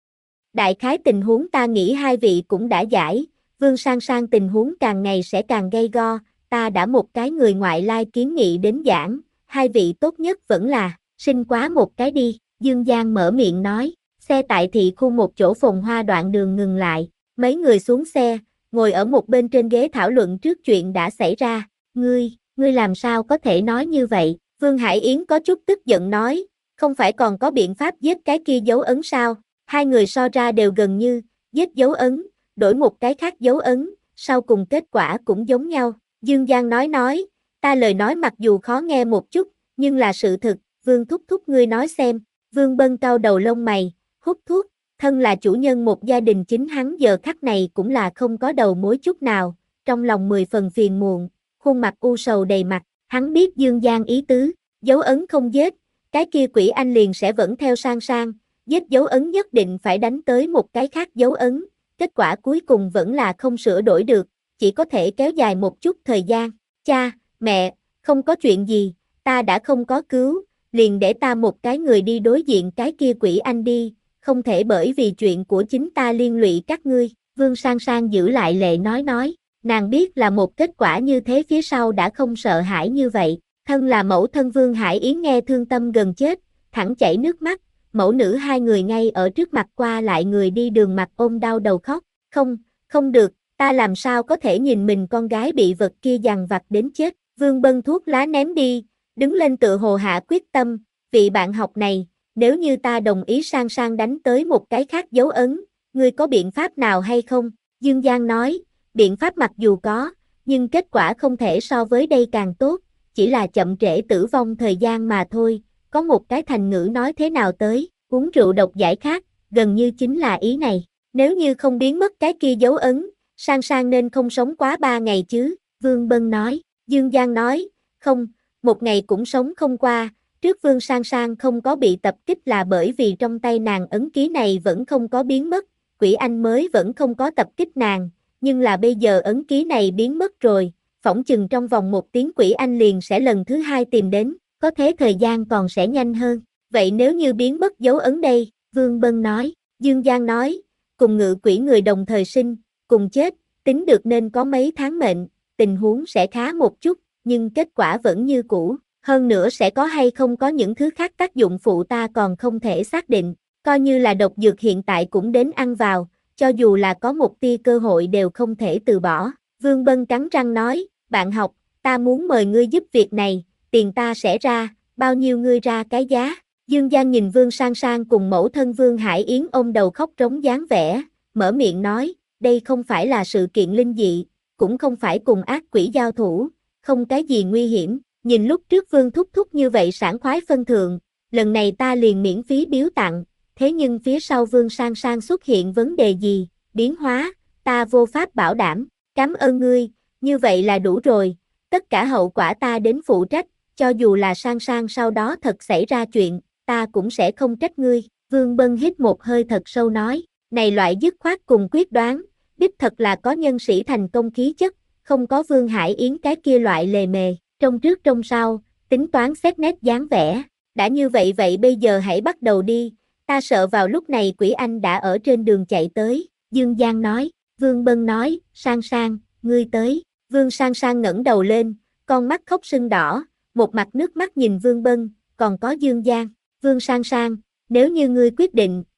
Đại khái tình huống ta nghĩ hai vị cũng đã giải, Vương Sang Sang tình huống càng ngày sẽ càng gay go, ta đã một cái người ngoại lai kiến nghị đến giảng, hai vị tốt nhất vẫn là, sinh quá một cái đi, Dương Giang mở miệng nói, xe tại thị khu một chỗ phồn hoa đoạn đường ngừng lại, mấy người xuống xe, ngồi ở một bên trên ghế thảo luận trước chuyện đã xảy ra, ngươi, ngươi làm sao có thể nói như vậy, Vương Hải Yến có chút tức giận nói, không phải còn có biện pháp giết cái kia dấu ấn sao, hai người so ra đều gần như, giết dấu ấn, đổi một cái khác dấu ấn, sau cùng kết quả cũng giống nhau, Dương Giang nói nói, ta lời nói mặc dù khó nghe một chút, nhưng là sự thực, Vương thúc thúc ngươi nói xem, Vương Bân cau đầu lông mày, hút thuốc, thân là chủ nhân một gia đình chính hắn giờ khắc này cũng là không có đầu mối chút nào, trong lòng mười phần phiền muộn, khuôn mặt u sầu đầy mặt, hắn biết Dương Giang ý tứ, dấu ấn không giết, cái kia quỷ anh liền sẽ vẫn theo Sang Sang, giết dấu ấn nhất định phải đánh tới một cái khác dấu ấn, kết quả cuối cùng vẫn là không sửa đổi được, chỉ có thể kéo dài một chút thời gian, cha, mẹ, không có chuyện gì, ta đã không có cứu, liền để ta một cái người đi đối diện cái kia quỷ anh đi, không thể bởi vì chuyện của chính ta liên lụy các ngươi, Vương Sang Sang giữ lại lệ nói nói, nàng biết là một kết quả như thế phía sau đã không sợ hãi như vậy, thân là mẫu thân Vương Hải Yến nghe thương tâm gần chết, thẳng chảy nước mắt, mẫu nữ hai người ngay ở trước mặt qua lại người đi đường mặt ôm đau đầu khóc, không, không được, ta làm sao có thể nhìn mình con gái bị vật kia dằn vặt đến chết, Vương Bân thuốc lá ném đi, đứng lên tự hồ hạ quyết tâm, vị bạn học này, nếu như ta đồng ý Sang Sang đánh tới một cái khác dấu ấn, ngươi có biện pháp nào hay không? Dương Giang nói, biện pháp mặc dù có, nhưng kết quả không thể so với đây càng tốt, chỉ là chậm trễ tử vong thời gian mà thôi, có một cái thành ngữ nói thế nào tới, uống rượu độc giải khát, gần như chính là ý này, nếu như không biến mất cái kia dấu ấn, Sang Sang nên không sống quá ba ngày chứ, Vương Bân nói, Dương Giang nói, không, một ngày cũng sống không qua, trước Vương Sang Sang không có bị tập kích là bởi vì trong tay nàng ấn ký này vẫn không có biến mất, quỷ anh mới vẫn không có tập kích nàng, nhưng là bây giờ ấn ký này biến mất rồi, phỏng chừng trong vòng một tiếng quỷ anh liền sẽ lần thứ hai tìm đến, có thế thời gian còn sẽ nhanh hơn, vậy nếu như biến mất dấu ấn đây, Vương Bân nói, Dương Giang nói, cùng ngự quỷ người đồng thời sinh, cùng chết, tính được nên có mấy tháng mệnh, tình huống sẽ khá một chút, nhưng kết quả vẫn như cũ, hơn nữa sẽ có hay không có những thứ khác tác dụng phụ ta còn không thể xác định, coi như là độc dược hiện tại cũng đến ăn vào, cho dù là có một tia cơ hội đều không thể từ bỏ. Vương Bân cắn răng nói, bạn học, ta muốn mời ngươi giúp việc này, tiền ta sẽ ra, bao nhiêu ngươi ra cái giá. Dương Giang nhìn Vương Sang Sang cùng mẫu thân Vương Hải Yến ôm đầu khóc trống dáng vẻ, mở miệng nói, đây không phải là sự kiện linh dị, cũng không phải cùng ác quỷ giao thủ, không cái gì nguy hiểm, nhìn lúc trước Vương thúc thúc như vậy sảng khoái phân thượng, lần này ta liền miễn phí biếu tặng, thế nhưng phía sau Vương Sang Sang xuất hiện vấn đề gì, biến hóa, ta vô pháp bảo đảm, cảm ơn ngươi, như vậy là đủ rồi, tất cả hậu quả ta đến phụ trách, cho dù là Sang Sang sau đó thật xảy ra chuyện, ta cũng sẽ không trách ngươi, Vương Bân hít một hơi thật sâu nói, này loại dứt khoát cùng quyết đoán, đích thật là có nhân sĩ thành công khí chất, không có Vương Hải Yến cái kia loại lề mề, trong trước trong sau, tính toán xét nét dáng vẻ, đã như vậy vậy bây giờ hãy bắt đầu đi, ta sợ vào lúc này quỷ anh đã ở trên đường chạy tới, Dương Giang nói, Vương Bân nói, Sang Sang, ngươi tới, Vương Sang Sang ngẩng đầu lên, con mắt khóc sưng đỏ, một mặt nước mắt nhìn Vương Bân, còn có Dương Giang, Vương Sang Sang, nếu như ngươi quyết định,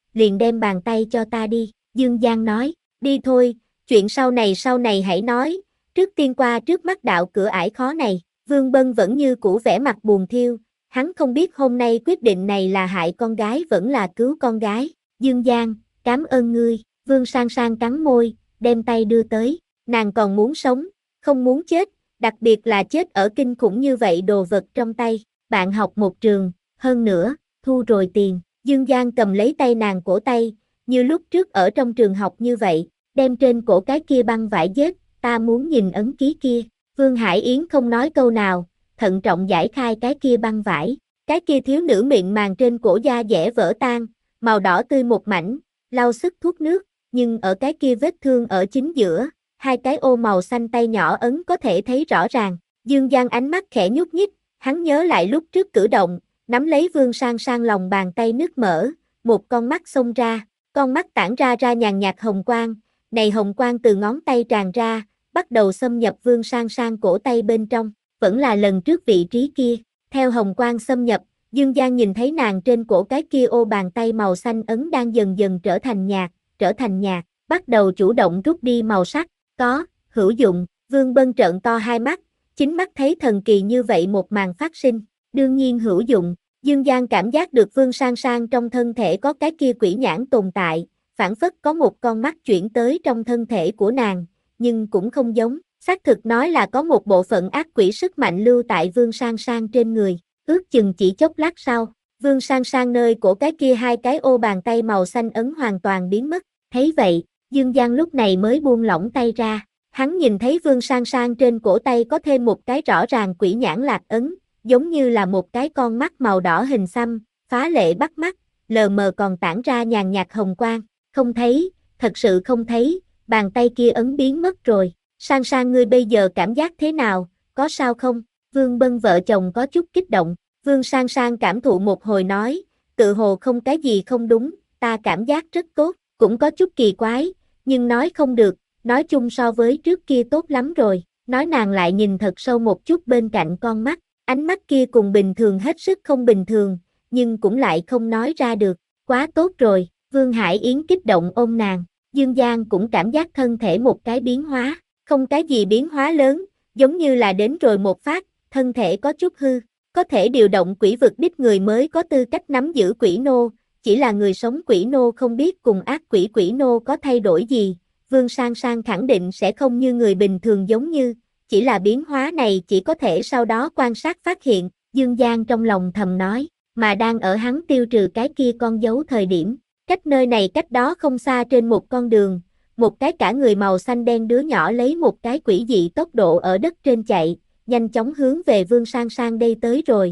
liền đem bàn tay cho ta đi, Dương Giang nói, đi thôi, chuyện sau này sau này hãy nói, trước tiên qua trước mắt đạo cửa ải khó này, Vương Bân vẫn như cũ vẻ mặt buồn thiêu, hắn không biết hôm nay quyết định này là hại con gái vẫn là cứu con gái, Dương Giang, cảm ơn ngươi, Vương Sang Sang cắn môi, đem tay đưa tới, nàng còn muốn sống, không muốn chết, đặc biệt là chết ở kinh khủng như vậy đồ vật trong tay, bạn học một trường, hơn nữa, thu rồi tiền, Dương Giang cầm lấy tay nàng cổ tay, như lúc trước ở trong trường học như vậy, đem trên cổ cái kia băng vải dết, ta muốn nhìn ấn ký kia, Vương Hải Yến không nói câu nào, thận trọng giải khai cái kia băng vải, cái kia thiếu nữ miệng màng trên cổ da dẻ vỡ tan, màu đỏ tươi một mảnh, lau sức thuốc nước, nhưng ở cái kia vết thương ở chính giữa, hai cái ô màu xanh tay nhỏ ấn có thể thấy rõ ràng, Dương Giang ánh mắt khẽ nhúc nhích, hắn nhớ lại lúc trước cử động, nắm lấy Vương Sang Sang lòng bàn tay nước mở, một con mắt xông ra, con mắt tản ra ra nhàn nhạt hồng quang, này hồng quang từ ngón tay tràn ra, bắt đầu xâm nhập Vương Sang Sang cổ tay bên trong, vẫn là lần trước vị trí kia, theo hồng quang xâm nhập, Dương Giang nhìn thấy nàng trên cổ cái kia ô bàn tay màu xanh ấn đang dần dần trở thành nhạt, trở thành nhạt, bắt đầu chủ động rút đi màu sắc, có, hữu dụng, Vương Bân trợn to hai mắt, chính mắt thấy thần kỳ như vậy một màn phát sinh, đương nhiên hữu dụng, Dương Giang cảm giác được Vương Sang Sang trong thân thể có cái kia quỷ nhãn tồn tại, phản phất có một con mắt chuyển tới trong thân thể của nàng, nhưng cũng không giống, xác thực nói là có một bộ phận ác quỷ sức mạnh lưu tại Vương Sang Sang trên người, ước chừng chỉ chốc lát sau, Vương Sang Sang nơi cổ cái kia hai cái ô bàn tay màu xanh ấn hoàn toàn biến mất, thấy vậy, Dương Giang lúc này mới buông lỏng tay ra, hắn nhìn thấy Vương Sang Sang trên cổ tay có thêm một cái rõ ràng quỷ nhãn lạc ấn, giống như là một cái con mắt màu đỏ hình xăm, phá lệ bắt mắt, lờ mờ còn tản ra nhàn nhạt hồng quang, không thấy, thật sự không thấy, bàn tay kia ấn biến mất rồi, Sang Sang ngươi bây giờ cảm giác thế nào, có sao không? Vương Bân vợ chồng có chút kích động, Vương Sang Sang cảm thụ một hồi nói, tự hồ không cái gì không đúng, ta cảm giác rất tốt, cũng có chút kỳ quái, nhưng nói không được, nói chung so với trước kia tốt lắm rồi, nói nàng lại nhìn thật sâu một chút bên cạnh con mắt, ánh mắt kia cùng bình thường hết sức không bình thường, nhưng cũng lại không nói ra được, quá tốt rồi, Vương Hải Yến kích động ôm nàng, Dương Giang cũng cảm giác thân thể một cái biến hóa, không cái gì biến hóa lớn, giống như là đến rồi một phát, thân thể có chút hư, có thể điều động quỷ vực đích người mới có tư cách nắm giữ quỷ nô, chỉ là người sống quỷ nô không biết cùng ác quỷ quỷ nô có thay đổi gì, Vương Sang Sang khẳng định sẽ không như người bình thường giống như, chỉ là biến hóa này chỉ có thể sau đó quan sát phát hiện, Dương Giang trong lòng thầm nói, mà đang ở hắn tiêu trừ cái kia con dấu thời điểm, cách nơi này cách đó không xa trên một con đường, một cái cả người màu xanh đen đứa nhỏ lấy một cái quỷ dị tốc độ ở đất trên chạy, nhanh chóng hướng về Vương Sang Sang đây tới rồi.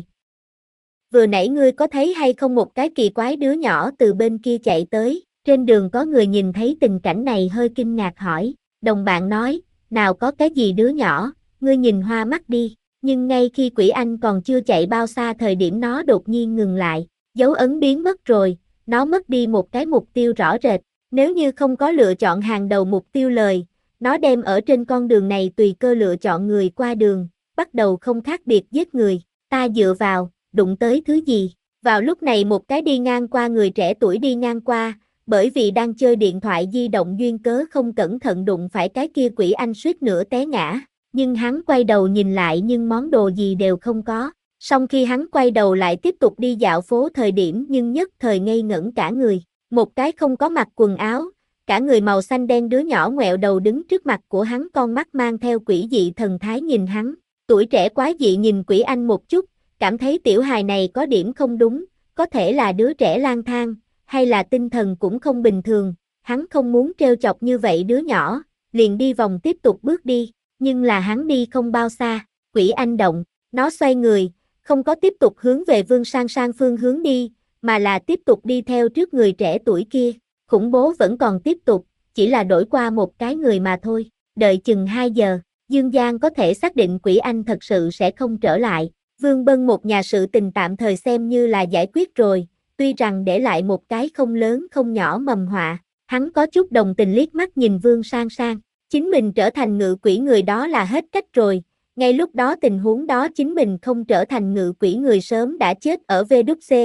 Vừa nãy ngươi có thấy hay không một cái kỳ quái đứa nhỏ từ bên kia chạy tới, trên đường có người nhìn thấy tình cảnh này hơi kinh ngạc hỏi, đồng bạn nói, nào có cái gì đứa nhỏ, ngươi nhìn hoa mắt đi, nhưng ngay khi quỷ anh còn chưa chạy bao xa thời điểm nó đột nhiên ngừng lại, dấu ấn biến mất rồi, nó mất đi một cái mục tiêu rõ rệt, nếu như không có lựa chọn hàng đầu mục tiêu lời, nó đem ở trên con đường này tùy cơ lựa chọn người qua đường, bắt đầu không khác biệt giết người, ta dựa vào, đụng tới thứ gì, vào lúc này một cái đi ngang qua người trẻ tuổi đi ngang qua, bởi vì đang chơi điện thoại di động duyên cớ không cẩn thận đụng phải cái kia quỷ anh suýt nữa té ngã, nhưng hắn quay đầu nhìn lại nhưng món đồ gì đều không có, song khi hắn quay đầu lại tiếp tục đi dạo phố thời điểm nhưng nhất thời ngây ngẩn cả người, một cái không có mặc quần áo, cả người màu xanh đen đứa nhỏ ngoẹo đầu đứng trước mặt của hắn, con mắt mang theo quỷ dị thần thái nhìn hắn, tuổi trẻ quái dị nhìn quỷ anh một chút, cảm thấy tiểu hài này có điểm không đúng, có thể là đứa trẻ lang thang, hay là tinh thần cũng không bình thường, hắn không muốn trêu chọc như vậy đứa nhỏ, liền đi vòng tiếp tục bước đi, nhưng là hắn đi không bao xa, quỷ anh động, nó xoay người, không có tiếp tục hướng về Vương Sang Sang phương hướng đi, mà là tiếp tục đi theo trước người trẻ tuổi kia, khủng bố vẫn còn tiếp tục, chỉ là đổi qua một cái người mà thôi, đợi chừng hai giờ, Dương Giang có thể xác định quỷ anh thật sự sẽ không trở lại, Vương Bân một nhà sự tình tạm thời xem như là giải quyết rồi, tuy rằng để lại một cái không lớn không nhỏ mầm họa, hắn có chút đồng tình liếc mắt nhìn Vương Sang Sang, chính mình trở thành ngự quỷ người đó là hết cách rồi, ngay lúc đó tình huống đó chính mình không trở thành ngự quỷ người sớm đã chết ở vê kép xê,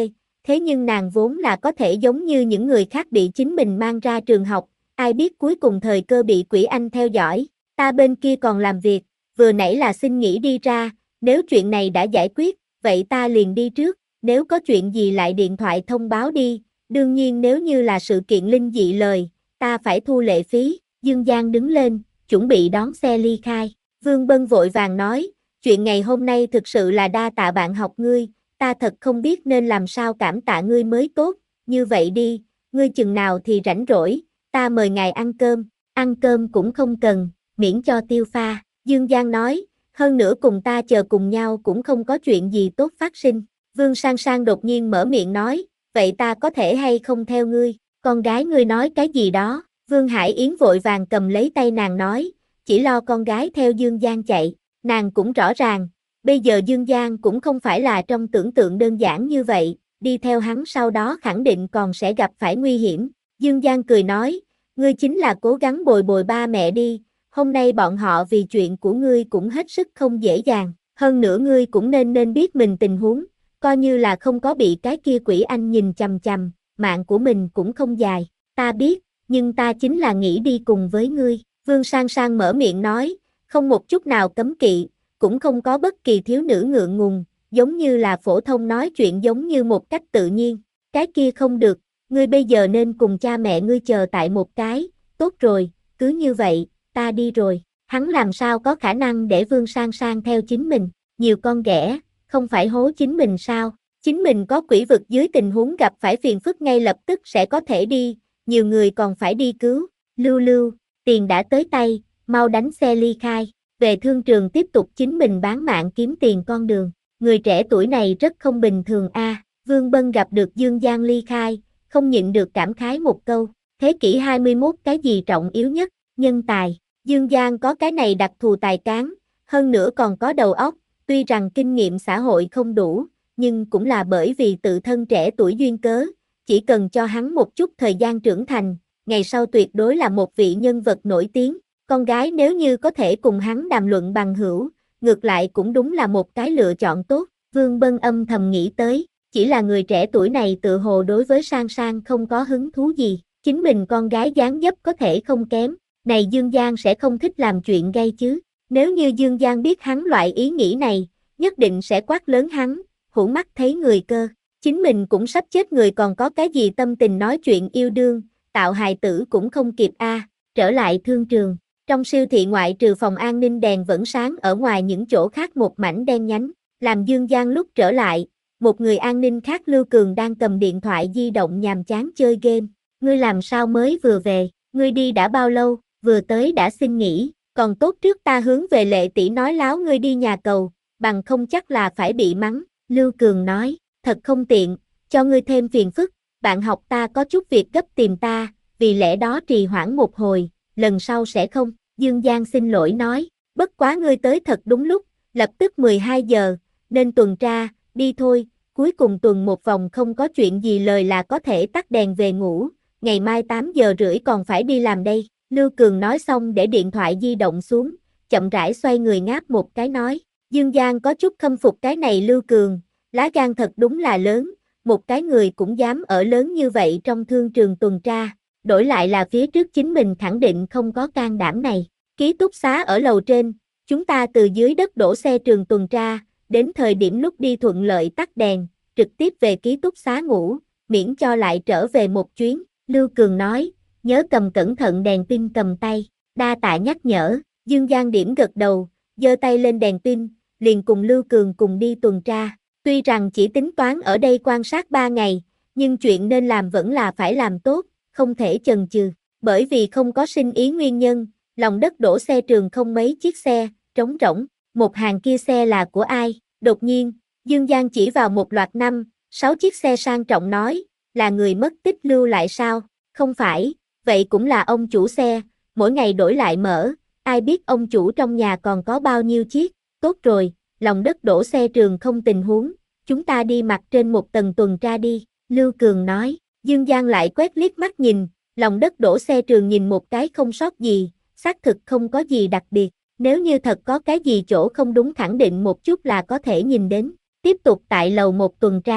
thế nhưng nàng vốn là có thể giống như những người khác bị chính mình mang ra trường học, ai biết cuối cùng thời cơ bị quỷ anh theo dõi, ta bên kia còn làm việc, vừa nãy là xin nghỉ đi ra, nếu chuyện này đã giải quyết, vậy ta liền đi trước, nếu có chuyện gì lại điện thoại thông báo đi, đương nhiên nếu như là sự kiện linh dị lời, ta phải thu lệ phí, Dương Giang đứng lên, chuẩn bị đón xe ly khai, Vương Bân vội vàng nói, chuyện ngày hôm nay thực sự là đa tạ bạn học ngươi, ta thật không biết nên làm sao cảm tạ ngươi mới tốt, như vậy đi, ngươi chừng nào thì rảnh rỗi, ta mời ngài ăn cơm, ăn cơm cũng không cần, miễn cho tiêu pha, Dương Giang nói, hơn nữa cùng ta chờ cùng nhau cũng không có chuyện gì tốt phát sinh, Vương Sang Sang đột nhiên mở miệng nói, vậy ta có thể hay không theo ngươi, con gái ngươi nói cái gì đó, Vương Hải Yến vội vàng cầm lấy tay nàng nói, chỉ lo con gái theo Dương Giang chạy, nàng cũng rõ ràng, bây giờ Dương Giang cũng không phải là trong tưởng tượng đơn giản như vậy, đi theo hắn sau đó khẳng định còn sẽ gặp phải nguy hiểm, Dương Giang cười nói, ngươi chính là cố gắng bồi bồi ba mẹ đi, hôm nay bọn họ vì chuyện của ngươi cũng hết sức không dễ dàng, hơn nữa ngươi cũng nên nên biết mình tình huống, coi như là không có bị cái kia quỷ anh nhìn chằm chằm, mạng của mình cũng không dài, ta biết, nhưng ta chính là nghĩ đi cùng với ngươi, Vương Sang Sang mở miệng nói, không một chút nào cấm kỵ, cũng không có bất kỳ thiếu nữ ngượng ngùng, giống như là phổ thông nói chuyện giống như một cách tự nhiên, cái kia không được, ngươi bây giờ nên cùng cha mẹ ngươi chờ tại một cái, tốt rồi, cứ như vậy, ta đi rồi, hắn làm sao có khả năng để Vương Sang Sang theo chính mình, nhiều con ghẻ, không phải hố chính mình sao, chính mình có quỷ vực dưới tình huống gặp phải phiền phức ngay lập tức sẽ có thể đi, nhiều người còn phải đi cứu, lưu lưu, tiền đã tới tay, mau đánh xe ly khai, về thương trường tiếp tục chính mình bán mạng kiếm tiền con đường, người trẻ tuổi này rất không bình thường a. À, Vương Bân gặp được Dương Giang ly khai, không nhịn được cảm khái một câu, thế kỷ hai mươi mốt cái gì trọng yếu nhất, nhân tài, Dương Giang có cái này đặc thù tài cán, hơn nữa còn có đầu óc, tuy rằng kinh nghiệm xã hội không đủ, nhưng cũng là bởi vì tự thân trẻ tuổi duyên cớ, chỉ cần cho hắn một chút thời gian trưởng thành, ngày sau tuyệt đối là một vị nhân vật nổi tiếng, con gái nếu như có thể cùng hắn đàm luận bằng hữu, ngược lại cũng đúng là một cái lựa chọn tốt, Vương Bân âm thầm nghĩ tới, chỉ là người trẻ tuổi này tự hồ đối với Sang Sang không có hứng thú gì, chính mình con gái dáng dấp có thể không kém, này Dương Giang sẽ không thích làm chuyện gây chứ, nếu như Dương Giang biết hắn loại ý nghĩ này, nhất định sẽ quát lớn hắn, hủ mắt thấy người cơ, chính mình cũng sắp chết người còn có cái gì tâm tình nói chuyện yêu đương, tạo hài tử cũng không kịp a. À. Trở lại thương trường, trong siêu thị ngoại trừ phòng an ninh đèn vẫn sáng ở ngoài những chỗ khác một mảnh đen nhánh, làm Dương Giang lúc trở lại, một người an ninh khác Lưu Cường đang cầm điện thoại di động nhàm chán chơi game, ngươi làm sao mới vừa về, ngươi đi đã bao lâu, vừa tới đã xin nghỉ, còn tốt trước ta hướng về Lệ tỷ nói láo ngươi đi nhà cầu, bằng không chắc là phải bị mắng, Lưu Cường nói, thật không tiện, cho ngươi thêm phiền phức, bạn học ta có chút việc gấp tìm ta, vì lẽ đó trì hoãn một hồi, lần sau sẽ không, Dương Giang xin lỗi nói, bất quá ngươi tới thật đúng lúc, lập tức mười hai giờ, nên tuần tra, đi thôi, cuối cùng tuần một vòng không có chuyện gì lời là có thể tắt đèn về ngủ, ngày mai tám giờ rưỡi còn phải đi làm đây, Lưu Cường nói xong để điện thoại di động xuống, chậm rãi xoay người ngáp một cái nói, Dương Giang có chút khâm phục cái này Lưu Cường, lá gan thật đúng là lớn, một cái người cũng dám ở lớn như vậy trong thương trường tuần tra, đổi lại là phía trước chính mình khẳng định không có can đảm này, ký túc xá ở lầu trên, chúng ta từ dưới đất đổ xe trường tuần tra, đến thời điểm lúc đi thuận lợi tắt đèn, trực tiếp về ký túc xá ngủ, miễn cho lại trở về một chuyến, Lưu Cường nói, nhớ cầm cẩn thận đèn pin cầm tay, đa tạ nhắc nhở, Dương Giang điểm gật đầu, giơ tay lên đèn pin, liền cùng Lưu Cường cùng đi tuần tra, tuy rằng chỉ tính toán ở đây quan sát ba ngày, nhưng chuyện nên làm vẫn là phải làm tốt, không thể chần chừ, bởi vì không có sinh ý nguyên nhân, lòng đất đổ xe trường không mấy chiếc xe, trống rỗng, một hàng kia xe là của ai, đột nhiên, Dương Giang chỉ vào một loạt năm, sáu chiếc xe sang trọng nói, là người mất tích lưu lại sao, không phải, vậy cũng là ông chủ xe, mỗi ngày đổi lại mở, ai biết ông chủ trong nhà còn có bao nhiêu chiếc, tốt rồi, lòng đất đổ xe trường không tình huống, chúng ta đi mặt trên một tầng tuần tra đi, Lưu Cường nói, Dương Giang lại quét liếc mắt nhìn, lòng đất đổ xe trường nhìn một cái không sót gì, xác thực không có gì đặc biệt, nếu như thật có cái gì chỗ không đúng khẳng định một chút là có thể nhìn đến, tiếp tục tại lầu một tuần tra,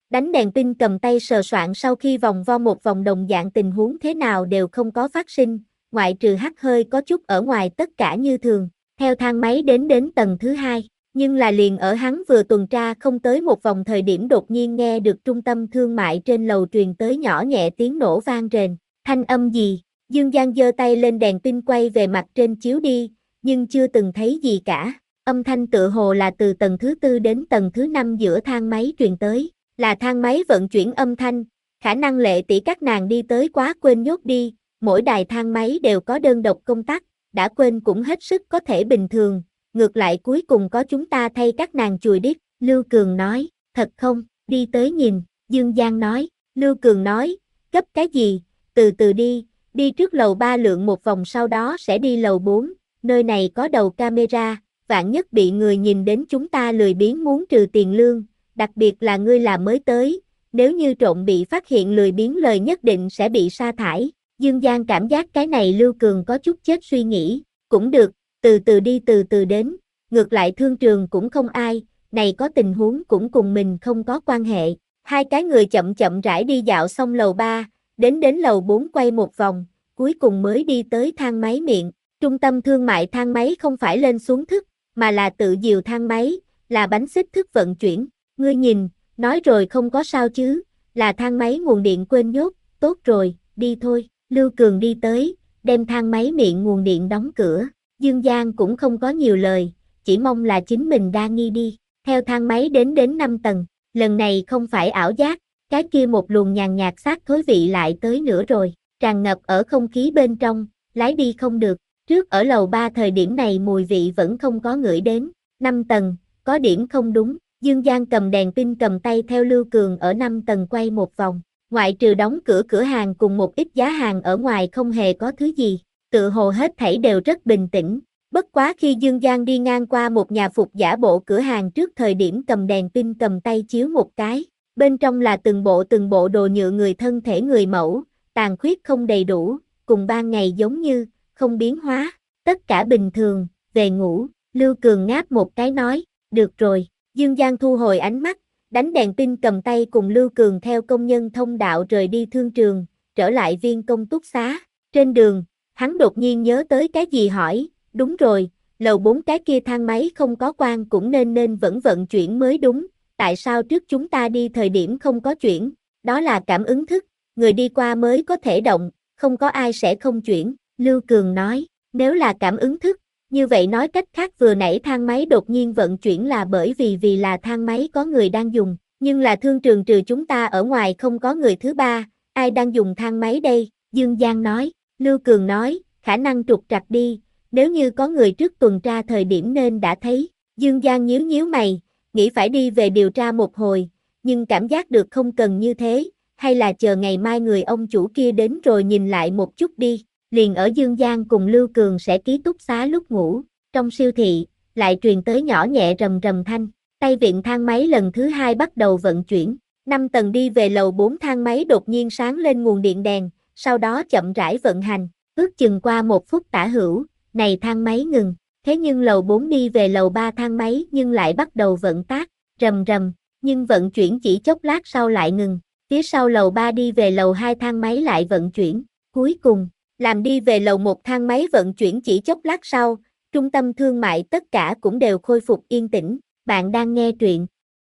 Đánh đèn pin cầm tay sờ soạn sau khi vòng vo một vòng đồng dạng tình huống thế nào đều không có phát sinh, ngoại trừ hắt hơi có chút ở ngoài tất cả như thường, theo thang máy đến đến tầng thứ hai, nhưng là liền ở hắn vừa tuần tra không tới một vòng thời điểm đột nhiên nghe được trung tâm thương mại trên lầu truyền tới nhỏ nhẹ tiếng nổ vang rền, thanh âm gì, Dương Giang giơ tay lên đèn pin quay về mặt trên chiếu đi, nhưng chưa từng thấy gì cả, âm thanh tựa hồ là từ tầng thứ tư đến tầng thứ năm giữa thang máy truyền tới. Là thang máy vận chuyển âm thanh, khả năng Lệ tỷ các nàng đi tới quá quên nhốt đi, mỗi đài thang máy đều có đơn độc công tắc, đã quên cũng hết sức có thể bình thường, ngược lại cuối cùng có chúng ta thay các nàng chùi đít, Lưu Cường nói, thật không, đi tới nhìn, Dương Giang nói, Lưu Cường nói, cấp cái gì, từ từ đi, đi trước lầu ba lượn một vòng sau đó sẽ đi lầu bốn, nơi này có đầu camera, vạn nhất bị người nhìn đến chúng ta lười biếng muốn trừ tiền lương. Đặc biệt là ngươi là mới tới, nếu như trộm bị phát hiện lười biếng lời nhất định sẽ bị sa thải. Dương Giang cảm giác cái này Lưu Cường có chút chết suy nghĩ, cũng được, từ từ đi từ từ đến, ngược lại thương trường cũng không ai, này có tình huống cũng cùng mình không có quan hệ. Hai cái người chậm chậm rãi đi dạo xong lầu ba, đến đến lầu bốn quay một vòng, cuối cùng mới đi tới thang máy miệng. Trung tâm thương mại thang máy không phải lên xuống thức, mà là tự dìu thang máy, là bánh xích thức vận chuyển. Ngươi nhìn, nói rồi không có sao chứ, là thang máy nguồn điện quên nhốt, tốt rồi, đi thôi, Lưu Cường đi tới, đem thang máy miệng nguồn điện đóng cửa, Dương Giang cũng không có nhiều lời, chỉ mong là chính mình đa nghi đi, theo thang máy đến đến năm tầng, lần này không phải ảo giác, cái kia một luồng nhàn nhạt xác thối vị lại tới nữa rồi, tràn ngập ở không khí bên trong, lái đi không được, trước ở lầu ba thời điểm này mùi vị vẫn không có ngửi đến, năm tầng, có điểm không đúng. Dương Giang cầm đèn pin cầm tay theo Lưu Cường ở năm tầng quay một vòng, ngoại trừ đóng cửa cửa hàng cùng một ít giá hàng ở ngoài không hề có thứ gì, tự hồ hết thảy đều rất bình tĩnh, bất quá khi Dương Giang đi ngang qua một nhà phục giả bộ cửa hàng trước thời điểm cầm đèn pin cầm tay chiếu một cái, bên trong là từng bộ từng bộ đồ nhựa người thân thể người mẫu, tàn khuyết không đầy đủ, cùng ban ngày giống như, không biến hóa, tất cả bình thường, về ngủ, Lưu Cường ngáp một cái nói, được rồi. Dương Giang thu hồi ánh mắt, đánh đèn pin cầm tay cùng Lưu Cường theo công nhân thông đạo rời đi thương trường, trở lại viên công túc xá. Trên đường, hắn đột nhiên nhớ tới cái gì hỏi, đúng rồi, lầu bốn cái kia thang máy không có quan cũng nên nên vẫn vận chuyển mới đúng, tại sao trước chúng ta đi thời điểm không có chuyển, đó là cảm ứng thức, người đi qua mới có thể động, không có ai sẽ không chuyển, Lưu Cường nói, nếu là cảm ứng thức. Như vậy nói cách khác vừa nãy thang máy đột nhiên vận chuyển là bởi vì vì là thang máy có người đang dùng, nhưng là thương trường trừ chúng ta ở ngoài không có người thứ ba, ai đang dùng thang máy đây, Dương Giang nói, Lưu Cường nói, khả năng trục trặc đi, nếu như có người trước tuần tra thời điểm nên đã thấy, Dương Giang nhíu nhíu mày, nghĩ phải đi về điều tra một hồi, nhưng cảm giác được không cần như thế, hay là chờ ngày mai người ông chủ kia đến rồi nhìn lại một chút đi. Liền ở Dương Giang cùng Lưu Cường sẽ ký túc xá lúc ngủ, trong siêu thị, lại truyền tới nhỏ nhẹ rầm rầm thanh, tay vịn thang máy lần thứ hai bắt đầu vận chuyển, năm tầng đi về lầu bốn thang máy đột nhiên sáng lên nguồn điện đèn, sau đó chậm rãi vận hành, ước chừng qua một phút tả hữu, này thang máy ngừng, thế nhưng lầu bốn đi về lầu ba thang máy nhưng lại bắt đầu vận tác, rầm rầm, nhưng vận chuyển chỉ chốc lát sau lại ngừng, phía sau lầu ba đi về lầu hai thang máy lại vận chuyển, cuối cùng làm đi về lầu một thang máy vận chuyển chỉ chốc lát sau, trung tâm thương mại tất cả cũng đều khôi phục yên tĩnh, bạn đang nghe truyện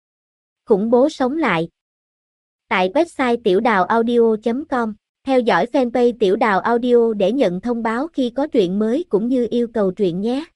Khủng bố sống lại. Tại website tiểu đào audio chấm com, theo dõi fanpage tiểu đào audio để nhận thông báo khi có truyện mới cũng như yêu cầu truyện nhé.